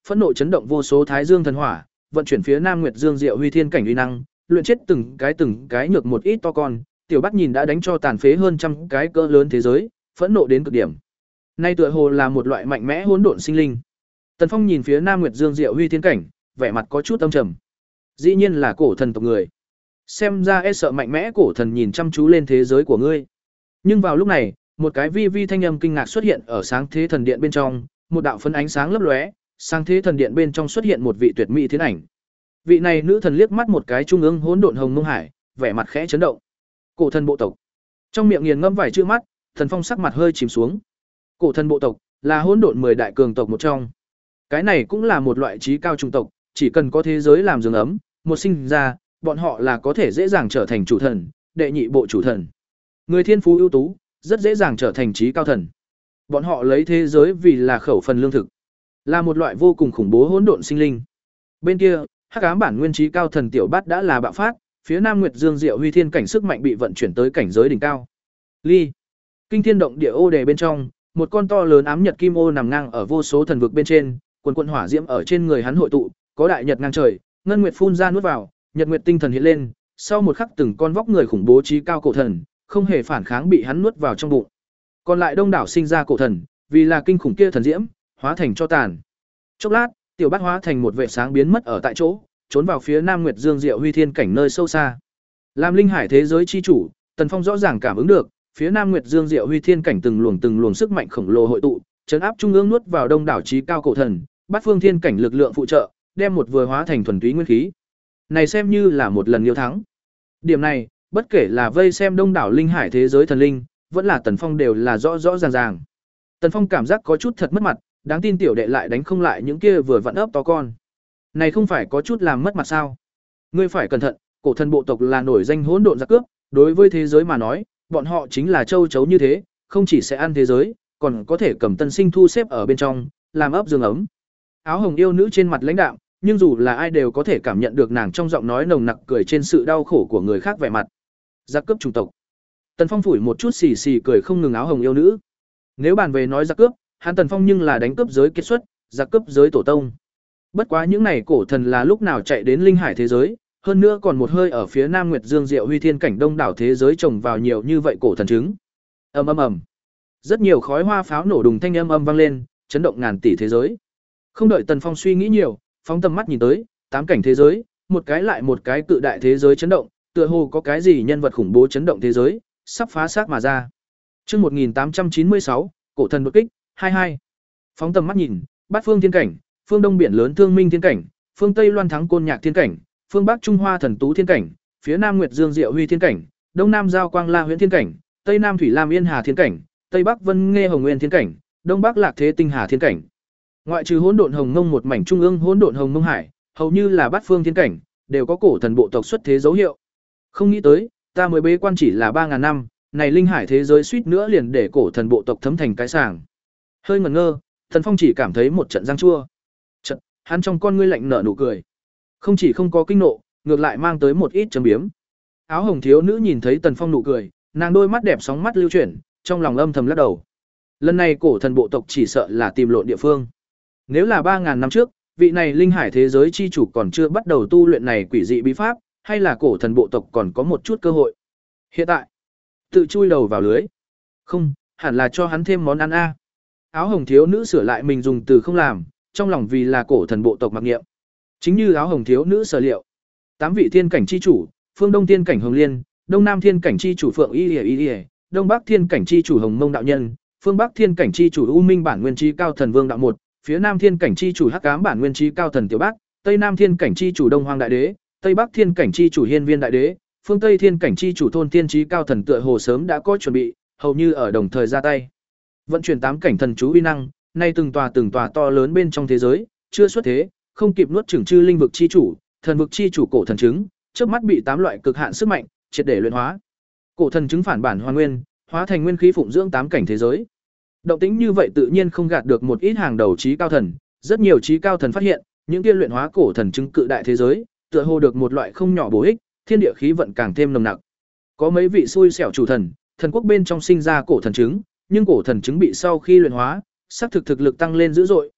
phẫn nộ chấn động vô số thái dương thần hỏa, vận chuyển phía Nam Nguyệt Dương Diệu Huy Thiên cảnh uy năng, luyện chết từng cái từng cái nhược một ít to con, tiểu Bát nhìn đã đánh cho tàn phế hơn trăm cái cỡ lớn thế giới, phẫn nộ đến cực điểm. Nay tựa hồ là một loại mạnh mẽ hỗn độn sinh linh. Tần Phong nhìn phía Nam Nguyệt Dương Diệu Huy Thiên cảnh, vẻ mặt có chút âm trầm. Dĩ nhiên là cổ thần tộc người. Xem ra e sợ mạnh mẽ cổ thần nhìn chăm chú lên thế giới của ngươi. Nhưng vào lúc này, một cái vi vi thanh âm kinh ngạc xuất hiện ở sáng thế thần điện bên trong, một đạo phấn ánh sáng lấp lóe, sáng thế thần điện bên trong xuất hiện một vị tuyệt mỹ thiên ảnh. Vị này nữ thần liếc mắt một cái trung ương hỗn độn hồng mông hải, vẻ mặt khẽ chấn động. Cổ thần bộ tộc. Trong miệng nghiền ngẫm vài chữ mắt, Thần Phong sắc mặt hơi chìm xuống. Cổ thần bộ tộc là hỗn độn mười đại cường tộc một trong. Cái này cũng là một loại trí cao chủng tộc, chỉ cần có thế giới làm giường ấm, một sinh ra, bọn họ là có thể dễ dàng trở thành chủ thần, đệ nhị bộ chủ thần. Người thiên phú ưu tú, rất dễ dàng trở thành trí cao thần. Bọn họ lấy thế giới vì là khẩu phần lương thực, là một loại vô cùng khủng bố hỗn độn sinh linh. Bên kia, Hắc ám bản nguyên trí cao thần tiểu Bát đã là bạo phát, phía Nam Nguyệt Dương Diệu Huy Thiên cảnh sức mạnh bị vận chuyển tới cảnh giới đỉnh cao. Ly, kinh thiên động địa ô đề bên trong, một con to lớn ám nhật kim ô nằm ngang ở vô số thần vực bên trên, quần quần hỏa diễm ở trên người hắn hội tụ, có đại nhật ngang trời, ngân nguyệt phun ra nuốt vào, nhật nguyệt tinh thần hiện lên, sau một khắc từng con vóc người khủng bố trí cao cổ thần, không hề phản kháng bị hắn nuốt vào trong bụng. Còn lại đông đảo sinh ra cổ thần, vì là kinh khủng kia thần diễm, hóa thành cho tàn. Chốc lát, tiểu Bát hóa thành một vệt sáng biến mất ở tại chỗ, trốn vào phía Nam Nguyệt Dương Diệu Huy Thiên cảnh nơi sâu xa. Làm linh hải thế giới chi chủ, Tần Phong rõ ràng cảm ứng được, phía Nam Nguyệt Dương Diệu Huy Thiên cảnh từng luồng từng luồng sức mạnh khổng lồ hội tụ, trấn áp trung ương nuốt vào đông đảo trí cao cổ thần, bát phương thiên cảnh lực lượng phụ trợ, đem một vừa hóa thành thuần túy nguyên khí. Này xem như là một lần liêu thắng. Điểm này, bất kể là vây xem đông đảo linh hải thế giới thần linh, vẫn là Tần Phong đều là rõ rõ ràng ràng. Tần Phong cảm giác có chút thật mất mặt, đáng tin tiểu đệ lại đánh không lại những kia vừa vặn ấp to con. Này không phải có chút làm mất mặt sao? Ngươi phải cẩn thận, cổ thần bộ tộc là nổi danh hỗn độn giặc cướp, đối với thế giới mà nói, bọn họ chính là châu chấu như thế, không chỉ sẽ ăn thế giới, còn có thể cầm tân sinh thu xếp ở bên trong, làm ấp giường ấm. Áo hồng yêu nữ trên mặt lãnh đạm, nhưng dù là ai đều có thể cảm nhận được nàng trong giọng nói nồng nặc cười trên sự đau khổ của người khác vẻ mặt. Giặc cướp chủng tộc. Tần Phong phủi một chút xì xì cười không ngừng áo hồng yêu nữ. Nếu bàn về nói giặc cướp, hắn Tần Phong nhưng là đánh cướp giới kết xuất, giặc cướp giới tổ tông. Bất quá những này cổ thần là lúc nào chạy đến linh hải thế giới, hơn nữa còn một hơi ở phía Nam Nguyệt Dương Diệu Huy Thiên cảnh đông đảo thế giới trồng vào nhiều như vậy cổ thần trứng. Ầm ầm ầm. Rất nhiều khói hoa pháo nổ đùng thanh âm âm vang lên, chấn động ngàn tỷ thế giới. Không đợi Tần Phong suy nghĩ nhiều, phóng tầm mắt nhìn tới, tám cảnh thế giới, một cái lại một cái cự đại thế giới chấn động, tựa hồ có cái gì nhân vật khủng bố chấn động thế giới, sắp phá xác mà ra. Chương một nghìn tám trăm chín mươi sáu, cổ thần đột kích, hai mươi hai. Phóng tầm mắt nhìn, bát phương thiên cảnh, phương đông biển lớn thương minh thiên cảnh, phương tây loan thắng côn nhạc thiên cảnh, phương bắc trung hoa thần tú thiên cảnh, phía nam nguyệt dương diệu huy thiên cảnh, đông nam giao quang la huyễn thiên cảnh, tây nam thủy lam yên hà thiên cảnh, tây bắc vân nghe hồng nguyên thiên cảnh, đông bắc lạc thế tinh hà thiên cảnh. Ngoại trừ hỗn độn hồng mông một mảnh trung ương hỗn độn hồng mông hải, hầu như là bát phương thiên cảnh, đều có cổ thần bộ tộc xuất thế dấu hiệu. Không nghĩ tới, ta mới bế quan chỉ là ba ngàn năm, này linh hải thế giới suýt nữa liền để cổ thần bộ tộc thấm thành cái sàng. Hơi ngẩn ngơ, Thần Phong chỉ cảm thấy một trận răng chua. Trận, hắn trong con ngươi lạnh nở nụ cười. Không chỉ không có kinh nộ, ngược lại mang tới một ít châm biếm. Áo hồng thiếu nữ nhìn thấy Tần Phong nụ cười, nàng đôi mắt đẹp sóng mắt lưu chuyển, trong lòng âm thầm lắc đầu. Lần này cổ thần bộ tộc chỉ sợ là tìm lộn địa phương. Nếu là ba ngàn năm trước, vị này linh hải thế giới chi chủ còn chưa bắt đầu tu luyện này quỷ dị bí pháp, hay là cổ thần bộ tộc còn có một chút cơ hội. Hiện tại, tự chui đầu vào lưới. Không, hẳn là cho hắn thêm món ăn a. Áo hồng thiếu nữ sửa lại mình dùng từ không làm, trong lòng vì là cổ thần bộ tộc mặc niệm. Chính như áo hồng thiếu nữ sở liệu, tám vị thiên cảnh chi chủ, phương đông thiên cảnh Hồng Liên, đông nam thiên cảnh chi chủ Phượng Y Y Y, đông bắc thiên cảnh chi chủ Hồng Mông đạo nhân, phương bắc thiên cảnh chi chủ U Minh bản nguyên chi cao thần Vương đạo một, phía nam thiên cảnh chi chủ Hắc Ám bản nguyên chi cao thần Tiểu Bác, tây nam thiên cảnh chi chủ Đông Hoang đại đế, tây bắc thiên cảnh chi chủ Hiên Viên đại đế, phương tây thiên cảnh chi chủ Thôn Tiên chí cao thần tựa hồ sớm đã có chuẩn bị, hầu như ở đồng thời ra tay. Vận chuyển tám cảnh thần chú uy năng, nay từng tòa từng tòa to lớn bên trong thế giới, chưa xuất thế, không kịp nuốt chửng chư linh vực chi chủ, thần vực chi chủ cổ thần trứng, chớp mắt bị tám loại cực hạn sức mạnh triệt để luyện hóa. Cổ thần trứng phản bản hoàn nguyên, hóa thành nguyên khí phụng dưỡng tám cảnh thế giới. Động tĩnh như vậy tự nhiên không gạt được một ít hàng đầu trí cao thần, rất nhiều trí cao thần phát hiện, những kia luyện hóa cổ thần trứng cự đại thế giới, tựa hồ được một loại không nhỏ bổ ích, thiên địa khí vận càng thêm nồng nặc. Có mấy vị xui xẻo chủ thần, thần quốc bên trong sinh ra cổ thần trứng, nhưng cổ thần trứng bị sau khi luyện hóa, xác thực thực lực tăng lên dữ dội,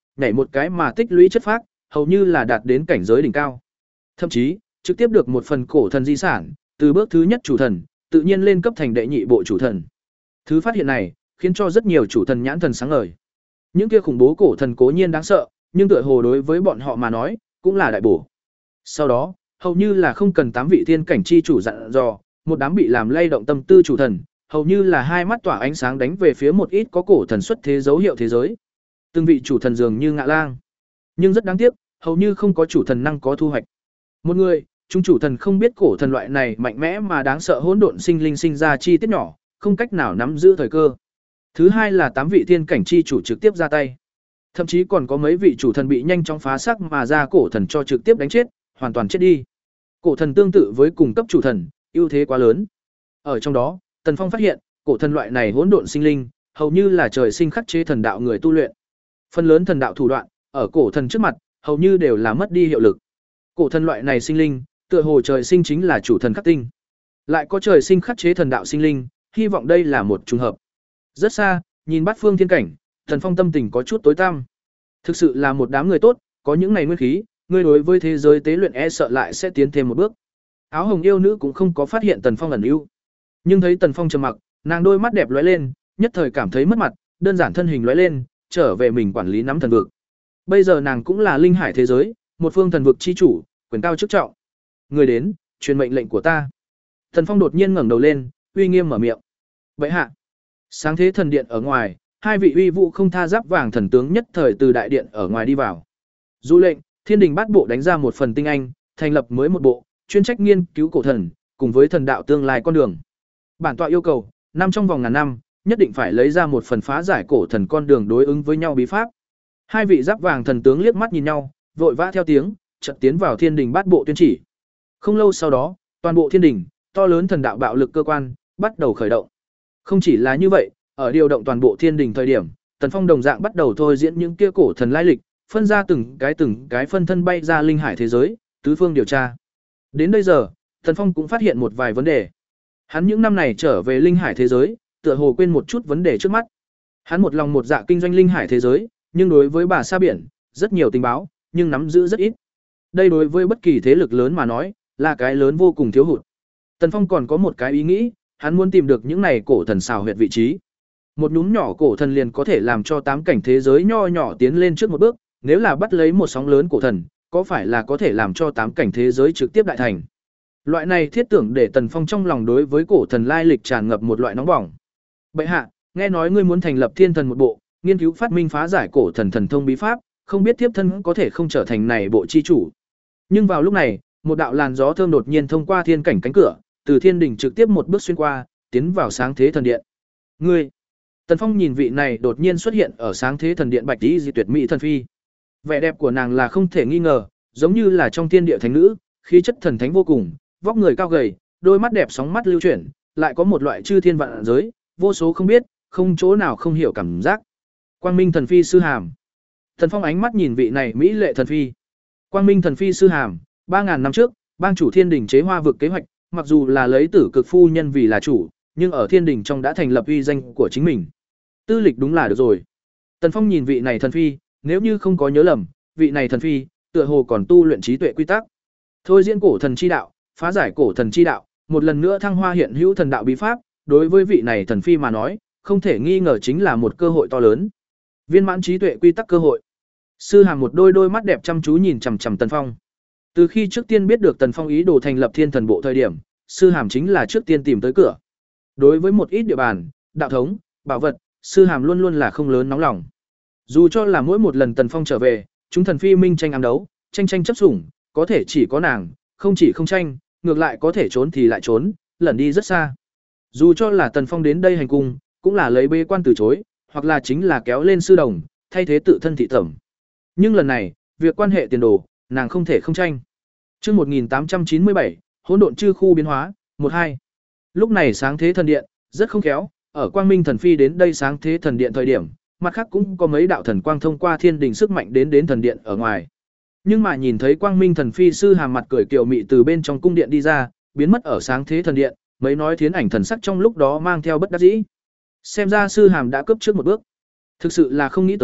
nhảy một cái mà tích lũy chất phác, hầu như là đạt đến cảnh giới đỉnh cao. Thậm chí, trực tiếp được một phần cổ thần di sản, từ bước thứ nhất chủ thần, tự nhiên lên cấp thành đệ nhị bộ chủ thần. Thứ phát hiện này, khiến cho rất nhiều chủ thần nhãn thần sáng ngời. Những kia khủng bố cổ thần cố nhiên đáng sợ, nhưng tựa hồ đối với bọn họ mà nói, cũng là đại bổ. Sau đó, hầu như là không cần tám vị thiên cảnh chi chủ dặn dò, một đám bị làm lay động tâm tư chủ thần, hầu như là hai mắt tỏa ánh sáng đánh về phía một ít có cổ thần xuất thế dấu hiệu thế giới. Từng vị chủ thần dường như ngạ lang, nhưng rất đáng tiếc, hầu như không có chủ thần năng có thu hoạch. Một người, chúng chủ thần không biết cổ thần loại này mạnh mẽ mà đáng sợ hỗn độn sinh linh sinh ra chi tiết nhỏ, không cách nào nắm giữ thời cơ. Thứ hai là tám vị thiên cảnh chi chủ trực tiếp ra tay. Thậm chí còn có mấy vị chủ thần bị nhanh chóng phá xác mà ra cổ thần cho trực tiếp đánh chết, hoàn toàn chết đi. Cổ thần tương tự với cùng cấp chủ thần, ưu thế quá lớn. Ở trong đó, Tần Phong phát hiện, cổ thần loại này hỗn độn sinh linh, hầu như là trời sinh khắc chế thần đạo người tu luyện. Phần lớn thần đạo thủ đoạn, ở cổ thần trước mặt, hầu như đều là mất đi hiệu lực. Cổ thần loại này sinh linh, tựa hồ trời sinh chính là chủ thần khắc tinh. Lại có trời sinh khắc chế thần đạo sinh linh, hy vọng đây là một trùng hợp. Rất xa, nhìn bát phương thiên cảnh, Tần Phong tâm tình có chút tối tăm. Thực sự là một đám người tốt, có những này nguyên khí, người đối với thế giới tế luyện e sợ lại sẽ tiến thêm một bước. Áo hồng yêu nữ cũng không có phát hiện Tần Phong ẩn ưu, nhưng thấy Tần Phong trầm mặc, nàng đôi mắt đẹp lóe lên, nhất thời cảm thấy mất mặt, đơn giản thân hình lóe lên, trở về mình quản lý nắm thần vực. Bây giờ nàng cũng là linh hải thế giới, một phương thần vực chi chủ, quyền cao chức trọng. Người đến, truyền mệnh lệnh của ta. Tần Phong đột nhiên ngẩng đầu lên, uy nghiêm mở miệng. Bệ hạ. Sáng thế thần điện ở ngoài, hai vị uy vũ không tha giáp vàng thần tướng nhất thời từ đại điện ở ngoài đi vào. Dụ lệnh, Thiên Đình Bát Bộ đánh ra một phần tinh anh, thành lập mới một bộ, chuyên trách nghiên cứu cổ thần, cùng với thần đạo tương lai con đường. Bản tọa yêu cầu, năm trong vòng ngàn năm, nhất định phải lấy ra một phần phá giải cổ thần con đường đối ứng với nhau bí pháp. Hai vị giáp vàng thần tướng liếc mắt nhìn nhau, vội vã theo tiếng, chợt tiến vào Thiên Đình Bát Bộ tuyên chỉ. Không lâu sau đó, toàn bộ Thiên Đình, to lớn thần đạo bạo lực cơ quan, bắt đầu khởi động. Không chỉ là như vậy, ở điều động toàn bộ Thiên Đình thời điểm, Tần Phong đồng dạng bắt đầu thôi diễn những kia cổ thần lai lịch, phân ra từng cái từng cái phân thân bay ra linh hải thế giới, tứ phương điều tra. Đến bây giờ, Tần Phong cũng phát hiện một vài vấn đề. Hắn những năm này trở về linh hải thế giới, tựa hồ quên một chút vấn đề trước mắt. Hắn một lòng một dạ kinh doanh linh hải thế giới, nhưng đối với bà sa biển, rất nhiều tình báo, nhưng nắm giữ rất ít. Đây đối với bất kỳ thế lực lớn mà nói, là cái lớn vô cùng thiếu hụt. Tần Phong còn có một cái ý nghĩ, hắn muốn tìm được những này cổ thần xào huyệt vị trí. Một nhúm nhỏ cổ thần liền có thể làm cho tám cảnh thế giới nho nhỏ tiến lên trước một bước, nếu là bắt lấy một sóng lớn cổ thần, có phải là có thể làm cho tám cảnh thế giới trực tiếp đại thành. Loại này thiết tưởng để Tần Phong trong lòng đối với cổ thần lai lịch tràn ngập một loại nóng bỏng. Bệ hạ, nghe nói ngươi muốn thành lập Thiên Thần một bộ, nghiên cứu phát minh phá giải cổ thần thần thông bí pháp, không biết tiếp thân có thể không trở thành này bộ chi chủ. Nhưng vào lúc này, một đạo làn gió thơm đột nhiên thông qua thiên cảnh cánh cửa, từ thiên đỉnh trực tiếp một bước xuyên qua, tiến vào sáng thế thần điện. Ngươi, Tần Phong nhìn vị này đột nhiên xuất hiện ở sáng thế thần điện bạch y di tuyệt mỹ thần phi. Vẻ đẹp của nàng là không thể nghi ngờ, giống như là trong thiên địa thánh nữ, khí chất thần thánh vô cùng, vóc người cao gầy, đôi mắt đẹp sóng mắt lưu chuyển, lại có một loại chư thiên vạn giới, vô số không biết, không chỗ nào không hiểu cảm giác. Quang Minh thần phi sư hàm. Tần Phong ánh mắt nhìn vị này mỹ lệ thần phi. Quang Minh thần phi sư hàm, ba ngàn năm trước, bang chủ thiên đình chế hoa vực kế hoạch, mặc dù là lấy tử cực phu nhân vì là chủ, nhưng ở thiên đình trong đã thành lập uy danh của chính mình. Tư lịch đúng là được rồi. Tần Phong nhìn vị này thần phi, nếu như không có nhớ lầm, vị này thần phi, tựa hồ còn tu luyện trí tuệ quy tắc. Thôi diễn cổ thần chi đạo, phá giải cổ thần chi đạo, một lần nữa thăng hoa hiện hữu thần đạo bí pháp, đối với vị này thần phi mà nói, không thể nghi ngờ chính là một cơ hội to lớn. Viên mãn trí tuệ quy tắc cơ hội. Sư hàm một đôi đôi mắt đẹp chăm chú nhìn chằm chằm Tần Phong. Từ khi trước tiên biết được Tần Phong ý đồ thành lập Thiên Thần bộ thời điểm, sư hàm chính là trước tiên tìm tới cửa. Đối với một ít địa bàn, đạo thống, bảo vật, sư hàm luôn luôn là không lớn nóng lòng. Dù cho là mỗi một lần Tần Phong trở về, chúng thần phi minh tranh ám đấu, tranh tranh chấp sủng, có thể chỉ có nàng, không chỉ không tranh, ngược lại có thể trốn thì lại trốn, lẩn đi rất xa. Dù cho là Tần Phong đến đây hành cung, cũng là lấy bế quan từ chối, hoặc là chính là kéo lên sư đồng, thay thế tự thân thị tẩm. Nhưng lần này, việc quan hệ tiền đồ, nàng không thể không tranh. Chương một nghìn tám trăm chín mươi bảy, hỗn độn chư khu biến hóa, một hai. Lúc này sáng thế thần điện, rất không khéo, ở Quang Minh thần phi đến đây sáng thế thần điện thời điểm, mặt khác cũng có mấy đạo thần quang thông qua thiên đình sức mạnh đến đến thần điện ở ngoài. Nhưng mà nhìn thấy Quang Minh thần phi sư hàm mặt cười kiều mị từ bên trong cung điện đi ra, biến mất ở sáng thế thần điện, mấy nói thiến ảnh thần sắc trong lúc đó mang theo bất đắc dĩ. Xem ra sư hàm đã cướp trước một bước. Thực sự là không nghĩ tới,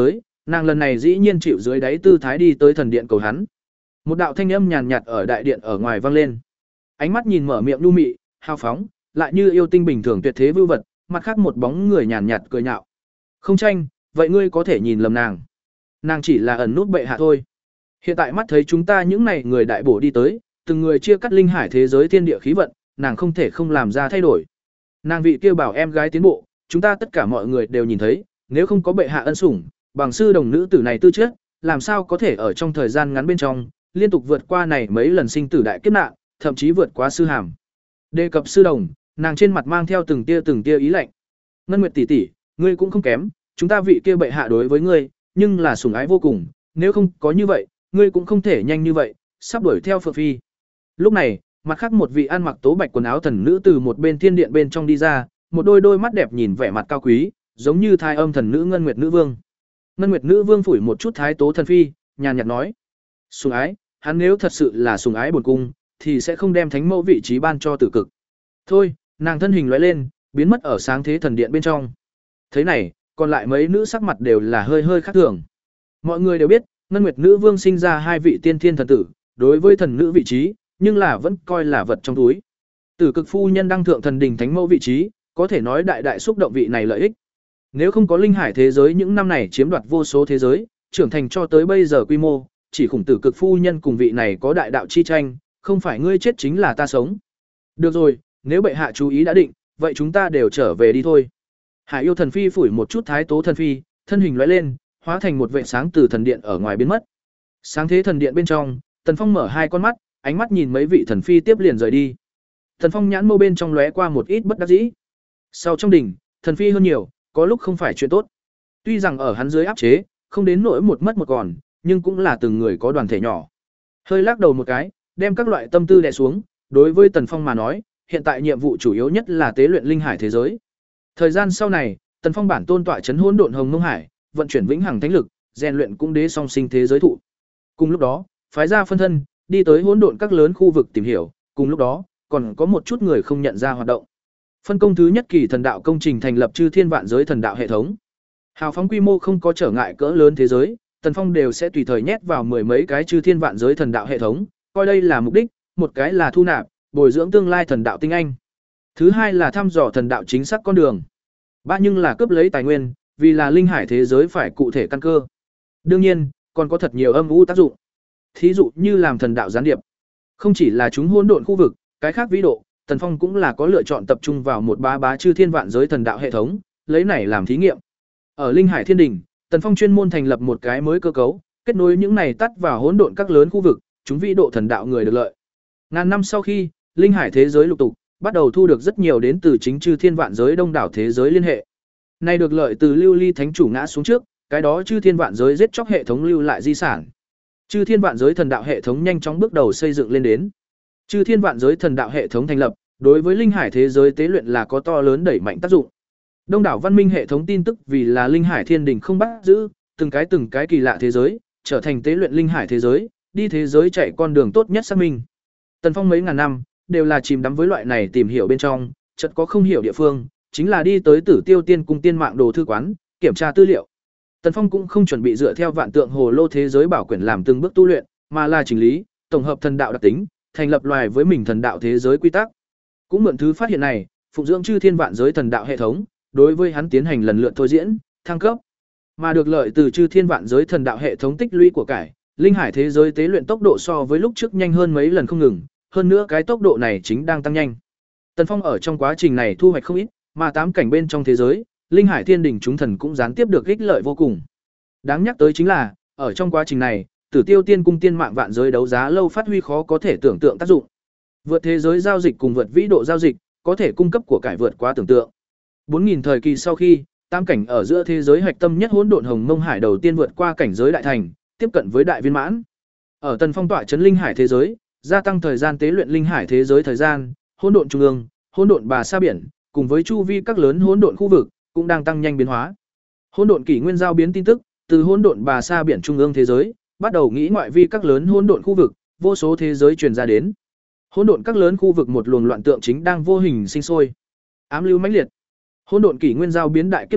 Nàng lần này dĩ nhiên chịu dưới đáy tư thái đi tới thần điện cầu hắn. Một đạo thanh âm nhàn nhạt ở đại điện ở ngoài vang lên. Ánh mắt nhìn mở miệng nhu mị, hào phóng, lại như yêu tinh bình thường tuyệt thế vưu vật, mặt khác một bóng người nhàn nhạt cười nhạo. Không tranh, vậy ngươi có thể nhìn lầm nàng. Nàng chỉ là ẩn nút bệ hạ thôi. Hiện tại mắt thấy chúng ta những này người đại bổ đi tới, từng người chia cắt linh hải thế giới thiên địa khí vận, nàng không thể không làm ra thay đổi. Nàng vị kia bảo em gái tiến bộ, chúng ta tất cả mọi người đều nhìn thấy, nếu không có bệ hạ ân sủng, bằng sư đồng nữ tử này tư chất, làm sao có thể ở trong thời gian ngắn bên trong, liên tục vượt qua này mấy lần sinh tử đại kiếp nạn, thậm chí vượt qua sư hàm. Đề cập sư đồng, nàng trên mặt mang theo từng tia từng tia ý lạnh. Ngân Nguyệt tỷ tỷ, ngươi cũng không kém, chúng ta vị kia bệ hạ đối với ngươi, nhưng là sủng ái vô cùng, nếu không có như vậy, ngươi cũng không thể nhanh như vậy, sắp đuổi theo Phượng phi. Lúc này, mặt khác một vị ăn mặc tố bạch quần áo thần nữ từ một bên thiên điện bên trong đi ra, một đôi đôi mắt đẹp nhìn vẻ mặt cao quý, giống như thái âm thần nữ Ngân Nguyệt nữ vương. Ngân Nguyệt nữ vương phủi một chút thái tố thần phi, nhàn nhạt nói: "Sủng ái, hắn nếu thật sự là sủng ái bổn cung, thì sẽ không đem thánh mẫu vị trí ban cho Tử Cực." Thôi, nàng thân hình lóe lên, biến mất ở sáng thế thần điện bên trong. Thế này, còn lại mấy nữ sắc mặt đều là hơi hơi khác thường. Mọi người đều biết, Ngân Nguyệt nữ vương sinh ra hai vị tiên thiên thần tử, đối với thần nữ vị trí, nhưng là vẫn coi là vật trong túi. Tử Cực phu nhân đăng thượng thần đình thánh mẫu vị trí, có thể nói đại đại xúc động vị này lợi ích. Nếu không có linh hải thế giới những năm này chiếm đoạt vô số thế giới, trưởng thành cho tới bây giờ quy mô, chỉ khủng Tử Cực phu nhân cùng vị này có đại đạo chi tranh, không phải ngươi chết chính là ta sống. Được rồi, nếu bệ hạ chú ý đã định, vậy chúng ta đều trở về đi thôi. Hải yêu thần phi phủi một chút thái tố thần phi, thân hình lóe lên, hóa thành một vệt sáng từ thần điện ở ngoài biến mất. Sáng thế thần điện bên trong, Tần Phong mở hai con mắt, ánh mắt nhìn mấy vị thần phi tiếp liền rời đi. Tần Phong nhãn mâu bên trong lóe qua một ít bất đắc dĩ. Sau trong đỉnh, thần phi hơn nhiều, có lúc không phải chuyện tốt. Tuy rằng ở hắn dưới áp chế, không đến nỗi một mất một còn, nhưng cũng là từng người có đoàn thể nhỏ. Hơi lắc đầu một cái, đem các loại tâm tư đè xuống, đối với Tần Phong mà nói, hiện tại nhiệm vụ chủ yếu nhất là tế luyện linh hải thế giới. Thời gian sau này, Tần Phong bản tôn tọa trấn hỗn độn hồng mông hải, vận chuyển vĩnh hằng thánh lực, rèn luyện cung đế song sinh thế giới thụ. Cùng lúc đó, phái ra phân thân, đi tới hỗn độn các lớn khu vực tìm hiểu, cùng lúc đó, còn có một chút người không nhận ra hoạt động. Phân công thứ nhất kỳ thần đạo công trình thành lập chư thiên vạn giới thần đạo hệ thống. Hào phóng quy mô không có trở ngại cỡ lớn thế giới, Tần Phong đều sẽ tùy thời nhét vào mười mấy cái chư thiên vạn giới thần đạo hệ thống, coi đây là mục đích, một cái là thu nạp, bồi dưỡng tương lai thần đạo tinh anh. Thứ hai là thăm dò thần đạo chính xác con đường. Ba nhưng là cướp lấy tài nguyên, vì là linh hải thế giới phải cụ thể căn cơ. Đương nhiên, còn có thật nhiều âm u tác dụng. Thí dụ như làm thần đạo gián điệp. Không chỉ là chúng hỗn độn khu vực, cái khác vĩ độ, Tần Phong cũng là có lựa chọn tập trung vào một bá bá chư thiên vạn giới thần đạo hệ thống, lấy này làm thí nghiệm. Ở Linh Hải Thiên Đình, Tần Phong chuyên môn thành lập một cái mới cơ cấu, kết nối những này tắt vào hỗn độn các lớn khu vực, chúng vĩ độ thần đạo người được lợi. Ngàn năm sau khi, Linh Hải thế giới lục tục bắt đầu thu được rất nhiều đến từ chính chư thiên vạn giới đông đảo thế giới liên hệ. Này được lợi từ Lưu Ly Thánh chủ ngã xuống trước, cái đó chư thiên vạn giới giết chóc hệ thống lưu lại di sản. Chư thiên vạn giới thần đạo hệ thống nhanh chóng bước đầu xây dựng lên đến. Chư thiên vạn giới thần đạo hệ thống thành lập, đối với linh hải thế giới tế luyện là có to lớn đẩy mạnh tác dụng. Đông đảo văn minh hệ thống tin tức vì là linh hải thiên đình không bắt giữ, từng cái từng cái kỳ lạ thế giới, trở thành tế luyện linh hải thế giới, đi thế giới chạy con đường tốt nhất xác minh. Tần Phong mấy ngàn năm đều là chìm đắm với loại này tìm hiểu bên trong, chợt có không hiểu địa phương, chính là đi tới Tử Tiêu Tiên cung tiên mạng đồ thư quán, kiểm tra tư liệu. Tần Phong cũng không chuẩn bị dựa theo vạn tượng hồ lô thế giới bảo quyển làm từng bước tu luyện, mà là chỉnh lý, tổng hợp thần đạo đặc tính, thành lập loài với mình thần đạo thế giới quy tắc. Cũng mượn thứ phát hiện này, phụng dưỡng chư thiên vạn giới thần đạo hệ thống, đối với hắn tiến hành lần lượt thôi diễn, thăng cấp. Mà được lợi từ chư thiên vạn giới thần đạo hệ thống tích lũy của cải, linh hải thế giới tế luyện tốc độ so với lúc trước nhanh hơn mấy lần không ngừng, hơn nữa cái tốc độ này chính đang tăng nhanh. Tần Phong ở trong quá trình này thu hoạch không ít, mà tám cảnh bên trong thế giới, linh hải thiên đỉnh chúng thần cũng gián tiếp được ích lợi vô cùng. Đáng nhắc tới chính là, ở trong quá trình này, Tử Tiêu Tiên cung tiên mạng vạn giới đấu giá lâu phát huy khó có thể tưởng tượng tác dụng. Vượt thế giới giao dịch cùng vượt vĩ độ giao dịch, có thể cung cấp của cải vượt quá tưởng tượng. bốn nghìn thời kỳ sau khi, tam cảnh ở giữa thế giới hạch tâm nhất hỗn độn hồng mông hải đầu tiên vượt qua cảnh giới đại thành, tiếp cận với đại viên mãn. Ở Tần Phong tọa trấn linh hải thế giới, gia tăng thời gian tế luyện linh hải thế giới thời gian, hỗn độn trung ương, hỗn độn bà sa biển, cùng với chu vi các lớn hỗn độn khu vực cũng đang tăng nhanh biến hóa. Hỗn độn kỷ nguyên giao biến tin tức, từ hỗn độn bà sa biển trung ương thế giới, bắt đầu nghĩ ngoại vi các lớn hỗn độn khu vực, vô số thế giới truyền ra đến. Hỗn độn các lớn khu vực một luồng loạn tượng chính đang vô hình sinh sôi. Ám lưu mãnh liệt. Hỗn độn kỷ nguyên giao biến đại kiếp nạn,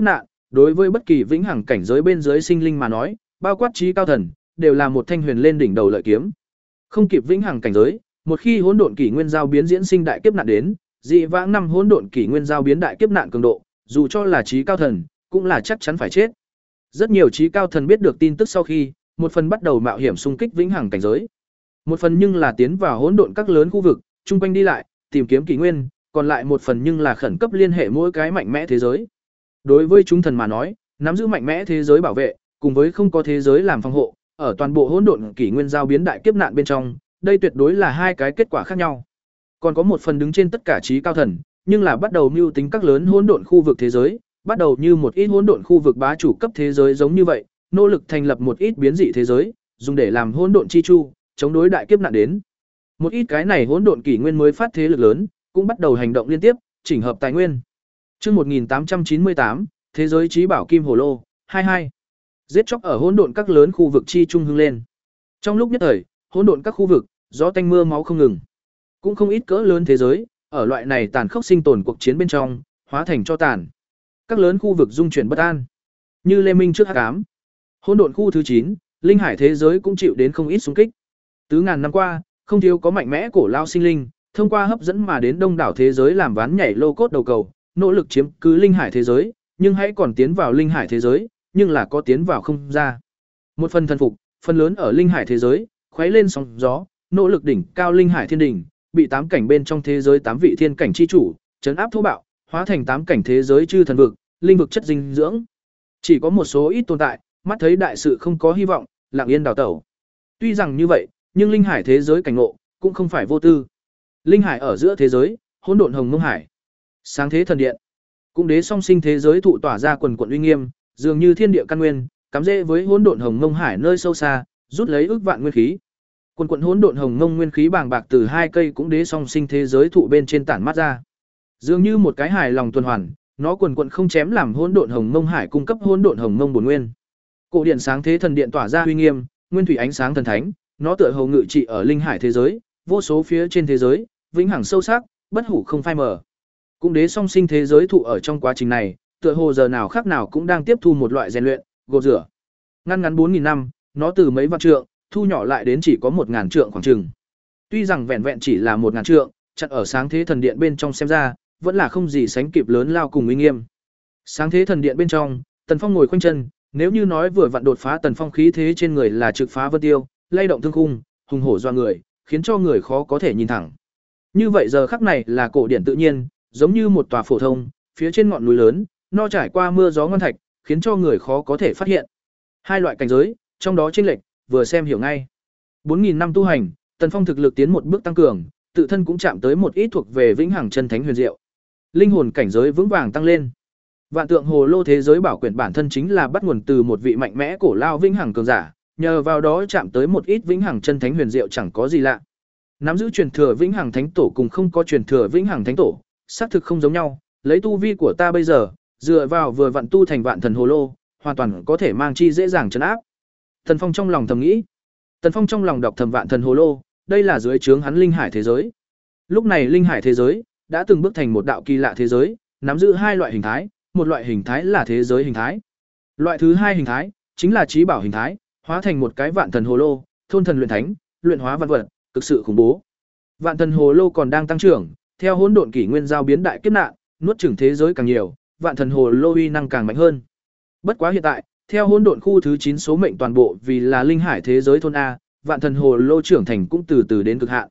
đối với bất kỳ vĩnh hằng cảnh giới bên dưới sinh linh mà nói, bao quát trí cao thần, đều là một thanh huyền lên đỉnh đầu lợi kiếm. Không kịp vĩnh hằng cảnh giới, một khi hỗn độn kỷ nguyên giao biến diễn sinh đại kiếp nạn đến, dị vãng năm hỗn độn kỷ nguyên giao biến đại kiếp nạn cường độ, dù cho là trí cao thần, cũng là chắc chắn phải chết. Rất nhiều trí cao thần biết được tin tức sau khi, một phần bắt đầu mạo hiểm xung kích vĩnh hằng cảnh giới, một phần nhưng là tiến vào hỗn độn các lớn khu vực, chung quanh đi lại, tìm kiếm kỷ nguyên, còn lại một phần nhưng là khẩn cấp liên hệ mỗi cái mạnh mẽ thế giới. Đối với chúng thần mà nói, nắm giữ mạnh mẽ thế giới bảo vệ, cùng với không có thế giới làm phòng hộ, ở toàn bộ hỗn độn kỷ nguyên giao biến đại kiếp nạn bên trong, đây tuyệt đối là hai cái kết quả khác nhau. Còn có một phần đứng trên tất cả trí cao thần, nhưng là bắt đầu mưu tính các lớn hỗn độn khu vực thế giới, bắt đầu như một ít hỗn độn khu vực bá chủ cấp thế giới giống như vậy, nỗ lực thành lập một ít biến dị thế giới, dùng để làm hỗn độn chi chu, chống đối đại kiếp nạn đến. Một ít cái này hỗn độn kỷ nguyên mới phát thế lực lớn, cũng bắt đầu hành động liên tiếp, chỉnh hợp tài nguyên. Chương một nghìn tám trăm chín mươi tám, thế giới trí bảo kim hồ lô, hai mươi hai. Giết chóc ở hỗn độn các lớn khu vực chi trung hưng lên. Trong lúc nhất thời, hỗn độn các khu vực, gió tanh mưa máu không ngừng. Cũng không ít cỡ lớn thế giới, ở loại này tàn khốc sinh tồn cuộc chiến bên trong, hóa thành cho tàn. Các lớn khu vực dung chuyển bất an. Như Lê Minh trước hắc ám. Hỗn độn khu thứ chín, linh hải thế giới cũng chịu đến không ít xung kích. Tứ ngàn năm qua, không thiếu có mạnh mẽ cổ lao sinh linh, thông qua hấp dẫn mà đến đông đảo thế giới làm ván nhảy lô cốt đầu cầu, nỗ lực chiếm cứ linh hải thế giới, nhưng hãy còn tiến vào linh hải thế giới, nhưng là có tiến vào không ra. Một phần thần phục, phần lớn ở linh hải thế giới, khuấy lên sóng gió, nỗ lực đỉnh cao linh hải thiên đỉnh, bị tám cảnh bên trong thế giới tám vị thiên cảnh chi chủ, trấn áp thô bạo, hóa thành tám cảnh thế giới chư thần vực, linh vực chất dinh dưỡng. Chỉ có một số ít tồn tại, mắt thấy đại sự không có hy vọng, lặng yên đào tẩu. Tuy rằng như vậy, nhưng linh hải thế giới cảnh ngộ cũng không phải vô tư. Linh hải ở giữa thế giới, hỗn độn hồng mông hải, sáng thế thần điện, cũng đế song sinh thế giới thụ tỏa ra quần quần uy nghiêm, dường như thiên địa căn nguyên, cắm rễ với hỗn độn hồng mông hải nơi sâu xa, rút lấy ước vạn nguyên khí. Quần quần hỗn độn hồng mông nguyên khí bàng bạc từ hai cây cũng đế song sinh thế giới thụ bên trên tản mát ra, dường như một cái hài lòng tuần hoàn, nó quần quần không chém làm hỗn độn hồng mông hải cung cấp hỗn độn hồng mông bổn nguyên. Cổ điện sáng thế thần điện tỏa ra uy nghiêm, nguyên thủy ánh sáng thần thánh, nó tựa hồ ngự trị ở linh hải thế giới, vô số phía trên thế giới, vĩnh hằng sâu sắc, bất hủ không phai mờ. Cũng đế song sinh thế giới thụ ở trong quá trình này, tựa hồ giờ nào khác nào cũng đang tiếp thu một loại rèn luyện, gột rửa. Ngăn ngắn bốn nghìn năm, nó từ mấy vạn trượng, thu nhỏ lại đến chỉ có một ngàn trượng khoảng chừng. Tuy rằng vẹn vẹn chỉ là một ngàn trượng, chặt ở sáng thế thần điện bên trong xem ra, vẫn là không gì sánh kịp lớn lao cùng uy nghiêm. Sáng thế thần điện bên trong, Tần Phong ngồi khoanh chân, nếu như nói vừa vặn đột phá Tần Phong khí thế trên người là trực phá vân tiêu, lay động thương khung, hùng hổ doa người, khiến cho người khó có thể nhìn thẳng. Như vậy giờ khắc này là cổ điển tự nhiên, giống như một tòa phổ thông, phía trên ngọn núi lớn, no trải qua mưa gió ngon thạch, khiến cho người khó có thể phát hiện. Hai loại cảnh giới, trong đó chênh lệch, vừa xem hiểu ngay. bốn nghìn năm tu hành, Tần Phong thực lực tiến một bước tăng cường, tự thân cũng chạm tới một ít thuộc về vĩnh hằng chân thánh huyền diệu. Linh hồn cảnh giới vững vàng tăng lên. Vạn tượng hồ lô thế giới bảo quyển bản thân chính là bắt nguồn từ một vị mạnh mẽ cổ lao vĩnh hằng cường giả, nhờ vào đó chạm tới một ít vĩnh hằng chân thánh huyền diệu chẳng có gì lạ. Nắm giữ truyền thừa vĩnh hằng thánh tổ cùng không có truyền thừa vĩnh hằng thánh tổ, xác thực không giống nhau, lấy tu vi của ta bây giờ, dựa vào vừa vặn tu thành vạn thần hồ lô, hoàn toàn có thể mang chi dễ dàng trấn áp. Tần Phong trong lòng thầm nghĩ. Tần Phong trong lòng đọc thầm vạn thần hồ lô, đây là dưới trướng hắn linh hải thế giới. Lúc này linh hải thế giới đã từng bước thành một đạo kỳ lạ thế giới, nắm giữ hai loại hình thái, một loại hình thái là thế giới hình thái. Loại thứ hai hình thái chính là trí bảo hình thái, hóa thành một cái vạn thần hồ lô, thôn thần luyện thánh, luyện hóa vạn vật, cực sự khủng bố. Vạn thần hồ lô còn đang tăng trưởng, theo hỗn độn kỷ nguyên giao biến đại kiếp nạn, nuốt chửng thế giới càng nhiều, vạn thần hồ lô uy năng càng mạnh hơn. Bất quá hiện tại, theo hỗn độn khu thứ chín số mệnh toàn bộ vì là linh hải thế giới thôn a, vạn thần hồ lô trưởng thành cũng từ từ đến cực hạn.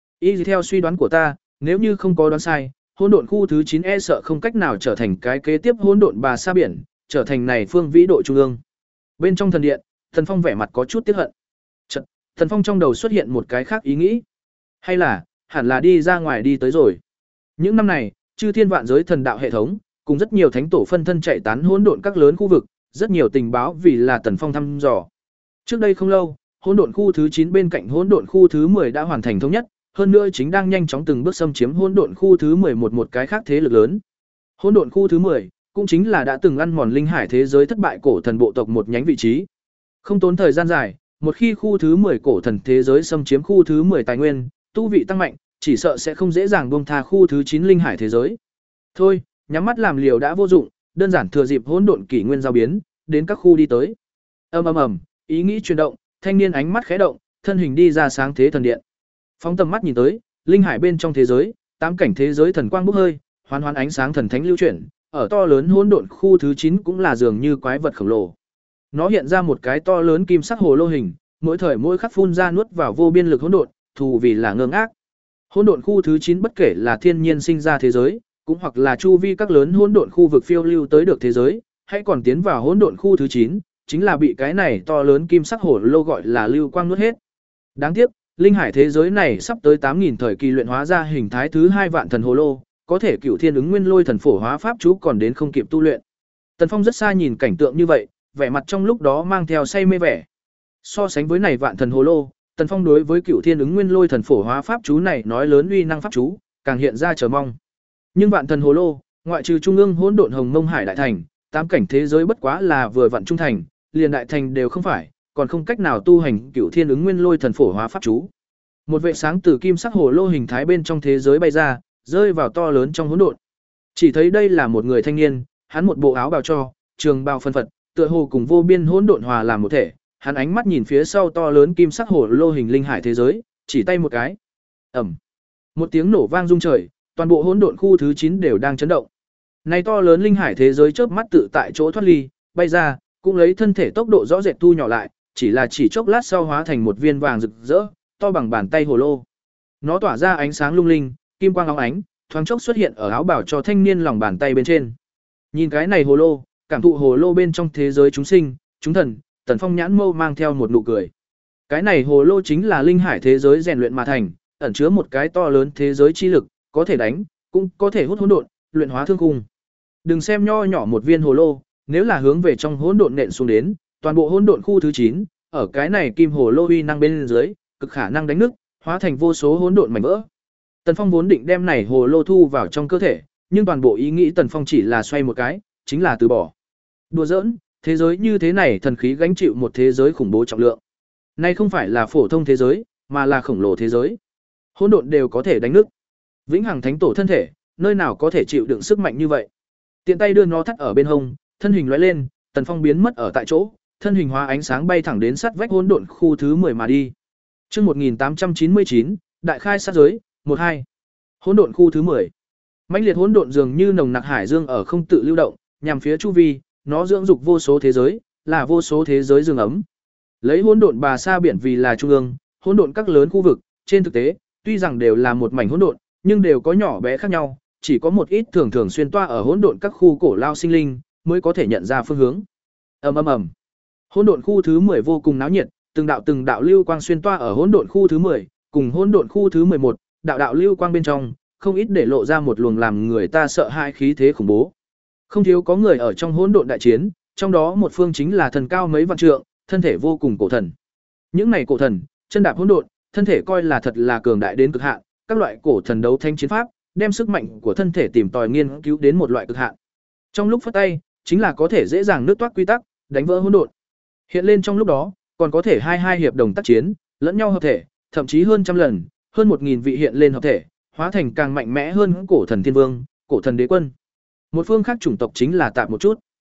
Y theo suy đoán của ta, nếu như không có đoán sai, hỗn độn khu thứ chín e sợ không cách nào trở thành cái kế tiếp hỗn độn bà sa biển, trở thành này phương vĩ độ trung ương. Bên trong thần điện, Thần Phong vẻ mặt có chút tiếc hận. Chợt, Thần Phong trong đầu xuất hiện một cái khác ý nghĩ, hay là hẳn là đi ra ngoài đi tới rồi. Những năm này, chư thiên vạn giới thần đạo hệ thống, cùng rất nhiều thánh tổ phân thân chạy tán hỗn độn các lớn khu vực, rất nhiều tình báo vì là Tần Phong thăm dò. Trước đây không lâu, hỗn độn khu thứ chín bên cạnh hỗn độn khu thứ mười đã hoàn thành thống nhất, hơn nữa chính đang nhanh chóng từng bước xâm chiếm hỗn độn khu thứ mười một một cái khác thế lực lớn. Hỗn độn khu thứ mười cũng chính là đã từng ăn mòn linh hải thế giới thất bại cổ thần bộ tộc một nhánh vị trí. Không tốn thời gian dài, một khi khu thứ mười cổ thần thế giới xâm chiếm khu thứ mười tài nguyên, tu vị tăng mạnh, chỉ sợ sẽ không dễ dàng buông tha khu thứ chín linh hải thế giới. Thôi, nhắm mắt làm liều đã vô dụng, đơn giản thừa dịp hỗn độn kỷ nguyên giao biến, đến các khu đi tới. Ầm ầm ầm, ý nghĩ chuyển động, thanh niên ánh mắt khẽ động, thân hình đi ra sáng thế thần điện. Phóng tầm mắt nhìn tới, linh hải bên trong thế giới, tám cảnh thế giới thần quang bốc hơi, hoán hoán ánh sáng thần thánh lưu chuyển, ở to lớn hỗn độn khu thứ chín cũng là dường như quái vật khổng lồ. Nó hiện ra một cái to lớn kim sắc hồ lô hình, mỗi thời mỗi khắc phun ra nuốt vào vô biên lực hỗn độn, thù vì là ngơ ngác. Hỗn độn khu thứ chín bất kể là thiên nhiên sinh ra thế giới, cũng hoặc là chu vi các lớn hỗn độn khu vực phiêu lưu tới được thế giới, hay còn tiến vào hỗn độn khu thứ chín, chính là bị cái này to lớn kim sắc hồ lô gọi là lưu quang nuốt hết. Đáng tiếc, linh hải thế giới này sắp tới tám nghìn thời kỳ luyện hóa ra hình thái thứ hai vạn thần hồ lô, có thể cửu thiên ứng nguyên lôi thần phổ hóa pháp chú còn đến không kịp tu luyện. Tần Phong rất xa nhìn cảnh tượng như vậy, vẻ mặt trong lúc đó mang theo say mê vẻ. So sánh với này vạn thần hồ lô, Tần Phong đối với cửu thiên ứng nguyên lôi thần phổ hóa pháp chú này nói lớn uy năng pháp chú, càng hiện ra chờ mong. Nhưng vạn thần hồ lô, ngoại trừ trung ương hỗn độn hồng mông hải đại thành, tám cảnh thế giới bất quá là vừa vạn trung thành, liền đại thành đều không phải, còn không cách nào tu hành cửu thiên ứng nguyên lôi thần phổ hóa pháp chú. Một vệ sáng từ kim sắc hồ lô hình thái bên trong thế giới bay ra, rơi vào to lớn trong hỗn độn. Chỉ thấy đây là một người thanh niên, hắn một bộ áo bào cho, trường bào phân phật, tựa hồ cùng vô biên hỗn độn hòa làm một thể, hắn ánh mắt nhìn phía sau to lớn kim sắc hồ lô hình linh hải thế giới, chỉ tay một cái. Ầm. Một tiếng nổ vang rung trời, toàn bộ hỗn độn khu thứ chín đều đang chấn động. Này to lớn linh hải thế giới chớp mắt tự tại chỗ thoát ly, bay ra, cũng lấy thân thể tốc độ rõ rệt thu nhỏ lại, chỉ là chỉ chốc lát sau hóa thành một viên vàng rực rỡ, to bằng bàn tay hồ lô. Nó tỏa ra ánh sáng lung linh, kim quang óng ánh, thoáng chốc xuất hiện ở áo bảo cho thanh niên lòng bàn tay bên trên. Nhìn cái này hồ lô, cảm thụ hồ lô bên trong thế giới chúng sinh, chúng thần, Tần Phong nhãn mâu mang theo một nụ cười. Cái này hồ lô chính là linh hải thế giới rèn luyện mà thành, ẩn chứa một cái to lớn thế giới chi lực, có thể đánh, cũng có thể hút hỗn độn, luyện hóa thương khung. Đừng xem nho nhỏ một viên hồ lô, nếu là hướng về trong hỗn độn nện xuống đến, toàn bộ hỗn độn khu thứ chín, ở cái này kim hồ lô uy năng bên dưới, cực khả năng đánh nứt, hóa thành vô số hỗn độn mảnh vỡ. Tần Phong vốn định đem này hồ lô thu vào trong cơ thể, nhưng toàn bộ ý nghĩ Tần Phong chỉ là xoay một cái, chính là từ bỏ. Đùa giỡn, thế giới như thế này thần khí gánh chịu một thế giới khủng bố trọng lượng. Nay không phải là phổ thông thế giới, mà là khổng lồ thế giới. Hỗn độn đều có thể đánh nứt. Vĩnh hằng thánh tổ thân thể, nơi nào có thể chịu đựng sức mạnh như vậy. Tiện tay đưa nó thắt ở bên hông, thân hình lóe lên, Tần Phong biến mất ở tại chỗ, thân hình hóa ánh sáng bay thẳng đến sát vách hỗn độn khu thứ mười mà đi. Chương một nghìn tám trăm chín mươi chín, đại khai sát giới, một hai. Hỗn độn khu thứ mười. Mãnh liệt hỗn độn dường như nồng nặc hải dương ở không tự lưu động, nhằm phía chu vi, nó dưỡng dục vô số thế giới, là vô số thế giới dương ấm. Lấy hỗn độn bà sa biển vì là trung ương, hỗn độn các lớn khu vực, trên thực tế, tuy rằng đều là một mảnh hỗn độn, nhưng đều có nhỏ bé khác nhau, chỉ có một ít thường thường xuyên toa ở hỗn độn các khu cổ lao sinh linh mới có thể nhận ra phương hướng. Ầm ầm ầm. Hỗn độn khu thứ mười vô cùng náo nhiệt, từng đạo từng đạo lưu quang xuyên toa ở hỗn độn khu thứ mười, cùng hỗn độn khu thứ mười một, đạo đạo lưu quang bên trong, không ít để lộ ra một luồng làm người ta sợ hãi khí thế khủng bố. Không thiếu có người ở trong hỗn độn đại chiến, trong đó một phương chính là thần cao mấy vạn trượng, thân thể vô cùng cổ thần. Những này cổ thần, chân đạp hỗn độn, thân thể coi là thật là cường đại đến cực hạn, các loại cổ thần đấu thanh chiến pháp, đem sức mạnh của thân thể tìm tòi nghiên cứu đến một loại cực hạn. Trong lúc phất tay, chính là có thể dễ dàng nứt toát quy tắc, đánh vỡ hỗn độn. Hiện lên trong lúc đó, còn có thể hai hai hiệp đồng tác chiến, lẫn nhau hợp thể, thậm chí hơn trăm lần, hơn một nghìn vị hiện lên hợp thể, hóa thành càng mạnh mẽ hơn cổ thần thiên vương, cổ thần đế quân. Một phương khác chủng tộc chính là tạm một chút.